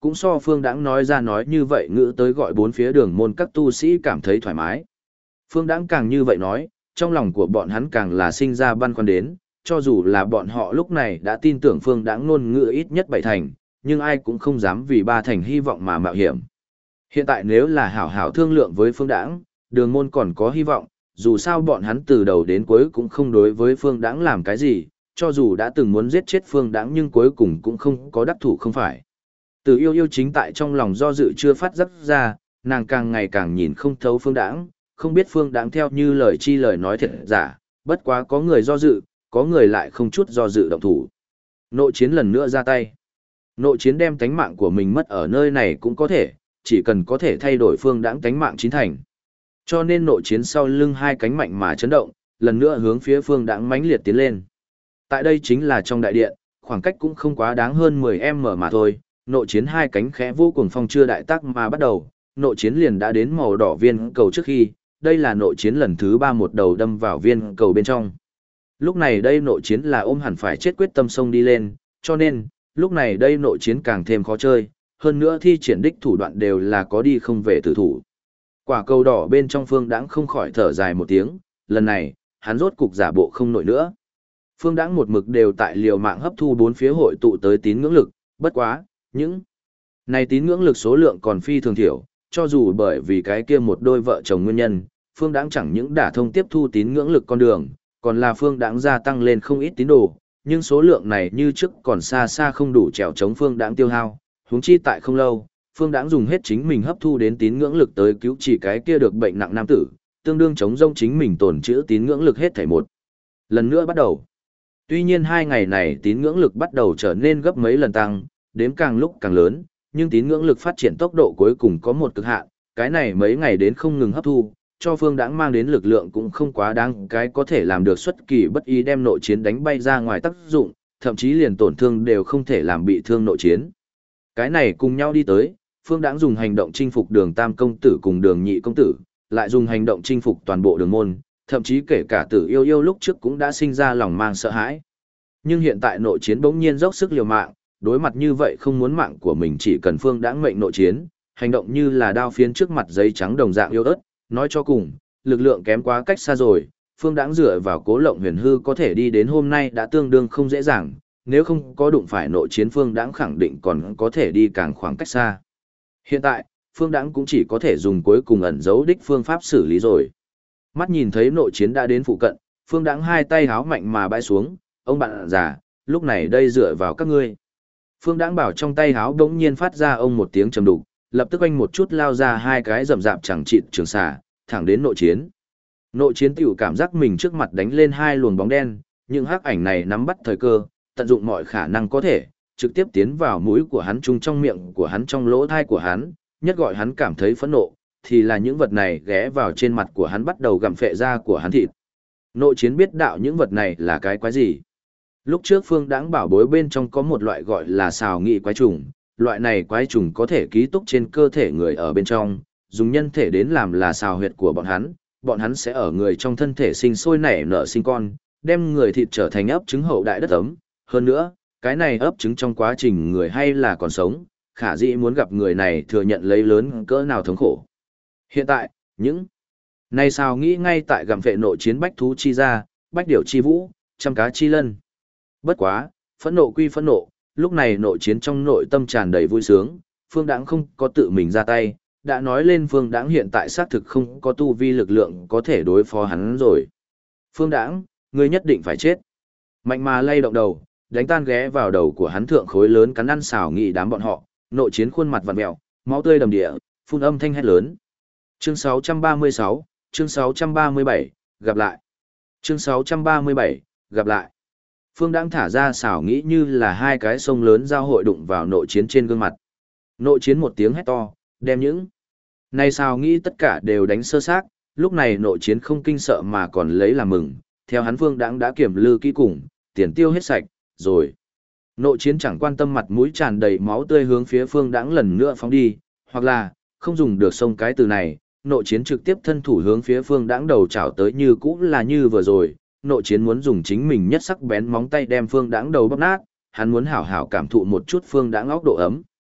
[SPEAKER 1] cũng so Phương Đãng nói ra nói như vậy ngữ tới gọi bốn phía đường môn các tu sĩ cảm thấy thoải mái. Phương Đãng càng như vậy nói, trong lòng của bọn hắn càng là sinh ra băn khoăn đến, cho dù là bọn họ lúc này đã tin tưởng Phương Đãng ngôn ngữ ít nhất 7 thành, nhưng ai cũng không dám vì 3 thành hy vọng mà mạo hiểm. Hiện tại nếu là hảo hảo thương lượng với Phương Đãng, đường môn còn có hy vọng, dù sao bọn hắn từ đầu đến cuối cũng không đối với Phương Đãng làm cái gì, cho dù đã từng muốn giết chết Phương Đãng nhưng cuối cùng cũng không có đắc thủ không phải. Từ yêu yêu chính tại trong lòng do dự chưa phát giác ra, nàng càng ngày càng nhìn không thấu Phương Đãng, không biết Phương Đãng theo như lời chi lời nói thật giả, bất quá có người do dự, có người lại không chút do dự động thủ. Nội chiến lần nữa ra tay. Nội chiến đem tánh mạng của mình mất ở nơi này cũng có thể, chỉ cần có thể thay đổi Phương Đãng tánh mạng chín thành. Cho nên nội chiến sau lưng hai cánh mạnh mà chấn động, lần nữa hướng phía Phương Đãng mãnh liệt tiến lên. Tại đây chính là trong đại điện, khoảng cách cũng không quá đáng hơn 10m mà thôi, nội chiến hai cánh khẽ vô cùng phong chưa đại tác mà bắt đầu, nội chiến liền đã đến màu đỏ viên cầu trước khi, đây là nội chiến lần thứ 3 một đầu đâm vào viên cầu bên trong. Lúc này đây nội chiến là ôm hẳn phải chết quyết tâm sông đi lên, cho nên, lúc này đây nội chiến càng thêm khó chơi, hơn nữa thi triển đích thủ đoạn đều là có đi không về tử thủ. Quả cầu đỏ bên trong Phương Đãng không khỏi thở dài một tiếng, lần này, hắn rốt cục giả bộ không nổi nữa. Phương Đãng một mực đều tại liều mạng hấp thu bốn phía hội tụ tới tín ngưỡng lực, bất quá, những này tín ngưỡng lực số lượng còn phi thường thiểu, cho dù bởi vì cái kia một đôi vợ chồng nguyên nhân, Phương Đãng chẳng những đả thông tiếp thu tín ngưỡng lực con đường, còn là Phương Đãng gia tăng lên không ít tín đồ, nhưng số lượng này như trước còn xa xa không đủ trèo chống Phương Đãng tiêu hao, huống chi tại không lâu, Phương Đãng dùng hết chính mình hấp thu đến tín ngưỡng lực tới cứu chỉ cái kia được bệnh nặng nam tử, tương đương chống rông chính mình tổn trữ tín ngưỡng lực hết thảy một. Lần nữa bắt đầu. Tuy nhiên 2 ngày này tín ngưỡng lực bắt đầu trở nên gấp mấy lần tăng, đếm càng lúc càng lớn, nhưng tín ngưỡng lực phát triển tốc độ cuối cùng có một cực hạn, cái này mấy ngày đến không ngừng hấp thu, cho Phương Đãng mang đến lực lượng cũng không quá đáng, cái có thể làm được xuất kỳ bất ý đem nội chiến đánh bay ra ngoài tác dụng, thậm chí liền tổn thương đều không thể làm bị thương nội chiến. Cái này cùng nhau đi tới, Phương Đãng dùng hành động chinh phục Đường Tam công tử cùng Đường Nhị công tử, lại dùng hành động chinh phục toàn bộ Đường môn, thậm chí kể cả Tử Yêu Yêu lúc trước cũng đã sinh ra lòng mang sợ hãi. Nhưng hiện tại nội chiến bỗng nhiên dốc sức liều mạng, đối mặt như vậy không muốn mạng của mình chỉ cần Phương Đãng mệnh nội chiến, hành động như là đao phiến trước mặt giấy trắng đồng dạng yếu ớt, nói cho cùng, lực lượng kém quá cách xa rồi, Phương Đãng dựa vào Cố Lộng Huyền Hư có thể đi đến hôm nay đã tương đương không dễ dàng, nếu không có đụng phải nội chiến Phương Đãng khẳng định còn có thể đi càng khoảng cách xa. Hiện tại, Phương Đãng cũng chỉ có thể dùng cuối cùng ẩn giấu đích phương pháp xử lý rồi. Mắt nhìn thấy nội chiến đã đến phụ cận, Phương Đãng hai tay háo mạnh mà bãi xuống, ông bạn già, lúc này đây dựa vào các ngươi. Phương Đãng bảo trong tay háo đống nhiên phát ra ông một tiếng trầm đục, lập tức anh một chút lao ra hai cái rậm rạp chẳng chịt trường xà, thẳng đến nội chiến. Nội chiến tiểu cảm giác mình trước mặt đánh lên hai luồng bóng đen, những hắc ảnh này nắm bắt thời cơ, tận dụng mọi khả năng có thể, trực tiếp tiến vào mũi của hắn chung trong miệng của hắn trong lỗ thai của hắn, nhất gọi hắn cảm thấy phẫn nộ, thì là những vật này ghé vào trên mặt của hắn bắt đầu gặm phệ da của hắn thịt. Nội chiến biết đạo những vật này là cái quái gì. Lúc trước Phương Đãng bảo bối bên trong có một loại gọi là xào nghị quái trùng, loại này quái trùng có thể ký túc trên cơ thể người ở bên trong, dùng nhân thể đến làm là xào huyệt của bọn hắn sẽ ở người trong thân thể sinh sôi nảy nở sinh con, đem người thịt trở thành ấp trứng hậu đại đất ấm. Hơn nữa, cái này ấp trứng trong quá trình người hay là còn sống, khả dĩ muốn gặp người này thừa nhận lấy lớn cỡ nào thống khổ. Hiện tại, những này sao nghĩ ngay tại gặm vệ nội chiến bách thú chi ra, bách điểu chi vũ, trăm cá chi lân. Bất quá, phẫn nộ quy phẫn nộ, lúc này nội chiến trong nội tâm tràn đầy vui sướng, Phương Đãng không có tự mình ra tay, đã nói lên Phương Đãng hiện tại xác thực không có tu vi lực lượng có thể đối phó hắn rồi. Phương Đãng, ngươi nhất định phải chết. Mạnh mà lay động đầu, đánh tan ghé vào đầu của hắn thượng khối lớn cắn ăn xào nghị đám bọn họ, nội chiến khuôn mặt vặn mèo, máu tươi đầm địa, phun âm thanh hét lớn. Chương 636, chương 637, gặp lại. Chương 637, gặp lại. Phương Đãng thả ra xảo nghĩ như là hai cái sông lớn giao hội đụng vào nội chiến trên gương mặt. Nội chiến một tiếng hét to, đem những này xảo nghĩ tất cả đều đánh sơ xác, lúc này nội chiến không kinh sợ mà còn lấy làm mừng, theo hắn Phương Đãng đã kiểm lư kỹ cùng, tiền tiêu hết sạch, rồi. Nội chiến chẳng quan tâm mặt mũi tràn đầy máu tươi hướng phía Phương Đãng lần nữa phóng đi, hoặc là, không dùng được xông cái từ này, nội chiến trực tiếp thân thủ hướng phía Phương Đãng đầu chảo tới như cũ là như vừa rồi. Nội chiến muốn dùng chính mình nhất sắc bén móng tay đem Phương Đãng đầu bóp nát, hắn muốn hảo hảo cảm thụ một chút Phương Đãng óc độ ấm.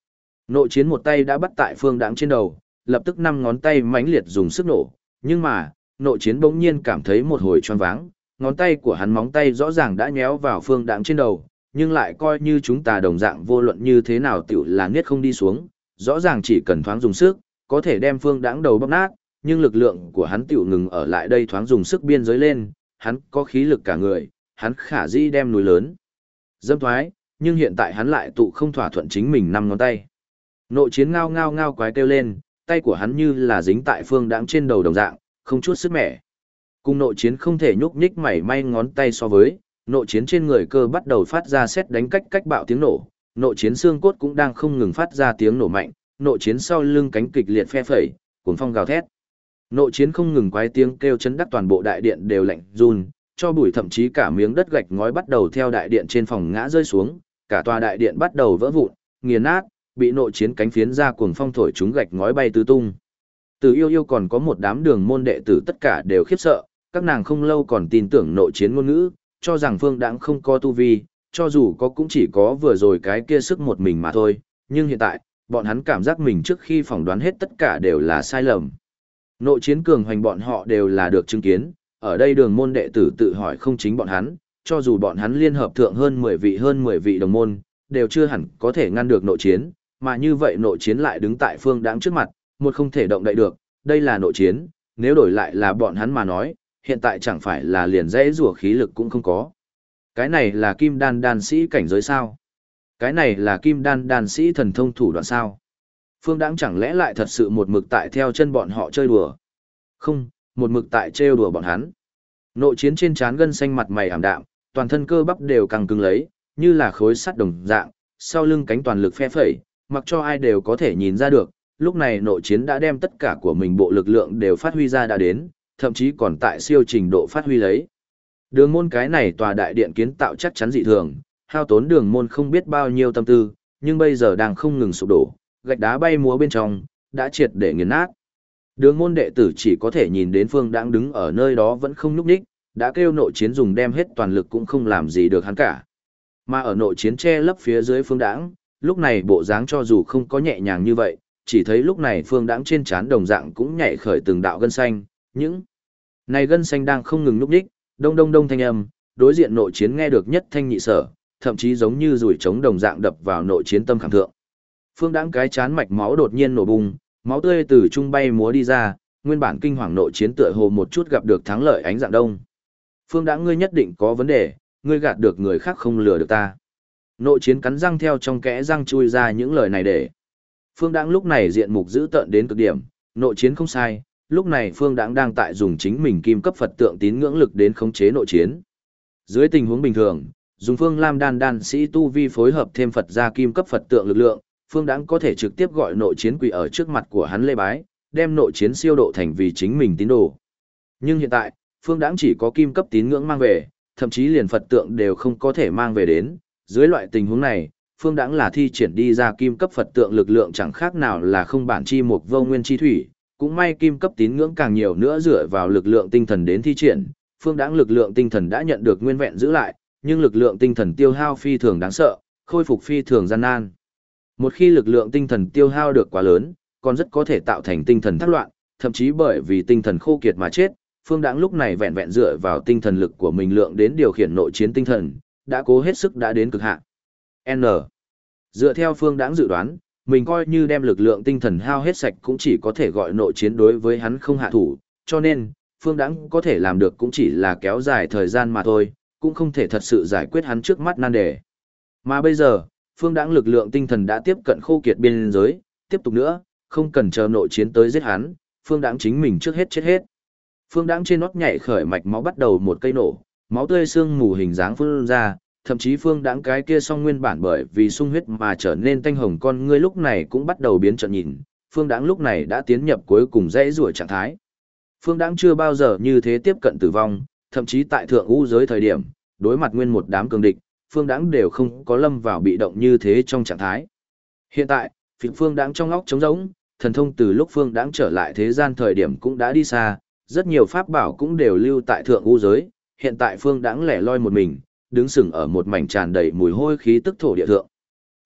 [SPEAKER 1] Nội chiến một tay đã bắt tại Phương Đãng trên đầu, lập tức 5 ngón tay mãnh liệt dùng sức nổ, nhưng mà, nội chiến bỗng nhiên cảm thấy một hồi choáng váng, ngón tay của hắn móng tay rõ ràng đã nhéo vào Phương Đãng trên đầu, nhưng lại coi như chúng ta đồng dạng vô luận như thế nào tiểu là niết không đi xuống, rõ ràng chỉ cần thoáng dùng sức, có thể đem Phương Đãng đầu bóp nát, nhưng lực lượng của hắn tiểu ngừng ở lại đây thoáng dùng sức biên giới lên, hắn có khí lực cả người, hắn khả dĩ đem núi lớn dâm thoái, nhưng hiện tại hắn lại tụ không thỏa thuận chính mình 5 ngón tay. Nội chiến ngao ngao ngao quái kêu lên, tay của hắn như là dính tại Phương Đãng trên đầu đồng dạng, không chút sức mẻ. Cùng nội chiến không thể nhúc nhích mảy may ngón tay so với, nội chiến trên người cơ bắt đầu phát ra sét đánh cách cách bạo tiếng nổ, nội chiến xương cốt cũng đang không ngừng phát ra tiếng nổ mạnh, nội chiến sau lưng cánh kịch liệt phe phẩy, cuồng phong gào thét. Nội chiến không ngừng quái tiếng kêu chấn đắc toàn bộ đại điện đều lạnh run, cho bụi thậm chí cả miếng đất gạch ngói bắt đầu theo đại điện trên phòng ngã rơi xuống, cả tòa đại điện bắt đầu vỡ vụn, nghiền nát, bị nội chiến cánh phiến ra cuồng phong thổi chúng gạch ngói bay tứ tung. Từ Yêu Yêu còn có một đám đường môn đệ tử tất cả đều khiếp sợ, các nàng không lâu còn tin tưởng nội chiến ngôn ngữ, cho rằng Phương Đãng không có tu vi, cho dù có cũng chỉ có vừa rồi cái kia sức một mình mà thôi, nhưng hiện tại, bọn hắn cảm giác mình trước khi phỏng đoán hết tất cả đều là sai lầm. Nội chiến cường hoành bọn họ đều là được chứng kiến, ở đây đường môn đệ tử tự hỏi không chính bọn hắn, cho dù bọn hắn liên hợp thượng hơn 10 vị đồng môn, đều chưa hẳn có thể ngăn được nội chiến, mà như vậy nội chiến lại đứng tại Phương Đãng trước mặt, một không thể động đậy được, đây là nội chiến, nếu đổi lại là bọn hắn mà nói, hiện tại chẳng phải là liền dễ rùa khí lực cũng không có. Cái này là kim đan đan sĩ cảnh giới sao? Cái này là kim đan đan sĩ thần thông thủ đoạn sao? Phương Đãng chẳng lẽ lại thật sự một mực tại theo chân bọn họ chơi đùa? Không, một mực tại trêu đùa bọn hắn. Nội chiến trên trán gân xanh mặt mày ảm đạm, toàn thân cơ bắp đều căng cứng lấy, như là khối sắt đồng dạng, sau lưng cánh toàn lực phe phẩy, mặc cho ai đều có thể nhìn ra được, lúc này nội chiến đã đem tất cả của mình bộ lực lượng đều phát huy ra đã đến, thậm chí còn tại siêu trình độ phát huy lấy. Đường môn cái này tòa đại điện kiến tạo chắc chắn dị thường, hao tốn đường môn không biết bao nhiêu tâm tư, nhưng bây giờ đang không ngừng sụp đổ, gạch đá bay múa bên trong, đã triệt để nghiền nát. Đường môn đệ tử chỉ có thể nhìn đến Phương Đãng đứng ở nơi đó vẫn không nhúc nhích, đã kêu nội chiến dùng đem hết toàn lực cũng không làm gì được hắn cả. Mà ở nội chiến che lấp phía dưới Phương Đãng, lúc này bộ dáng cho dù không có nhẹ nhàng như vậy, chỉ thấy lúc này Phương Đãng trên trán đồng dạng cũng nhảy khởi từng đạo gân xanh, những này gân xanh đang không ngừng nhúc nhích, đông đông đông thanh âm, đối diện nội chiến nghe được nhất thanh nhị sở, thậm chí giống như rủi trống đồng dạng đập vào nội chiến tâm khảm thượng. Phương Đãng cái chán mạch máu đột nhiên nổ bùng, máu tươi từ trung bay múa đi ra, nguyên bản kinh hoàng nội chiến tựa hồ một chút gặp được thắng lợi ánh dạng đông. Phương Đãng ngươi nhất định có vấn đề, ngươi gạt được người khác không lừa được ta. Nội chiến cắn răng theo trong kẽ răng chui ra những lời này để. Phương Đãng lúc này diện mục dữ tợn đến cực điểm, nội chiến không sai, lúc này Phương Đãng đang tại dùng chính mình kim cấp Phật tượng tín ngưỡng lực đến khống chế nội chiến. Dưới tình huống bình thường, dùng Phương Lam đan sĩ tu vi phối hợp thêm Phật gia kim cấp Phật tượng lực lượng, Phương Đãng có thể trực tiếp gọi nội chiến quỳ ở trước mặt của hắn lễ bái, đem nội chiến siêu độ thành vì chính mình tín đồ. Nhưng hiện tại, Phương Đãng chỉ có kim cấp tín ngưỡng mang về, thậm chí liền Phật tượng đều không có thể mang về đến. Dưới loại tình huống này, Phương Đãng là thi triển đi ra kim cấp Phật tượng lực lượng chẳng khác nào là không bản chi mục vô nguyên chi thủy, cũng may kim cấp tín ngưỡng càng nhiều nữa dựa vào lực lượng tinh thần đến thi triển, Phương Đãng lực lượng tinh thần đã nhận được nguyên vẹn giữ lại, nhưng lực lượng tinh thần tiêu hao phi thường đáng sợ, khôi phục phi thường gian nan. Một khi lực lượng tinh thần tiêu hao được quá lớn, còn rất có thể tạo thành tinh thần thác loạn, thậm chí bởi vì tinh thần khô kiệt mà chết. Phương Đãng lúc này vẹn vẹn dựa vào tinh thần lực của mình lượng đến điều khiển nội chiến tinh thần, đã cố hết sức đã đến cực hạn. N. Dựa theo Phương Đãng dự đoán, mình coi như đem lực lượng tinh thần hao hết sạch cũng chỉ có thể gọi nội chiến đối với hắn không hạ thủ, cho nên, Phương Đãng có thể làm được cũng chỉ là kéo dài thời gian mà thôi, cũng không thể thật sự giải quyết hắn trước mắt nan đề. Mà bây giờ, Phương Đãng lực lượng tinh thần đã tiếp cận khô kiệt biên giới, tiếp tục nữa, không cần chờ nội chiến tới giết hắn, Phương Đãng chính mình trước hết chết hết. Phương Đãng trên nót nhảy khởi mạch máu bắt đầu một cây nổ, máu tươi xương mù hình dáng phun ra, thậm chí Phương Đãng cái kia song nguyên bản bởi vì sung huyết mà trở nên tanh hồng con ngươi lúc này cũng bắt đầu biến trợn nhìn, Phương Đãng lúc này đã tiến nhập cuối cùng dãy rủa trạng thái. Phương Đãng chưa bao giờ như thế tiếp cận tử vong, thậm chí tại thượng u giới thời điểm, đối mặt nguyên một đám cường địch, Phương Đãng đều không có lâm vào bị động như thế trong trạng thái. Hiện tại, Phương Đãng trong óc trống rỗng, thần thông từ lúc Phương Đãng trở lại thế gian thời điểm cũng đã đi xa, rất nhiều pháp bảo cũng đều lưu tại thượng u giới, hiện tại Phương Đãng lẻ loi một mình, đứng sừng ở một mảnh tràn đầy mùi hôi khí tức thổ địa thượng.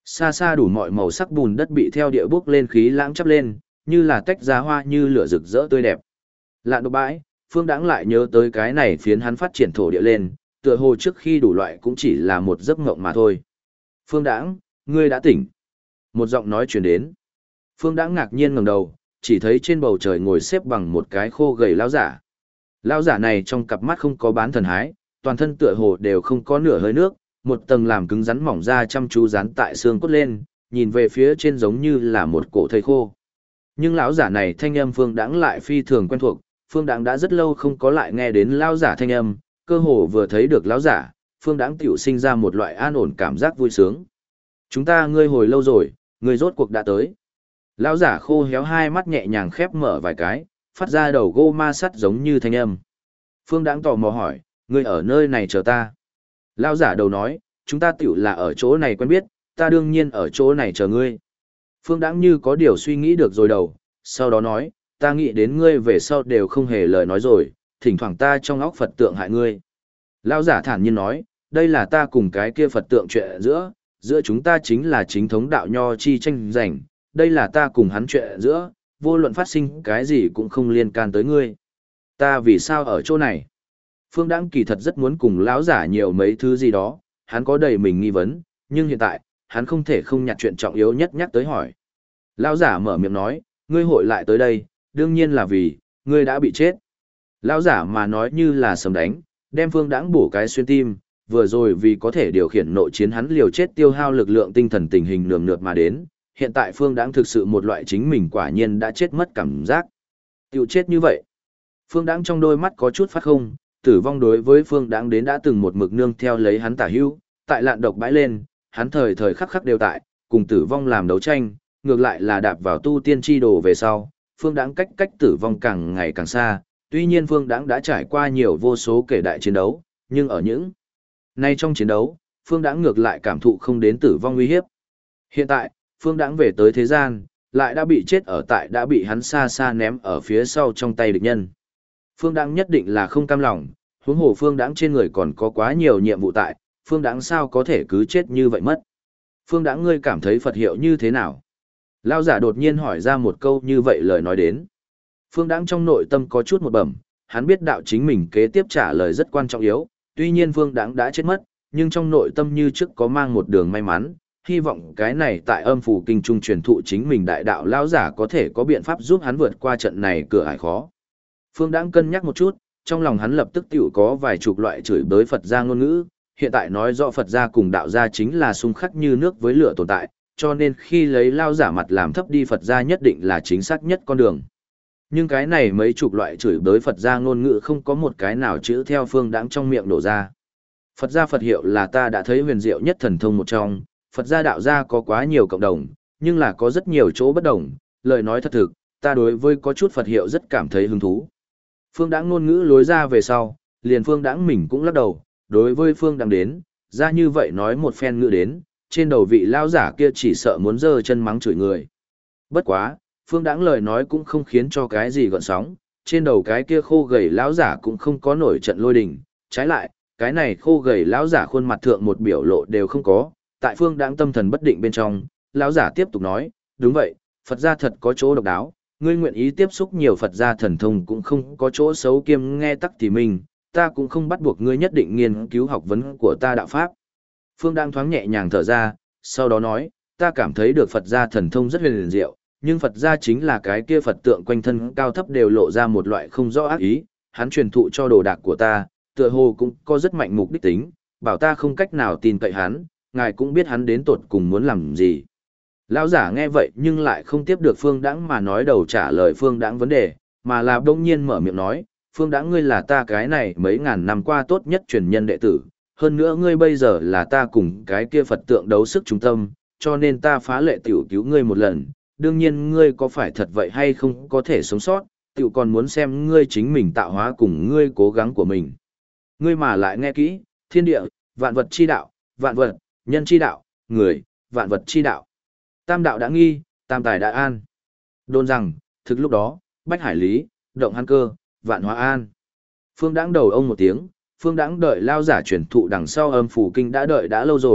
[SPEAKER 1] Xa xa đủ mọi màu sắc bùn đất bị theo địa bước lên khí lãng chắp lên, như là tách ra hoa như lửa rực rỡ tươi đẹp. Lạn độc bãi, Phương Đãng lại nhớ tới cái này phiến hắn phát triển thổ địa lên, tựa hồ trước khi đủ loại cũng chỉ là một giấc mộng mà thôi. Phương Đãng, ngươi đã tỉnh. Một giọng nói truyền đến. Phương Đãng ngạc nhiên ngẩng đầu, chỉ thấy trên bầu trời ngồi xếp bằng một cái khô gầy lão giả. Lão giả này trong cặp mắt không có bán thần hái, toàn thân tựa hồ đều không có nửa hơi nước, một tầng làm cứng rắn mỏng ra chăm chú dán tại xương cốt lên, nhìn về phía trên giống như là một cổ thây khô. Nhưng lão giả này thanh âm Phương Đãng lại phi thường quen thuộc, Phương Đãng đã rất lâu không có lại nghe đến lão giả thanh âm, cơ hồ vừa thấy được lão giả, Phương Đãng tiểu sinh ra một loại an ổn cảm giác vui sướng. Chúng ta ngươi hồi lâu rồi, ngươi rốt cuộc đã tới. Lão giả khô héo hai mắt nhẹ nhàng khép mở vài cái, phát ra đầu gô ma sắt giống như thanh âm. Phương Đãng tò mò hỏi, ngươi ở nơi này chờ ta. Lão giả đầu nói, chúng ta tiểu là ở chỗ này quen biết, ta đương nhiên ở chỗ này chờ ngươi. Phương Đãng như có điều suy nghĩ được rồi đầu, sau đó nói, ta nghĩ đến ngươi về sau đều không hề lời nói rồi, thỉnh thoảng ta trong óc Phật tượng hại ngươi. Lão giả thản nhiên nói, đây là ta cùng cái kia Phật tượng chuyện giữa chúng ta chính là chính thống đạo nho chi tranh giành, đây là ta cùng hắn chuyện giữa, vô luận phát sinh cái gì cũng không liên can tới ngươi. Ta vì sao ở chỗ này? Phương Đãng kỳ thật rất muốn cùng lão giả nhiều mấy thứ gì đó, hắn có đầy mình nghi vấn, nhưng hiện tại, hắn không thể không nhặt chuyện trọng yếu nhất nhắc tới hỏi. Lão giả mở miệng nói, ngươi hội lại tới đây, đương nhiên là vì, ngươi đã bị chết. Lão giả mà nói như là sấm đánh, đem Phương Đãng bổ cái xuyên tim, vừa rồi vì có thể điều khiển nội chiến hắn liều chết tiêu hao lực lượng tinh thần tình hình nườm nượp mà đến, hiện tại Phương Đãng thực sự một loại chính mình quả nhiên đã chết mất cảm giác. Tiểu chết như vậy. Phương Đãng trong đôi mắt có chút phát không, tử vong đối với Phương Đãng đến đã từng một mực nương theo lấy hắn tả hữu, tại lạn độc bãi lên, hắn thời thời khắc khắc đều tại, cùng tử vong làm đấu tranh, ngược lại là đạp vào tu tiên chi đồ về sau, Phương Đãng cách tử vong càng ngày càng xa, tuy nhiên Phương Đãng đã trải qua nhiều vô số kể đại chiến đấu, nhưng ở những nay trong chiến đấu, Phương Đãng ngược lại cảm thụ không đến tử vong uy hiếp. Hiện tại, Phương Đãng về tới thế gian, lại đã bị chết ở tại đã bị hắn xa xa ném ở phía sau trong tay địch nhân. Phương Đãng nhất định là không cam lòng, huống hồ Phương Đãng trên người còn có quá nhiều nhiệm vụ tại, Phương Đãng sao có thể cứ chết như vậy mất. Phương Đãng ngươi cảm thấy Phật hiệu như thế nào? Lão giả đột nhiên hỏi ra một câu như vậy lời nói đến. Phương Đãng trong nội tâm có chút một bẩm, hắn biết đạo chính mình kế tiếp trả lời rất quan trọng yếu, tuy nhiên Phương Đãng đã chết mất, nhưng trong nội tâm như trước có mang một đường may mắn, hy vọng cái này tại âm phủ kinh trung truyền thụ chính mình đại đạo lão giả có thể có biện pháp giúp hắn vượt qua trận này cửa ải khó. Phương Đãng cân nhắc một chút, trong lòng hắn lập tức tiểu có vài chục loại chửi bới Phật gia ngôn ngữ, hiện tại nói rõ Phật gia cùng đạo gia chính là xung khắc như nước với lửa tồn tại, cho nên khi lấy lao giả mặt làm thấp đi Phật gia nhất định là chính xác nhất con đường. Nhưng cái này mấy chục loại chửi bới Phật gia ngôn ngữ không có một cái nào chữ theo Phương Đãng trong miệng đổ ra. Phật gia Phật hiệu là ta đã thấy huyền diệu nhất thần thông một trong, Phật gia đạo gia có quá nhiều cộng đồng, nhưng là có rất nhiều chỗ bất đồng, lời nói thật thực, ta đối với có chút Phật hiệu rất cảm thấy hứng thú. Phương Đãng ngôn ngữ lối ra về sau, liền Phương Đãng mình cũng lắc đầu, đối với Phương Đãng đến, ra như vậy nói một phen ngữ đến, trên đầu vị lao giả kia chỉ sợ muốn giơ chân mắng chửi người. Bất quá, Phương Đãng lời nói cũng không khiến cho cái gì gợn sóng, trên đầu cái kia khô gầy lão giả cũng không có nổi trận lôi đình, trái lại, cái này khô gầy lão giả khuôn mặt thượng một biểu lộ đều không có, tại Phương Đãng tâm thần bất định bên trong, lão giả tiếp tục nói, đúng vậy, Phật gia thật có chỗ độc đáo, ngươi nguyện ý tiếp xúc nhiều Phật gia thần thông cũng không có chỗ xấu kiêm nghe tắc thì mình, ta cũng không bắt buộc ngươi nhất định nghiên cứu học vấn của ta đạo pháp. Phương Đãng thoáng nhẹ nhàng thở ra, sau đó nói, ta cảm thấy được Phật gia thần thông rất huyền diệu, nhưng Phật gia chính là cái kia Phật tượng quanh thân cao thấp đều lộ ra một loại không rõ ác ý, hắn truyền thụ cho đồ đạc của ta, tựa hồ cũng có rất mạnh mục đích tính, bảo ta không cách nào tin cậy hắn, ngài cũng biết hắn đến tột cùng muốn làm gì. Lão giả nghe vậy nhưng lại không tiếp được Phương Đãng mà nói đầu trả lời Phương Đãng vấn đề, mà là đông nhiên mở miệng nói, Phương Đãng ngươi là ta cái này mấy ngàn năm qua tốt nhất truyền nhân đệ tử, hơn nữa ngươi bây giờ là ta cùng cái kia Phật tượng đấu sức trung tâm, cho nên ta phá lệ tiểu cứu ngươi một lần, đương nhiên ngươi có phải thật vậy hay không có thể sống sót, tiểu còn muốn xem ngươi chính mình tạo hóa cùng ngươi cố gắng của mình. Ngươi mà lại nghe kỹ, thiên địa, vạn vật chi đạo, vạn vật, nhân chi đạo, người, vạn vật chi đạo. Tam đạo đã nghi, tam tài đã an. Đồn rằng, thực lúc đó, bách hải lý, động hắn cơ, vạn hóa an. Phương Đãng đầu ông một tiếng, Phương Đãng đợi lao giả truyền thụ đằng sau âm phủ kinh đã đợi đã lâu rồi,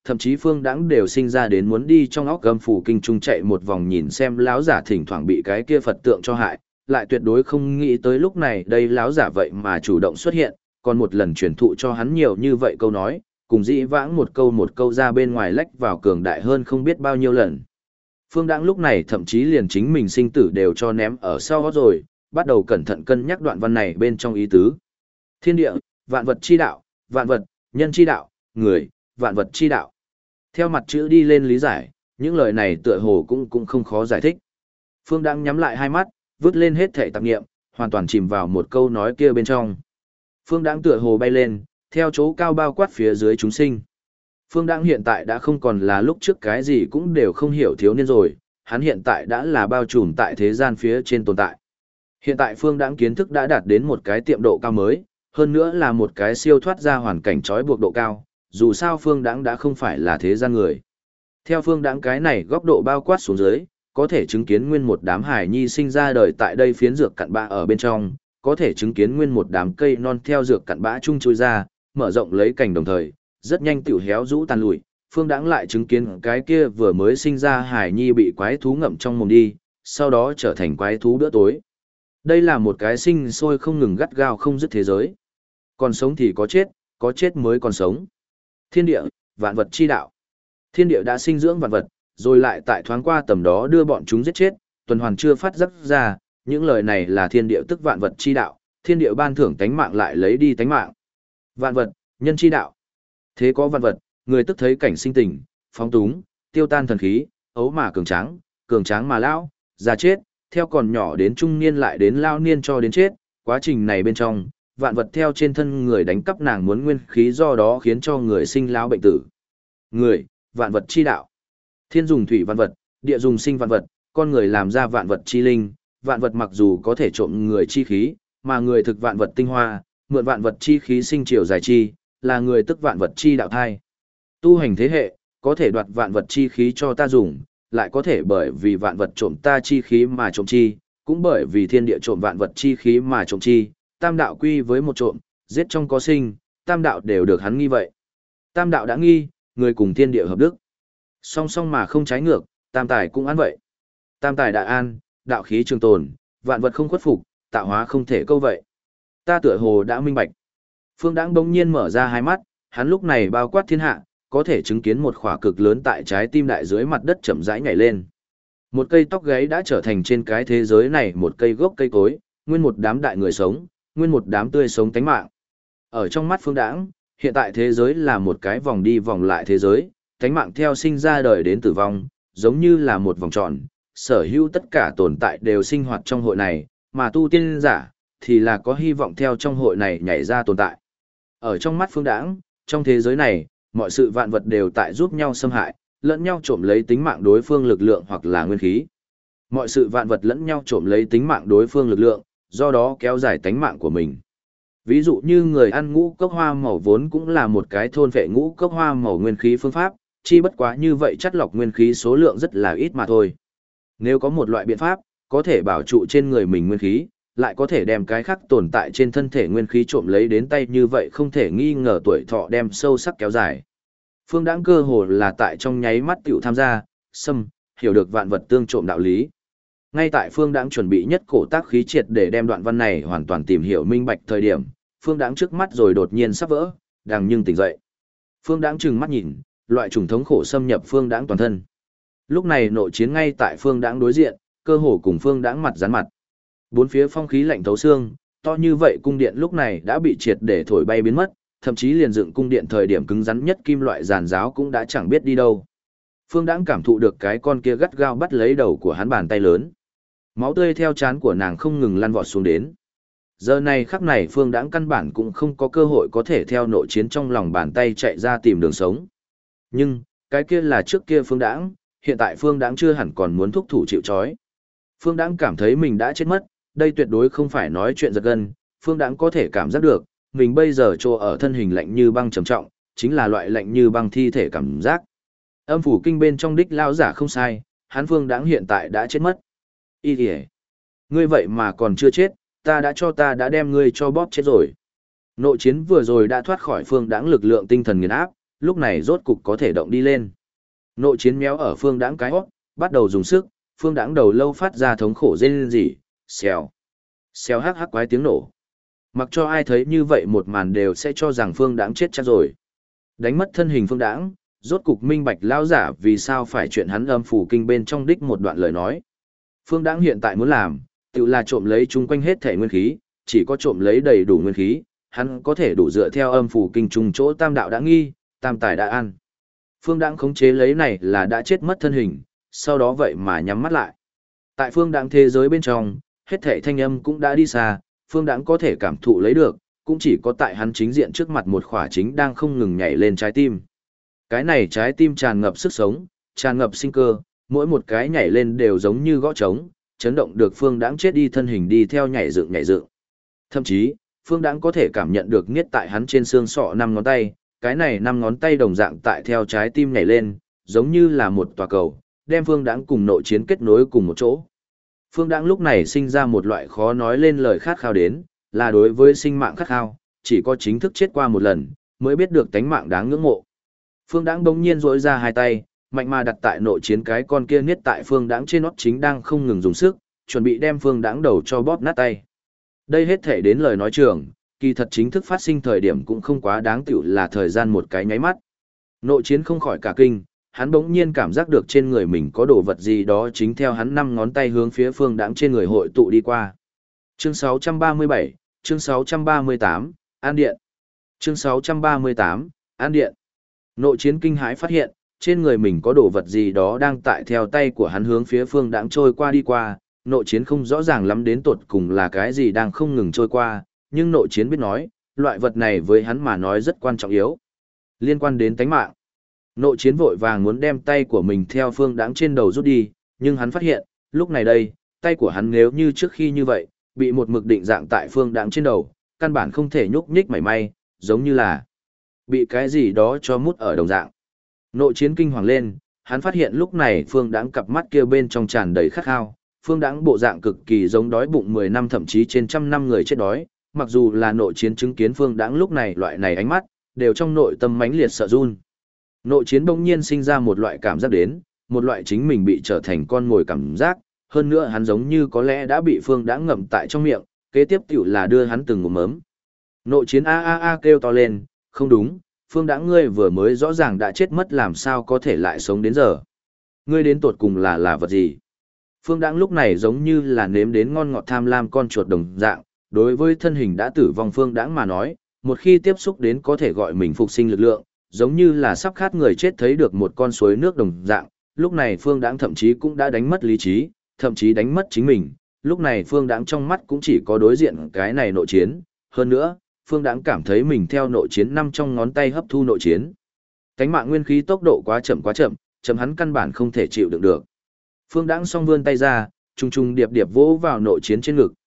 [SPEAKER 1] thậm chí Phương Đãng đều sinh ra đến muốn đi trong óc âm phủ kinh trung chạy một vòng nhìn xem lão giả thỉnh thoảng bị cái kia Phật tượng cho hại, lại tuyệt đối không nghĩ tới lúc này đây lão giả vậy mà chủ động xuất hiện, còn một lần truyền thụ cho hắn nhiều như vậy câu nói, cùng dĩ vãng một câu ra bên ngoài lách vào cường đại hơn không biết bao nhiêu lần. Phương Đãng lúc này thậm chí liền chính mình sinh tử đều cho ném ở sau gót rồi, bắt đầu cẩn thận cân nhắc đoạn văn này bên trong ý tứ. Thiên địa, vạn vật chi đạo, vạn vật, nhân chi đạo, người, vạn vật chi đạo. Theo mặt chữ đi lên lý giải, những lời này tựa hồ cũng không khó giải thích. Phương Đãng nhắm lại hai mắt, vứt lên hết thể tạp niệm, hoàn toàn chìm vào một câu nói kia bên trong. Phương Đãng tựa hồ bay lên, theo chỗ cao bao quát phía dưới chúng sinh. Phương Đãng hiện tại đã không còn là lúc trước cái gì cũng đều không hiểu thiếu niên rồi, hắn hiện tại đã là bao trùm tại thế gian phía trên tồn tại. Hiện tại Phương Đãng kiến thức đã đạt đến một cái tiệm độ cao mới, hơn nữa là một cái siêu thoát ra hoàn cảnh trói buộc độ cao, dù sao Phương Đãng đã không phải là thế gian người. Theo Phương Đãng cái này góc độ bao quát xuống dưới, có thể chứng kiến nguyên một đám hải nhi sinh ra đời tại đây phiến dược cặn bã ở bên trong, có thể chứng kiến nguyên một đám cây non theo dược cặn bã chung chui ra, mở rộng lấy cành đồng thời, rất nhanh tiểu héo rũ tàn lụi. Phương Đãng lại chứng kiến cái kia vừa mới sinh ra hải nhi bị quái thú ngậm trong mồm đi, sau đó trở thành quái thú bữa tối. Đây là một cái sinh sôi không ngừng gắt gao không dứt thế giới. Còn sống thì có chết mới còn sống. Thiên địa, vạn vật chi đạo. Thiên địa đã sinh dưỡng vạn vật, rồi lại tại thoáng qua tầm đó đưa bọn chúng giết chết, tuần hoàn chưa phát giác ra, những lời này là thiên địa tức vạn vật chi đạo, thiên địa ban thưởng tánh mạng lại lấy đi tánh mạng. Vạn vật, nhân chi đạo. Thế có vạn vật, người tức thấy cảnh sinh tình, phóng túng, tiêu tan thần khí, ấu mà cường tráng mà lão, già chết, theo còn nhỏ đến trung niên lại đến lao niên cho đến chết, quá trình này bên trong, vạn vật theo trên thân người đánh cắp nàng muốn nguyên khí do đó khiến cho người sinh lão bệnh tử. Người, vạn vật chi đạo. Thiên dùng thủy vạn vật, địa dùng sinh vạn vật, con người làm ra vạn vật chi linh, vạn vật mặc dù có thể trộm người chi khí, mà người thực vạn vật tinh hoa, mượn vạn vật chi khí sinh chiều dài chi, là người tức vạn vật chi đạo thai. Tu hành thế hệ, có thể đoạt vạn vật chi khí cho ta dùng, lại có thể bởi vì vạn vật trộm ta chi khí mà trộm chi, cũng bởi vì thiên địa trộm vạn vật chi khí mà trộm chi, tam đạo quy với một trộm, giết trong có sinh, tam đạo đều được hắn nghi vậy. Tam đạo đã nghi, người cùng thiên địa hợp đức. Song song mà không trái ngược, tam tài cũng an vậy. Tam tài đại an, đạo khí trường tồn, vạn vật không khuất phục, tạo hóa không thể câu vậy. Ta tựa hồ đã minh bạch. Phương Đãng bỗng nhiên mở ra hai mắt, hắn lúc này bao quát thiên hạ, có thể chứng kiến một khỏa cực lớn tại trái tim đại dưới mặt đất chậm rãi nhảy lên. Một cây tóc gáy đã trở thành trên cái thế giới này một cây gốc cây cối, nguyên một đám đại người sống, nguyên một đám tươi sống tánh mạng. Ở trong mắt Phương Đãng, hiện tại thế giới là một cái vòng đi vòng lại thế giới, tánh mạng theo sinh ra đời đến tử vong, giống như là một vòng tròn, sở hữu tất cả tồn tại đều sinh hoạt trong hội này, mà tu tiên giả thì là có hy vọng theo trong hội này nhảy ra tồn tại. Ở trong mắt Phương Đãng, trong thế giới này, mọi sự vạn vật đều tại giúp nhau xâm hại, lẫn nhau trộm lấy tính mạng đối phương lực lượng hoặc là nguyên khí. Mọi sự vạn vật lẫn nhau trộm lấy tính mạng đối phương lực lượng, do đó kéo dài tánh mạng của mình. Ví dụ như người ăn ngũ cốc hoa màu vốn cũng là một cái thôn phệ ngũ cốc hoa màu nguyên khí phương pháp, chi bất quá như vậy chất lọc nguyên khí số lượng rất là ít mà thôi. Nếu có một loại biện pháp, có thể bảo trụ trên người mình nguyên khí, lại có thể đem cái khác tồn tại trên thân thể nguyên khí trộm lấy đến tay như vậy không thể nghi ngờ tuổi thọ đem sâu sắc kéo dài. Phương Đãng cơ hồ là tại trong nháy mắt tiểu tham gia, hiểu được vạn vật tương trộm đạo lý. Ngay tại Phương Đãng chuẩn bị nhất cổ tác khí triệt để đem đoạn văn này hoàn toàn tìm hiểu minh bạch thời điểm, Phương Đãng trước mắt rồi đột nhiên sắp vỡ, đằng nhưng tỉnh dậy. Phương Đãng trừng mắt nhìn, loại trùng thống khổ xâm nhập Phương Đãng toàn thân. Lúc này nội chiến ngay tại Phương Đãng đối diện, cơ hồ cùng Phương Đãng mặt dán mặt. Bốn phía phong khí lạnh thấu xương, to như vậy cung điện lúc này đã bị triệt để thổi bay biến mất, thậm chí liền dựng cung điện thời điểm cứng rắn nhất kim loại giàn giáo cũng đã chẳng biết đi đâu. Phương Đãng cảm thụ được cái con kia gắt gao bắt lấy đầu của hắn bàn tay lớn. Máu tươi theo trán của nàng không ngừng lăn vọt xuống đến. Giờ này khắc này Phương Đãng căn bản cũng không có cơ hội có thể theo nội chiến trong lòng bàn tay chạy ra tìm đường sống. Nhưng, cái kia là trước kia Phương Đãng, hiện tại Phương Đãng chưa hẳn còn muốn thúc thủ chịu trói. Phương Đãng cảm thấy mình đã chết mất, đây tuyệt đối không phải nói chuyện giật gân, Phương Đãng có thể cảm giác được, mình bây giờ trô ở thân hình lạnh như băng trầm trọng, chính là loại lạnh như băng thi thể cảm giác. Âm phủ kinh bên trong đích lao giả không sai, hắn Phương Đãng hiện tại đã chết mất. Ý kìa, ngươi vậy mà còn chưa chết, ta đã đem ngươi cho bóp chết rồi. Nội chiến vừa rồi đã thoát khỏi Phương Đãng lực lượng tinh thần nghiền áp, lúc này rốt cục có thể động đi lên. Nội chiến méo ở Phương Đãng cái hót, bắt đầu dùng sức, Phương Đãng đầu lâu phát ra thống khổ rên rỉ, xèo. Xèo hắc hắc quái tiếng nổ. Mặc cho ai thấy như vậy một màn đều sẽ cho rằng Phương Đãng chết chắc rồi. Đánh mất thân hình Phương Đãng, rốt cục minh bạch lao giả vì sao phải chuyện hắn âm phủ kinh bên trong đích một đoạn lời nói. Phương Đãng hiện tại muốn làm, tự là trộm lấy chung quanh hết thể nguyên khí, chỉ có trộm lấy đầy đủ nguyên khí, hắn có thể đủ dựa theo âm phủ kinh trùng chỗ tam đạo đã nghi, tam tài đã ăn. Phương Đãng khống chế lấy này là đã chết mất thân hình, sau đó vậy mà nhắm mắt lại. Tại Phương Đãng thế giới bên trong, hết thể thanh âm cũng đã đi xa, Phương Đãng có thể cảm thụ lấy được, cũng chỉ có tại hắn chính diện trước mặt một khỏa chính đang không ngừng nhảy lên trái tim. Cái này trái tim tràn ngập sức sống, tràn ngập sinh cơ, mỗi một cái nhảy lên đều giống như gõ trống, chấn động được Phương Đãng chết đi thân hình đi theo nhảy dựng nhảy dựng. Thậm chí, Phương Đãng có thể cảm nhận được niết tại hắn trên xương sọ 5 ngón tay, cái này 5 ngón tay đồng dạng tại theo trái tim nhảy lên, giống như là một tòa cầu, đem Phương Đãng cùng nội chiến kết nối cùng một chỗ. Phương Đãng lúc này sinh ra một loại khó nói lên lời khát khao đến, là đối với sinh mạng khát khao, chỉ có chính thức chết qua một lần, mới biết được tánh mạng đáng ngưỡng mộ. Phương Đãng bỗng nhiên duỗi ra hai tay, mạnh mà đặt tại nội chiến cái con kia niết tại Phương Đãng trên nót chính đang không ngừng dùng sức, chuẩn bị đem Phương Đãng đầu cho bóp nát tay. Đây hết thể đến lời nói trường, kỳ thật chính thức phát sinh thời điểm cũng không quá đáng tiểu là thời gian một cái nháy mắt. Nội chiến không khỏi cả kinh, hắn bỗng nhiên cảm giác được trên người mình có đồ vật gì đó chính theo hắn 5 ngón tay hướng phía Phương Đãng trên người hội tụ đi qua. Chương 637, chương 638, An Điện. Chương 638, An Điện. Nội chiến kinh hãi phát hiện, trên người mình có đồ vật gì đó đang tại theo tay của hắn hướng phía Phương Đãng trôi qua đi qua. Nội chiến không rõ ràng lắm đến tột cùng là cái gì đang không ngừng trôi qua, nhưng nội chiến biết nói, loại vật này với hắn mà nói rất quan trọng yếu. Liên quan đến tánh mạng. Nội chiến vội vàng muốn đem tay của mình theo Phương Đãng trên đầu rút đi, nhưng hắn phát hiện, lúc này đây, tay của hắn nếu như trước khi như vậy, bị một mực định dạng tại Phương Đãng trên đầu, căn bản không thể nhúc nhích mảy may, giống như là bị cái gì đó cho mút ở đồng dạng. Nội chiến kinh hoàng lên, hắn phát hiện lúc này Phương Đãng cặp mắt kia bên trong tràn đầy khát khao, Phương Đãng bộ dạng cực kỳ giống đói bụng 10 năm thậm chí trên trăm năm người chết đói, mặc dù là nội chiến chứng kiến Phương Đãng lúc này loại này ánh mắt, đều trong nội tâm mãnh liệt sợ run. Nội chiến bỗng nhiên sinh ra một loại cảm giác đến, một loại chính mình bị trở thành con mồi cảm giác, hơn nữa hắn giống như có lẽ đã bị Phương Đãng ngậm tại trong miệng, kế tiếp tiểu là đưa hắn từng ngụm mớm. Nội chiến a a a kêu to lên, không đúng, Phương Đãng ngươi vừa mới rõ ràng đã chết mất làm sao có thể lại sống đến giờ. Ngươi đến tột cùng là vật gì? Phương Đãng lúc này giống như là nếm đến ngon ngọt tham lam con chuột đồng dạng, đối với thân hình đã tử vong Phương Đãng mà nói, một khi tiếp xúc đến có thể gọi mình phục sinh lực lượng, giống như là sắp khát người chết thấy được một con suối nước đồng dạng, lúc này Phương Đãng thậm chí cũng đã đánh mất lý trí, thậm chí đánh mất chính mình, lúc này Phương Đãng trong mắt cũng chỉ có đối diện cái này nội chiến, hơn nữa, Phương Đãng cảm thấy mình theo nội chiến 5 trong ngón tay hấp thu nội chiến. Cánh mạng nguyên khí tốc độ quá chậm, chậm hắn căn bản không thể chịu đựng được. Phương Đãng song vươn tay ra, trùng trùng điệp điệp vỗ vào nội chiến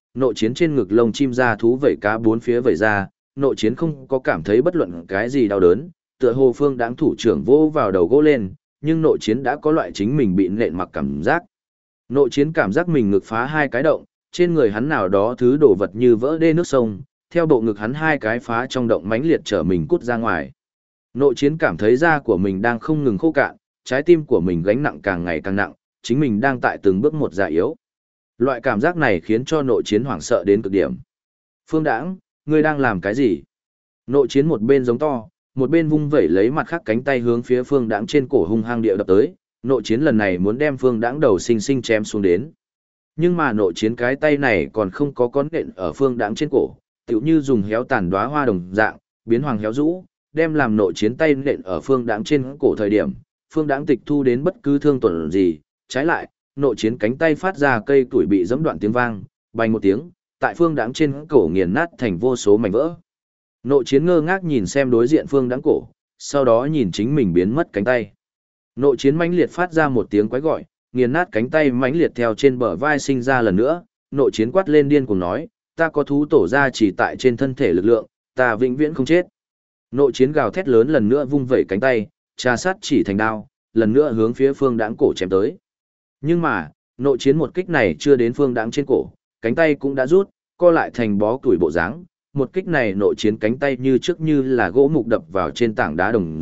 [SPEAKER 1] trên ngực lông chim ra thú vẩy cá bốn phía vẩy ra, nội chiến không có cảm thấy bất luận cái gì đau đớn, tựa hồ Phương Đãng thủ trưởng vỗ vào đầu gỗ lên, nhưng nội chiến đã có loại chính mình bị nện mặc cảm giác. Nội chiến cảm giác mình ngực phá 2 cái động, trên người hắn nào đó thứ đổ vật như vỡ đê nước sông, theo bộ ngực hắn 2 cái phá trong động mãnh liệt trở mình cút ra ngoài. Nội chiến cảm thấy da của mình đang không ngừng khô cạn, trái tim của mình gánh nặng càng ngày càng nặng, chính mình đang tại từng bước một già yếu. Loại cảm giác này khiến cho nội chiến hoảng sợ đến cực điểm. Phương Đãng, ngươi đang làm cái gì? Nội chiến một bên giống to, một bên vung vẩy lấy mặt khác cánh tay hướng phía Phương Đãng trên cổ hung hăng địa đập tới, nội chiến lần này muốn đem Phương Đãng đầu xinh xinh chém xuống đến. Nhưng mà nội chiến cái tay này còn không có con nện ở Phương Đãng trên cổ, tựu như dùng héo tàn đóa hoa đồng dạng, biến hoàng héo rũ, đem làm nội chiến tay nện ở Phương Đãng trên cổ thời điểm, Phương Đãng tịch thu đến bất cứ thương tổn gì, trái lại, nội chiến cánh tay phát ra cây tuổi bị giẫm đoạn tiếng vang, bành một tiếng, tại Phương Đãng trên cổ nghiền nát thành vô số mảnh vỡ. Nội chiến ngơ ngác nhìn xem đối diện Phương Đãng cổ, sau đó nhìn chính mình biến mất cánh tay. Nội chiến mãnh liệt phát ra một tiếng quái gọi, nghiền nát cánh tay mãnh liệt theo trên bờ vai sinh ra lần nữa, nội chiến quát lên điên cuồng nói, ta có thú tổ ra chỉ tại trên thân thể lực lượng, ta vĩnh viễn không chết. Nội chiến gào thét lớn lần nữa vung vẩy cánh tay, trà sát chỉ thành đao, lần nữa hướng phía Phương Đãng cổ chém tới. Nhưng mà, nội chiến một kích này chưa đến Phương Đãng trên cổ, cánh tay cũng đã rút, co lại thành bó củi bộ dáng. Một kích này nội chiến cánh tay như trước như là gỗ mục đập vào trên tảng đá đồng dạng,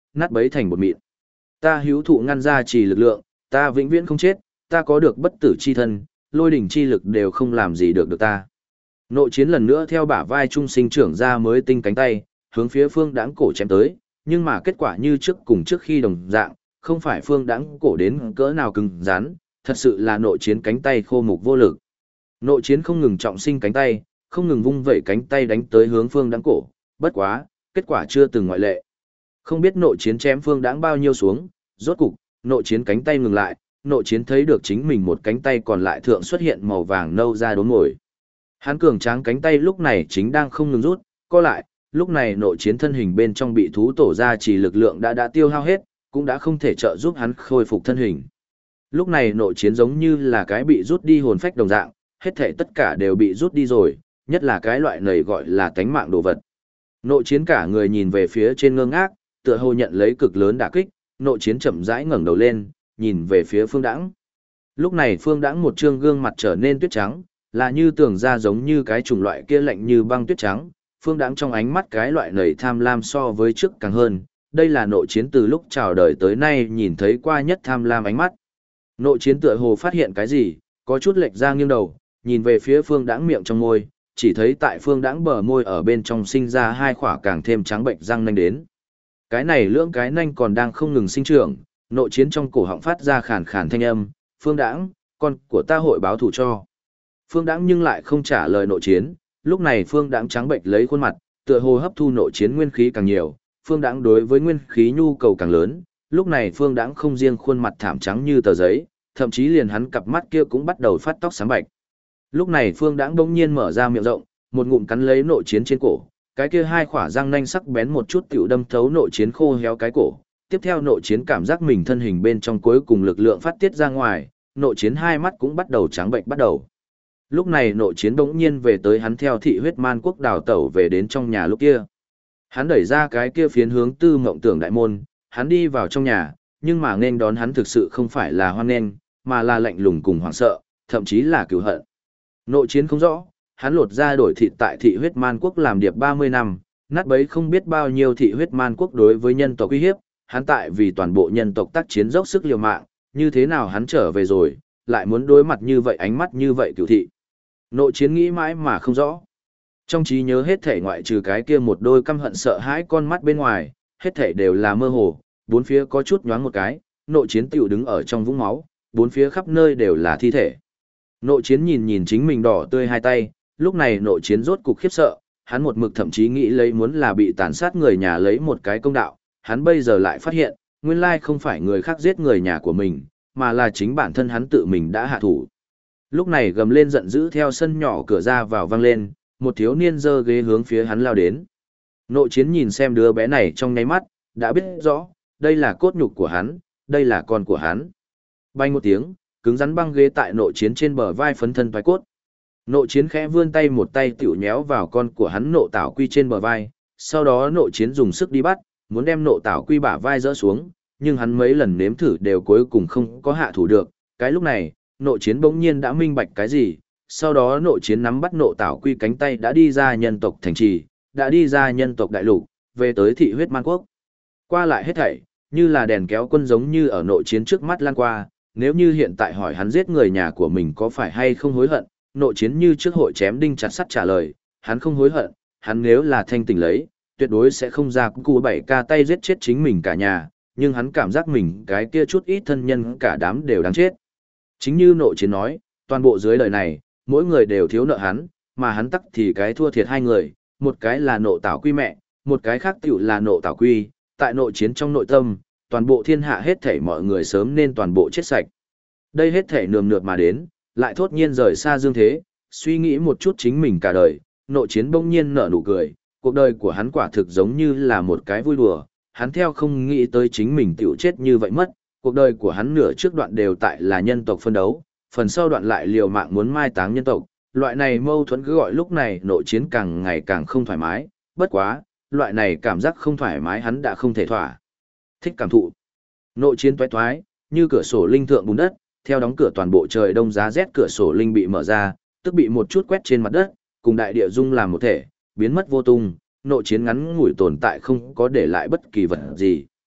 [SPEAKER 1] nát bấy thành bột mịn. Ta hữu thụ ngăn ra trì lực lượng, ta vĩnh viễn không chết, ta có được bất tử chi thân, lôi đỉnh chi lực đều không làm gì được ta. Nội chiến lần nữa theo bả vai trung sinh trưởng ra mới tinh cánh tay, hướng phía Phương Đãng cổ chém tới, nhưng mà kết quả như trước cùng trước khi đồng dạng, không phải Phương Đãng cổ đến cỡ nào cứng rắn, thật sự là nội chiến cánh tay khô mục vô lực. Nội chiến không ngừng trọng sinh cánh tay, không ngừng vung vẩy cánh tay đánh tới hướng Phương Đãng cổ, bất quá, kết quả chưa từng ngoại lệ. Không biết nội chiến chém Phương Đãng bao nhiêu xuống, rốt cục, nội chiến cánh tay ngừng lại, nội chiến thấy được chính mình một cánh tay còn lại thượng xuất hiện màu vàng nâu ra đốm ngồi. Hắn cường tráng cánh tay lúc này chính đang không ngừng rút, co lại, lúc này nội chiến thân hình bên trong bị thú tổ ra chỉ lực lượng đã tiêu hao hết, cũng đã không thể trợ giúp hắn khôi phục thân hình. Lúc này nội chiến giống như là cái bị rút đi hồn phách đồng dạng, hết thể tất cả đều bị rút đi rồi, nhất là cái loại này gọi là tánh mạng đồ vật. Nội chiến cả người nhìn về phía trên ngơ ngác, tựa hồ nhận lấy cực lớn đả kích, nội chiến chậm rãi ngẩng đầu lên, nhìn về phía Phương Đãng. Lúc này Phương Đãng một trương gương mặt trở nên tuyết trắng, là như tưởng ra giống như cái chủng loại kia lạnh như băng tuyết trắng, Phương Đãng trong ánh mắt cái loại nảy tham lam so với trước càng hơn, đây là nội chiến từ lúc chào đời tới nay nhìn thấy qua nhất tham lam ánh mắt. Nội chiến tựa hồ phát hiện cái gì, có chút lệch ra nghiêng đầu, nhìn về phía Phương Đãng miệng trong môi, chỉ thấy tại Phương Đãng bờ môi ở bên trong sinh ra hai khỏa càng thêm trắng bệnh răng nanh đến. Cái này lưỡng cái nanh còn đang không ngừng sinh trưởng, nội chiến trong cổ họng phát ra khàn khàn thanh âm, Phương Đãng, con của ta hội báo thù cho. Phương Đãng nhưng lại không trả lời nội chiến, lúc này Phương Đãng trắng bệnh lấy khuôn mặt, tựa hồ hấp thu nội chiến nguyên khí càng nhiều, Phương Đãng đối với nguyên khí nhu cầu càng lớn, lúc này Phương Đãng không riêng khuôn mặt thảm trắng như tờ giấy, thậm chí liền hắn cặp mắt kia cũng bắt đầu phát tóc sáng bạch. Lúc này Phương Đãng bỗng nhiên mở ra miệng rộng, một ngụm cắn lấy nội chiến trên cổ, cái kia hai khỏa răng nanh sắc bén một chút tiểu đâm thấu nội chiến khô héo cái cổ. Tiếp theo nội chiến cảm giác mình thân hình bên trong cuối cùng lực lượng phát tiết ra ngoài, nội chiến hai mắt cũng bắt đầu trắng bệnh bắt đầu. Lúc này nội chiến bỗng nhiên về tới hắn theo thị huyết man quốc đào tẩu về đến trong nhà lúc kia. Hắn đẩy ra cái kia phiến hướng Tư Mộng Tưởng đại môn, hắn đi vào trong nhà, nhưng mà nên đón hắn thực sự không phải là hoan nghênh, mà là lạnh lùng cùng hoảng sợ, thậm chí là cừu hận. Nội chiến không rõ, hắn lột ra đổi thịt tại thị huyết man quốc làm điệp 30 năm, nát bấy không biết bao nhiêu thị huyết man quốc đối với nhân tộc uy hiếp, hắn tại vì toàn bộ nhân tộc tác chiến dốc sức liều mạng, như thế nào hắn trở về rồi, lại muốn đối mặt như vậy ánh mắt như vậy cửu thị. Nội chiến nghĩ mãi mà không rõ. Trong trí nhớ hết thể ngoại trừ cái kia một đôi căm hận sợ hãi con mắt bên ngoài, hết thể đều là mơ hồ, bốn phía có chút nhoáng một cái, nội chiến tiểu đứng ở trong vũng máu, bốn phía khắp nơi đều là thi thể. Nội chiến nhìn nhìn chính mình đỏ tươi hai tay, lúc này nội chiến rốt cục khiếp sợ, hắn một mực thậm chí nghĩ lấy muốn là bị tàn sát người nhà lấy một cái công đạo, hắn bây giờ lại phát hiện, nguyên lai không phải người khác giết người nhà của mình, mà là chính bản thân hắn tự mình đã hạ thủ. Lúc này gầm lên giận dữ theo sân nhỏ cửa ra vào vang lên, một thiếu niên giơ ghế hướng phía hắn lao đến. Nội chiến nhìn xem đứa bé này trong nháy mắt, đã biết rõ, đây là cốt nhục của hắn, đây là con của hắn. Bay một tiếng, cứng rắn băng ghế tại nội chiến trên bờ vai phấn thân toái cốt. Nội chiến khẽ vươn tay một tay tiểu nhéo vào con của hắn nộ tảo quy trên bờ vai, sau đó nội chiến dùng sức đi bắt, muốn đem nộ tảo quy bả vai dỡ xuống, nhưng hắn mấy lần nếm thử đều cuối cùng không có hạ thủ được. Cái lúc này, nội chiến bỗng nhiên đã minh bạch cái gì, sau đó nội chiến nắm bắt nộ tảo quy cánh tay đã đi ra nhân tộc thành trì, đã đi ra nhân tộc đại lục, về tới thị huyết man quốc. Qua lại hết thảy, như là đèn kéo quân giống như ở nội chiến trước mắt lan qua, nếu như hiện tại hỏi hắn giết người nhà của mình có phải hay không hối hận, nội chiến như trước hội chém đinh chặt sắt trả lời, hắn không hối hận, hắn nếu là thanh tỉnh lấy, tuyệt đối sẽ không ra cụ 7K tay giết chết chính mình cả nhà, nhưng hắn cảm giác mình cái kia chút ít thân nhân cả đám đều đáng chết. Chính như nội chiến nói, toàn bộ dưới đời này, mỗi người đều thiếu nợ hắn, mà hắn tắc thì cái thua thiệt hai người, một cái là nộ tảo quy mẹ, một cái khác tiểu là nộ tảo quy, tại nội chiến trong nội tâm, toàn bộ thiên hạ hết thảy mọi người sớm nên toàn bộ chết sạch. Đây hết thảy nườm nượp mà đến, lại thốt nhiên rời xa dương thế, suy nghĩ một chút chính mình cả đời, nội chiến bỗng nhiên nở nụ cười, cuộc đời của hắn quả thực giống như là một cái vui đùa, hắn theo không nghĩ tới chính mình tiểu chết như vậy mất, cuộc đời của hắn nửa trước đoạn đều tại là nhân tộc phân đấu, phần sau đoạn lại liều mạng muốn mai táng nhân tộc, loại này mâu thuẫn cứ gọi lúc này nội chiến càng ngày càng không thoải mái, bất quá, loại này cảm giác không thoải mái hắn đã không thể thỏa. Thích cảm thụ. Nội chiến toái toái, như cửa sổ linh thượng bùn đất, theo đóng cửa toàn bộ trời đông giá rét cửa sổ linh bị mở ra, tức bị một chút quét trên mặt đất, cùng đại địa dung làm một thể, biến mất vô tung, nội chiến ngắn ngủi tồn tại không có để lại bất kỳ vật gì.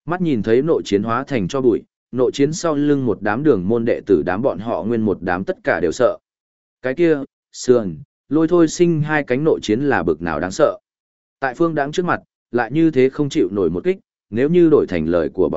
[SPEAKER 1] Mắt nhìn thấy nội chiến hóa thành cho bụi, nội chiến sau lưng một đám đường môn đệ tử đám bọn họ nguyên một đám tất cả đều sợ. Cái kia, sườn, lôi thôi sinh hai cánh nội chiến là bực nào đáng sợ. Tại Phương Đãng trước mặt, lại như thế không chịu nổi một kích, nếu như đổi thành lời của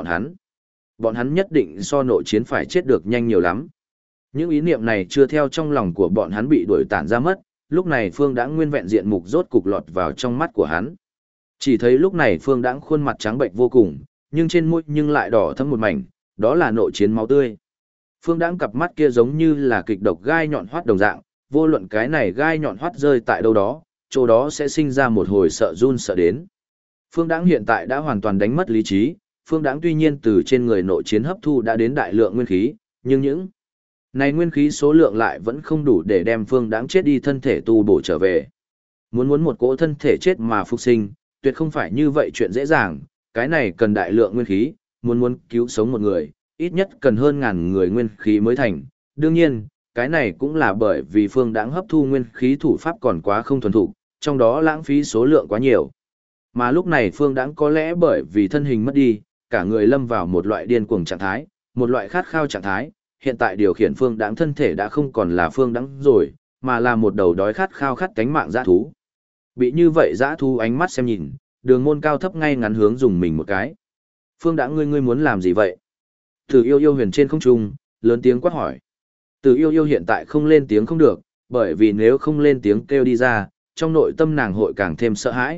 [SPEAKER 1] bọn hắn nhất định so nội chiến phải chết được nhanh nhiều lắm. Những ý niệm này chưa theo trong lòng của bọn hắn bị đuổi tản ra mất, lúc này Phương Đãng nguyên vẹn diện mục rốt cục lọt vào trong mắt của hắn. Chỉ thấy lúc này Phương Đãng khuôn mặt trắng bệnh vô cùng, nhưng trên môi nhưng lại đỏ thẫm một mảnh, đó là nội chiến máu tươi. Phương Đãng cặp mắt kia giống như là kịch độc gai nhọn hoắt đồng dạng, vô luận cái này gai nhọn hoắt rơi tại đâu đó, chỗ đó sẽ sinh ra một hồi sợ run sợ đến. Phương Đãng hiện tại đã hoàn toàn đánh mất lý trí, Phương Đãng tuy nhiên từ trên người nội chiến hấp thu đã đến đại lượng nguyên khí, nhưng những này nguyên khí số lượng lại vẫn không đủ để đem Phương Đãng chết đi thân thể tu bổ trở về. Muốn một cỗ thân thể chết mà phục sinh, tuyệt không phải như vậy chuyện dễ dàng, cái này cần đại lượng nguyên khí, muốn cứu sống một người, ít nhất cần hơn ngàn người nguyên khí mới thành. Đương nhiên, cái này cũng là bởi vì Phương Đãng hấp thu nguyên khí thủ pháp còn quá không thuần thục, trong đó lãng phí số lượng quá nhiều. Mà lúc này Phương Đãng có lẽ bởi vì thân hình mất đi, cả người lâm vào một loại điên cuồng trạng thái, một loại khát khao trạng thái, hiện tại điều khiển Phương Đãng thân thể đã không còn là Phương Đãng rồi, mà là một đầu đói khát khao khát cánh mạng dã thú. Bị như vậy dã thú ánh mắt xem nhìn, Đường Môn cao thấp ngay ngắn hướng dùng mình một cái. Phương Đãng ngươi muốn làm gì vậy? Từ Yêu Yêu huyền trên không trung, lớn tiếng quát hỏi. Từ Yêu Yêu hiện tại không lên tiếng không được, bởi vì nếu không lên tiếng kêu đi ra, trong nội tâm nàng hội càng thêm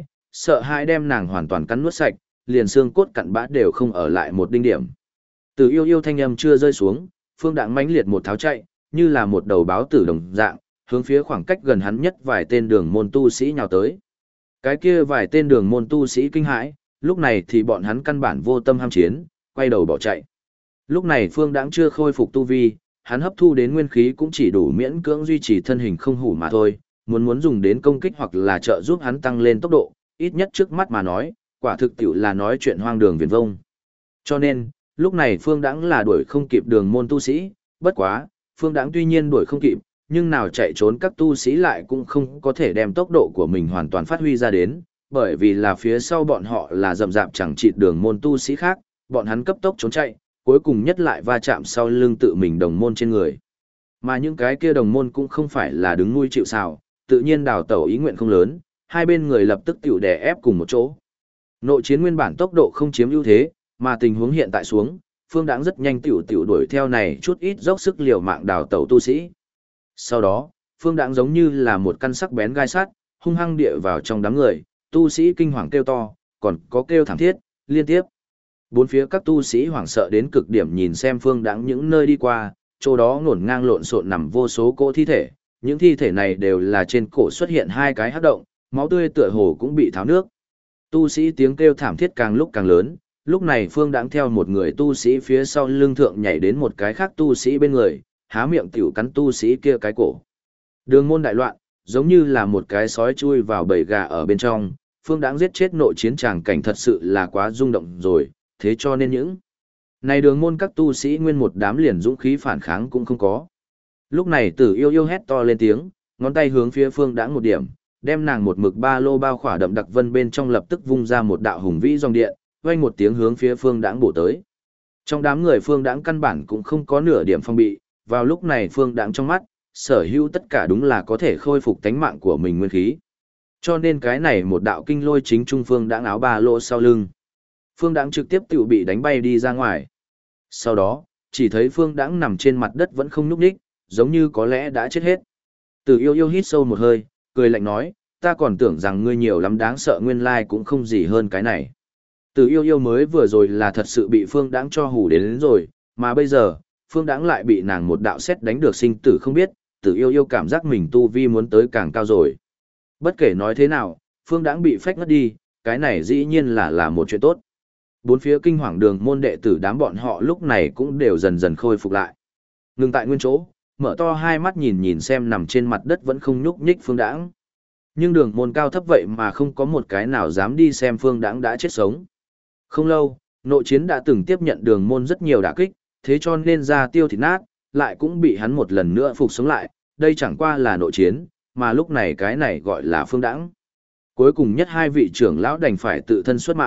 [SPEAKER 1] sợ hãi đem nàng hoàn toàn cắn nuốt sạch, liền xương cốt cặn bã đều không ở lại một đinh điểm. Từ Yêu Yêu thanh âm chưa rơi xuống, Phương Đãng mãnh liệt một tháo chạy, như là một đầu báo tử đồng dạng, hướng phía khoảng cách gần hắn nhất vài tên đường môn tu sĩ nhào tới. Cái kia vài tên đường môn tu sĩ kinh hãi, lúc này thì bọn hắn căn bản vô tâm ham chiến, quay đầu bỏ chạy. Lúc này Phương Đãng chưa khôi phục tu vi, hắn hấp thu đến nguyên khí cũng chỉ đủ miễn cưỡng duy trì thân hình không hủ mà thôi, muốn dùng đến công kích hoặc là trợ giúp hắn tăng lên tốc độ, ít nhất trước mắt mà nói, quả thực tiểu là nói chuyện hoang đường viển vông. Cho nên, lúc này Phương Đãng là đuổi không kịp đường môn tu sĩ, bất quá, Phương Đãng tuy nhiên đuổi không kịp, nhưng nào chạy trốn các tu sĩ lại cũng không có thể đem tốc độ của mình hoàn toàn phát huy ra đến, bởi vì là phía sau bọn họ là rậm rạp chẳng chịt đường môn tu sĩ khác, bọn hắn cấp tốc trốn chạy, cuối cùng nhất lại va chạm sau lưng tự mình đồng môn trên người. Mà những cái kia đồng môn cũng không phải là đứng nuôi chịu sào, tự nhiên đào tẩu ý nguyện không lớn, hai bên người lập tức tiểu đè ép cùng một chỗ. Nội chiến nguyên bản tốc độ không chiếm ưu thế, mà tình huống hiện tại xuống, Phương Đãng rất nhanh tiểu đuổi theo này chút ít dốc sức liều mạng đào tẩu tu sĩ. Sau đó, Phương Đãng giống như là một căn sắc bén gai sắt, hung hăng địa vào trong đám người, tu sĩ kinh hoàng kêu to, còn có kêu thảm thiết, liên tiếp. Bốn phía các tu sĩ hoảng sợ đến cực điểm nhìn xem Phương Đãng những nơi đi qua, chỗ đó ngổn ngang lộn xộn nằm vô số cỗ thi thể, những thi thể này đều là trên cổ xuất hiện hai cái hắc động, máu tươi tựa hồ cũng bị tháo nước. Tu sĩ tiếng kêu thảm thiết càng lúc càng lớn, lúc này Phương Đãng theo một người tu sĩ phía sau lưng thượng nhảy đến một cái khác tu sĩ bên người, há miệng tiểu cắn tu sĩ kia cái cổ. Đường môn đại loạn, giống như là một cái sói chui vào bầy gà ở bên trong, Phương Đãng giết chết nội chiến tràng cảnh thật sự là quá rung động rồi, thế cho nên những này đường môn các tu sĩ nguyên một đám liền dũng khí phản kháng cũng không có. Lúc này Tử Yêu Yêu hét to lên tiếng, ngón tay hướng phía Phương Đãng một điểm, đem nàng một mực ba lô bao khỏa đậm đặc vân bên trong lập tức vung ra một đạo hùng vĩ dòng điện, vang một tiếng hướng phía Phương Đãng bổ tới. Trong đám người Phương Đãng căn bản cũng không có nửa điểm phong bị, vào lúc này Phương Đãng trong mắt, sở hữu tất cả đúng là có thể khôi phục tánh mạng của mình nguyên khí. Cho nên cái này một đạo kinh lôi chính trung Phương Đãng áo ba lô sau lưng. Phương Đãng trực tiếp tự bị đánh bay đi ra ngoài. Sau đó, chỉ thấy Phương Đãng nằm trên mặt đất vẫn không nhúc nhích, giống như có lẽ đã chết hết. Tử Yêu Yêu hít sâu một hơi, cười lạnh nói, ta còn tưởng rằng ngươi nhiều lắm đáng sợ nguyên lai cũng không gì hơn cái này. Tử Yêu Yêu mới vừa rồi là thật sự bị Phương Đãng cho hù đến rồi, mà bây giờ, Phương Đãng lại bị nàng một đạo sét đánh được sinh tử không biết, Tử Yêu Yêu cảm giác mình tu vi muốn tới càng cao rồi. Bất kể nói thế nào, Phương Đãng bị phách ngất đi, cái này dĩ nhiên là một chuyện tốt. Bốn phía kinh hoàng đường môn đệ tử đám bọn họ lúc này cũng đều dần dần khôi phục lại. Ngừng tại nguyên chỗ, mở to hai mắt nhìn xem nằm trên mặt đất vẫn không nhúc nhích Phương Đãng. Nhưng đường môn cao thấp vậy mà không có một cái nào dám đi xem Phương Đãng đã chết sống. Không lâu, nội chiến đã từng tiếp nhận đường môn rất nhiều đả kích, thế cho nên ra tiêu thịt nát, lại cũng bị hắn một lần nữa phục sống lại, đây chẳng qua là nội chiến, mà lúc này cái này gọi là Phương Đãng. Cuối cùng nhất hai vị trưởng lão đành phải tự thân xuất mã,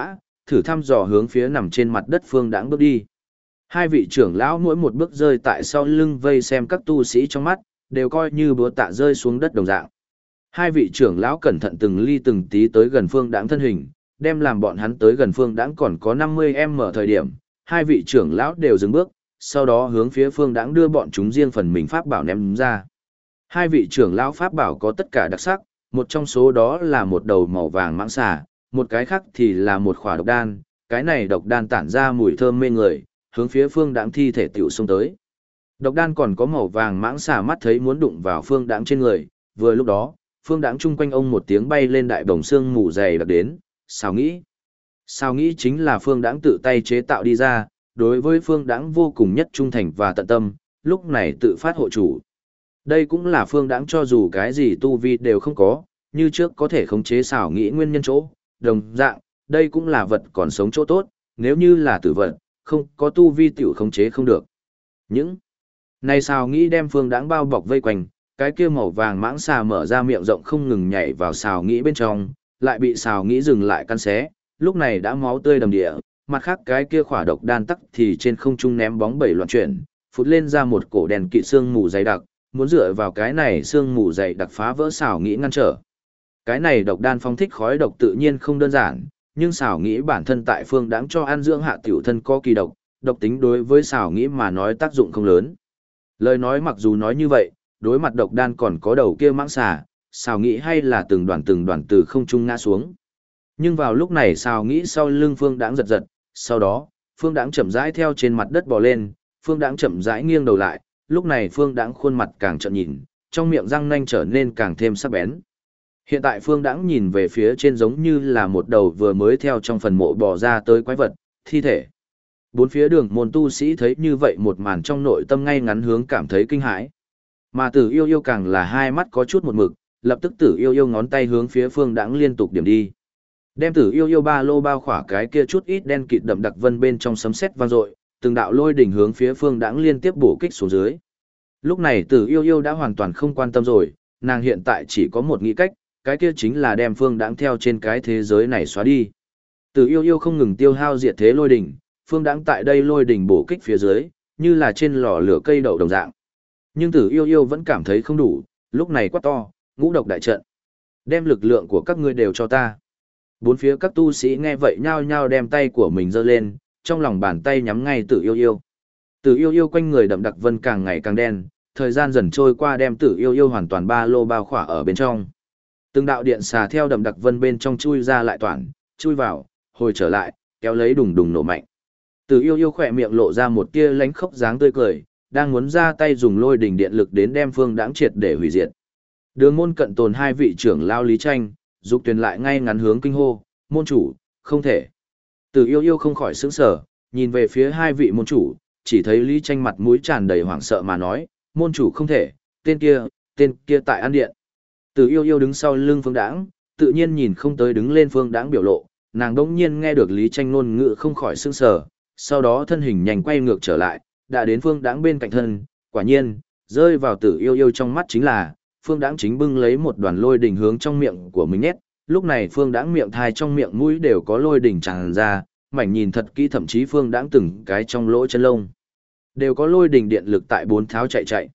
[SPEAKER 1] thử thăm dò hướng phía nằm trên mặt đất Phương Đãng bước đi. Hai vị trưởng lão mỗi một bước rơi tại sau lưng vây xem các tu sĩ trong mắt, đều coi như búa tạ rơi xuống đất đồng dạng. Hai vị trưởng lão cẩn thận từng ly từng tí tới gần Phương Đãng thân hình, đem làm bọn hắn tới gần Phương Đãng còn có 50m thời điểm, hai vị trưởng lão đều dừng bước, sau đó hướng phía Phương Đãng đưa bọn chúng riêng phần mình pháp bảo ném ra. Hai vị trưởng lão pháp bảo có tất cả đặc sắc, một trong số đó là một đầu màu vàng mãng xà, một cái khác thì là một khỏa độc đan, cái này độc đan tản ra mùi thơm mê người, hướng phía Phương Đãng thi thể tiểu xông tới. Độc đan còn có màu vàng mãng xà mắt thấy muốn đụng vào Phương Đãng trên người, vừa lúc đó, Phương Đãng chung quanh ông một tiếng bay lên đại bồng xương mù dày đặc đến, Sao nghĩ? Sao nghĩ chính là Phương Đãng tự tay chế tạo đi ra, đối với Phương Đãng vô cùng nhất trung thành và tận tâm, lúc này tự phát hộ chủ. Đây cũng là Phương Đãng cho dù cái gì tu vi đều không có, như trước có thể khống chế xảo nghĩ nguyên nhân chỗ, đồng dạng, đây cũng là vật còn sống chỗ tốt, nếu như là tử vật, không có tu vi tiểu khống chế không được. Những này xảo nghĩ đem Phương Đãng bao bọc vây quanh, cái kia màu vàng mãng xà mở ra miệng rộng không ngừng nhảy vào xảo nghĩ bên trong, lại bị xảo nghĩ dừng lại căn xé, lúc này đã máu tươi đầm địa, mặt khác cái kia khỏa độc đan tắc thì trên không trung ném bóng bẩy loạn chuyển, phụt lên ra một cổ đèn kỵ xương mù dày đặc, muốn dựa vào cái này xương mù dày đặc phá vỡ xảo nghĩ ngăn trở. Cái này độc đan phong thích khói độc tự nhiên không đơn giản, nhưng xảo nghĩ bản thân tại Phương Đãng cho ăn dưỡng hạ tiểu thân có kỳ độc, độc tính đối với xảo nghĩ mà nói tác dụng không lớn. Lời nói mặc dù nói như vậy, đối mặt độc đan còn có đầu kia mãng xà, xảo nghĩ hay là từng đoàn từ không trung ngã xuống. Nhưng vào lúc này xảo nghĩ sau lưng Phương Đãng giật giật, sau đó, Phương Đãng chậm rãi theo trên mặt đất bò lên, Phương Đãng chậm rãi nghiêng đầu lại, lúc này Phương Đãng khuôn mặt càng trợn nhìn, trong miệng răng nanh trở nên càng thêm sắc bén. Hiện tại Phương Đãng nhìn về phía trên giống như là một đầu vừa mới theo trong phần mộ bò ra tới quái vật, thi thể. Bốn phía đường môn tu sĩ thấy như vậy một màn trong nội tâm ngay ngắn hướng cảm thấy kinh hãi. Mà Tử Yêu Yêu càng là hai mắt có chút một mực, lập tức Tử Yêu Yêu ngón tay hướng phía Phương Đãng liên tục điểm đi. Đem Tử Yêu Yêu ba lô bao khỏa cái kia chút ít đen kịt đậm đặc vân bên trong sấm sét vang dội, từng đạo lôi đỉnh hướng phía Phương Đãng liên tiếp bổ kích xuống dưới. Lúc này Tử Yêu Yêu đã hoàn toàn không quan tâm rồi, nàng hiện tại chỉ có một nghĩ cách, cái kia chính là đem Phương Đãng theo trên cái thế giới này xóa đi. Tử Yêu Yêu không ngừng tiêu hao diệt thế lôi đỉnh, Phương Đãng tại đây lôi đỉnh bổ kích phía dưới, như là trên lò lửa cây đậu đồng dạng. Nhưng Tử Yêu Yêu vẫn cảm thấy không đủ, lúc này quát to, ngũ độc đại trận. Đem lực lượng của các ngươi đều cho ta. Bốn phía các tu sĩ nghe vậy nhao nhao đem tay của mình giơ lên, trong lòng bàn tay nhắm ngay Tử Yêu Yêu. Tử Yêu Yêu quanh người đậm đặc vân càng ngày càng đen, thời gian dần trôi qua đem Tử Yêu Yêu hoàn toàn ba lô bao khỏa ở bên trong. Từng đạo điện xà theo đậm đặc vân bên trong chui ra lại toàn, chui vào, hồi trở lại, kéo lấy đùng đùng nổ mạnh. Tử Yêu Yêu khỏe miệng lộ ra một tia lánh khóc dáng tươi cười, đang muốn ra tay dùng lôi đỉnh điện lực đến đem Phương Đãng triệt để hủy diệt. Đường môn cận tồn hai vị trưởng lao Lý Tranh, Dục Tuyền lại ngay ngắn hướng kinh hô, môn chủ, không thể. Tử Yêu Yêu không khỏi sững sờ, nhìn về phía hai vị môn chủ, chỉ thấy Lý Tranh mặt mũi tràn đầy hoảng sợ mà nói, môn chủ không thể, tên kia tại An Điện. Tử Yêu Yêu đứng sau lưng Phương Đãng, tự nhiên nhìn không tới đứng lên Phương Đãng biểu lộ, nàng đỗng nhiên nghe được Lý Tranh ngôn ngữ không khỏi sững sờ, sau đó thân hình nhanh quay ngược trở lại, đã đến Phương Đãng bên cạnh thân, quả nhiên, rơi vào Tử Yêu Yêu trong mắt chính là, Phương Đãng chính bưng lấy một đoàn lôi đỉnh hướng trong miệng của mình nhét, lúc này Phương Đãng miệng thai trong miệng mũi đều có lôi đỉnh tràn ra, mảnh nhìn thật kỹ thậm chí Phương Đãng từng cái trong lỗ chân lông đều có lôi đỉnh điện lực tại bốn tháo chạy.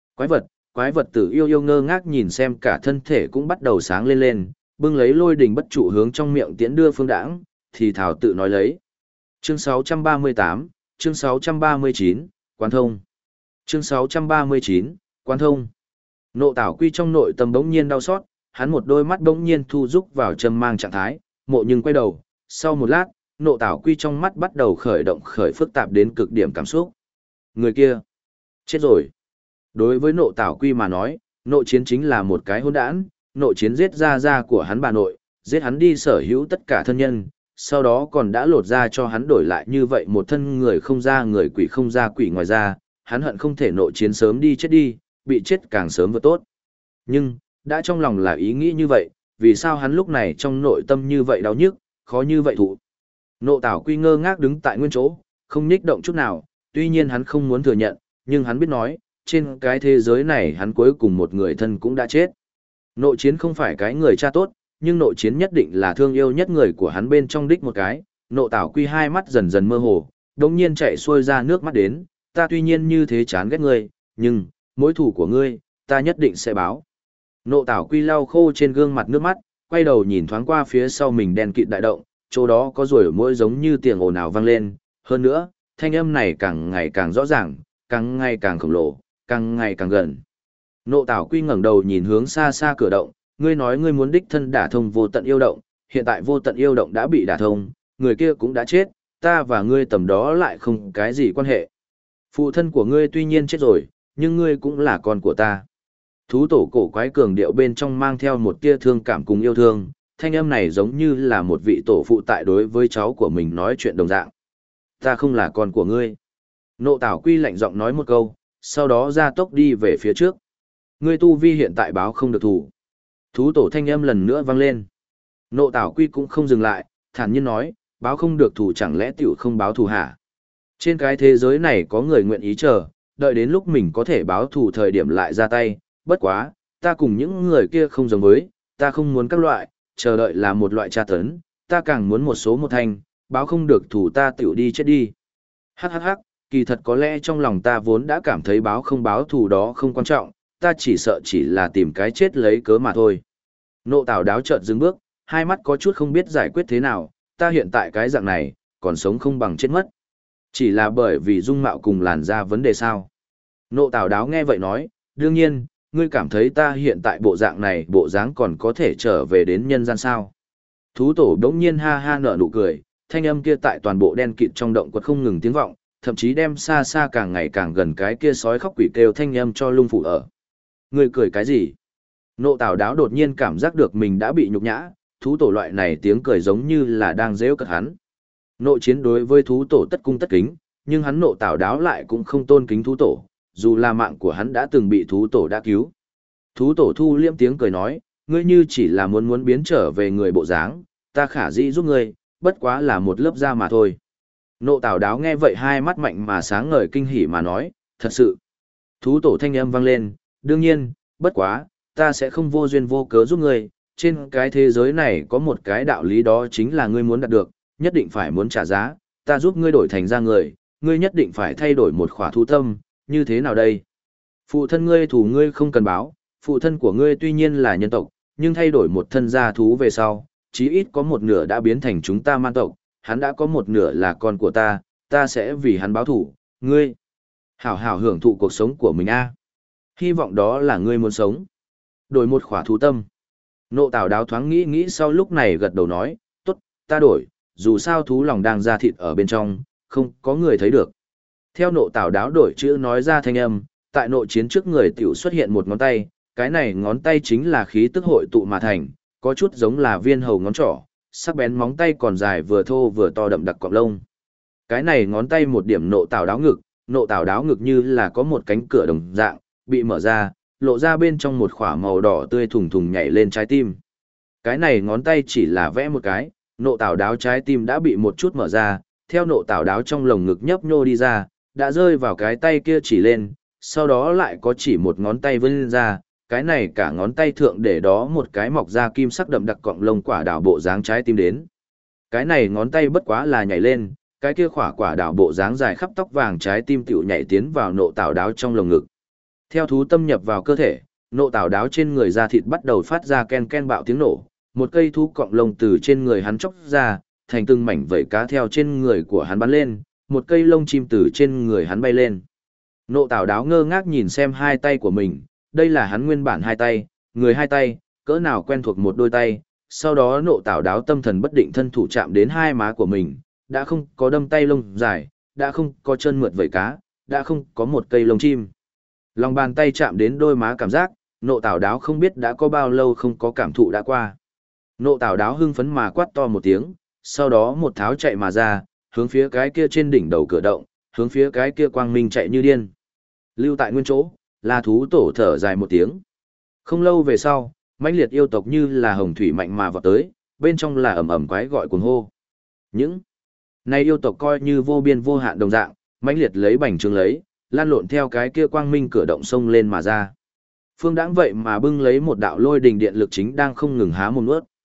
[SPEAKER 1] Quái vật Tử Yêu Yêu ngơ ngác nhìn xem cả thân thể cũng bắt đầu sáng lên, bưng lấy lôi đỉnh bất trụ hướng trong miệng tiễn đưa Phương Đãng, thì thảo tự nói lấy. Chương 638, chương 639, Quán thông. Chương 639, Quán thông. Nộ Tảo Quy trong nội tâm bỗng nhiên đau xót, hắn một đôi mắt bỗng nhiên thu rúc vào châm mang trạng thái, mộ nhưng quay đầu, sau một lát, Nộ Tảo Quy trong mắt bắt đầu khởi phức tạp đến cực điểm cảm xúc. Người kia, chết rồi. Đối với Nộ Tảo Quy mà nói, nội chiến chính là một cái hỗn đản, nội chiến giết ra của hắn bà nội, giết hắn đi sở hữu tất cả thân nhân, sau đó còn đã lột ra cho hắn đổi lại như vậy một thân người không ra người quỷ không ra quỷ ngoài ra, hắn hận không thể nội chiến sớm đi chết đi, bị chết càng sớm vừa tốt. Nhưng, đã trong lòng là ý nghĩ như vậy, vì sao hắn lúc này trong nội tâm như vậy đau nhức, khó như vậy thụ. Nộ Tảo Quy ngơ ngác đứng tại nguyên chỗ, không nhích động chút nào, tuy nhiên hắn không muốn thừa nhận, nhưng hắn biết nói, trên cái thế giới này hắn cuối cùng một người thân cũng đã chết. Nội chiến không phải cái người cha tốt, nhưng nội chiến nhất định là thương yêu nhất người của hắn bên trong đích một cái, Nộ Tảo Quy hai mắt dần dần mơ hồ, đột nhiên chạy xuôi ra nước mắt đến, ta tuy nhiên như thế chán ghét ngươi, nhưng, mối thù của ngươi, ta nhất định sẽ báo. Nộ Tảo Quy lau khô trên gương mặt nước mắt, quay đầu nhìn thoáng qua phía sau mình đen kịt đại động, chỗ đó có ruồi muỗi giống như tiếng ồn ào vang lên, hơn nữa, thanh âm này càng ngày càng rõ ràng, càng ngày càng khổng lồ, càng ngày càng gần. Nộ Tảo Quy ngẩng đầu nhìn hướng xa xa cửa động, ngươi nói ngươi muốn đích thân đả thông vô tận yêu động, hiện tại vô tận yêu động đã bị đả thông, người kia cũng đã chết, ta và ngươi tầm đó lại không cái gì quan hệ. Phụ thân của ngươi tuy nhiên chết rồi, nhưng ngươi cũng là con của ta. Thú tổ cổ quái cường điệu bên trong mang theo một tia thương cảm cùng yêu thương, thanh âm này giống như là một vị tổ phụ tại đối với cháu của mình nói chuyện đồng dạng. Ta không là con của ngươi. Nộ Tảo Quy lạnh giọng nói một câu, sau đó ra tốc đi về phía trước. Ngươi tu vi hiện tại báo không được thủ. Thú tổ thanh âm lần nữa vang lên. Nộ Tảo Quy cũng không dừng lại, thản nhiên nói, báo không được thủ chẳng lẽ tiểu không báo thù hả? Trên cái thế giới này có người nguyện ý chờ, đợi đến lúc mình có thể báo thù thời điểm lại ra tay, bất quá, ta cùng những người kia không giống với, ta không muốn các loại, chờ đợi là một loại tra tấn, ta càng muốn một số một thanh, báo không được thù ta tiểu đi chết đi. Hắc hắc hắc, kỳ thật có lẽ trong lòng ta vốn đã cảm thấy báo không báo thù đó không quan trọng, ta chỉ sợ chỉ là tìm cái chết lấy cớ mà thôi. Nộ Tảo Đáo chợt dừng bước, hai mắt có chút không biết giải quyết thế nào, ta hiện tại cái dạng này, còn sống không bằng chết mất. Chỉ là bởi vì dung mạo cùng làn da vấn đề sao. Nộ Tảo Đáo nghe vậy nói, đương nhiên, ngươi cảm thấy ta hiện tại bộ dạng này bộ dáng còn có thể trở về đến nhân gian sao. Thú tổ đống nhiên ha ha nở nụ cười, thanh âm kia tại toàn bộ đen kịt trong động quật không ngừng tiếng vọng, thậm chí đem xa xa càng ngày càng gần cái kia sói khóc quỷ kêu thanh âm cho lung phủ ở. Ngươi cười cái gì? Nộ Tảo Đáo đột nhiên cảm giác được mình đã bị nhục nhã, thú tổ loại này tiếng cười giống như là đang giễu cợt hắn. Nộ Chiến đối với thú tổ tất cung tất kính, nhưng hắn Nộ Tảo Đáo lại cũng không tôn kính thú tổ, dù là mạng của hắn đã từng bị thú tổ đã cứu. Thú tổ thu liêm tiếng cười nói, ngươi như chỉ là muốn biến trở về người bộ dáng, ta khả dĩ giúp ngươi, bất quá là một lớp da mà thôi. Nộ Tảo Đáo nghe vậy hai mắt mạnh mà sáng ngời kinh hỉ mà nói, thật sự. Thú tổ thanh âm vang lên, đương nhiên, bất quá, ta sẽ không vô duyên vô cớ giúp ngươi, trên cái thế giới này có một cái đạo lý đó chính là ngươi muốn đạt được, nhất định phải muốn trả giá, ta giúp ngươi đổi thành ra người, ngươi nhất định phải thay đổi một khỏa thú tâm, như thế nào đây? Phụ thân ngươi thù ngươi không cần báo, phụ thân của ngươi tuy nhiên là nhân tộc, nhưng thay đổi một thân gia thú về sau, chí ít có một nửa đã biến thành chúng ta man tộc, hắn đã có một nửa là con của ta sẽ vì hắn báo thù, ngươi. Hảo hảo hưởng thụ cuộc sống của mình a. Hy vọng đó là ngươi muốn sống. Đổi một khỏa thú tâm. Nộ Tảo Đáo thoáng nghĩ sau lúc này gật đầu nói, tốt, ta đổi, dù sao thú lòng đang ra thịt ở bên trong, không có người thấy được. Theo Nộ Tảo Đáo đổi chữ nói ra thanh âm, tại Nộ Chiến trước người tiểu xuất hiện một ngón tay, cái này ngón tay chính là khí tức hội tụ mà thành, có chút giống là viên hầu ngón trỏ, sắc bén móng tay còn dài vừa thô vừa to đậm đặc cọng lông. Cái này ngón tay một điểm Nộ Tảo Đáo ngực, Nộ Tảo Đáo ngực như là có một cánh cửa đồng dạng, bị mở ra, lộ ra bên trong một khỏa màu đỏ tươi thùng thùng nhảy lên trái tim. Cái này ngón tay chỉ là vẽ một cái, Nộ Tảo Đáo trái tim đã bị một chút mở ra, theo Nộ Tảo Đáo trong lồng ngực nhấp nhô đi ra, đã rơi vào cái tay kia chỉ lên, sau đó lại có chỉ một ngón tay vươn lên ra, cái này cả ngón tay thượng để đó một cái mọc ra kim sắc đậm đặc cọng lông quả đào bộ dáng trái tim đến. Cái này ngón tay bất quá là nhảy lên, cái kia quả đào bộ dáng dài khắp tóc vàng trái tim tiểu nhảy tiến vào Nộ Tảo Đáo trong lồng ngực. Theo thú tâm nhập vào cơ thể, Nộ Tảo Đáo trên người da thịt bắt đầu phát ra ken ken bạo tiếng nổ, một cây thú cọng lông từ trên người hắn chóc ra, thành từng mảnh vảy cá theo trên người của hắn bắn lên, một cây lông chim từ trên người hắn bay lên. Nộ Tảo Đáo ngơ ngác nhìn xem hai tay của mình, đây là hắn nguyên bản hai tay, người hai tay, cỡ nào quen thuộc một đôi tay, sau đó Nộ Tảo Đáo tâm thần bất định thân thủ chạm đến hai má của mình, đã không có đâm tay lông dài, đã không có chân mượt vảy cá, đã không có một cây lông chim. Lòng bàn tay chạm đến đôi má cảm giác, Nộ Tảo Đáo không biết đã có bao lâu không có cảm thụ đã qua. Nộ Tảo Đáo hưng phấn mà quát to một tiếng, sau đó một tháo chạy mà ra, hướng phía cái kia trên đỉnh đầu cửa động, hướng phía cái kia quang minh chạy như điên. Lưu tại nguyên chỗ, là thú tổ thở dài một tiếng. Không lâu về sau, mãnh liệt yêu tộc như là hồng thủy mạnh mà vọt tới, bên trong là ầm ầm quái gọi cuồng hô. Những này yêu tộc coi như vô biên vô hạn đồng dạng, mãnh liệt lấy bành trướng lấy, lan lộn theo cái kia quang minh cửa động sông lên mà ra. Phương Đãng vậy mà bưng lấy một đạo lôi đình điện lực chính đang không ngừng há mồm nuốt.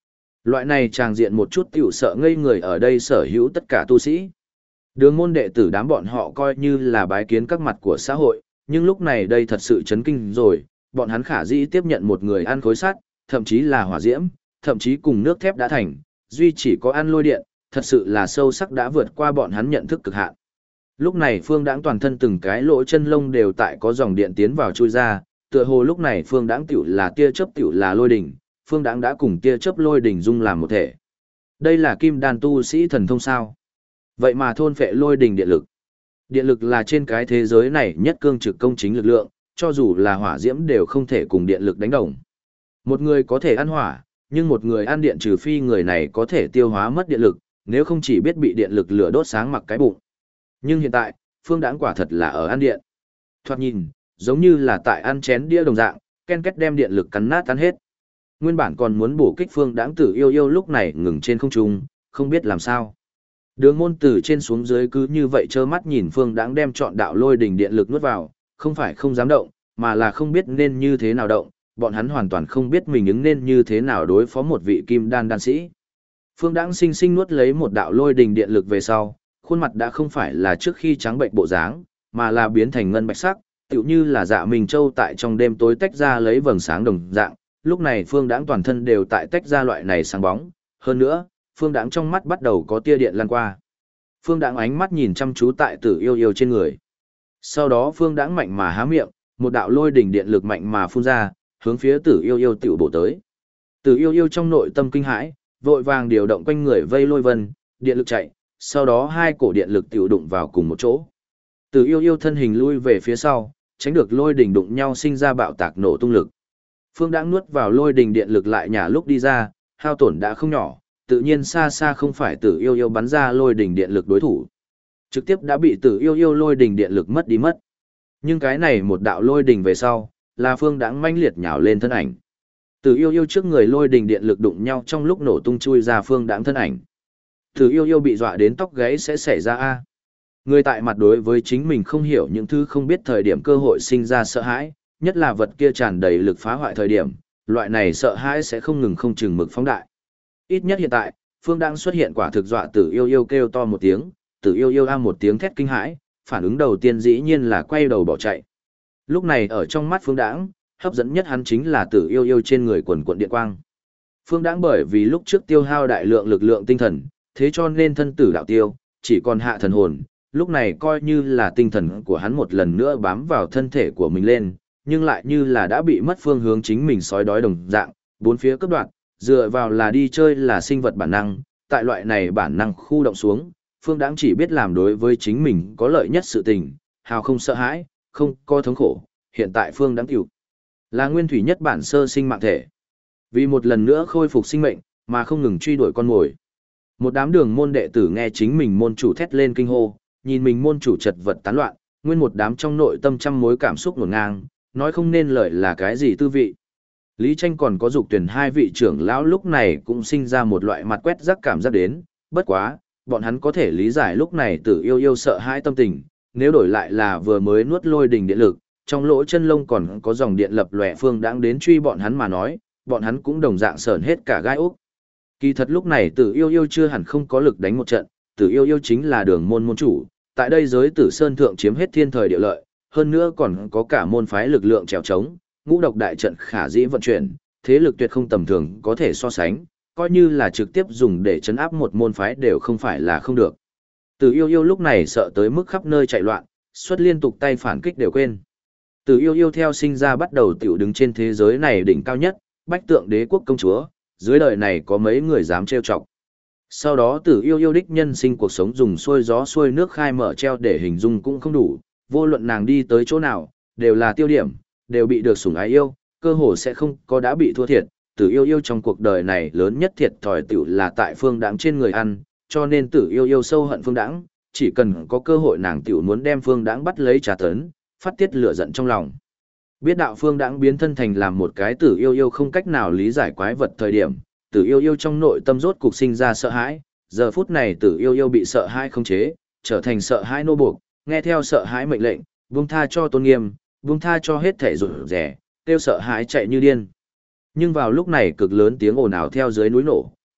[SPEAKER 1] Loại này tràng diện một chút tiểu sợ ngây người ở đây sở hữu tất cả tu sĩ. Đường môn đệ tử đám bọn họ coi như là bái kiến các mặt của xã hội, nhưng lúc này đây thật sự chấn kinh rồi, bọn hắn khả dĩ tiếp nhận một người ăn khối sắt, thậm chí là hỏa diễm, thậm chí cùng nước thép đã thành, duy chỉ có ăn lôi điện, thật sự là sâu sắc đã vượt qua bọn hắn nhận thức cực hạn. Lúc này Phương Đãng toàn thân từng cái lỗ chân lông đều tại có dòng điện tiến vào chui ra, tựa hồ lúc này Phương Đãng tiểu là tia chớp tiểu là lôi đỉnh, Phương Đãng đã cùng tia chớp lôi đỉnh dung làm một thể. Đây là kim đan tu sĩ thần thông sao? Vậy mà thôn phệ lôi đỉnh điện lực. Điện lực là trên cái thế giới này nhất cương trực công chính lực lượng, cho dù là hỏa diễm đều không thể cùng điện lực đánh đồng. Một người có thể ăn hỏa, nhưng một người ăn điện trừ phi người này có thể tiêu hóa mất điện lực, nếu không chỉ biết bị điện lực lửa đốt sáng mặc cái bụng. Nhưng hiện tại, Phương Đãng quả thật là ở ăn điện. Thoạt nhìn, giống như là tại ăn chén đĩa đồng dạng, ken két đem điện lực cắn nát tan hết. Nguyên bản còn muốn bổ kích Phương Đãng Tử Yêu Yêu lúc này ngừng trên không trung, không biết làm sao. Đường môn từ trên xuống dưới cứ như vậy trơ mắt nhìn Phương Đãng đem trọn đạo lôi đỉnh điện lực nuốt vào, không phải không dám động, mà là không biết nên như thế nào động, bọn hắn hoàn toàn không biết mình ứng nên như thế nào đối phó một vị kim đan đan sĩ. Phương Đãng sinh sinh nuốt lấy một đạo lôi đỉnh điện lực về sau, khuôn mặt đã không phải là trước khi trắng bệnh bộ dáng, mà là biến thành ngân bạch sắc, tựu như là Dạ Minh Châu tại trong đêm tối tách ra lấy vầng sáng đồng dạng. Lúc này Phương Đãng toàn thân đều tại tách ra loại này sáng bóng, hơn nữa, Phương Đãng trong mắt bắt đầu có tia điện lan qua. Phương Đãng ánh mắt nhìn chăm chú tại Tử Yêu Yêu trên người. Sau đó Phương Đãng mạnh mà há miệng, một đạo lôi đỉnh điện lực mạnh mà phun ra, hướng phía Tử Yêu Yêu tiểu bổ tới. Tử Yêu Yêu trong nội tâm kinh hãi, vội vàng điều động quanh người vây lôi vân, điện lực chạy, sau đó hai cổ điện lực tiểu đụng vào cùng một chỗ. Tử Yêu Yêu thân hình lui về phía sau, tránh được lôi đỉnh đụng nhau sinh ra bạo tạc nổ tung lực. Phương Đãng nuốt vào lôi đỉnh điện lực lại nhả lúc đi ra, hao tổn đã không nhỏ, tự nhiên xa xa không phải Tử Yêu Yêu bắn ra lôi đỉnh điện lực đối thủ. Trực tiếp đã bị Tử Yêu Yêu lôi đỉnh điện lực mất đi mất. Nhưng cái này một đạo lôi đỉnh về sau, là Phương Đãng manh liệt nhào lên thân ảnh. Tử Yêu Yêu trước người lôi đỉnh điện lực đụng nhau trong lúc nổ tung chui ra Phương Đãng thân ảnh. Tử Yêu Yêu bị dọa đến tóc gáy sẽ xảy ra a. Người tại mặt đối với chính mình không hiểu những thứ không biết thời điểm cơ hội sinh ra sợ hãi, nhất là vật kia tràn đầy lực phá hoại thời điểm, loại này sợ hãi sẽ không ngừng không chừng mực phóng đại. Ít nhất hiện tại, Phương Đãng xuất hiện quả thực dọa Tử Yêu Yêu kêu to một tiếng, Tử Yêu Yêu a một tiếng thét kinh hãi, phản ứng đầu tiên dĩ nhiên là quay đầu bỏ chạy. Lúc này ở trong mắt Phương Đãng, hấp dẫn nhất hắn chính là Tử Yêu Yêu trên người quần quần điện quang. Phương Đãng bởi vì lúc trước tiêu hao đại lượng lực lượng tinh thần, thế cho nên thân tử đạo tiêu, chỉ còn hạ thần hồn, lúc này coi như là tinh thần của hắn một lần nữa bám vào thân thể của mình lên, nhưng lại như là đã bị mất phương hướng chính mình sói đói đồng dạng, bốn phía cấp đoạn, dựa vào là đi chơi là sinh vật bản năng, tại loại này bản năng khu động xuống, Phương Đãng chỉ biết làm đối với chính mình có lợi nhất sự tình, hào không sợ hãi, không có thống khổ, hiện tại Phương Đãng tiểu là nguyên thủy nhất bản sơ sinh mạng thể. Vì một lần nữa khôi phục sinh mệnh, mà không ngừng truy đuổi con mồi. Một đám đường môn đệ tử nghe chính mình môn chủ thét lên kinh hô, nhìn mình môn chủ chật vật tán loạn, nguyên một đám trong nội tâm trăm mối cảm xúc ngổn ngang, nói không nên lời là cái gì tư vị. Lý Tranh còn có Dục Tuyển hai vị trưởng lão lúc này cũng sinh ra một loại mặt quét rắc cảm giác đến, bất quá, bọn hắn có thể lý giải lúc này Tử Yêu Yêu sợ hãi tâm tình, nếu đổi lại là vừa mới nuốt lôi đỉnh điện lực, trong lỗ chân lông còn có dòng điện lập lòe Phương Đãng đến truy bọn hắn mà nói, bọn hắn cũng đồng dạng sởn hết cả gai ốc. Kỳ thật lúc này Tử Yêu Yêu chưa hẳn không có lực đánh một trận, Tử Yêu Yêu chính là đường môn môn chủ, tại đây giới Tử Sơn thượng chiếm hết thiên thời địa lợi, hơn nữa còn có cả môn phái lực lượng trèo trống, ngũ độc đại trận khả dĩ vận chuyển, thế lực tuyệt không tầm thường có thể so sánh, coi như là trực tiếp dùng để chấn áp một môn phái đều không phải là không được. Tử Yêu Yêu lúc này sợ tới mức khắp nơi chạy loạn, xuất liên tục tay phản kích đều quên. Tử Yêu Yêu theo sinh ra bắt đầu tiểu đứng trên thế giới này đỉnh cao nhất, bách tượng đế quốc công chúa, dưới đời này có mấy người dám trêu chọc. Sau đó Tử Yêu Yêu đích nhân sinh cuộc sống dùng xuôi gió xuôi nước khai mở treo để hình dung cũng không đủ, vô luận nàng đi tới chỗ nào, đều là tiêu điểm, đều bị được sủng ái yêu, cơ hồ sẽ không có đã bị thua thiệt. Tử Yêu Yêu trong cuộc đời này lớn nhất thiệt thòi tiểu là tại Phương Đãng trên người ăn, cho nên Tử Yêu Yêu sâu hận Phương Đãng, chỉ cần có cơ hội nàng tiểu muốn đem Phương Đãng bắt lấy trả tấn, phát tiết lửa giận trong lòng. Biết đạo Phương Đãng biến thân thành làm một cái Tử Yêu Yêu không cách nào lý giải quái vật thời điểm, Tử Yêu Yêu trong nội tâm rốt cục sinh ra sợ hãi, giờ phút này Tử Yêu Yêu bị sợ hãi khống chế, trở thành sợ hãi nô buộc, nghe theo sợ hãi mệnh lệnh, buông tha cho tôn nghiêm, buông tha cho hết thể rủi rẻ, kêu sợ hãi chạy như điên. Nhưng vào lúc này cực lớn tiếng ồn ào theo dưới núi nổ,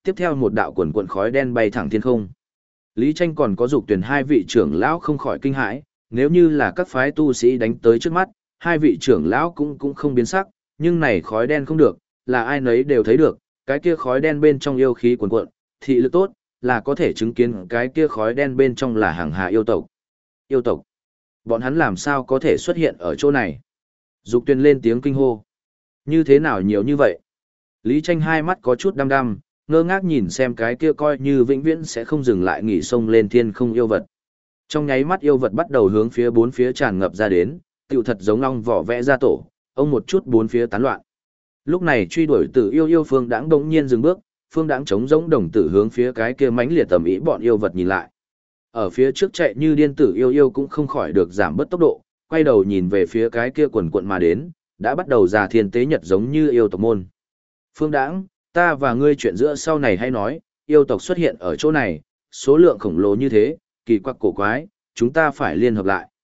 [SPEAKER 1] tiếp theo một đạo quần quần khói đen bay thẳng thiên không. Lý Tranh còn có Dục Tuyền hai vị trưởng lão không khỏi kinh hãi, nếu như là các phái tu sĩ đánh tới trước mắt, hai vị trưởng lão cũng không biến sắc, nhưng này khói đen không được, là ai nấy đều thấy được, cái kia khói đen bên trong yêu khí cuồn cuộn, thị lực tốt, là có thể chứng kiến cái kia khói đen bên trong là hàng hà yêu tộc. Yêu tộc? Bọn hắn làm sao có thể xuất hiện ở chỗ này? Dục Tuyền lên tiếng kinh hô. Như thế nào nhiều như vậy? Lý Tranh hai mắt có chút đăm đăm, ngơ ngác nhìn xem cái kia coi như vĩnh viễn sẽ không dừng lại nghỉ sông lên thiên không yêu vật. Trong nháy mắt yêu vật bắt đầu hướng phía bốn phía tràn ngập ra đến, tựu thật giống long vỏ vẽ ra tổ, ông một chút bốn phía tán loạn. Lúc này truy đuổi Tử Yêu Yêu Phương Đãng bỗng nhiên dừng bước, Phương Đãng chống giống đồng tử hướng phía cái kia mãnh liệt tầm ý bọn yêu vật nhìn lại. Ở phía trước chạy như điên Tử Yêu Yêu cũng không khỏi được giảm bớt tốc độ, quay đầu nhìn về phía cái kia quần quận mà đến, đã bắt đầu già thiên tế nhật giống như yêu tộc môn. Phương Đãng, ta và ngươi chuyện giữa sau này hay nói, yêu tộc xuất hiện ở chỗ này, số lượng khổng lồ như thế, kỳ quặc cổ quái, chúng ta phải liên hợp lại.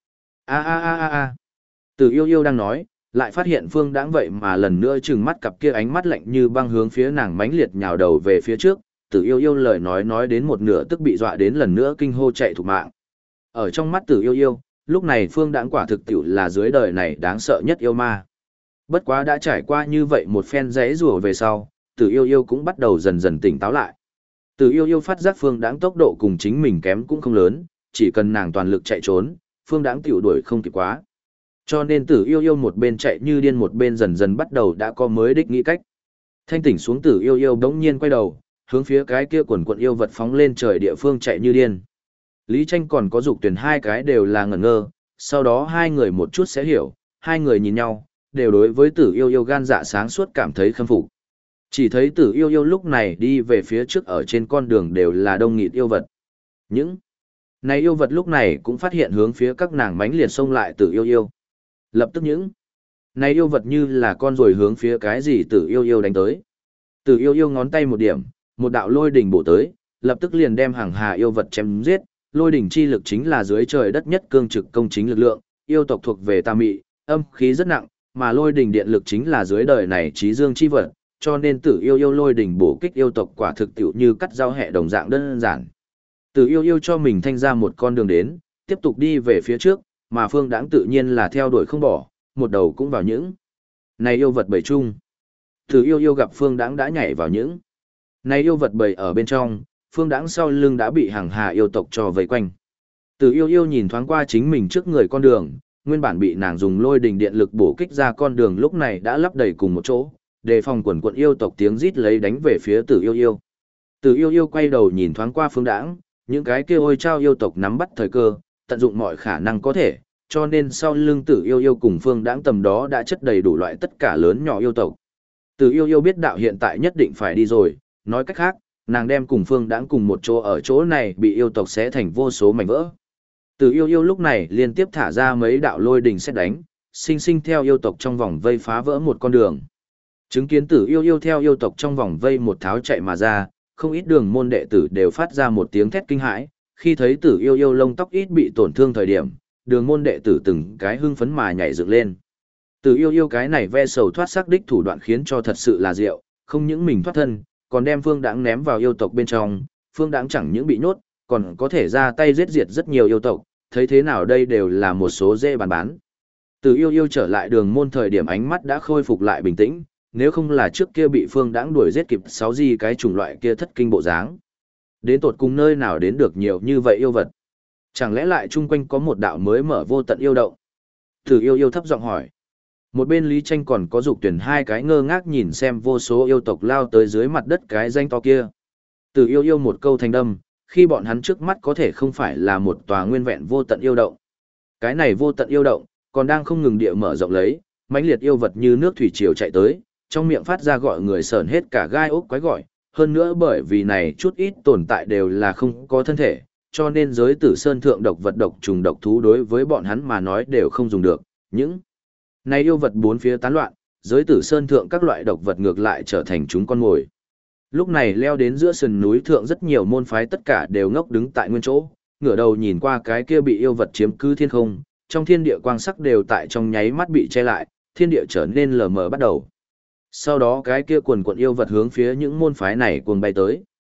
[SPEAKER 1] A. Tử Yêu Yêu đang nói, lại phát hiện Phương Đãng vậy mà lần nữa trừng mắt cặp kia ánh mắt lạnh như băng hướng phía nàng mãnh liệt nhào đầu về phía trước, Tử Yêu Yêu lời nói đến một nửa tức bị dọa đến lần nữa kinh hô chạy thục mạng. Ở trong mắt Tử Yêu Yêu, lúc này Phương Đãng quả thực tiểu là dưới đời này đáng sợ nhất yêu ma. Bất quá đã trải qua như vậy một phen giãy giụa về sau, Tử Yêu Yêu cũng bắt đầu dần dần tỉnh táo lại. Tử Yêu Yêu phát giác Phương Đãng tốc độ cùng chính mình kém cũng không lớn, chỉ cần nàng toàn lực chạy trốn, Phương Đãng tiểu đuổi không kịp quá. Cho nên Tử Yêu Yêu một bên chạy như điên một bên dần dần bắt đầu đã có mới đích nghĩ cách. Thanh tỉnh xuống Tử Yêu Yêu bỗng nhiên quay đầu, hướng phía cái kia quần quần yêu vật phóng lên trời địa phương chạy như điên. Lý Tranh còn có Dục Tuyền hai cái đều là ngẩn ngơ, sau đó hai người một chút sẽ hiểu, hai người nhìn nhau, đều đối với Tử Yêu Yêu gan dạ sáng suốt cảm thấy khâm phục. Chỉ thấy Tử Yêu Yêu lúc này đi về phía trước ở trên con đường đều là đông nghịt yêu vật. Những này yêu vật lúc này cũng phát hiện hướng phía các nàng mãnh liệt xông lại Tử Yêu Yêu. Lập tức những này yêu vật như là con ruồi hướng phía cái gì Tử Yêu Yêu đánh tới. Tử Yêu Yêu ngón tay một điểm, một đạo lôi đỉnh bổ tới, lập tức liền đem hàng hà yêu vật chém giết. Lôi đỉnh chi lực chính là dưới trời đất nhất cương trực công chính lực lượng, yêu tộc thuộc về tà mị, âm khí rất nặng, mà lôi đỉnh điện lực chính là dưới đời này trí dương chi vật, cho nên Tử Yêu Yêu lôi đỉnh bổ kích yêu tộc quả thực tiểu như cắt dao hẹ đồng dạng đơn giản. Tử Yêu Yêu cho mình thanh ra một con đường đến, tiếp tục đi về phía trước, mà Phương Đãng tự nhiên là theo đuổi không bỏ, một đầu cũng vào những này yêu vật bầy chung. Tử Yêu Yêu gặp Phương Đãng đã nhảy vào những này yêu vật bầy ở bên trong, Phương Đãng sau lưng đã bị hàng hà yêu tộc cho vây quanh. Tử Yêu Yêu nhìn thoáng qua chính mình trước người con đường, nguyên bản bị nàng dùng lôi đình điện lực bổ kích ra con đường lúc này đã lấp đầy cùng một chỗ, đề phòng quần quận yêu tộc tiếng rít lấy đánh về phía Tử Yêu Yêu. Tử Yêu Yêu quay đầu nhìn thoáng qua Phương Đãng, những cái kia ôi trao yêu tộc nắm bắt thời cơ, tận dụng mọi khả năng có thể, cho nên sau lưng Tử Yêu Yêu cùng Phương Đãng tầm đó đã chất đầy đủ loại tất cả lớn nhỏ yêu tộc. Tử Yêu Yêu biết đạo hiện tại nhất định phải đi rồi, nói cách khác, nàng đem cùng Phương Đãng cùng một chỗ ở chỗ này bị yêu tộc xé thành vô số mảnh vỡ. Tử Yêu Yêu lúc này liên tiếp thả ra mấy đạo lôi đình sét đánh, sinh sinh theo yêu tộc trong vòng vây phá vỡ một con đường. Chứng kiến Tử Yêu Yêu theo yêu tộc trong vòng vây một tháo chạy mà ra, không ít đường môn đệ tử đều phát ra một tiếng thét kinh hãi, khi thấy Tử Yêu Yêu lông tóc ít bị tổn thương thời điểm, đường môn đệ tử từng cái hưng phấn mà nhảy dựng lên. Tử Yêu Yêu cái này ve sầu thoát xác đích thủ đoạn khiến cho thật sự là diệu, không những mình thoát thân, còn đem Phương Đãng ném vào yêu tộc bên trong, Phương Đãng chẳng những bị nhốt, còn có thể ra tay giết diệt rất nhiều yêu tộc, thấy thế nào đây đều là một số dễ bàn bán. Tử Yêu Yêu trở lại đường môn thời điểm ánh mắt đã khôi phục lại bình tĩnh, nếu không là trước kia bị Phương Đãng đuổi giết kịp 6 gì cái chủng loại kia thất kinh bộ dáng. Đến tột cùng nơi nào đến được nhiều như vậy yêu vật? Chẳng lẽ lại chung quanh có một đạo mới mở vô tận yêu động? Tử Yêu Yêu thấp giọng hỏi. Một bên Lý Tranh còn có Dục Tuyền hai cái ngơ ngác nhìn xem vô số yêu tộc lao tới dưới mặt đất cái danh to kia. Tử Yêu Yêu một câu thành đâm, khi bọn hắn trước mắt có thể không phải là một tòa nguyên vẹn vô tận yêu động. Cái này vô tận yêu động, còn đang không ngừng địa mở rộng lấy, mãnh liệt yêu vật như nước thủy triều chạy tới, trong miệng phát ra gọi người sởn hết cả gai ốc quái gọi, hơn nữa bởi vì này chút ít tồn tại đều là không có thân thể, cho nên giới tử sơn thượng độc vật độc trùng độc thú đối với bọn hắn mà nói đều không dùng được. Những này yêu vật bốn phía tán loạn, giới tử sơn thượng các loại độc vật ngược lại trở thành chúng con mồi. Lúc này leo đến giữa sườn núi thượng rất nhiều môn phái tất cả đều ngốc đứng tại nguyên chỗ, ngửa đầu nhìn qua cái kia bị yêu vật chiếm cứ thiên không, trong thiên địa quang sắc đều tại trong nháy mắt bị che lại, thiên địa trở nên lờ mờ bắt đầu. Sau đó cái kia quần quần yêu vật hướng phía những môn phái này cuồng bay tới.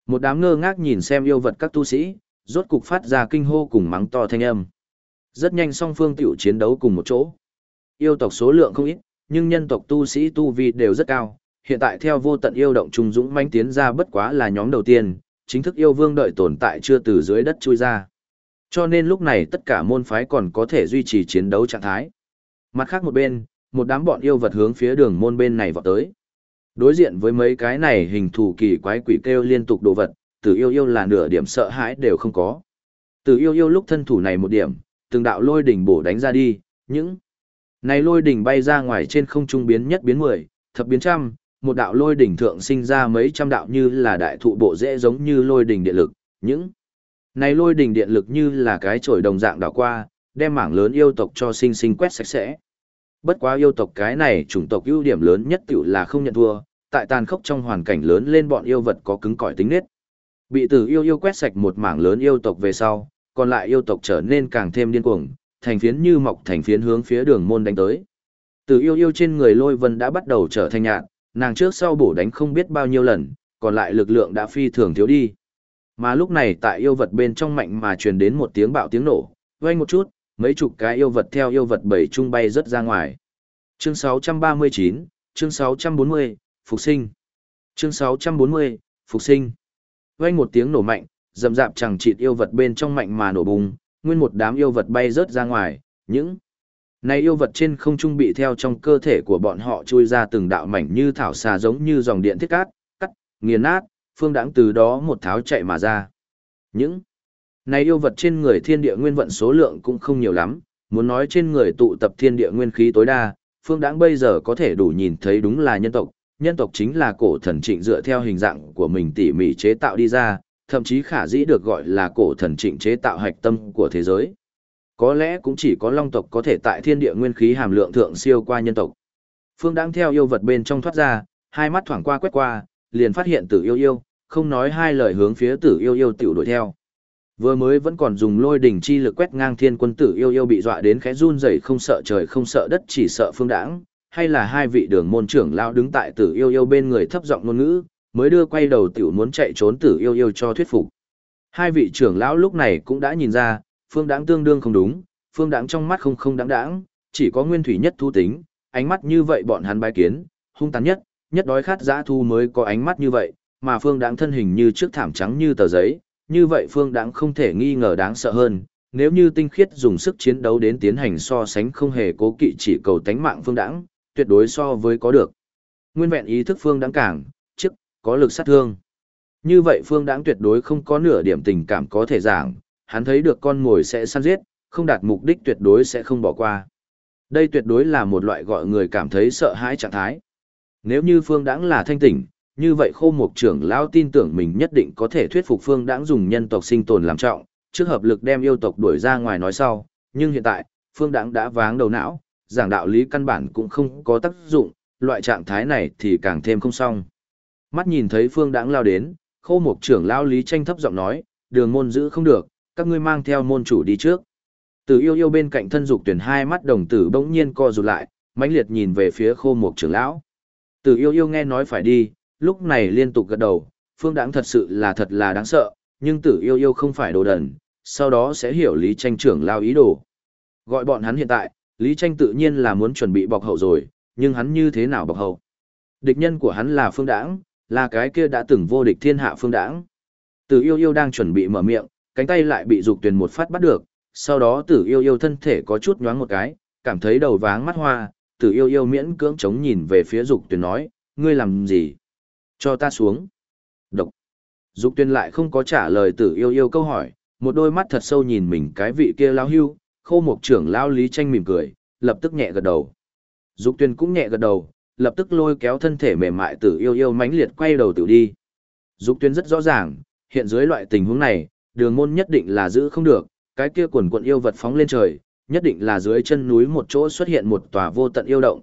[SPEAKER 1] Một đám ngơ ngác nhìn xem yêu vật các tu sĩ, rốt cục phát ra kinh hô cùng mắng to thanh âm. Rất nhanh song phương tiểu chiến đấu cùng một chỗ. Yêu tộc số lượng không ít, nhưng nhân tộc tu sĩ tu vi đều rất cao. Hiện tại theo vô tận yêu động trung dũng mãnh tiến ra bất quá là nhóm đầu tiên, chính thức yêu vương đợi tồn tại chưa từ dưới đất chui ra. Cho nên lúc này tất cả môn phái còn có thể duy trì chiến đấu trạng thái. Mặt khác một bên, một đám bọn yêu vật hướng phía đường môn bên này vọt tới. Đối diện với mấy cái này hình thù kỳ quái quỷ kêu liên tục đồ vật, Tử Yêu Yêu là nửa điểm sợ hãi đều không có. Tử Yêu Yêu lúc thân thủ này một điểm, từng đạo lôi đỉnh bổ đánh ra đi, những này lôi đỉnh bay ra ngoài trên không trung biến nhất biến 10, thập biến trăm, một đạo lôi đỉnh thượng sinh ra mấy trăm đạo như là đại thụ bộ rễ giống như lôi đỉnh điện lực, những này lôi đỉnh điện lực như là cái chổi đồng dạng đảo qua, đem mảng lớn yêu tộc cho sinh sinh quét sạch sẽ. Bất quá yêu tộc cái này chủng tộc ưu điểm lớn nhất tiểu là không nhận thua, tại tàn khốc trong hoàn cảnh lớn lên bọn yêu vật có cứng cỏi tính nết. Bị Tử Yêu Yêu quét sạch một mảng lớn yêu tộc về sau, còn lại yêu tộc trở nên càng thêm điên cuồng, thành phiến như mọc thành phiến hướng phía đường môn đánh tới. Tử Yêu Yêu trên người lôi vân đã bắt đầu trở thành nhạt, nàng trước sau bổ đánh không biết bao nhiêu lần, còn lại lực lượng đã phi thường thiếu đi. Mà lúc này tại yêu vật bên trong mạnh mà truyền đến một tiếng bạo tiếng nổ, vang một chút, mấy chục cái yêu vật theo yêu vật bảy trung bay rất ra ngoài. Chương 639, chương 640, Phục sinh. Chương 640, Phục sinh. Vang một tiếng nổ mạnh, rầm rạp chẳng chịt yêu vật bên trong mạnh mà nổ bùng, nguyên một đám yêu vật bay rớt ra ngoài, những này yêu vật trên không trung bị theo trong cơ thể của bọn họ chui ra từng đạo mảnh như thảo xà giống như dòng điện thiết cát, cắt, nghiền nát, Phương Đãng từ đó một tháo chạy mà ra. Những này yêu vật trên người thiên địa nguyên vận số lượng cũng không nhiều lắm, muốn nói trên người tụ tập thiên địa nguyên khí tối đa, Phương Đãng bây giờ có thể đủ nhìn thấy đúng là nhân tộc chính là cổ thần trịnh dựa theo hình dạng của mình tỉ mỉ chế tạo đi ra, thậm chí khả dĩ được gọi là cổ thần trịnh chế tạo hạch tâm của thế giới. Có lẽ cũng chỉ có long tộc có thể tại thiên địa nguyên khí hàm lượng thượng siêu qua nhân tộc. Phương Đãng theo yêu vật bên trong thoát ra, hai mắt thoảng qua quét qua, liền phát hiện Tử Yêu Yêu, không nói hai lời hướng phía Tử Yêu Yêu tiểu đuổi theo. Vừa mới vẫn còn dùng lôi đỉnh chi lực quét ngang thiên quân Tử Yêu Yêu bị dọa đến khẽ run rẩy, không sợ trời không sợ đất chỉ sợ Phương Đãng, hay là hai vị đường môn trưởng lão đứng tại Tử Yêu Yêu bên người thấp giọng ngôn ngữ, mới đưa quay đầu tiểu muốn chạy trốn Tử Yêu Yêu cho thuyết phục. Hai vị trưởng lão lúc này cũng đã nhìn ra, Phương Đãng tương đương không đúng, Phương Đãng trong mắt không đáng đáng, chỉ có nguyên thủy nhất thú tính, ánh mắt như vậy bọn hắn bái kiến, hung tàn nhất đói khát dã thu mới có ánh mắt như vậy, mà Phương Đãng thân hình như trước thảm trắng như tờ giấy, như vậy Phương Đãng không thể nghi ngờ đáng sợ hơn, nếu như tinh khiết dùng sức chiến đấu đến tiến hành so sánh không hề cố kỵ chỉ cầu tánh mạng Phương Đãng, tuyệt đối so với có được. Nguyên vẹn ý thức Phương Đãng càng, trước, có lực sát thương. Như vậy Phương Đãng tuyệt đối không có nửa điểm tình cảm có thể giảng, hắn thấy được con mồi sẽ săn giết, không đạt mục đích tuyệt đối sẽ không bỏ qua. Đây tuyệt đối là một loại gọi người cảm thấy sợ hãi trạng thái. Nếu như Phương Đãng là thanh tỉnh, như vậy Khô Mộc trưởng lão tin tưởng mình nhất định có thể thuyết phục Phương Đãng dùng nhân tộc sinh tồn làm trọng, trước hợp lực đem yêu tộc đuổi ra ngoài nói sau, nhưng hiện tại, Phương Đãng đã váng đầu não, giảng đạo lý căn bản cũng không có tác dụng, loại trạng thái này thì càng thêm không xong. Mắt nhìn thấy Phương Đãng lao đến, Khô Mộc trưởng lão Lý Tranh thấp giọng nói, đường môn giữ không được, các ngươi mang theo môn chủ đi trước. Tử Yêu Yêu bên cạnh thân Dục Tuyển hai mắt đồng tử bỗng nhiên co rụt lại, mãnh liệt nhìn về phía Khô Mộc trưởng lão. Tử Yêu Yêu nghe nói phải đi, lúc này liên tục gật đầu, Phương Đãng thật sự là thật là đáng sợ, nhưng Tử Yêu Yêu không phải đồ đần, sau đó sẽ hiểu Lý Tranh trưởng lão ý đồ. Gọi bọn hắn hiện tại, Lý Tranh tự nhiên là muốn chuẩn bị bọc hậu rồi, nhưng hắn như thế nào bọc hậu? Địch nhân của hắn là Phương Đãng, là cái kia đã từng vô địch thiên hạ Phương Đãng. Tử Yêu Yêu đang chuẩn bị mở miệng, cánh tay lại bị Dục Tuyền một phát bắt được, sau đó Tử Yêu Yêu thân thể có chút nhoáng một cái, cảm thấy đầu váng mắt hoa, Tử Yêu Yêu miễn cưỡng chống nhìn về phía Dục Tuyền nói, ngươi làm gì? Cho ta xuống. Độc. Dục Tuyền lại không có trả lời Tử Yêu Yêu câu hỏi, một đôi mắt thật sâu nhìn mình cái vị kia lão hưu, Khô Mộc trưởng lão Lý Tranh mỉm cười, lập tức nhẹ gật đầu. Dục Tuyền cũng nhẹ gật đầu, lập tức lôi kéo thân thể mềm mại Tử Yêu Yêu mãnh liệt quay đầu tự đi. Dục Tuyền rất rõ ràng, hiện dưới loại tình huống này, đường môn nhất định là giữ không được, cái kia quần quần yêu vật phóng lên trời, nhất định là dưới chân núi một chỗ xuất hiện một tòa vô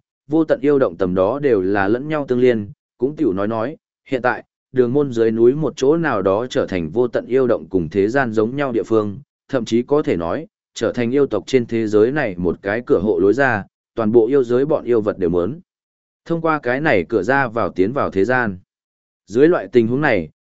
[SPEAKER 1] tận yêu động tầm đó đều là lẫn nhau tương liên, cũng tiểu nói, hiện tại, đường môn dưới núi một chỗ nào đó trở thành vô tận yêu động cùng thế gian giống nhau địa phương, thậm chí có thể nói, trở thành yêu tộc trên thế giới này một cái cửa hộ lối ra, toàn bộ yêu giới bọn yêu vật đều muốn thông qua cái này cửa ra vào tiến vào thế gian. Dưới loại tình huống này,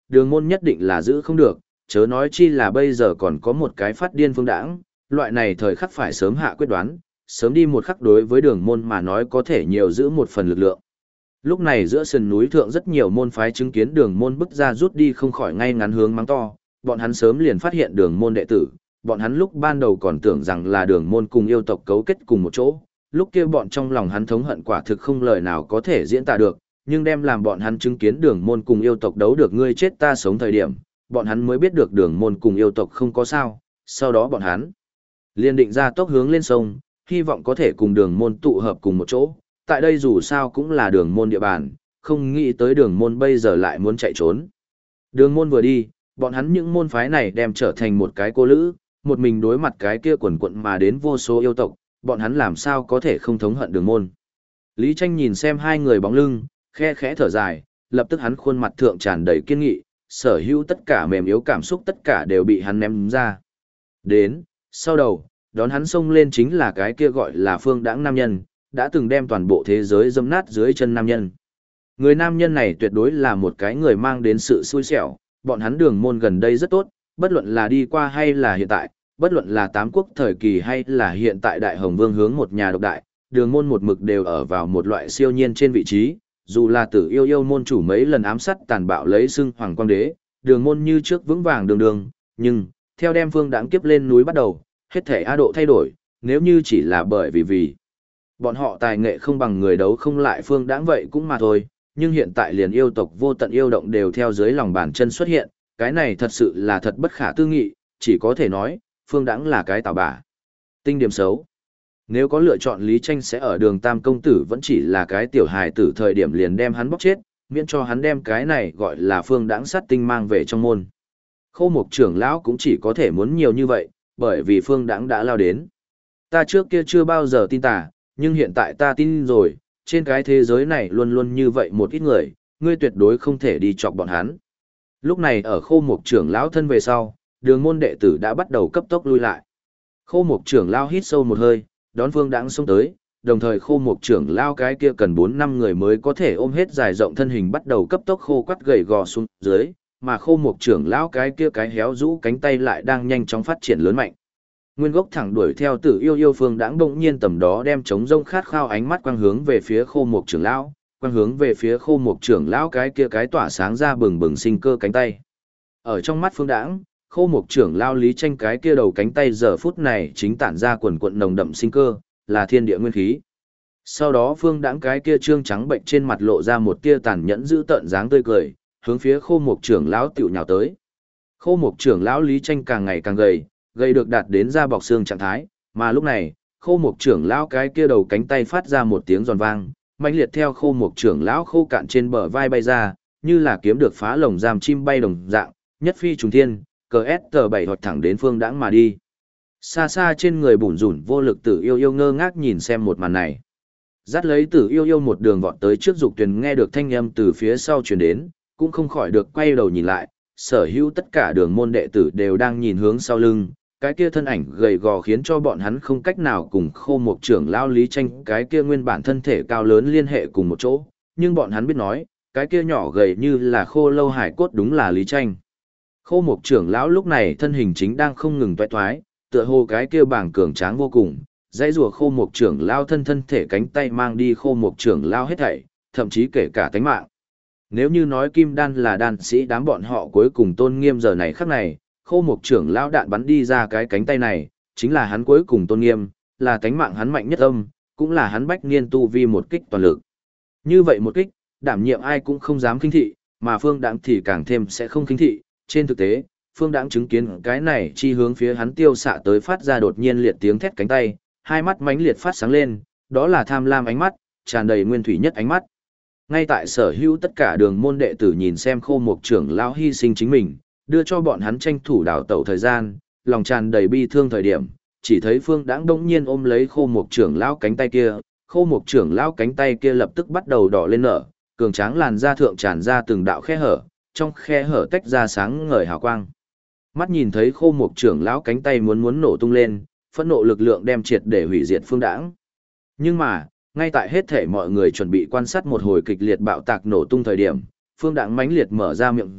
[SPEAKER 1] đường môn nhất định là giữ không được, chớ nói chi là bây giờ còn có một cái phát điên phương đãng, loại này thời khắc phải sớm hạ quyết đoán, sớm đi một khắc đối với đường môn mà nói có thể nhiều giữ một phần lực lượng. Lúc này giữa sườn núi thượng rất nhiều môn phái chứng kiến đường môn bức ra rút đi không khỏi ngay ngắn hướng mắng to, bọn hắn sớm liền phát hiện đường môn đệ tử, bọn hắn lúc ban đầu còn tưởng rằng là đường môn cùng yêu tộc cấu kết cùng một chỗ, lúc kia bọn trong lòng hắn thống hận quả thực không lời nào có thể diễn tả được, nhưng đem làm bọn hắn chứng kiến đường môn cùng yêu tộc đấu được ngươi chết ta sống thời điểm, bọn hắn mới biết được đường môn cùng yêu tộc không có sao, sau đó bọn hắn liền định ra tốc hướng lên sông, hy vọng có thể cùng đường môn tụ hợp cùng một chỗ, tại đây dù sao cũng là đường môn địa bàn, không nghĩ tới đường môn bây giờ lại muốn chạy trốn. Đường môn vừa đi, bọn hắn những môn phái này đem trở thành một cái cô lữ, một mình đối mặt cái kia quần quận mà đến vô số yêu tộc, bọn hắn làm sao có thể không thống hận đường môn. Lý Tranh nhìn xem hai người bóng lưng, khe khẽ thở dài, lập tức hắn khuôn mặt thượng tràn đầy kiên nghị, sở hữu tất cả mềm yếu cảm xúc tất cả đều bị hắn ném ra. Đến, sau đầu, đón hắn xông lên chính là cái kia gọi là Phương Đãng nam nhân, đã từng đem toàn bộ thế giới dẫm nát dưới chân nam nhân. Người nam nhân này tuyệt đối là một cái người mang đến sự xui xẻo, bọn hắn đường môn gần đây rất tốt, bất luận là đi qua hay là hiện tại, bất luận là tám quốc thời kỳ hay là hiện tại Đại Hồng Vương hướng một nhà độc đại, đường môn một mực đều ở vào một loại siêu nhiên trên vị trí, dù là Tử Yêu Yêu môn chủ mấy lần ám sát tàn bạo lấy xưng Hoàng Quang Đế, đường môn như trước vững vàng đường đường, nhưng theo đem Phương Đãng kiếp lên núi bắt đầu, hết thể A độ thay đổi, nếu như chỉ là bởi vì bọn họ tài nghệ không bằng người đấu không lại Phương Đãng vậy cũng mà thôi, nhưng hiện tại liền yêu tộc vô tận yêu động đều theo dưới lòng bàn chân xuất hiện, cái này thật sự là thật bất khả tư nghị, chỉ có thể nói, Phương Đãng là cái tào bả. Tinh điểm xấu. Nếu có lựa chọn Lý Tranh sẽ ở đường Tam Công Tử vẫn chỉ là cái tiểu hài tử thời điểm liền đem hắn bóc chết, miễn cho hắn đem cái này gọi là Phương Đãng sát tinh mang về trong môn. Khô Mục trưởng lão cũng chỉ có thể muốn nhiều như vậy, bởi vì Phương Đãng đã lao đến. Ta trước kia chưa bao giờ tin tà, nhưng hiện tại ta tin rồi, trên cái thế giới này luôn luôn như vậy một ít người, ngươi tuyệt đối không thể đi chọc bọn hắn. Lúc này ở Khô Mục trưởng lão thân về sau, đường môn đệ tử đã bắt đầu cấp tốc lui lại. Khô Mục trưởng lão hít sâu một hơi, đón Phương Đãng xông tới, đồng thời Khô Mục trưởng lão cái kia cần 4-5 người mới có thể ôm hết dài rộng thân hình bắt đầu cấp tốc khô quắt gầy gò xuống dưới, mà Khô Mục trưởng lão cái kia cái héo rũ cánh tay lại đang nhanh chóng phát triển lớn mạnh. Nguyên gốc thẳng đuổi theo Tử Yêu Yêu Phương Đãng bỗng nhiên tầm đó đem trống rông khát khao ánh mắt quang hướng về phía Khô Mục trưởng lão, quang hướng về phía Khô Mục trưởng lão cái kia cái tỏa sáng ra bừng bừng sinh cơ cánh tay. Ở trong mắt Phương Đãng, Khô Mục trưởng lão Lý Tranh cái kia đầu cánh tay giờ phút này chính tản ra quần quần nồng đậm sinh cơ, là thiên địa nguyên khí. Sau đó Phương Đãng cái kia trương trắng bệnh trên mặt lộ ra một tia tàn nhẫn giữ tợn dáng tươi cười, hướng phía Khô Mục trưởng lão tiểu nhào tới. Khô Mục trưởng lão Lý Tranh càng ngày càng gầy được đạt đến da bọc xương trạng thái, mà lúc này, Khô Mục trưởng lão cái kia đầu cánh tay phát ra một tiếng giòn vang, mãnh liệt theo Khô Mục trưởng lão khô cạn trên bờ vai bay ra, như là kiếm được phá lồng giam chim bay đồng dạng, nhất phi trùng thiên, cờ S7 hoặc thẳng đến Phương Đãng mà đi. Xa xa trên người bủn rủn vô lực Tử Yêu Yêu ngơ ngác nhìn xem một màn này. Dắt lấy Tử Yêu Yêu một đường vọt tới trước Dục Tuyền nghe được thanh âm từ phía sau truyền đến, cũng không khỏi được quay đầu nhìn lại, sở hữu tất cả đường môn đệ tử đều đang nhìn hướng sau lưng, cái kia thân ảnh gầy gò khiến cho bọn hắn không cách nào cùng Khô Mục trưởng lão Lý Tranh cái kia nguyên bản thân thể cao lớn liên hệ cùng một chỗ, nhưng bọn hắn biết nói, cái kia nhỏ gầy như là khô lâu hải cốt đúng là Lý Tranh. Khô Mục trưởng lão lúc này thân hình chính đang không ngừng toái toái, tựa hồ cái kia bảng cường tráng vô cùng, dãy rùa Khô Mục trưởng lão thân thể cánh tay mang đi Khô Mục trưởng lão hết thảy, thậm chí kể cả tánh mạng. Nếu như nói Kim Đan là đan sĩ đám bọn họ cuối cùng tôn nghiêm giờ này khắc này, Khô Mục trưởng lão đạn bắn đi ra cái cánh tay này, chính là hắn cuối cùng tôn nghiêm, là tánh mạng hắn mạnh nhất âm, cũng là hắn bách niên tu vi một kích toàn lực. Như vậy một kích, đảm nhiệm ai cũng không dám khinh thị, mà Phương Đãng thì càng thêm sẽ không khinh thị. Trên thực tế, Phương Đãng chứng kiến cái này chi hướng phía hắn tiêu xạ tới phát ra đột nhiên liệt tiếng thét cánh tay, hai mắt mãnh liệt phát sáng lên, đó là tham lam ánh mắt, tràn đầy nguyên thủy nhất ánh mắt. Ngay tại sở hữu tất cả đường môn đệ tử nhìn xem Khô Mục trưởng lão hy sinh chính mình, đưa cho bọn hắn tranh thủ đào tẩu thời gian, lòng tràn đầy bi thương thời điểm, chỉ thấy Phương Đãng đống nhiên ôm lấy Khô Mục trưởng lão cánh tay kia, Khô Mục trưởng lão cánh tay kia lập tức bắt đầu đỏ lên nở, cường tráng làn da thượng tràn ra từng đạo khe hở, trong khe hở tách ra sáng ngời hào quang. Mắt nhìn thấy Khô Mục trưởng lão cánh tay muốn nổ tung lên, phẫn nộ lực lượng đem triệt để hủy diệt Phương Đãng. Nhưng mà, ngay tại hết thể mọi người chuẩn bị quan sát một hồi kịch liệt bạo tạc nổ tung thời điểm, Phương Đãng mãnh liệt mở ra miệng rộng,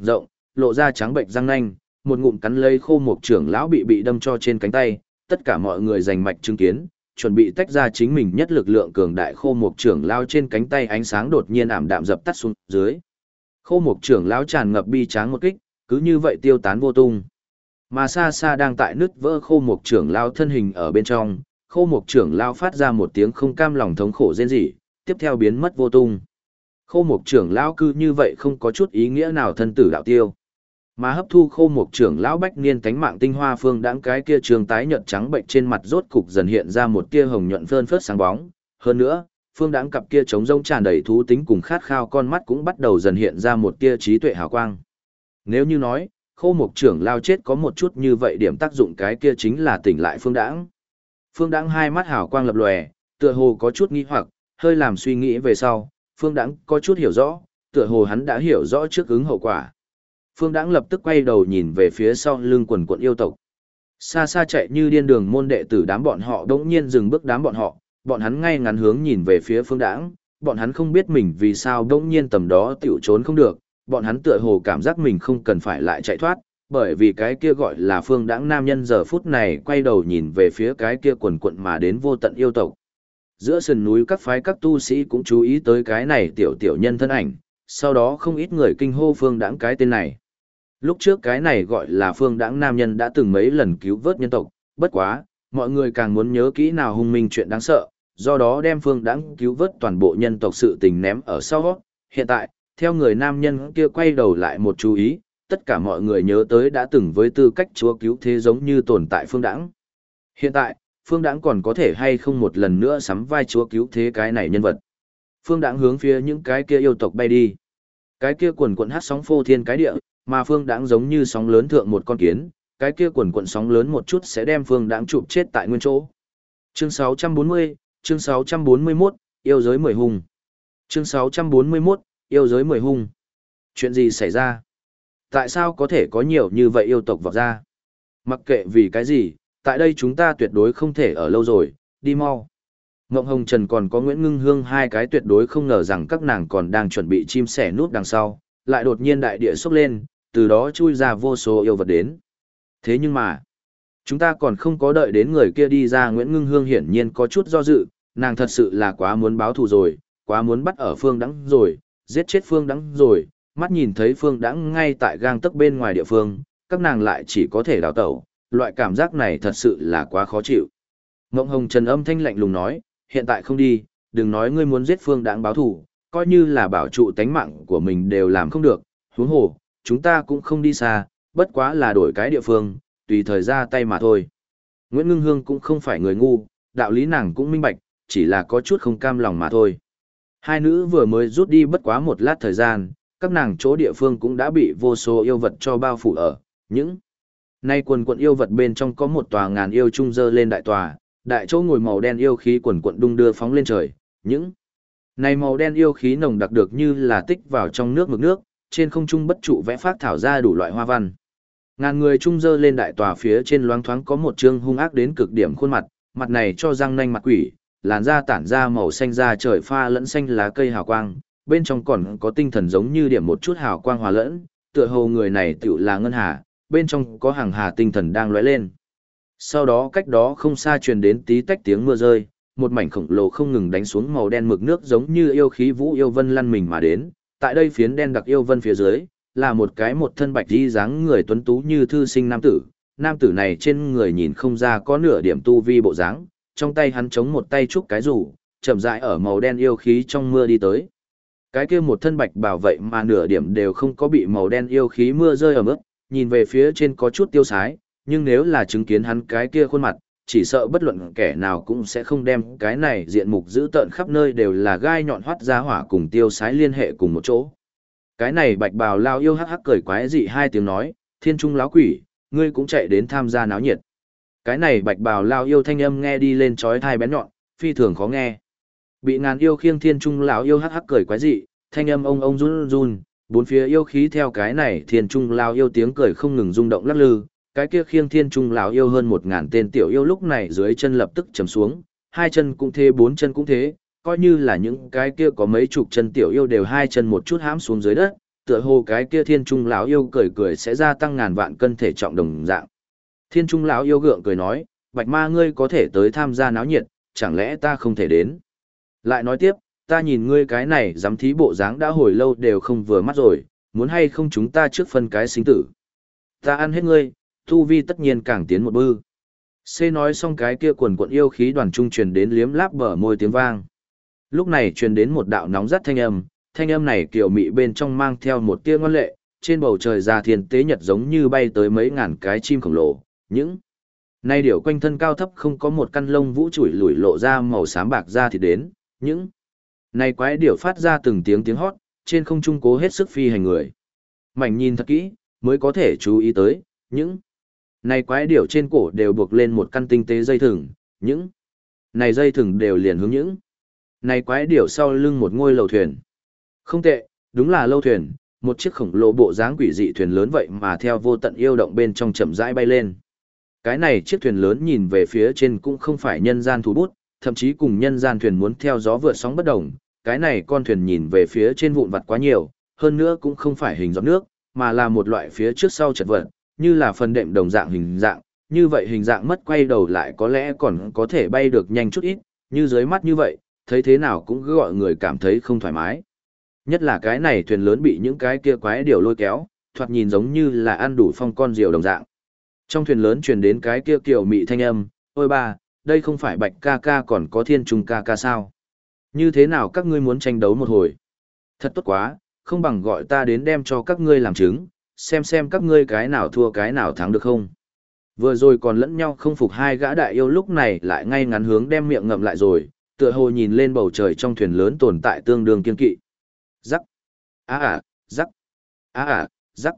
[SPEAKER 1] lộ ra trắng bệnh răng nanh, một ngụm cắn lấy Khô Mộc trưởng lão bị đâm cho trên cánh tay, tất cả mọi người rành mạch chứng kiến, chuẩn bị tách ra chính mình nhất lực lượng cường đại Khô Mộc trưởng lão trên cánh tay ánh sáng đột nhiên ảm đạm dập tắt xuống dưới. Khô Mộc trưởng lão tràn ngập bi tráng một kích, cứ như vậy tiêu tán vô tung. Mà xa xa đang tại nứt vỡ Khô Mộc trưởng lão thân hình ở bên trong, Khô Mộc trưởng lão phát ra một tiếng không cam lòng thống khổ rên rỉ, tiếp theo biến mất vô tung. Khô Mộc trưởng lão cứ như vậy không có chút ý nghĩa nào thân tử đạo tiêu. Mà hấp thu Khô Mộc trưởng lão bách niên tánh mạng tinh hoa Phương Đãng cái kia trường tái nhợt trắng bệnh trên mặt rốt cục dần hiện ra một tia hồng nhuận phơn phớt sáng bóng, hơn nữa, Phương Đãng cặp kia trống rỗng tràn đầy thú tính cùng khát khao con mắt cũng bắt đầu dần hiện ra một tia trí tuệ hào quang. Nếu như nói, Khô Mộc trưởng lão chết có một chút như vậy điểm tác dụng cái kia chính là tỉnh lại Phương Đãng. Phương Đãng hai mắt hào quang lập lòe, tựa hồ có chút nghi hoặc, hơi làm suy nghĩ về sau, Phương Đãng có chút hiểu rõ, tựa hồ hắn đã hiểu rõ trước ứng hậu quả. Phương Đãng lập tức quay đầu nhìn về phía sau lưng quần quần yêu tộc. Xa xa chạy như điên đường môn đệ tử đám bọn họ đống nhiên dừng bước đám bọn hắn ngay ngắn hướng nhìn về phía Phương Đãng, bọn hắn không biết mình vì sao đống nhiên tầm đó tiểu trốn không được, bọn hắn tựa hồ cảm giác mình không cần phải lại chạy thoát, bởi vì cái kia gọi là Phương Đãng nam nhân giờ phút này quay đầu nhìn về phía cái kia quần quần mà đến vô tận yêu tộc. Giữa sườn núi các phái các tu sĩ cũng chú ý tới cái này tiểu nhân thân ảnh, sau đó không ít người kinh hô Phương Đãng cái tên này. Lúc trước cái này gọi là Phương Đãng nam nhân đã từng mấy lần cứu vớt nhân tộc, bất quá, mọi người càng muốn nhớ kỹ nào hung minh chuyện đáng sợ, do đó đem Phương Đãng cứu vớt toàn bộ nhân tộc sự tình ném ở sau. Hiện tại, theo người nam nhân kia quay đầu lại một chú ý, tất cả mọi người nhớ tới đã từng với tư cách chúa cứu thế giống như tồn tại Phương Đãng. Hiện tại, Phương Đãng còn có thể hay không một lần nữa sắm vai chúa cứu thế cái này nhân vật. Phương Đãng hướng phía những cái kia yêu tộc bay đi. Cái kia quần quần hát sóng phô thiên cái địa, mà Phương Đãng giống như sóng lớn thượng một con kiến, cái kia quần quần sóng lớn một chút sẽ đem Phương Đãng chụp chết tại nguyên chỗ. Chương 640, chương 641, yêu giới 10 hung. Chương 641, yêu giới 10 hung. Chuyện gì xảy ra? Tại sao có thể có nhiều như vậy yêu tộc vọt ra? Mặc kệ vì cái gì, tại đây chúng ta tuyệt đối không thể ở lâu rồi, đi mau. Ngộng Hồng Trần còn có Nguyễn Ngưng Hương hai cái tuyệt đối không ngờ rằng các nàng còn đang chuẩn bị chim sẻ nút đằng sau, lại đột nhiên đại địa sốc lên, từ đó chui ra vô số yêu vật đến. Thế nhưng mà, chúng ta còn không có đợi đến người kia đi ra. Nguyễn Ngưng Hương hiển nhiên có chút do dự, nàng thật sự là quá muốn báo thù rồi, quá muốn bắt ở Phương Đãng rồi, giết chết Phương Đãng rồi, mắt nhìn thấy Phương Đãng ngay tại gang tấc bên ngoài địa phương, các nàng lại chỉ có thể đào tẩu, loại cảm giác này thật sự là quá khó chịu. Ngộng Hồng Trần âm thanh lạnh lùng nói, hiện tại không đi, đừng nói ngươi muốn giết Phương Đãng báo thù, coi như là bảo trụ tánh mạng của mình đều làm không được, huống hồ, chúng ta cũng không đi xa, bất quá là đổi cái địa phương, tùy thời ra tay mà thôi. Nguyễn Ngưng Hương cũng không phải người ngu, đạo lý nàng cũng minh bạch, chỉ là có chút không cam lòng mà thôi. Hai nữ vừa mới rút đi bất quá một lát thời gian, các nàng chỗ địa phương cũng đã bị vô số yêu vật cho bao phủ ở, những nay quần quận yêu vật bên trong có một tòa ngàn yêu trung dơ lên đại tòa, đại chỗ ngồi màu đen yêu khí quần quận đung đưa phóng lên trời, những này màu đen yêu khí nồng đặc được như là tích vào trong nước mực nước, trên không trung bất trụ vẽ phác thảo ra đủ loại hoa văn. Ngàn người trung dơ lên đại tòa phía trên loáng thoáng có một trương hung ác đến cực điểm khuôn mặt, mặt này cho răng nanh mặt quỷ, làn da tản ra màu xanh da trời pha lẫn xanh lá cây hào quang, bên trong còn có tinh thần giống như điểm một chút hào quang hòa lẫn, tựa hồ người này tựu là ngân hà, bên trong có hàng hà tinh thần đang lóe lên. Sau đó cách đó không xa truyền đến tí tách tiếng mưa rơi, một mảnh khổng lồ không ngừng đánh xuống màu đen mực nước giống như yêu khí vũ yêu vân lăn mình mà đến, tại đây phiến đen đặc yêu vân phía dưới, là một cái một thân bạch y dáng người tuấn tú như thư sinh nam tử này trên người nhìn không ra có nửa điểm tu vi bộ dáng, trong tay hắn chống một tay trúc cái rủ, chậm rãi ở màu đen yêu khí trong mưa đi tới. Cái kia một thân bạch bảo vậy mà nửa điểm đều không có bị màu đen yêu khí mưa rơi ở mức, nhìn về phía trên có chút tiêu sái, nhưng nếu là chứng kiến hắn cái kia khuôn mặt, chỉ sợ bất luận kẻ nào cũng sẽ không đem cái này diện mục dữ tợn khắp nơi đều là gai nhọn hoắt ra hỏa cùng tiêu sái liên hệ cùng một chỗ. Cái này bạch bào lao yêu hắc hắc cười quái dị hai tiếng nói, thiên trung láo quỷ, ngươi cũng chạy đến tham gia náo nhiệt. Cái này bạch bào lao yêu thanh âm nghe đi lên chói tai bén nhọn, phi thường khó nghe. Bị ngàn yêu khiêng thiên trung lão yêu hắc hắc cười quái dị, thanh âm ông run run, bốn phía yêu khí theo cái này thiên trung lao yêu tiếng cười không ngừng rung động lắc lư. Cái kia khiêng thiên trung lão yêu hơn 1000 tên tiểu yêu lúc này dưới chân lập tức chầm xuống, hai chân cũng thế bốn chân cũng thế, coi như là những cái kia có mấy chục chân tiểu yêu đều hai chân một chút hãm xuống dưới đất, tựa hồ cái kia thiên trung lão yêu cười cười sẽ gia tăng ngàn vạn cân thể trọng đồng dạng. Thiên trung lão yêu gượng cười nói, Bạch Ma ngươi có thể tới tham gia náo nhiệt, chẳng lẽ ta không thể đến? Lại nói tiếp, ta nhìn ngươi cái này dám thí bộ dáng đã hồi lâu đều không vừa mắt rồi, muốn hay không chúng ta trước phân cái sinh tử. Ta ăn hết ngươi, tu vi tất nhiên càng tiến một bư. C nói xong cái kia quần quận yêu khí đoàn trung truyền đến liếm láp bờ môi tiếng vang. Lúc này truyền đến một đạo nóng rát thanh âm này kiểu mị bên trong mang theo một tia ngoan lệ, trên bầu trời ra thiên tế nhật giống như bay tới mấy ngàn cái chim khổng lồ, những nay điểu quanh thân cao thấp không có một căn lông vũ chủi lủi lộ ra màu xám bạc ra thì đến, những này quái điểu phát ra từng tiếng hót, trên không trung cố hết sức phi hành người. Mảnh nhìn thật kỹ, mới có thể chú ý tới, những này quái điểu trên cổ đều buộc lên một căn tinh tế dây thừng, những này dây thừng đều liền hướng những này quái điểu sau lưng một ngôi lầu thuyền. Không tệ, đúng là lâu thuyền, một chiếc khổng lồ bộ dáng quỷ dị thuyền lớn vậy mà theo vô tận yêu động bên trong chậm rãi bay lên. Cái này chiếc thuyền lớn nhìn về phía trên cũng không phải nhân gian thú bút, thậm chí cùng nhân gian thuyền muốn theo gió vượt sóng bất đồng. Cái này con thuyền nhìn về phía trên vụn vặt quá nhiều, hơn nữa cũng không phải hình giọt nước, mà là một loại phía trước sau chật vật, như là phần đệm đồng dạng hình dạng. Như vậy hình dạng mất quay đầu lại có lẽ còn có thể bay được nhanh chút ít, như dưới mắt như vậy, thấy thế nào cũng cứ gọi người cảm thấy không thoải mái. Nhất là cái này thuyền lớn bị những cái kia quái điểu lôi kéo, thoạt nhìn giống như là ăn đủ phong con diều đồng dạng. Trong thuyền lớn truyền đến cái kia kiểu mị thanh âm, ôi ba, đây không phải Bạch ca ca còn có Thiên Trung ca ca sao? Như thế nào các ngươi muốn tranh đấu một hồi? Thật tốt quá, không bằng gọi ta đến đem cho các ngươi làm chứng, xem các ngươi cái nào thua cái nào thắng được không? Vừa rồi còn lẫn nhau không phục hai gã đại yêu lúc này lại ngay ngắn hướng đem miệng ngậm lại rồi, tựa hồ nhìn lên bầu trời trong thuyền lớn tồn tại tương đương kiên kỵ. Rắc. Rắc. Rắc.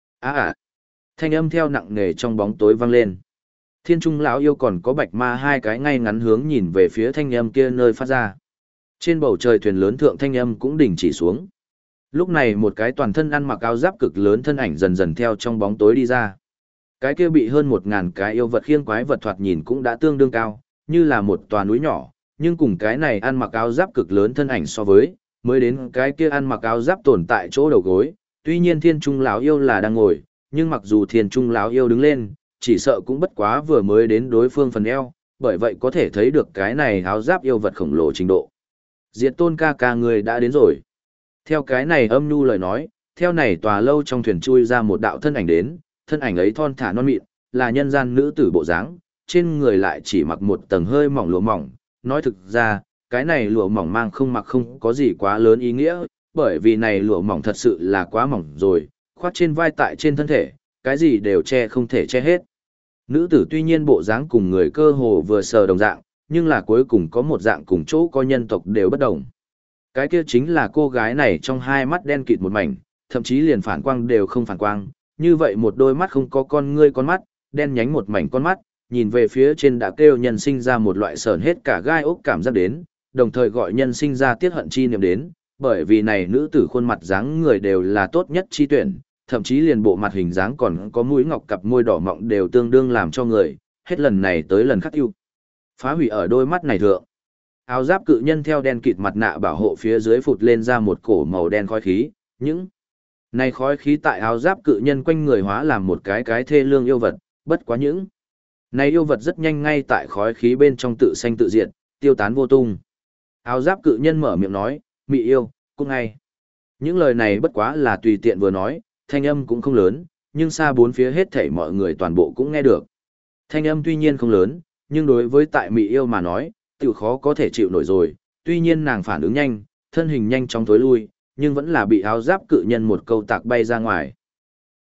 [SPEAKER 1] Thanh âm theo nặng nề trong bóng tối vang lên. Thiên Trung lão yêu còn có Bạch Ma hai cái ngay ngắn hướng nhìn về phía thanh âm kia nơi phát ra. Trên bầu trời thuyền lớn thượng thanh âm cũng đình chỉ xuống. Lúc này một cái toàn thân ăn mặc áo giáp cực lớn thân ảnh dần dần theo trong bóng tối đi ra. Cái kia bị hơn 1000 cái yêu vật khiêng quái vật thoạt nhìn cũng đã tương đương cao, như là một tòa núi nhỏ, nhưng cùng cái này ăn mặc áo giáp cực lớn thân ảnh so với, mới đến cái kia ăn mặc áo giáp tồn tại chỗ đầu gối. Tuy nhiên Thiên Trung lão yêu là đang ngồi, nhưng mặc dù Thiên Trung lão yêu đứng lên, chỉ sợ cũng bất quá vừa mới đến đối phương phần eo, bởi vậy có thể thấy được cái này áo giáp yêu vật khổng lồ trình độ. Diệt Tôn ca ca người đã đến rồi. Theo cái này âm nhu lời nói, theo này tòa lâu trong thuyền chui ra một đạo thân ảnh đến, thân ảnh ấy thon thả non mịn, là nhân gian nữ tử bộ dáng, trên người lại chỉ mặc một tầng hơi mỏng lụa mỏng. Nói thực ra, cái này lụa mỏng mang không mặc không có gì quá lớn ý nghĩa, bởi vì này lụa mỏng thật sự là quá mỏng rồi, khoát trên vai tại trên thân thể, cái gì đều che không thể che hết. Nữ tử tuy nhiên bộ dáng cùng người cơ hồ vừa sờ đồng dạng, nhưng là cuối cùng có một dạng cùng chỗ có nhân tộc đều bất đồng. Cái kia chính là cô gái này trong hai mắt đen kịt một mảnh, thậm chí liền phản quang đều không phản quang, như vậy một đôi mắt không có con ngươi con mắt, đen nhánh một mảnh con mắt, nhìn về phía trên đã kêu nhân sinh ra một loại sởn hết cả gai ốc cảm giác đến, đồng thời gọi nhân sinh ra tiết hận chi niệm đến, bởi vì này nữ tử khuôn mặt dáng người đều là tốt nhất chi tuyển, thậm chí liền bộ mặt hình dáng còn có mũi ngọc cặp môi đỏ mọng đều tương đương làm cho người, hết lần này tới lần khác yêu. Phá hủy ở đôi mắt này thượng. Áo giáp cự nhân theo đen kịt mặt nạ bảo hộ phía dưới phụt lên ra một cổ màu đen khói khí, những này khói khí tại áo giáp cự nhân quanh người hóa làm một cái thê lương yêu vật, bất quá những này yêu vật rất nhanh ngay tại khói khí bên trong tự sanh tự diệt, tiêu tán vô tung. Áo giáp cự nhân mở miệng nói, mị yêu, cũng ngay. Những lời này bất quá là tùy tiện vừa nói, thanh âm cũng không lớn, nhưng xa bốn phía hết thảy mọi người toàn bộ cũng nghe được. Thanh âm tuy nhiên không lớn, nhưng đối với tại mị yêu mà nói, tiểu khó có thể chịu nổi rồi, tuy nhiên nàng phản ứng nhanh, thân hình nhanh chóng tối lui, nhưng vẫn là bị áo giáp cự nhân một câu tạc bay ra ngoài.